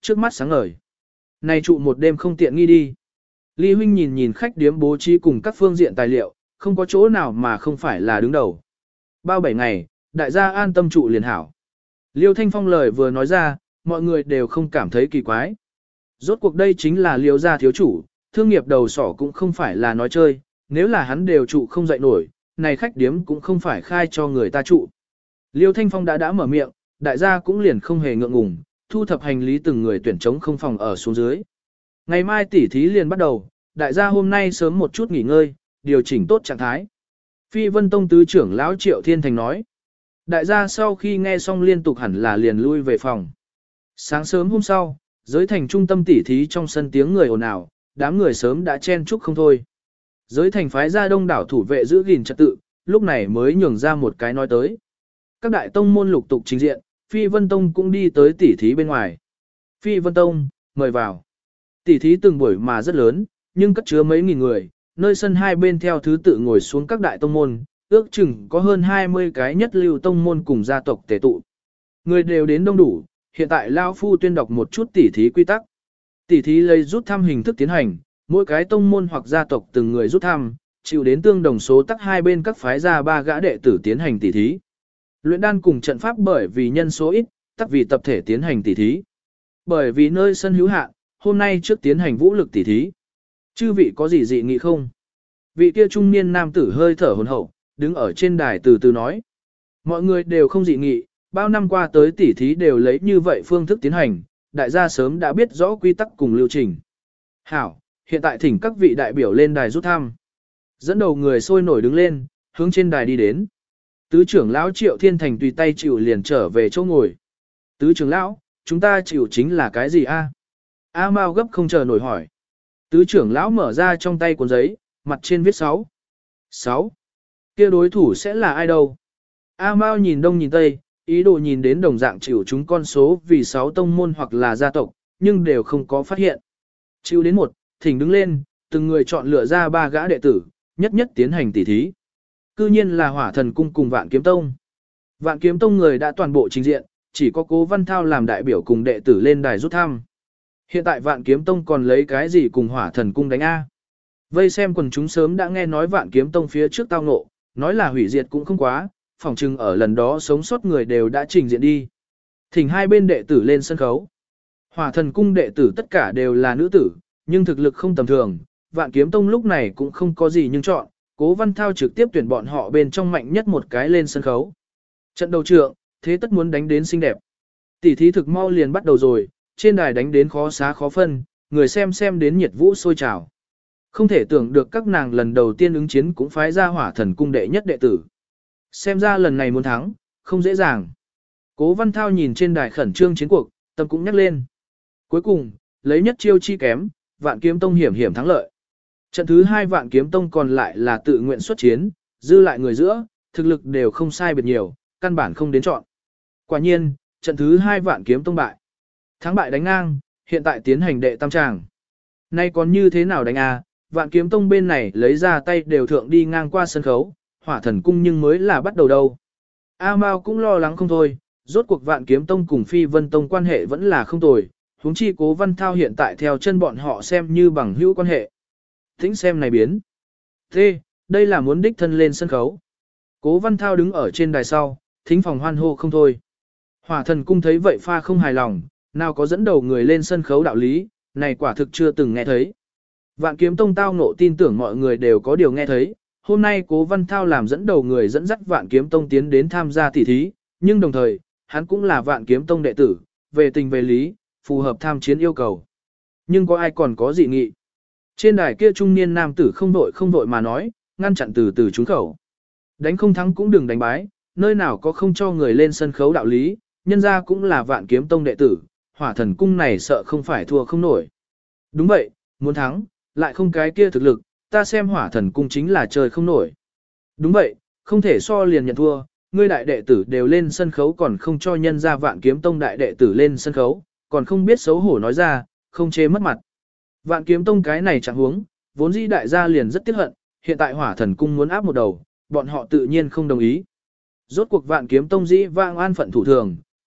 trước mắt sáng ngời. Này trụ một đêm không tiện nghi đi. Ly huynh nhìn nhìn khách điếm bố trí cùng các phương diện tài liệu, không có chỗ nào mà không phải là đứng đầu. Bao bảy ngày, đại gia an tâm trụ liền hảo. Liêu Thanh Phong lời vừa nói ra, mọi người đều không cảm thấy kỳ quái. Rốt cuộc đây chính là Liêu gia thiếu chủ, thương nghiệp đầu sỏ cũng không phải là nói chơi, nếu là hắn đều trụ không dậy nổi, này khách điếm cũng không phải khai cho người ta trụ. Liêu Thanh Phong đã đã mở miệng, đại gia cũng liền không hề ngượng ngùng, thu thập hành lý từng người tuyển trống không phòng ở xuống dưới. Ngày mai tỉ thí liền bắt đầu, đại gia hôm nay sớm một chút nghỉ ngơi, điều chỉnh tốt trạng thái. Phi Vân Tông tứ trưởng lão Triệu Thiên Thành nói. Đại gia sau khi nghe xong liên tục hẳn là liền lui về phòng. Sáng sớm hôm sau, giới thành trung tâm tỉ thí trong sân tiếng người ồn ào, đám người sớm đã chen chúc không thôi. Giới thành phái ra đông đảo thủ vệ giữ gìn trật tự, lúc này mới nhường ra một cái nói tới. Các đại tông môn lục tục trình diện, Phi Vân Tông cũng đi tới tỉ thí bên ngoài. Phi Vân Tông, mời vào. Tỉ thí từng buổi mà rất lớn, nhưng cất chứa mấy nghìn người, nơi sân hai bên theo thứ tự ngồi xuống các đại tông môn, ước chừng có hơn hai mươi cái nhất lưu tông môn cùng gia tộc tề tụ. Người đều đến đông đủ, hiện tại Lao Phu tuyên đọc một chút tỉ thí quy tắc. Tỉ thí lấy rút thăm hình thức tiến hành, mỗi cái tông môn hoặc gia tộc từng người rút thăm, chịu đến tương đồng số tắc hai bên các phái ra ba gã đệ tử tiến hành tỉ thí. Luyện đan cùng trận pháp bởi vì nhân số ít, tắc vì tập thể tiến hành tỉ thí. Bởi vì nơi sân hữu hạn, hôm nay trước tiến hành vũ lực tỉ thí. Chư vị có gì dị nghị không? Vị kia trung niên nam tử hơi thở hồn hậu, đứng ở trên đài từ từ nói. Mọi người đều không dị nghị, bao năm qua tới tỉ thí đều lấy như vậy phương thức tiến hành, đại gia sớm đã biết rõ quy tắc cùng lưu trình. Hảo, hiện tại thỉnh các vị đại biểu lên đài rút thăm. Dẫn đầu người sôi nổi đứng lên, hướng trên đài đi đến. Tứ trưởng lão Triệu Thiên Thành tùy tay chịu liền trở về chỗ ngồi. Tứ trưởng lão, chúng ta chịu chính là cái gì a? A Mao gấp không chờ nổi hỏi. Tứ trưởng lão mở ra trong tay cuốn giấy, mặt trên viết sáu. sáu. Kia đối thủ sẽ là ai đâu? A Mao nhìn đông nhìn tây, ý đồ nhìn đến đồng dạng chịu chúng con số vì sáu tông môn hoặc là gia tộc, nhưng đều không có phát hiện. Chịu đến một, thỉnh đứng lên, từng người chọn lựa ra ba gã đệ tử, nhất nhất tiến hành tỉ thí. Cư nhiên là Hỏa Thần Cung cùng Vạn Kiếm Tông. Vạn Kiếm Tông người đã toàn bộ trình diện, chỉ có Cố Văn Thao làm đại biểu cùng đệ tử lên đài rút thăm. Hiện tại Vạn Kiếm Tông còn lấy cái gì cùng Hỏa Thần Cung đánh A? Vây xem quần chúng sớm đã nghe nói Vạn Kiếm Tông phía trước tao ngộ, nói là hủy diệt cũng không quá, phỏng chừng ở lần đó sống sót người đều đã trình diện đi. Thỉnh hai bên đệ tử lên sân khấu. Hỏa Thần Cung đệ tử tất cả đều là nữ tử, nhưng thực lực không tầm thường, Vạn Kiếm Tông lúc này cũng không có gì nhưng chọn, Cố Văn Thao trực tiếp tuyển bọn họ bên trong mạnh nhất một cái lên sân khấu. Trận đầu trượng, thế tất muốn đánh đến xinh đẹp. Tỷ thí thực mau liền bắt đầu rồi, trên đài đánh đến khó xá khó phân, người xem xem đến nhiệt vũ sôi trào. Không thể tưởng được các nàng lần đầu tiên ứng chiến cũng phái ra Hỏa Thần Cung đệ nhất đệ tử. Xem ra lần này muốn thắng, không dễ dàng. Cố Văn Thao nhìn trên đài khẩn trương chiến cuộc, tâm cũng nhắc lên. Cuối cùng, lấy nhất chiêu chi kém, Vạn Kiếm Tông hiểm hiểm thắng lợi. Trận thứ hai Vạn Kiếm Tông còn lại là tự nguyện xuất chiến, dư lại người giữa, thực lực đều không sai biệt nhiều, căn bản không đến chọn. Quả nhiên, trận thứ hai Vạn Kiếm Tông bại. Thắng bại đánh ngang, hiện tại tiến hành đệ tam tràng. Nay còn như thế nào đánh à, Vạn Kiếm Tông bên này lấy ra tay đều thượng đi ngang qua sân khấu, Hỏa Thần Cung nhưng mới là bắt đầu đâu. A Mao cũng lo lắng không thôi, rốt cuộc Vạn Kiếm Tông cùng Phi Vân Tông quan hệ vẫn là không tồi, huống chi Cố Văn Thao hiện tại theo chân bọn họ xem như bằng hữu quan hệ. Thính xem này biến. Thế, đây là muốn đích thân lên sân khấu. Cố Văn Thao đứng ở trên đài sau, thính phòng hoan hô không thôi. Hỏa Thần Cung thấy vậy pha không hài lòng, nào có dẫn đầu người lên sân khấu đạo lý, này quả thực chưa từng nghe thấy. Vạn Kiếm Tông tao ngộ tin tưởng mọi người đều có điều nghe thấy, hôm nay Cố Văn Thao làm dẫn đầu người dẫn dắt Vạn Kiếm Tông tiến đến tham gia tỷ thí, nhưng đồng thời, hắn cũng là Vạn Kiếm Tông đệ tử, về tình về lý, phù hợp tham chiến yêu cầu. Nhưng có ai còn có dị nghị? Trên đài kia trung niên nam tử không đội không đội mà nói, ngăn chặn từ từ trúng khẩu. Đánh không thắng cũng đừng đánh bái, nơi nào có không cho người lên sân khấu đạo lý, nhân ra cũng là Vạn Kiếm Tông đệ tử, Hỏa Thần Cung này sợ không phải thua không nổi. Đúng vậy, muốn thắng, lại không cái kia thực lực, ta xem Hỏa Thần Cung chính là trời không nổi. Đúng vậy, không thể so liền nhận thua, ngươi đại đệ tử đều lên sân khấu còn không cho nhân ra Vạn Kiếm Tông đại đệ tử lên sân khấu, còn không biết xấu hổ nói ra, không chê mất mặt. Vạn Kiếm Tông cái này chẳng huống, vốn dĩ đại gia liền rất tiếc hận, hiện tại Hỏa Thần Cung muốn áp một đầu, bọn họ tự nhiên không đồng ý. Rốt cuộc Vạn Kiếm Tông dĩ vang an phận thủ thường,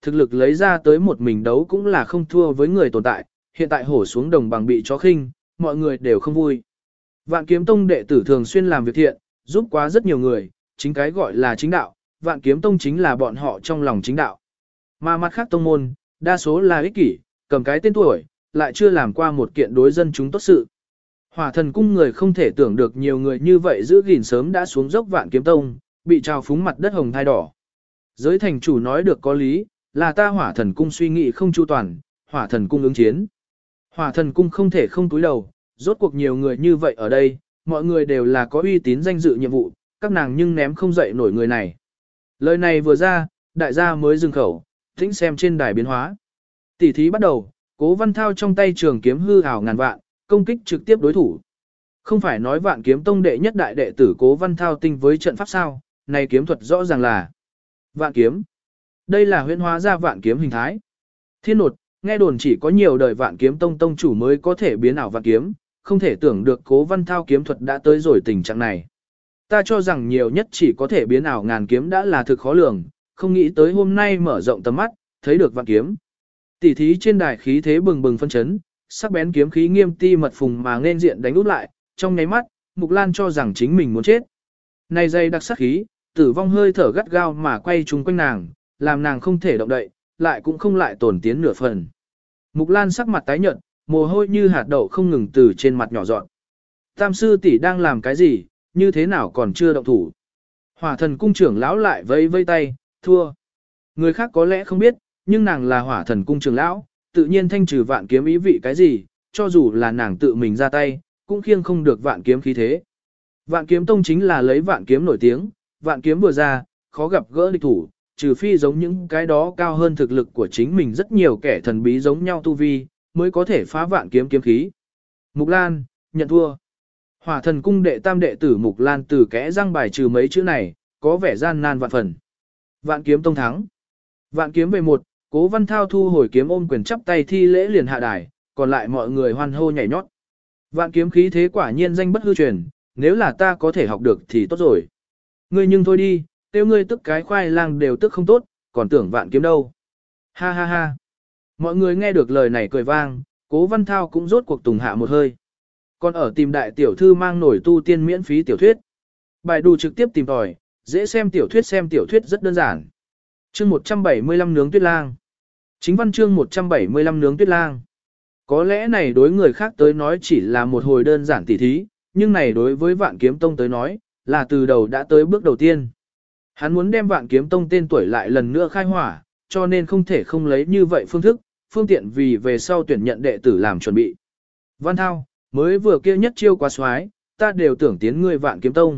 thực lực lấy ra tới một mình đấu cũng là không thua với người tồn tại, hiện tại hổ xuống đồng bằng bị chó khinh, mọi người đều không vui. Vạn Kiếm Tông đệ tử thường xuyên làm việc thiện, giúp quá rất nhiều người, chính cái gọi là chính đạo, Vạn Kiếm Tông chính là bọn họ trong lòng chính đạo. Mà mặt khác tông môn, đa số là ích kỷ, cầm cái tên tuổi, lại chưa làm qua một kiện đối dân chúng tốt sự. Hỏa Thần Cung người không thể tưởng được nhiều người như vậy giữ gìn sớm đã xuống dốc Vạn Kiếm Tông, bị trào phúng mặt đất hồng thai đỏ. Giới thành chủ nói được có lý, là ta Hỏa Thần Cung suy nghĩ không chu toàn, Hỏa Thần Cung ứng chiến. Hỏa Thần Cung không thể không túi đầu, rốt cuộc nhiều người như vậy ở đây, mọi người đều là có uy tín danh dự nhiệm vụ, các nàng nhưng ném không dậy nổi người này. Lời này vừa ra, đại gia mới dừng khẩu, tĩnh xem trên đài biến hóa. Tỷ thí bắt đầu, Cố Văn Thao trong tay trường kiếm hư ảo ngàn vạn, công kích trực tiếp đối thủ. Không phải nói Vạn Kiếm Tông đệ nhất đại đệ tử Cố Văn Thao tinh với trận pháp sao, này kiếm thuật rõ ràng là vạn kiếm. Đây là huyễn hóa ra vạn kiếm hình thái. Thiên nột, nghe đồn chỉ có nhiều đời Vạn Kiếm Tông tông chủ mới có thể biến ảo vạn kiếm, không thể tưởng được Cố Văn Thao kiếm thuật đã tới rồi tình trạng này. Ta cho rằng nhiều nhất chỉ có thể biến ảo ngàn kiếm đã là thực khó lường, không nghĩ tới hôm nay mở rộng tầm mắt, thấy được vạn kiếm. Tỷ thí trên đài khí thế bừng bừng phân chấn, sắc bén kiếm khí nghiêm ti mật phùng mà nên diện đánh út lại, trong nháy mắt, Mục Lan cho rằng chính mình muốn chết. Này dây đặc sắc khí, tử vong hơi thở gắt gao mà quay chung quanh nàng, làm nàng không thể động đậy, lại cũng không lại tổn tiến nửa phần. Mục Lan sắc mặt tái nhợt, mồ hôi như hạt đậu không ngừng từ trên mặt nhỏ dọn. Tam sư tỷ đang làm cái gì, như thế nào còn chưa động thủ? Hỏa Thần Cung trưởng lão lại vây vây tay, thua. Người khác có lẽ không biết, nhưng nàng là Hỏa Thần Cung trưởng lão, tự nhiên thanh trừ vạn kiếm ý vị cái gì, cho dù là nàng tự mình ra tay, cũng khiêng không được vạn kiếm khí thế. Vạn Kiếm Tông chính là lấy vạn kiếm nổi tiếng, vạn kiếm vừa ra, khó gặp gỡ địch thủ, trừ phi giống những cái đó cao hơn thực lực của chính mình rất nhiều kẻ thần bí giống nhau tu vi, mới có thể phá vạn kiếm kiếm khí. Mục Lan, nhận thua. Hỏa Thần Cung đệ tam đệ tử Mục Lan từ kẽ răng bài trừ mấy chữ này, có vẻ gian nan vạn phần. Vạn Kiếm Tông thắng. Vạn kiếm về một, Cố Văn Thao thu hồi kiếm ôm quyền chắp tay thi lễ liền hạ đài, còn lại mọi người hoan hô nhảy nhót. Vạn kiếm khí thế quả nhiên danh bất hư truyền, nếu là ta có thể học được thì tốt rồi. Ngươi nhưng thôi đi, tiêu ngươi tức cái khoai lang đều tức không tốt, còn tưởng vạn kiếm đâu. Ha ha ha. Mọi người nghe được lời này cười vang, Cố Văn Thao cũng rốt cuộc tùng hạ một hơi. Còn ở tìm đại tiểu thư mang nổi tu tiên miễn phí tiểu thuyết. Bài đù trực tiếp tìm tòi, dễ xem tiểu thuyết xem tiểu thuyết rất đơn giản. Chương một trăm bảy mươi lăm nướng tuyết lang. Chính văn chương một trăm bảy mươi lăm nướng tuyết lang. Có lẽ này đối người khác tới nói chỉ là một hồi đơn giản tỉ thí, nhưng này đối với Vạn Kiếm Tông tới nói, là từ đầu đã tới bước đầu tiên. Hắn muốn đem Vạn Kiếm Tông tên tuổi lại lần nữa khai hỏa, cho nên không thể không lấy như vậy phương thức, phương tiện vì về sau tuyển nhận đệ tử làm chuẩn bị. Văn Thao, mới vừa kia nhất chiêu quá xoái, ta đều tưởng tiến ngươi Vạn Kiếm Tông.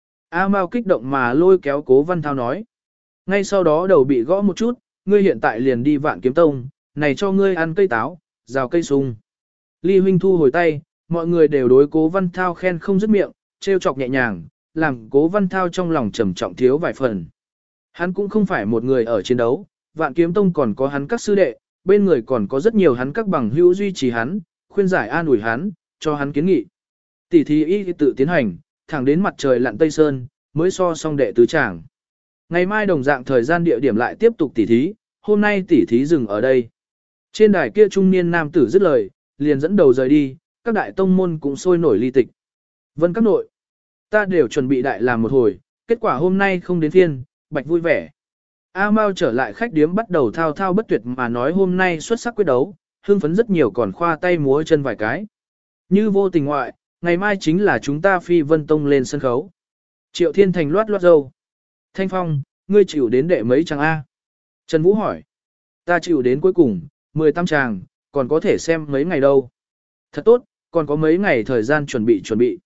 A Mao kích động mà lôi kéo Cố Văn Thao nói. Ngay sau đó đầu bị gõ một chút, ngươi hiện tại liền đi Vạn Kiếm Tông, này cho ngươi ăn cây táo, rào cây sung. Ly huynh thu hồi tay, mọi người đều đối Cố Văn Thao khen không dứt miệng, trêu chọc nhẹ nhàng, làm Cố Văn Thao trong lòng trầm trọng thiếu vài phần. Hắn cũng không phải một người ở chiến đấu, Vạn Kiếm Tông còn có hắn các sư đệ, bên người còn có rất nhiều hắn các bằng hữu duy trì hắn, khuyên giải an ủi hắn, cho hắn kiến nghị. Tỷ thí y tự tiến hành, thẳng đến mặt trời lặn tây sơn, mới so xong đệ tứ tràng. Ngày mai đồng dạng thời gian địa điểm lại tiếp tục tỉ thí, hôm nay tỉ thí dừng ở đây. Trên đài kia trung niên nam tử dứt lời, liền dẫn đầu rời đi, các đại tông môn cũng sôi nổi ly tịch. Vân các nội, ta đều chuẩn bị đại làm một hồi, kết quả hôm nay không đến phiên, bạch vui vẻ. A Mao trở lại khách điếm bắt đầu thao thao bất tuyệt mà nói hôm nay xuất sắc quyết đấu, hưng phấn rất nhiều còn khoa tay múa chân vài cái. Như vô tình ngoại, ngày mai chính là chúng ta phi Vân Tông lên sân khấu. Triệu Thiên Thành loát loát dâu. Thanh Phong, ngươi chịu đến đệ mấy chàng A? Trần Vũ hỏi. Ta chịu đến cuối cùng, mười tám chàng, còn có thể xem mấy ngày đâu. Thật tốt, còn có mấy ngày thời gian chuẩn bị chuẩn bị.